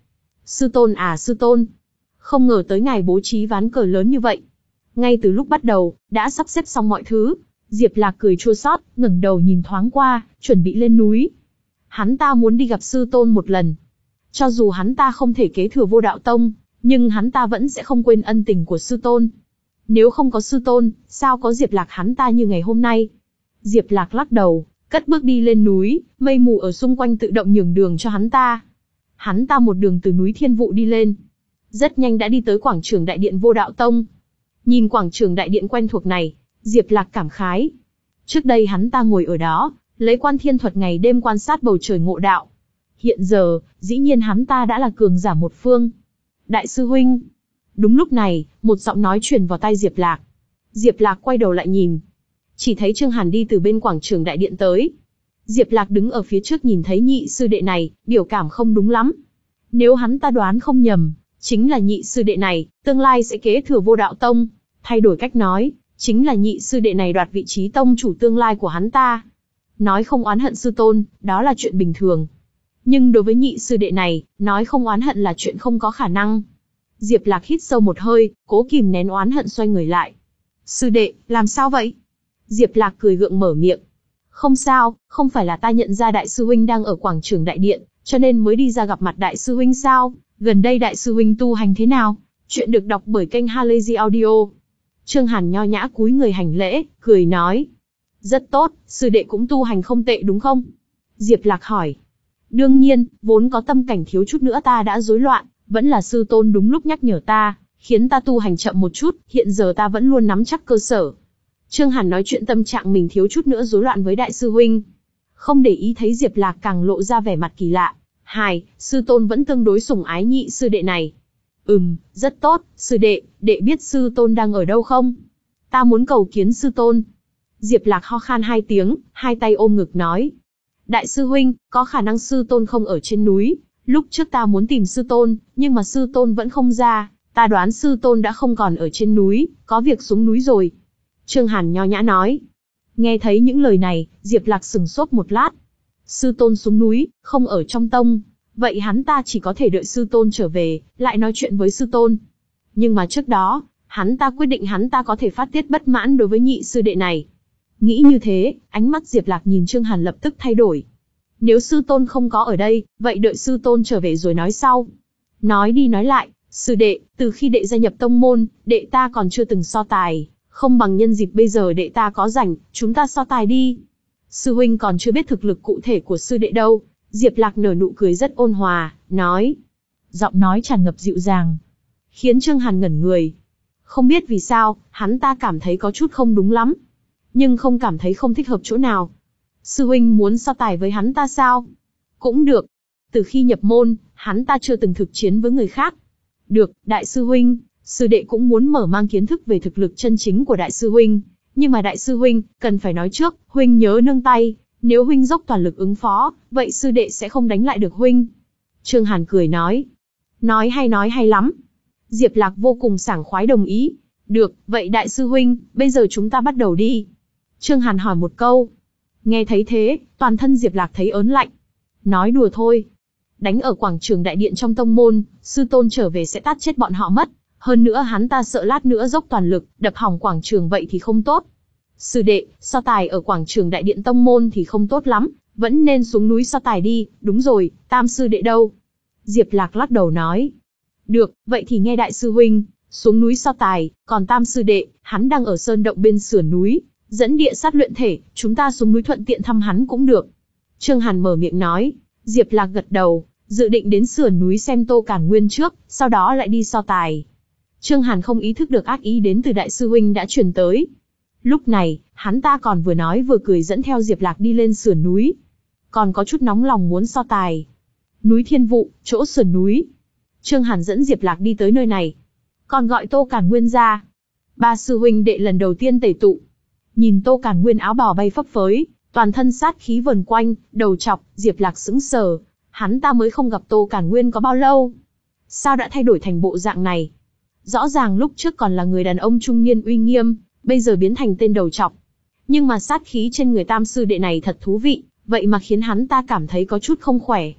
Sư tôn à sư tôn, không ngờ tới ngài bố trí ván cờ lớn như vậy. Ngay từ lúc bắt đầu, đã sắp xếp xong mọi thứ. Diệp Lạc cười chua xót, ngẩng đầu nhìn thoáng qua, chuẩn bị lên núi. Hắn ta muốn đi gặp sư tôn một lần. Cho dù hắn ta không thể kế thừa Vô Đạo Tông, nhưng hắn ta vẫn sẽ không quên ân tình của sư tôn. Nếu không có sư tôn, sao có Diệp Lạc hắn ta như ngày hôm nay? Diệp Lạc lắc đầu, cất bước đi lên núi, mây mù ở xung quanh tự động nhường đường cho hắn ta. Hắn ta một đường từ núi Thiên Vụ đi lên. Rất nhanh đã đi tới quảng trường đại điện Vô Đạo Tông. Nhìn quảng trường đại điện quen thuộc này, Diệp Lạc cảm khái. Trước đây hắn ta ngồi ở đó, lấy quan thiên thuật ngày đêm quan sát bầu trời ngộ đạo. Hiện giờ, dĩ nhiên hắn ta đã là cường giả một phương. Đại sư huynh. Đúng lúc này, một giọng nói truyền vào tai Diệp Lạc. Diệp Lạc quay đầu lại nhìn. Chỉ thấy Trương Hàn đi từ bên quảng trường đại điện tới. Diệp Lạc đứng ở phía trước nhìn thấy nhị sư đệ này, biểu cảm không đúng lắm. Nếu hắn ta đoán không nhầm, chính là nhị sư đệ này, tương lai sẽ kế thừa Vô Đạo Tông. Thay đổi cách nói, chính là nhị sư đệ này đoạt vị trí tông chủ tương lai của hắn ta. Nói không oán hận sư tôn, đó là chuyện bình thường. Nhưng đối với nhị sư đệ này, nói không oán hận là chuyện không có khả năng. Diệp Lạc hít sâu một hơi, cố kìm nén oán hận xoay người lại. Sư đệ, làm sao vậy? Diệp Lạc cười gượng mở miệng. Không sao, không phải là ta nhận ra đại sư huynh đang ở quảng trường đại điện, cho nên mới đi ra gặp mặt đại sư huynh sao? Gần đây đại sư huynh tu hành thế nào? Chuyện được đọc bởi kênh Halazy Audio. Trương Hàn nho nhã cúi người hành lễ, cười nói. Rất tốt, sư đệ cũng tu hành không tệ đúng không? Diệp Lạc hỏi. Đương nhiên, vốn có tâm cảnh thiếu chút nữa ta đã rối loạn, vẫn là sư tôn đúng lúc nhắc nhở ta, khiến ta tu hành chậm một chút, hiện giờ ta vẫn luôn nắm chắc cơ sở. Trương Hàn nói chuyện tâm trạng mình thiếu chút nữa rối loạn với đại sư huynh. Không để ý thấy Diệp Lạc càng lộ ra vẻ mặt kỳ lạ. Hai, sư tôn vẫn tương đối sủng ái nhị sư đệ này. Ừm, rất tốt, sư đệ, đệ biết sư tôn đang ở đâu không? Ta muốn cầu kiến sư tôn. Diệp Lạc ho khan hai tiếng, hai tay ôm ngực nói. Đại sư huynh, có khả năng sư tôn không ở trên núi. Lúc trước ta muốn tìm sư tôn, nhưng mà sư tôn vẫn không ra. Ta đoán sư tôn đã không còn ở trên núi, có việc xuống núi rồi. Trương Hàn nho nhã nói. Nghe thấy những lời này, Diệp Lạc sừng sốt một lát. Sư tôn xuống núi, không ở trong tông. Vậy hắn ta chỉ có thể đợi sư tôn trở về, lại nói chuyện với sư tôn. Nhưng mà trước đó, hắn ta quyết định hắn ta có thể phát tiết bất mãn đối với nhị sư đệ này. Nghĩ như thế, ánh mắt Diệp Lạc nhìn Trương Hàn lập tức thay đổi. Nếu sư tôn không có ở đây, vậy đợi sư tôn trở về rồi nói sau. Nói đi nói lại, sư đệ, từ khi đệ gia nhập tông môn, đệ ta còn chưa từng so tài. Không bằng nhân dịp bây giờ đệ ta có rảnh, chúng ta so tài đi. Sư huynh còn chưa biết thực lực cụ thể của sư đệ đâu. Diệp Lạc nở nụ cười rất ôn hòa, nói. Giọng nói tràn ngập dịu dàng, khiến Trương Hàn ngẩn người. Không biết vì sao, hắn ta cảm thấy có chút không đúng lắm. Nhưng không cảm thấy không thích hợp chỗ nào. Sư huynh muốn so tài với hắn ta sao? Cũng được. Từ khi nhập môn, hắn ta chưa từng thực chiến với người khác. Được, đại sư huynh, sư đệ cũng muốn mở mang kiến thức về thực lực chân chính của đại sư huynh. Nhưng mà đại sư huynh, cần phải nói trước, huynh nhớ nương tay. Nếu huynh dốc toàn lực ứng phó, vậy sư đệ sẽ không đánh lại được huynh. Trương Hàn cười nói. Nói hay nói hay lắm. Diệp Lạc vô cùng sảng khoái đồng ý. Được, vậy đại sư huynh, bây giờ chúng ta bắt đầu đi. Trương Hàn hỏi một câu. Nghe thấy thế, toàn thân Diệp Lạc thấy ớn lạnh. Nói đùa thôi. Đánh ở quảng trường đại điện trong tông môn, sư tôn trở về sẽ tát chết bọn họ mất. Hơn nữa hắn ta sợ lát nữa dốc toàn lực, đập hỏng quảng trường vậy thì không tốt. Sư đệ, so tài ở quảng trường đại điện tông môn thì không tốt lắm, vẫn nên xuống núi so tài đi, đúng rồi, tam sư đệ đâu? Diệp Lạc lắc đầu nói. Được, vậy thì nghe đại sư huynh, xuống núi so tài, còn tam sư đệ, hắn đang ở sơn động bên sườn núi, dẫn địa sát luyện thể, chúng ta xuống núi thuận tiện thăm hắn cũng được. Trương Hàn mở miệng nói, Diệp Lạc gật đầu, dự định đến sườn núi xem Tô Càn Nguyên trước, sau đó lại đi so tài. Trương Hàn không ý thức được ác ý đến từ đại sư huynh đã truyền tới. Lúc này, hắn ta còn vừa nói vừa cười dẫn theo Diệp Lạc đi lên sườn núi. Còn có chút nóng lòng muốn so tài. Núi Thiên Vụ, chỗ sườn núi. Trương Hàn dẫn Diệp Lạc đi tới nơi này. Còn gọi Tô Càn Nguyên ra. Ba sư huynh đệ lần đầu tiên tề tụ. Nhìn Tô Càn Nguyên áo bào bay phấp phới, toàn thân sát khí vờn quanh, đầu chọc, Diệp Lạc sững sờ. Hắn ta mới không gặp Tô Càn Nguyên có bao lâu. Sao đã thay đổi thành bộ dạng này? Rõ ràng lúc trước còn là người đàn ông trung niên uy nghiêm, bây giờ biến thành tên đầu trọc. Nhưng mà sát khí trên người tam sư đệ này thật thú vị, vậy mà khiến hắn ta cảm thấy có chút không khỏe.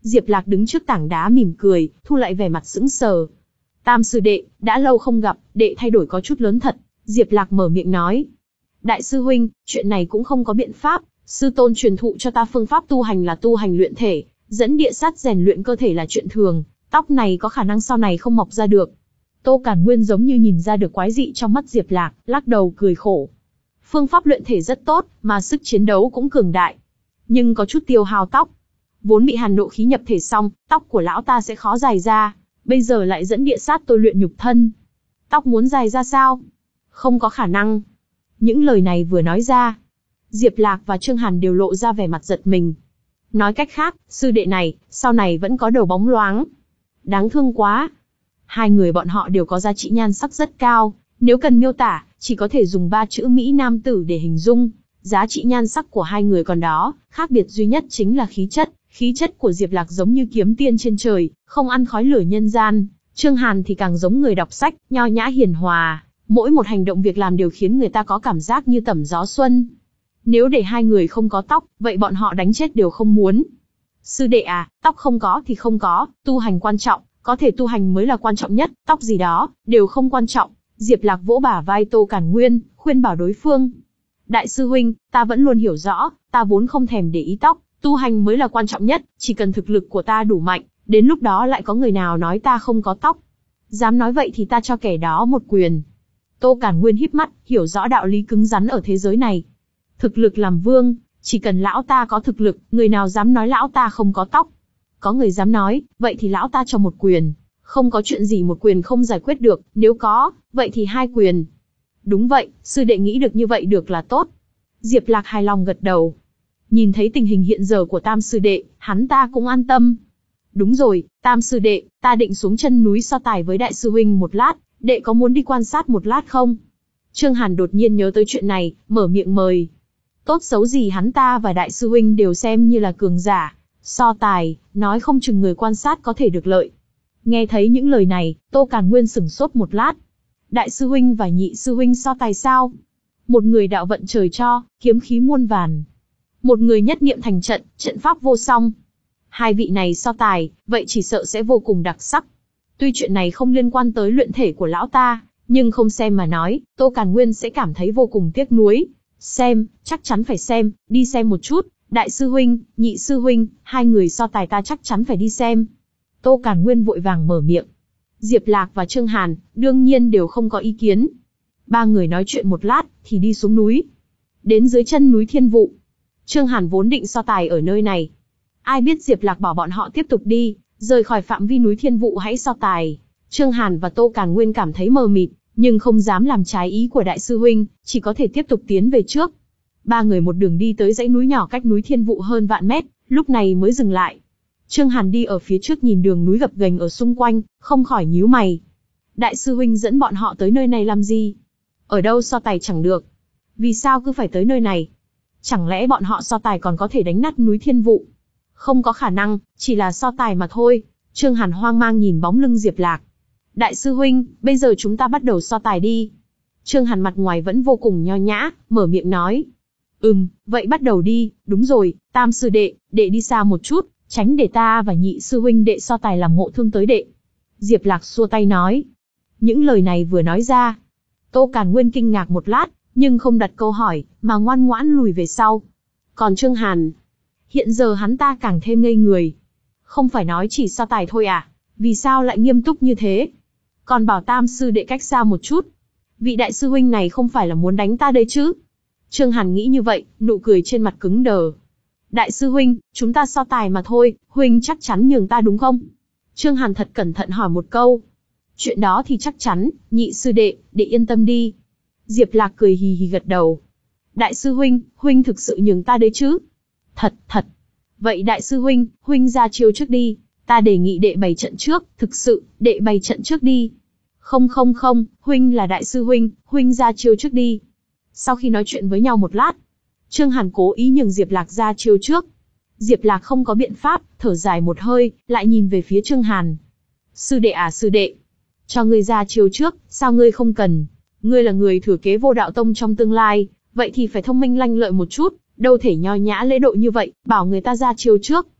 Diệp Lạc đứng trước tảng đá mỉm cười, thu lại vẻ mặt sững sờ. Tam sư đệ, đã lâu không gặp, đệ thay đổi có chút lớn thật. Diệp Lạc mở miệng nói. Đại sư huynh, chuyện này cũng không có biện pháp, sư tôn truyền thụ cho ta phương pháp tu hành là tu hành luyện thể, dẫn địa sát rèn luyện cơ thể là chuyện thường, tóc này có khả năng sau này không mọc ra được. Tô Càn Nguyên giống như nhìn ra được quái dị trong mắt Diệp Lạc, lắc đầu cười khổ. Phương pháp luyện thể rất tốt, mà sức chiến đấu cũng cường đại, nhưng có chút tiêu hao tóc. Vốn bị hàn nộ khí nhập thể xong, tóc của lão ta sẽ khó dài ra, bây giờ lại dẫn địa sát tôi luyện nhục thân. Tóc muốn dài ra sao? Không có khả năng. Những lời này vừa nói ra, Diệp Lạc và Trương Hàn đều lộ ra vẻ mặt giật mình. Nói cách khác, sư đệ này, sau này vẫn có đầu bóng loáng. Đáng thương quá. Hai người bọn họ đều có giá trị nhan sắc rất cao, nếu cần miêu tả, chỉ có thể dùng ba chữ Mỹ Nam tử để hình dung. Giá trị nhan sắc của hai người còn đó, khác biệt duy nhất chính là khí chất. Khí chất của Diệp Lạc giống như kiếm tiên trên trời, không ăn khói lửa nhân gian. Trương Hàn thì càng giống người đọc sách, nho nhã hiền hòa. Mỗi một hành động việc làm đều khiến người ta có cảm giác như tẩm gió xuân. Nếu để hai người không có tóc, vậy bọn họ đánh chết đều không muốn. Sư đệ à, tóc không có thì không có, tu hành quan trọng, có thể tu hành mới là quan trọng nhất, tóc gì đó, đều không quan trọng. Diệp Lạc vỗ bả vai Tô Càn Nguyên, khuyên bảo đối phương. Đại sư huynh, ta vẫn luôn hiểu rõ, ta vốn không thèm để ý tóc, tu hành mới là quan trọng nhất, chỉ cần thực lực của ta đủ mạnh, đến lúc đó lại có người nào nói ta không có tóc. Dám nói vậy thì ta cho kẻ đó một quyền. Tô Càn Nguyên híp mắt, hiểu rõ đạo lý cứng rắn ở thế giới này. Thực lực làm vương, chỉ cần lão ta có thực lực, người nào dám nói lão ta không có tóc. Có người dám nói, vậy thì lão ta cho một quyền. Không có chuyện gì một quyền không giải quyết được, nếu có, vậy thì hai quyền. Đúng vậy, sư đệ nghĩ được như vậy được là tốt. Diệp Lạc hài lòng gật đầu. Nhìn thấy tình hình hiện giờ của Tam sư đệ, hắn ta cũng an tâm. Đúng rồi, Tam sư đệ, ta định xuống chân núi so tài với đại sư huynh một lát, đệ có muốn đi quan sát một lát không? Trương Hàn đột nhiên nhớ tới chuyện này, mở miệng mời. Tốt xấu gì hắn ta và đại sư huynh đều xem như là cường giả. So tài, nói không chừng người quan sát có thể được lợi. Nghe thấy những lời này, Tô Càn Nguyên sửng sốt một lát. Đại sư huynh và nhị sư huynh so tài sao? Một người đạo vận trời cho, kiếm khí muôn vàn. Một người nhất niệm thành trận, trận pháp vô song. Hai vị này so tài, vậy chỉ sợ sẽ vô cùng đặc sắc. Tuy chuyện này không liên quan tới luyện thể của lão ta, nhưng không xem mà nói, Tô Càn Nguyên sẽ cảm thấy vô cùng tiếc nuối. Xem, chắc chắn phải xem, đi xem một chút. Đại sư huynh, nhị sư huynh, hai người so tài ta chắc chắn phải đi xem. Tô Càn Nguyên vội vàng mở miệng. Diệp Lạc và Trương Hàn, đương nhiên đều không có ý kiến. Ba người nói chuyện một lát, thì đi xuống núi. Đến dưới chân núi Thiên Vụ. Trương Hàn vốn định so tài ở nơi này. Ai biết Diệp Lạc bảo bọn họ tiếp tục đi, rời khỏi phạm vi núi Thiên Vụ hãy so tài. Trương Hàn và Tô Càn Nguyên cảm thấy mờ mịt, nhưng không dám làm trái ý của đại sư huynh, chỉ có thể tiếp tục tiến về trước. Ba người một đường đi tới dãy núi nhỏ cách núi Thiên Vụ hơn vạn mét, lúc này mới dừng lại. Trương Hàn đi ở phía trước nhìn đường núi gập ghềnh ở xung quanh, không khỏi nhíu mày. Đại sư huynh dẫn bọn họ tới nơi này làm gì? Ở đâu so tài chẳng được. Vì sao cứ phải tới nơi này? Chẳng lẽ bọn họ so tài còn có thể đánh nát núi Thiên Vụ? Không có khả năng, chỉ là so tài mà thôi. Trương Hàn hoang mang nhìn bóng lưng Diệp Lạc. Đại sư huynh, bây giờ chúng ta bắt đầu so tài đi. Trương Hàn mặt ngoài vẫn vô cùng nho nhã, mở miệng nói. Ừm, vậy bắt đầu đi, đúng rồi, Tam sư đệ, đệ đi xa một chút, tránh để ta và nhị sư huynh đệ so tài làm ngộ thương tới đệ. Diệp Lạc xua tay nói. Những lời này vừa nói ra, Tô Càn Nguyên kinh ngạc một lát, nhưng không đặt câu hỏi, mà ngoan ngoãn lùi về sau. Còn Trương Hàn, hiện giờ hắn ta càng thêm ngây người. Không phải nói chỉ so tài thôi à, vì sao lại nghiêm túc như thế? Còn bảo Tam sư đệ cách xa một chút. Vị đại sư huynh này không phải là muốn đánh ta đây chứ? Trương Hàn nghĩ như vậy, nụ cười trên mặt cứng đờ. Đại sư huynh, chúng ta so tài mà thôi, huynh chắc chắn nhường ta đúng không? Trương Hàn thật cẩn thận hỏi một câu. Chuyện đó thì chắc chắn, nhị sư đệ, đệ yên tâm đi. Diệp Lạc cười hì hì gật đầu. Đại sư huynh, huynh thực sự nhường ta đấy chứ? Thật, thật. Vậy đại sư huynh, huynh ra chiêu trước đi. Ta đề nghị đệ bày trận trước, thực sự, đệ bày trận trước đi. Không không không, huynh là đại sư huynh, huynh ra chiêu trước đi. Sau khi nói chuyện với nhau một lát, Trương Hàn cố ý nhường Diệp Lạc ra chiêu trước. Diệp Lạc không có biện pháp, thở dài một hơi, lại nhìn về phía Trương Hàn. Sư đệ à sư đệ, cho ngươi ra chiêu trước, sao ngươi không cần? Ngươi là người thừa kế Vô Đạo Tông trong tương lai, vậy thì phải thông minh lanh lợi một chút, đâu thể nho nhã lễ độ như vậy, bảo người ta ra chiêu trước.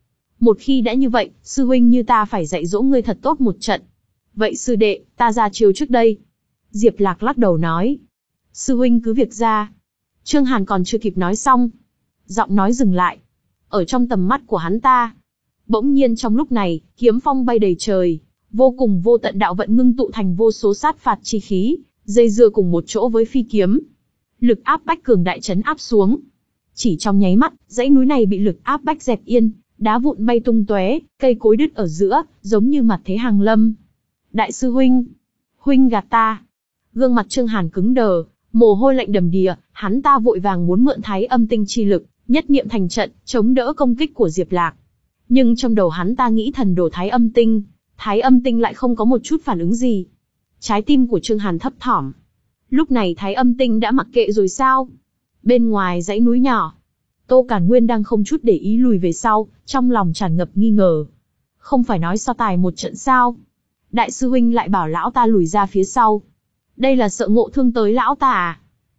Một khi đã như vậy, sư huynh như ta phải dạy dỗ ngươi thật tốt một trận. Vậy sư đệ, ta ra chiêu trước đây. Diệp Lạc lắc đầu nói. Sư huynh cứ việc ra. Trương Hàn còn chưa kịp nói xong. Giọng nói dừng lại. Ở trong tầm mắt của hắn ta. Bỗng nhiên trong lúc này, kiếm phong bay đầy trời. Vô cùng vô tận đạo vận ngưng tụ thành vô số sát phạt chi khí, dây dưa cùng một chỗ với phi kiếm. Lực áp bách cường đại chấn áp xuống. Chỉ trong nháy mắt, dãy núi này bị lực áp bách dẹp yên, đá vụn bay tung tóe, cây cối đứt ở giữa, giống như mặt thế hàng lâm. Đại sư huynh, huynh gạt ta. Gương mặt Trương Hàn cứng đờ, mồ hôi lạnh đầm đìa, hắn ta vội vàng muốn mượn Thái Âm Tinh chi lực, nhất niệm thành trận, chống đỡ công kích của Diệp Lạc. Nhưng trong đầu hắn ta nghĩ thần đồ Thái Âm Tinh, Thái Âm Tinh lại không có một chút phản ứng gì. Trái tim của Trương Hàn thấp thỏm. Lúc này Thái Âm Tinh đã mặc kệ rồi sao? Bên ngoài dãy núi nhỏ, Tô Càn Nguyên đang không chút để ý lùi về sau, trong lòng tràn ngập nghi ngờ. Không phải nói so tài một trận sao? Đại sư huynh lại bảo lão ta lùi ra phía sau. Đây là sợ ngộ thương tới lão ta à?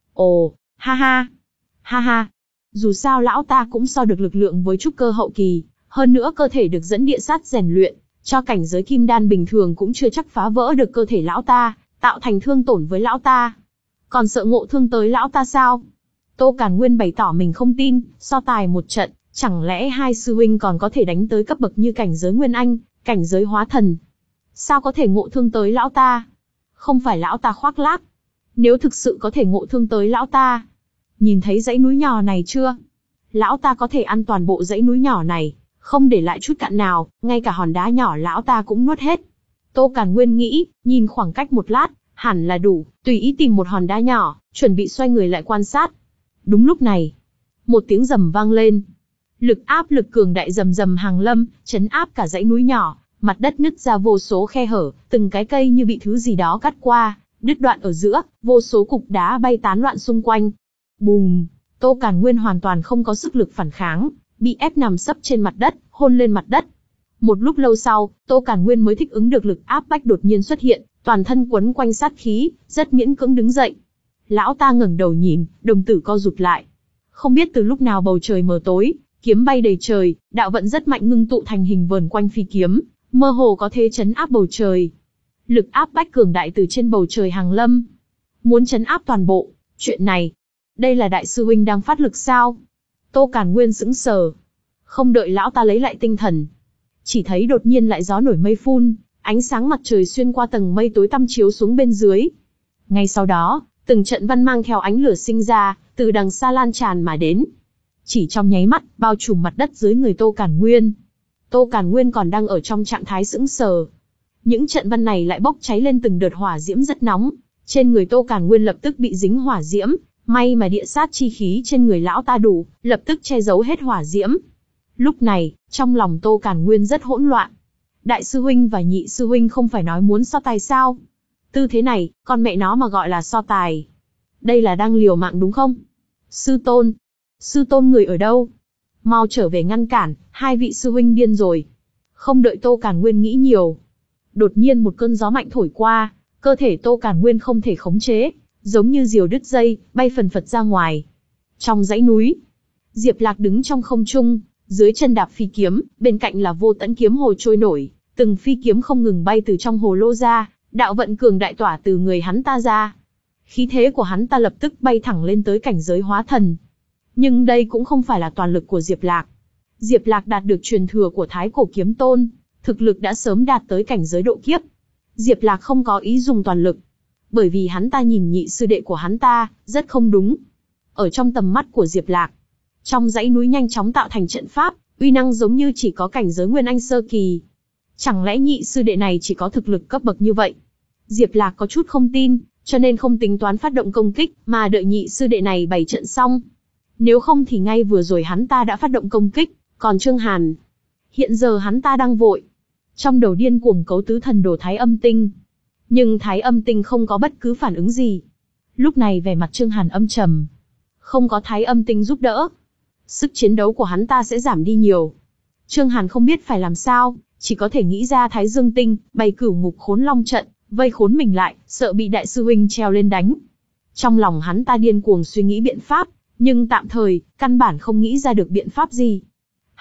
Ồ, ha ha, ha ha. Dù sao lão ta cũng so được lực lượng với trúc cơ hậu kỳ, hơn nữa cơ thể được dẫn địa sát rèn luyện, cho cảnh giới kim đan bình thường cũng chưa chắc phá vỡ được cơ thể lão ta, tạo thành thương tổn với lão ta. Còn sợ ngộ thương tới lão ta sao? Tô Càn Nguyên bày tỏ mình không tin, so tài một trận, chẳng lẽ hai sư huynh còn có thể đánh tới cấp bậc như cảnh giới Nguyên Anh, cảnh giới hóa thần? Sao có thể ngộ thương tới lão ta? Không phải lão ta khoác lác. Nếu thực sự có thể ngộ thương tới lão ta, nhìn thấy dãy núi nhỏ này chưa? Lão ta có thể ăn toàn bộ dãy núi nhỏ này, không để lại chút cặn nào, ngay cả hòn đá nhỏ lão ta cũng nuốt hết. Tô Càn Nguyên nghĩ, nhìn khoảng cách một lát, hẳn là đủ, tùy ý tìm một hòn đá nhỏ, chuẩn bị xoay người lại quan sát. Đúng lúc này, một tiếng rầm vang lên. Lực áp lực cường đại rầm rầm hàng lâm, chấn áp cả dãy núi nhỏ, mặt đất nứt ra vô số khe hở, từng cái cây như bị thứ gì đó cắt qua, đứt đoạn ở giữa, vô số cục đá bay tán loạn xung quanh. Bùm, Tô Càn Nguyên hoàn toàn không có sức lực phản kháng, bị ép nằm sấp trên mặt đất, hôn lên mặt đất. Một lúc lâu sau, Tô Càn Nguyên mới thích ứng được lực áp bách đột nhiên xuất hiện, toàn thân quấn quanh sát khí, rất miễn cưỡng đứng dậy. Lão ta ngẩng đầu nhìn, đồng tử co rụt lại. Không biết từ lúc nào bầu trời mờ tối, kiếm bay đầy trời, đạo vận rất mạnh ngưng tụ thành hình vờn quanh phi kiếm, mơ hồ có thế chấn áp bầu trời. Lực áp bách cường đại từ trên bầu trời hàng lâm, muốn chấn áp toàn bộ. Chuyện này, đây là đại sư huynh đang phát lực sao? Tô Càn Nguyên sững sờ. Không đợi lão ta lấy lại tinh thần, chỉ thấy đột nhiên lại gió nổi mây phun, ánh sáng mặt trời xuyên qua tầng mây tối tăm chiếu xuống bên dưới. Ngay sau đó, từng trận văn mang theo ánh lửa sinh ra, từ đằng xa lan tràn mà đến. Chỉ trong nháy mắt, bao trùm mặt đất dưới người Tô Càn Nguyên. Tô Càn Nguyên còn đang ở trong trạng thái sững sờ. Những trận văn này lại bốc cháy lên từng đợt hỏa diễm rất nóng. Trên người Tô Càn Nguyên lập tức bị dính hỏa diễm, may mà địa sát chi khí trên người lão ta đủ, lập tức che giấu hết hỏa diễm. Lúc này, trong lòng Tô Càn Nguyên rất hỗn loạn. Đại sư huynh và nhị sư huynh không phải nói muốn so tài sao? Tư thế này, con mẹ nó mà gọi là so tài. Đây là đang liều mạng đúng không? Sư tôn, sư tôn người ở đâu? Mau trở về ngăn cản, hai vị sư huynh điên rồi. Không đợi Tô Càn Nguyên nghĩ nhiều, đột nhiên một cơn gió mạnh thổi qua, cơ thể Tô Càn Nguyên không thể khống chế, giống như diều đứt dây, bay phần phật ra ngoài. Trong dãy núi, Diệp Lạc đứng trong không trung, dưới chân đạp phi kiếm, bên cạnh là vô tận kiếm hồ trôi nổi, từng phi kiếm không ngừng bay từ trong hồ lô ra, đạo vận cường đại tỏa từ người hắn ta ra. Khí thế của hắn ta lập tức bay thẳng lên tới cảnh giới hóa thần. Nhưng đây cũng không phải là toàn lực của Diệp Lạc. Diệp Lạc đạt được truyền thừa của Thái Cổ Kiếm Tôn, thực lực đã sớm đạt tới cảnh giới độ kiếp. Diệp Lạc không có ý dùng toàn lực, bởi vì hắn ta nhìn nhị sư đệ của hắn ta, rất không đúng. Ở trong tầm mắt của Diệp Lạc, trong dãy núi nhanh chóng tạo thành trận pháp, uy năng giống như chỉ có cảnh giới Nguyên Anh sơ kỳ. Chẳng lẽ nhị sư đệ này chỉ có thực lực cấp bậc như vậy? Diệp Lạc có chút không tin, cho nên không tính toán phát động công kích, mà đợi nhị sư đệ này bày trận xong. Nếu không thì ngay vừa rồi hắn ta đã phát động công kích, còn Trương Hàn, hiện giờ hắn ta đang vội. Trong đầu điên cuồng cấu tứ thần đồ Thái Âm Tinh. Nhưng Thái Âm Tinh không có bất cứ phản ứng gì. Lúc này vẻ mặt Trương Hàn âm trầm. Không có Thái Âm Tinh giúp đỡ, sức chiến đấu của hắn ta sẽ giảm đi nhiều. Trương Hàn không biết phải làm sao, chỉ có thể nghĩ ra Thái Dương Tinh, bày cửu ngục khốn long trận, vây khốn mình lại, sợ bị đại sư huynh treo lên đánh. Trong lòng hắn ta điên cuồng suy nghĩ biện pháp, nhưng tạm thời, căn bản không nghĩ ra được biện pháp gì.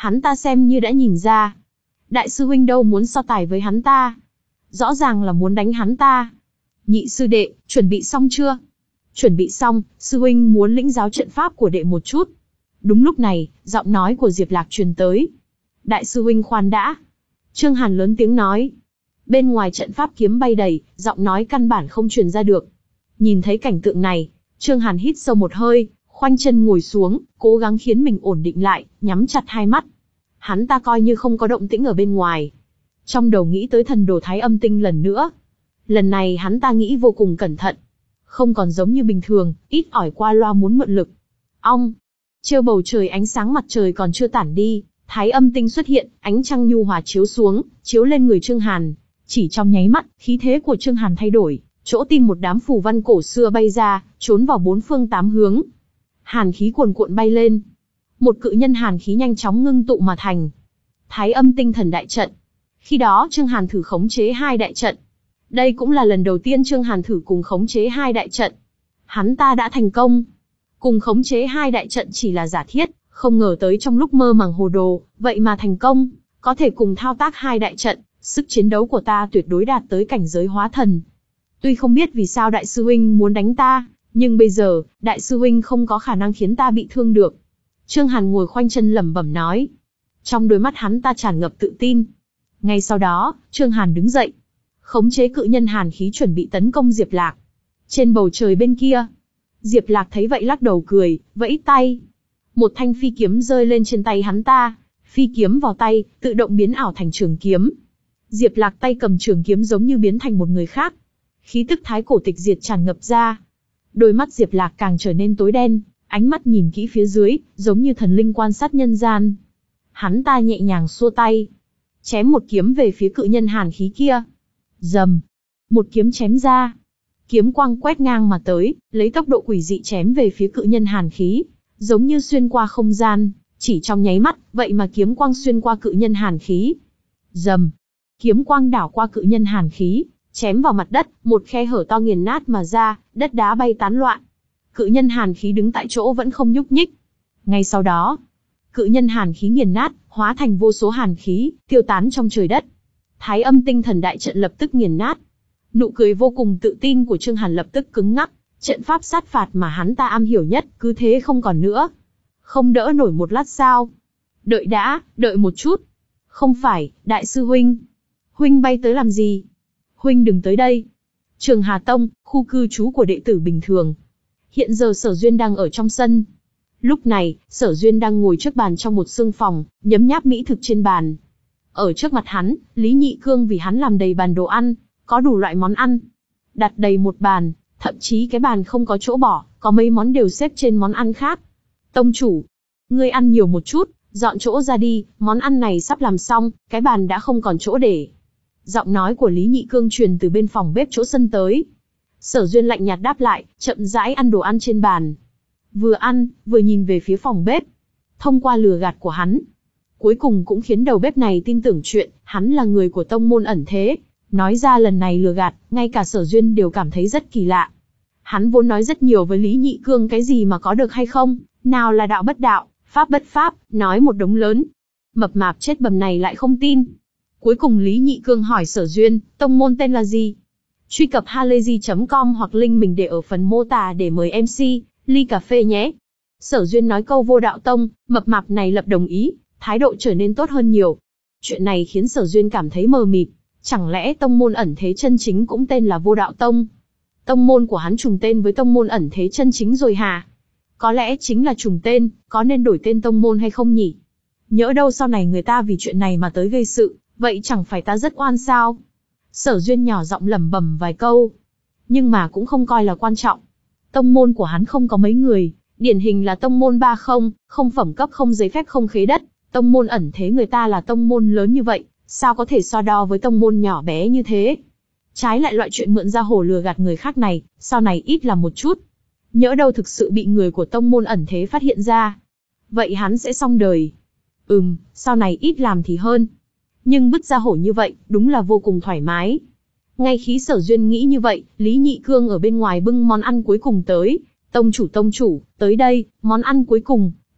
Hắn ta xem như đã nhìn ra. Đại sư huynh đâu muốn so tài với hắn ta. Rõ ràng là muốn đánh hắn ta. Nhị sư đệ, chuẩn bị xong chưa? Chuẩn bị xong, sư huynh muốn lĩnh giáo trận pháp của đệ một chút. Đúng lúc này, giọng nói của Diệp Lạc truyền tới. Đại sư huynh khoan đã. Trương Hàn lớn tiếng nói. Bên ngoài trận pháp kiếm bay đầy, giọng nói căn bản không truyền ra được. Nhìn thấy cảnh tượng này, Trương Hàn hít sâu một hơi, khoanh chân ngồi xuống, cố gắng khiến mình ổn định lại, nhắm chặt hai mắt. Hắn ta coi như không có động tĩnh ở bên ngoài. Trong đầu nghĩ tới thần đồ Thái Âm Tinh lần nữa. Lần này hắn ta nghĩ vô cùng cẩn thận. Không còn giống như bình thường, ít ỏi qua loa muốn mượn lực. Ong! Trêu bầu trời ánh sáng mặt trời còn chưa tản đi, Thái Âm Tinh xuất hiện, ánh trăng nhu hòa chiếu xuống, chiếu lên người Trương Hàn. Chỉ trong nháy mắt, khí thế của Trương Hàn thay đổi, chỗ tim một đám phù văn cổ xưa bay ra, trốn vào bốn phương tám hướng. Hàn khí cuồn cuộn bay lên. Một cự nhân hàn khí nhanh chóng ngưng tụ mà thành. Thái Âm Tinh Thần Đại Trận. Khi đó Trương Hàn thử khống chế hai đại trận. Đây cũng là lần đầu tiên Trương Hàn thử cùng khống chế hai đại trận. Hắn ta đã thành công. Cùng khống chế hai đại trận chỉ là giả thiết, không ngờ tới trong lúc mơ màng hồ đồ, vậy mà thành công, có thể cùng thao tác hai đại trận, sức chiến đấu của ta tuyệt đối đạt tới cảnh giới hóa thần. Tuy không biết vì sao đại sư huynh muốn đánh ta, nhưng bây giờ, đại sư huynh không có khả năng khiến ta bị thương được. Trương Hàn ngồi khoanh chân lẩm bẩm nói. Trong đôi mắt hắn ta tràn ngập tự tin. Ngay sau đó, Trương Hàn đứng dậy, khống chế cự nhân hàn khí chuẩn bị tấn công Diệp Lạc. Trên bầu trời bên kia, Diệp Lạc thấy vậy lắc đầu cười, vẫy tay. Một thanh phi kiếm rơi lên trên tay hắn ta, phi kiếm vào tay, tự động biến ảo thành trường kiếm. Diệp Lạc tay cầm trường kiếm giống như biến thành một người khác. Khí tức thái cổ tịch diệt tràn ngập ra. Đôi mắt Diệp Lạc càng trở nên tối đen, ánh mắt nhìn kỹ phía dưới, giống như thần linh quan sát nhân gian. Hắn ta nhẹ nhàng xua tay, chém một kiếm về phía cự nhân hàn khí kia. Rầm, một kiếm chém ra. Kiếm quang quét ngang mà tới, lấy tốc độ quỷ dị chém về phía cự nhân hàn khí, giống như xuyên qua không gian, chỉ trong nháy mắt, vậy mà kiếm quang xuyên qua cự nhân hàn khí. Rầm, kiếm quang đảo qua cự nhân hàn khí, chém vào mặt đất, một khe hở to nghiền nát mà ra, đất đá bay tán loạn. Cự nhân hàn khí đứng tại chỗ vẫn không nhúc nhích. Ngay sau đó, cự nhân hàn khí nghiền nát, hóa thành vô số hàn khí, tiêu tán trong trời đất. Thái Âm Tinh Thần Đại Trận lập tức nghiền nát. Nụ cười vô cùng tự tin của Trương Hàn lập tức cứng ngắc, trận pháp sát phạt mà hắn ta am hiểu nhất, cứ thế không còn nữa. Không đỡ nổi một lát sao? Đợi đã, đợi một chút. Không phải, đại sư huynh. Huynh bay tới làm gì? Huynh đừng tới đây. Trường Hà Tông, khu cư trú của đệ tử bình thường. Hiện giờ Sở Duyên đang ở trong sân. Lúc này, Sở Duyên đang ngồi trước bàn trong một sương phòng, nhấm nháp mỹ thực trên bàn. Ở trước mặt hắn, Lý Nhị Cương vì hắn làm đầy bàn đồ ăn, có đủ loại món ăn. Đặt đầy một bàn, thậm chí cái bàn không có chỗ bỏ, có mấy món đều xếp trên món ăn khác. Tông chủ, ngươi ăn nhiều một chút, dọn chỗ ra đi, món ăn này sắp làm xong, cái bàn đã không còn chỗ để. Giọng nói của Lý Nhị Cương truyền từ bên phòng bếp chỗ sân tới. Sở Duyên lạnh nhạt đáp lại, chậm rãi ăn đồ ăn trên bàn. Vừa ăn, vừa nhìn về phía phòng bếp. Thông qua lừa gạt của hắn, cuối cùng cũng khiến đầu bếp này tin tưởng chuyện, hắn là người của tông môn ẩn thế. Nói ra lần này lừa gạt, ngay cả Sở Duyên đều cảm thấy rất kỳ lạ. Hắn vốn nói rất nhiều với Lý Nhị Cương cái gì mà có được hay không, nào là đạo bất đạo, pháp bất pháp, nói một đống lớn. Mập mạp chết bầm này lại không tin. Cuối cùng Lý Nhị Cương hỏi Sở Duyên, tông môn tên là gì? Truy cập halayzi chấm com hoặc link mình để ở phần mô tả để mời em xê, ly cà phê nhé. Sở Duyên nói câu Vô Đạo Tông, mập mạp này lập đồng ý, thái độ trở nên tốt hơn nhiều. Chuyện này khiến Sở Duyên cảm thấy mờ mịt, chẳng lẽ tông môn ẩn thế chân chính cũng tên là Vô Đạo Tông? Tông môn của hắn trùng tên với tông môn ẩn thế chân chính rồi hả? Có lẽ chính là trùng tên, có nên đổi tên tông môn hay không nhỉ? Nhỡ đâu sau này người ta vì chuyện này mà tới gây sự, vậy chẳng phải ta rất oan sao? Sở Duyên nhỏ giọng lẩm bẩm vài câu, nhưng mà cũng không coi là quan trọng. Tông môn của hắn không có mấy người, điển hình là tông môn ba không, không phẩm cấp không giấy phép không khế đất. Tông môn ẩn thế người ta là tông môn lớn như vậy, sao có thể so đo với tông môn nhỏ bé như thế? Trái lại loại chuyện mượn ra hồ lừa gạt người khác này, sau này ít làm một chút. Nhỡ đâu thực sự bị người của tông môn ẩn thế phát hiện ra, vậy hắn sẽ xong đời. Ừm, sau này ít làm thì hơn. Nhưng bứt ra hổ như vậy, đúng là vô cùng thoải mái. Ngay khi Sở Duyên nghĩ như vậy, Lý Nhị Cương ở bên ngoài bưng món ăn cuối cùng tới. Tông chủ tông chủ, tới đây, món ăn cuối cùng.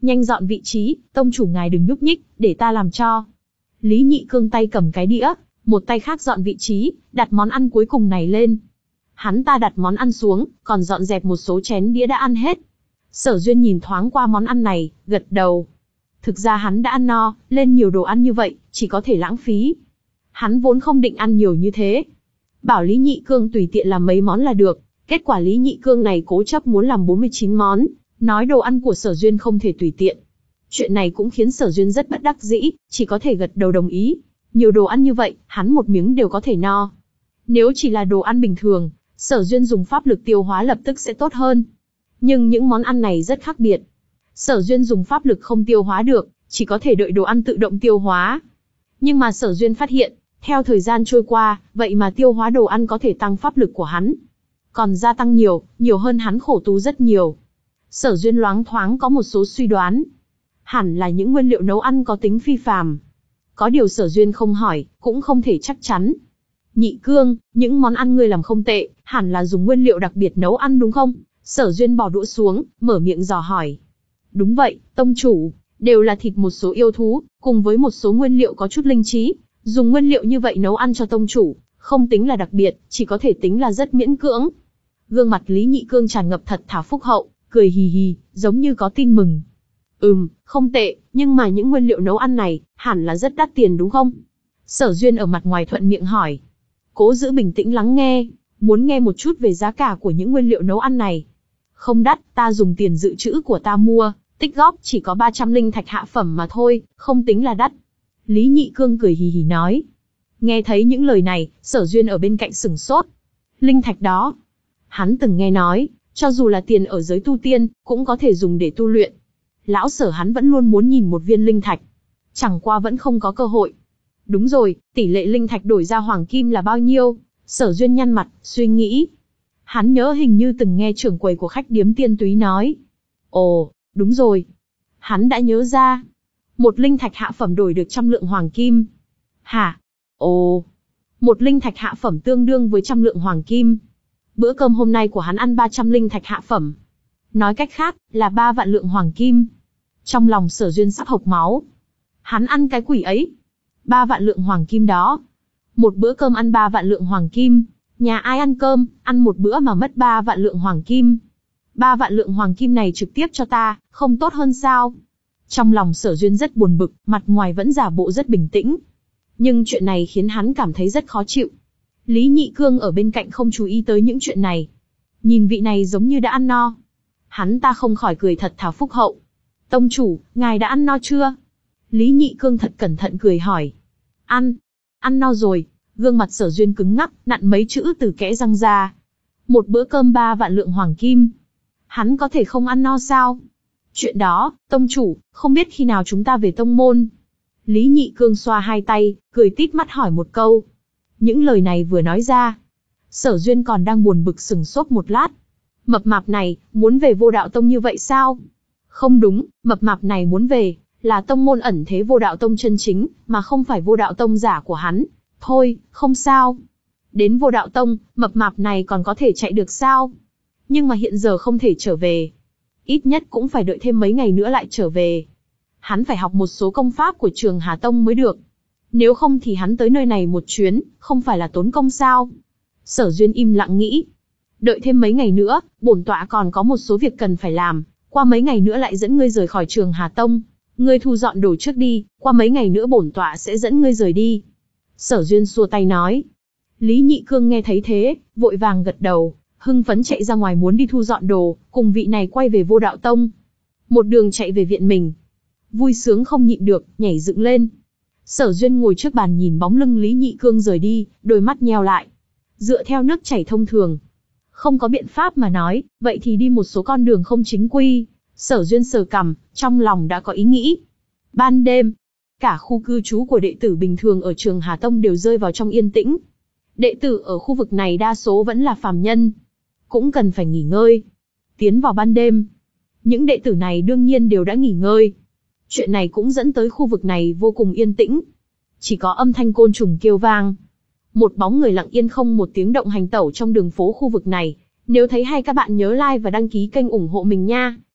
Nhanh dọn vị trí, tông chủ ngài đừng nhúc nhích, để ta làm cho. Lý Nhị Cương tay cầm cái đĩa, một tay khác dọn vị trí, đặt món ăn cuối cùng này lên. Hắn ta đặt món ăn xuống, còn dọn dẹp một số chén đĩa đã ăn hết. Sở Duyên nhìn thoáng qua món ăn này, gật đầu. Thực ra hắn đã ăn no, lên nhiều đồ ăn như vậy, chỉ có thể lãng phí. Hắn vốn không định ăn nhiều như thế. Bảo Lý Nhị Cương tùy tiện làm mấy món là được. Kết quả Lý Nhị Cương này cố chấp muốn làm bốn mươi chín món, nói đồ ăn của Sở Duyên không thể tùy tiện. Chuyện này cũng khiến Sở Duyên rất bất đắc dĩ, chỉ có thể gật đầu đồng ý. Nhiều đồ ăn như vậy, hắn một miếng đều có thể no. Nếu chỉ là đồ ăn bình thường, Sở Duyên dùng pháp lực tiêu hóa lập tức sẽ tốt hơn. Nhưng những món ăn này rất khác biệt. Sở Duyên dùng pháp lực không tiêu hóa được, chỉ có thể đợi đồ ăn tự động tiêu hóa. Nhưng mà Sở Duyên phát hiện, theo thời gian trôi qua, vậy mà tiêu hóa đồ ăn có thể tăng pháp lực của hắn. Còn gia tăng nhiều, nhiều hơn hắn khổ tu rất nhiều. Sở Duyên loáng thoáng có một số suy đoán. Hẳn là những nguyên liệu nấu ăn có tính phi phàm. Có điều Sở Duyên không hỏi, cũng không thể chắc chắn. Nhị Cương, những món ăn ngươi làm không tệ, hẳn là dùng nguyên liệu đặc biệt nấu ăn đúng không? Sở Duyên bỏ đũa xuống, mở miệng dò hỏi. Đúng vậy, tông chủ, đều là thịt một số yêu thú, cùng với một số nguyên liệu có chút linh trí. Dùng nguyên liệu như vậy nấu ăn cho tông chủ, không tính là đặc biệt, chỉ có thể tính là rất miễn cưỡng. Gương mặt Lý Nhị Cương tràn ngập thật thà phúc hậu, cười hì hì, giống như có tin mừng. Ừm, không tệ, nhưng mà những nguyên liệu nấu ăn này, hẳn là rất đắt tiền đúng không? Sở Duyên ở mặt ngoài thuận miệng hỏi. Cố giữ bình tĩnh lắng nghe, muốn nghe một chút về giá cả của những nguyên liệu nấu ăn này. Không đắt, ta dùng tiền dự trữ của ta mua, tích góp chỉ có ba trăm linh thạch hạ phẩm mà thôi, không tính là đắt. Lý Nhị Cương cười hì hì nói. Nghe thấy những lời này, Sở Duyên ở bên cạnh sửng sốt. Linh thạch đó. Hắn từng nghe nói, cho dù là tiền ở giới tu tiên, cũng có thể dùng để tu luyện. Lão Sở hắn vẫn luôn muốn nhìn một viên linh thạch. Chẳng qua vẫn không có cơ hội. Đúng rồi, tỷ lệ linh thạch đổi ra hoàng kim là bao nhiêu? Sở Duyên nhăn mặt, suy nghĩ. Hắn nhớ hình như từng nghe trưởng quầy của khách điếm Tiên Túy nói. Ồ, đúng rồi. Hắn đã nhớ ra. Một linh thạch hạ phẩm đổi được trăm lượng hoàng kim. Hả? Ồ. Một linh thạch hạ phẩm tương đương với trăm lượng hoàng kim. Bữa cơm hôm nay của hắn ăn ba trăm linh thạch hạ phẩm. Nói cách khác, là ba vạn lượng hoàng kim. Trong lòng Sở Duyên sắp hộc máu. Hắn ăn cái quỷ ấy. Ba vạn lượng hoàng kim đó. Một bữa cơm ăn ba vạn lượng hoàng kim. Nhà ai ăn cơm, ăn một bữa mà mất ba vạn lượng hoàng kim. Ba vạn lượng hoàng kim này trực tiếp cho ta, không tốt hơn sao? Trong lòng Sở Duyên rất buồn bực, mặt ngoài vẫn giả bộ rất bình tĩnh. Nhưng chuyện này khiến hắn cảm thấy rất khó chịu. Lý Nhị Cương ở bên cạnh không chú ý tới những chuyện này. Nhìn vị này giống như đã ăn no. Hắn ta không khỏi cười thật thà phúc hậu. Tông chủ, ngài đã ăn no chưa? Lý Nhị Cương thật cẩn thận cười hỏi. Ăn, ăn no rồi. Gương mặt Sở Duyên cứng ngắc, nặn mấy chữ từ kẽ răng ra. Một bữa cơm ba vạn lượng hoàng kim. Hắn có thể không ăn no sao? Chuyện đó, tông chủ, không biết khi nào chúng ta về tông môn. Lý Nhị Cương xoa hai tay, cười tít mắt hỏi một câu. Những lời này vừa nói ra. Sở Duyên còn đang buồn bực sừng sốt một lát. Mập mạp này, muốn về Vô Đạo Tông như vậy sao? Không đúng, mập mạp này muốn về, là tông môn ẩn thế Vô Đạo Tông chân chính, mà không phải Vô Đạo Tông giả của hắn. Thôi, không sao. Đến Vô Đạo Tông, mập mạp này còn có thể chạy được sao? Nhưng mà hiện giờ không thể trở về. Ít nhất cũng phải đợi thêm mấy ngày nữa lại trở về. Hắn phải học một số công pháp của Trường Hà Tông mới được. Nếu không thì hắn tới nơi này một chuyến, không phải là tốn công sao? Sở Duyên im lặng nghĩ. Đợi thêm mấy ngày nữa, bổn tọa còn có một số việc cần phải làm. Qua mấy ngày nữa lại dẫn ngươi rời khỏi Trường Hà Tông. Ngươi thu dọn đồ trước đi, qua mấy ngày nữa bổn tọa sẽ dẫn ngươi rời đi. Sở Duyên xua tay nói. Lý Nhị Cương nghe thấy thế, vội vàng gật đầu, hưng phấn chạy ra ngoài muốn đi thu dọn đồ, cùng vị này quay về Vô Đạo Tông. Một đường chạy về viện mình. Vui sướng không nhịn được, nhảy dựng lên. Sở Duyên ngồi trước bàn nhìn bóng lưng Lý Nhị Cương rời đi, đôi mắt nheo lại. Dựa theo nước chảy thông thường. Không có biện pháp mà nói, vậy thì đi một số con đường không chính quy. Sở Duyên sờ cằm, trong lòng đã có ý nghĩ. Ban đêm, cả khu cư trú của đệ tử bình thường ở Trường Hà Tông đều rơi vào trong yên tĩnh. Đệ tử ở khu vực này đa số vẫn là phàm nhân. Cũng cần phải nghỉ ngơi. Tiến vào ban đêm. Những đệ tử này đương nhiên đều đã nghỉ ngơi. Chuyện này cũng dẫn tới khu vực này vô cùng yên tĩnh. Chỉ có âm thanh côn trùng kêu vang. Một bóng người lặng yên không một tiếng động hành tẩu trong đường phố khu vực này. Nếu thấy hay các bạn nhớ like và đăng ký kênh ủng hộ mình nha.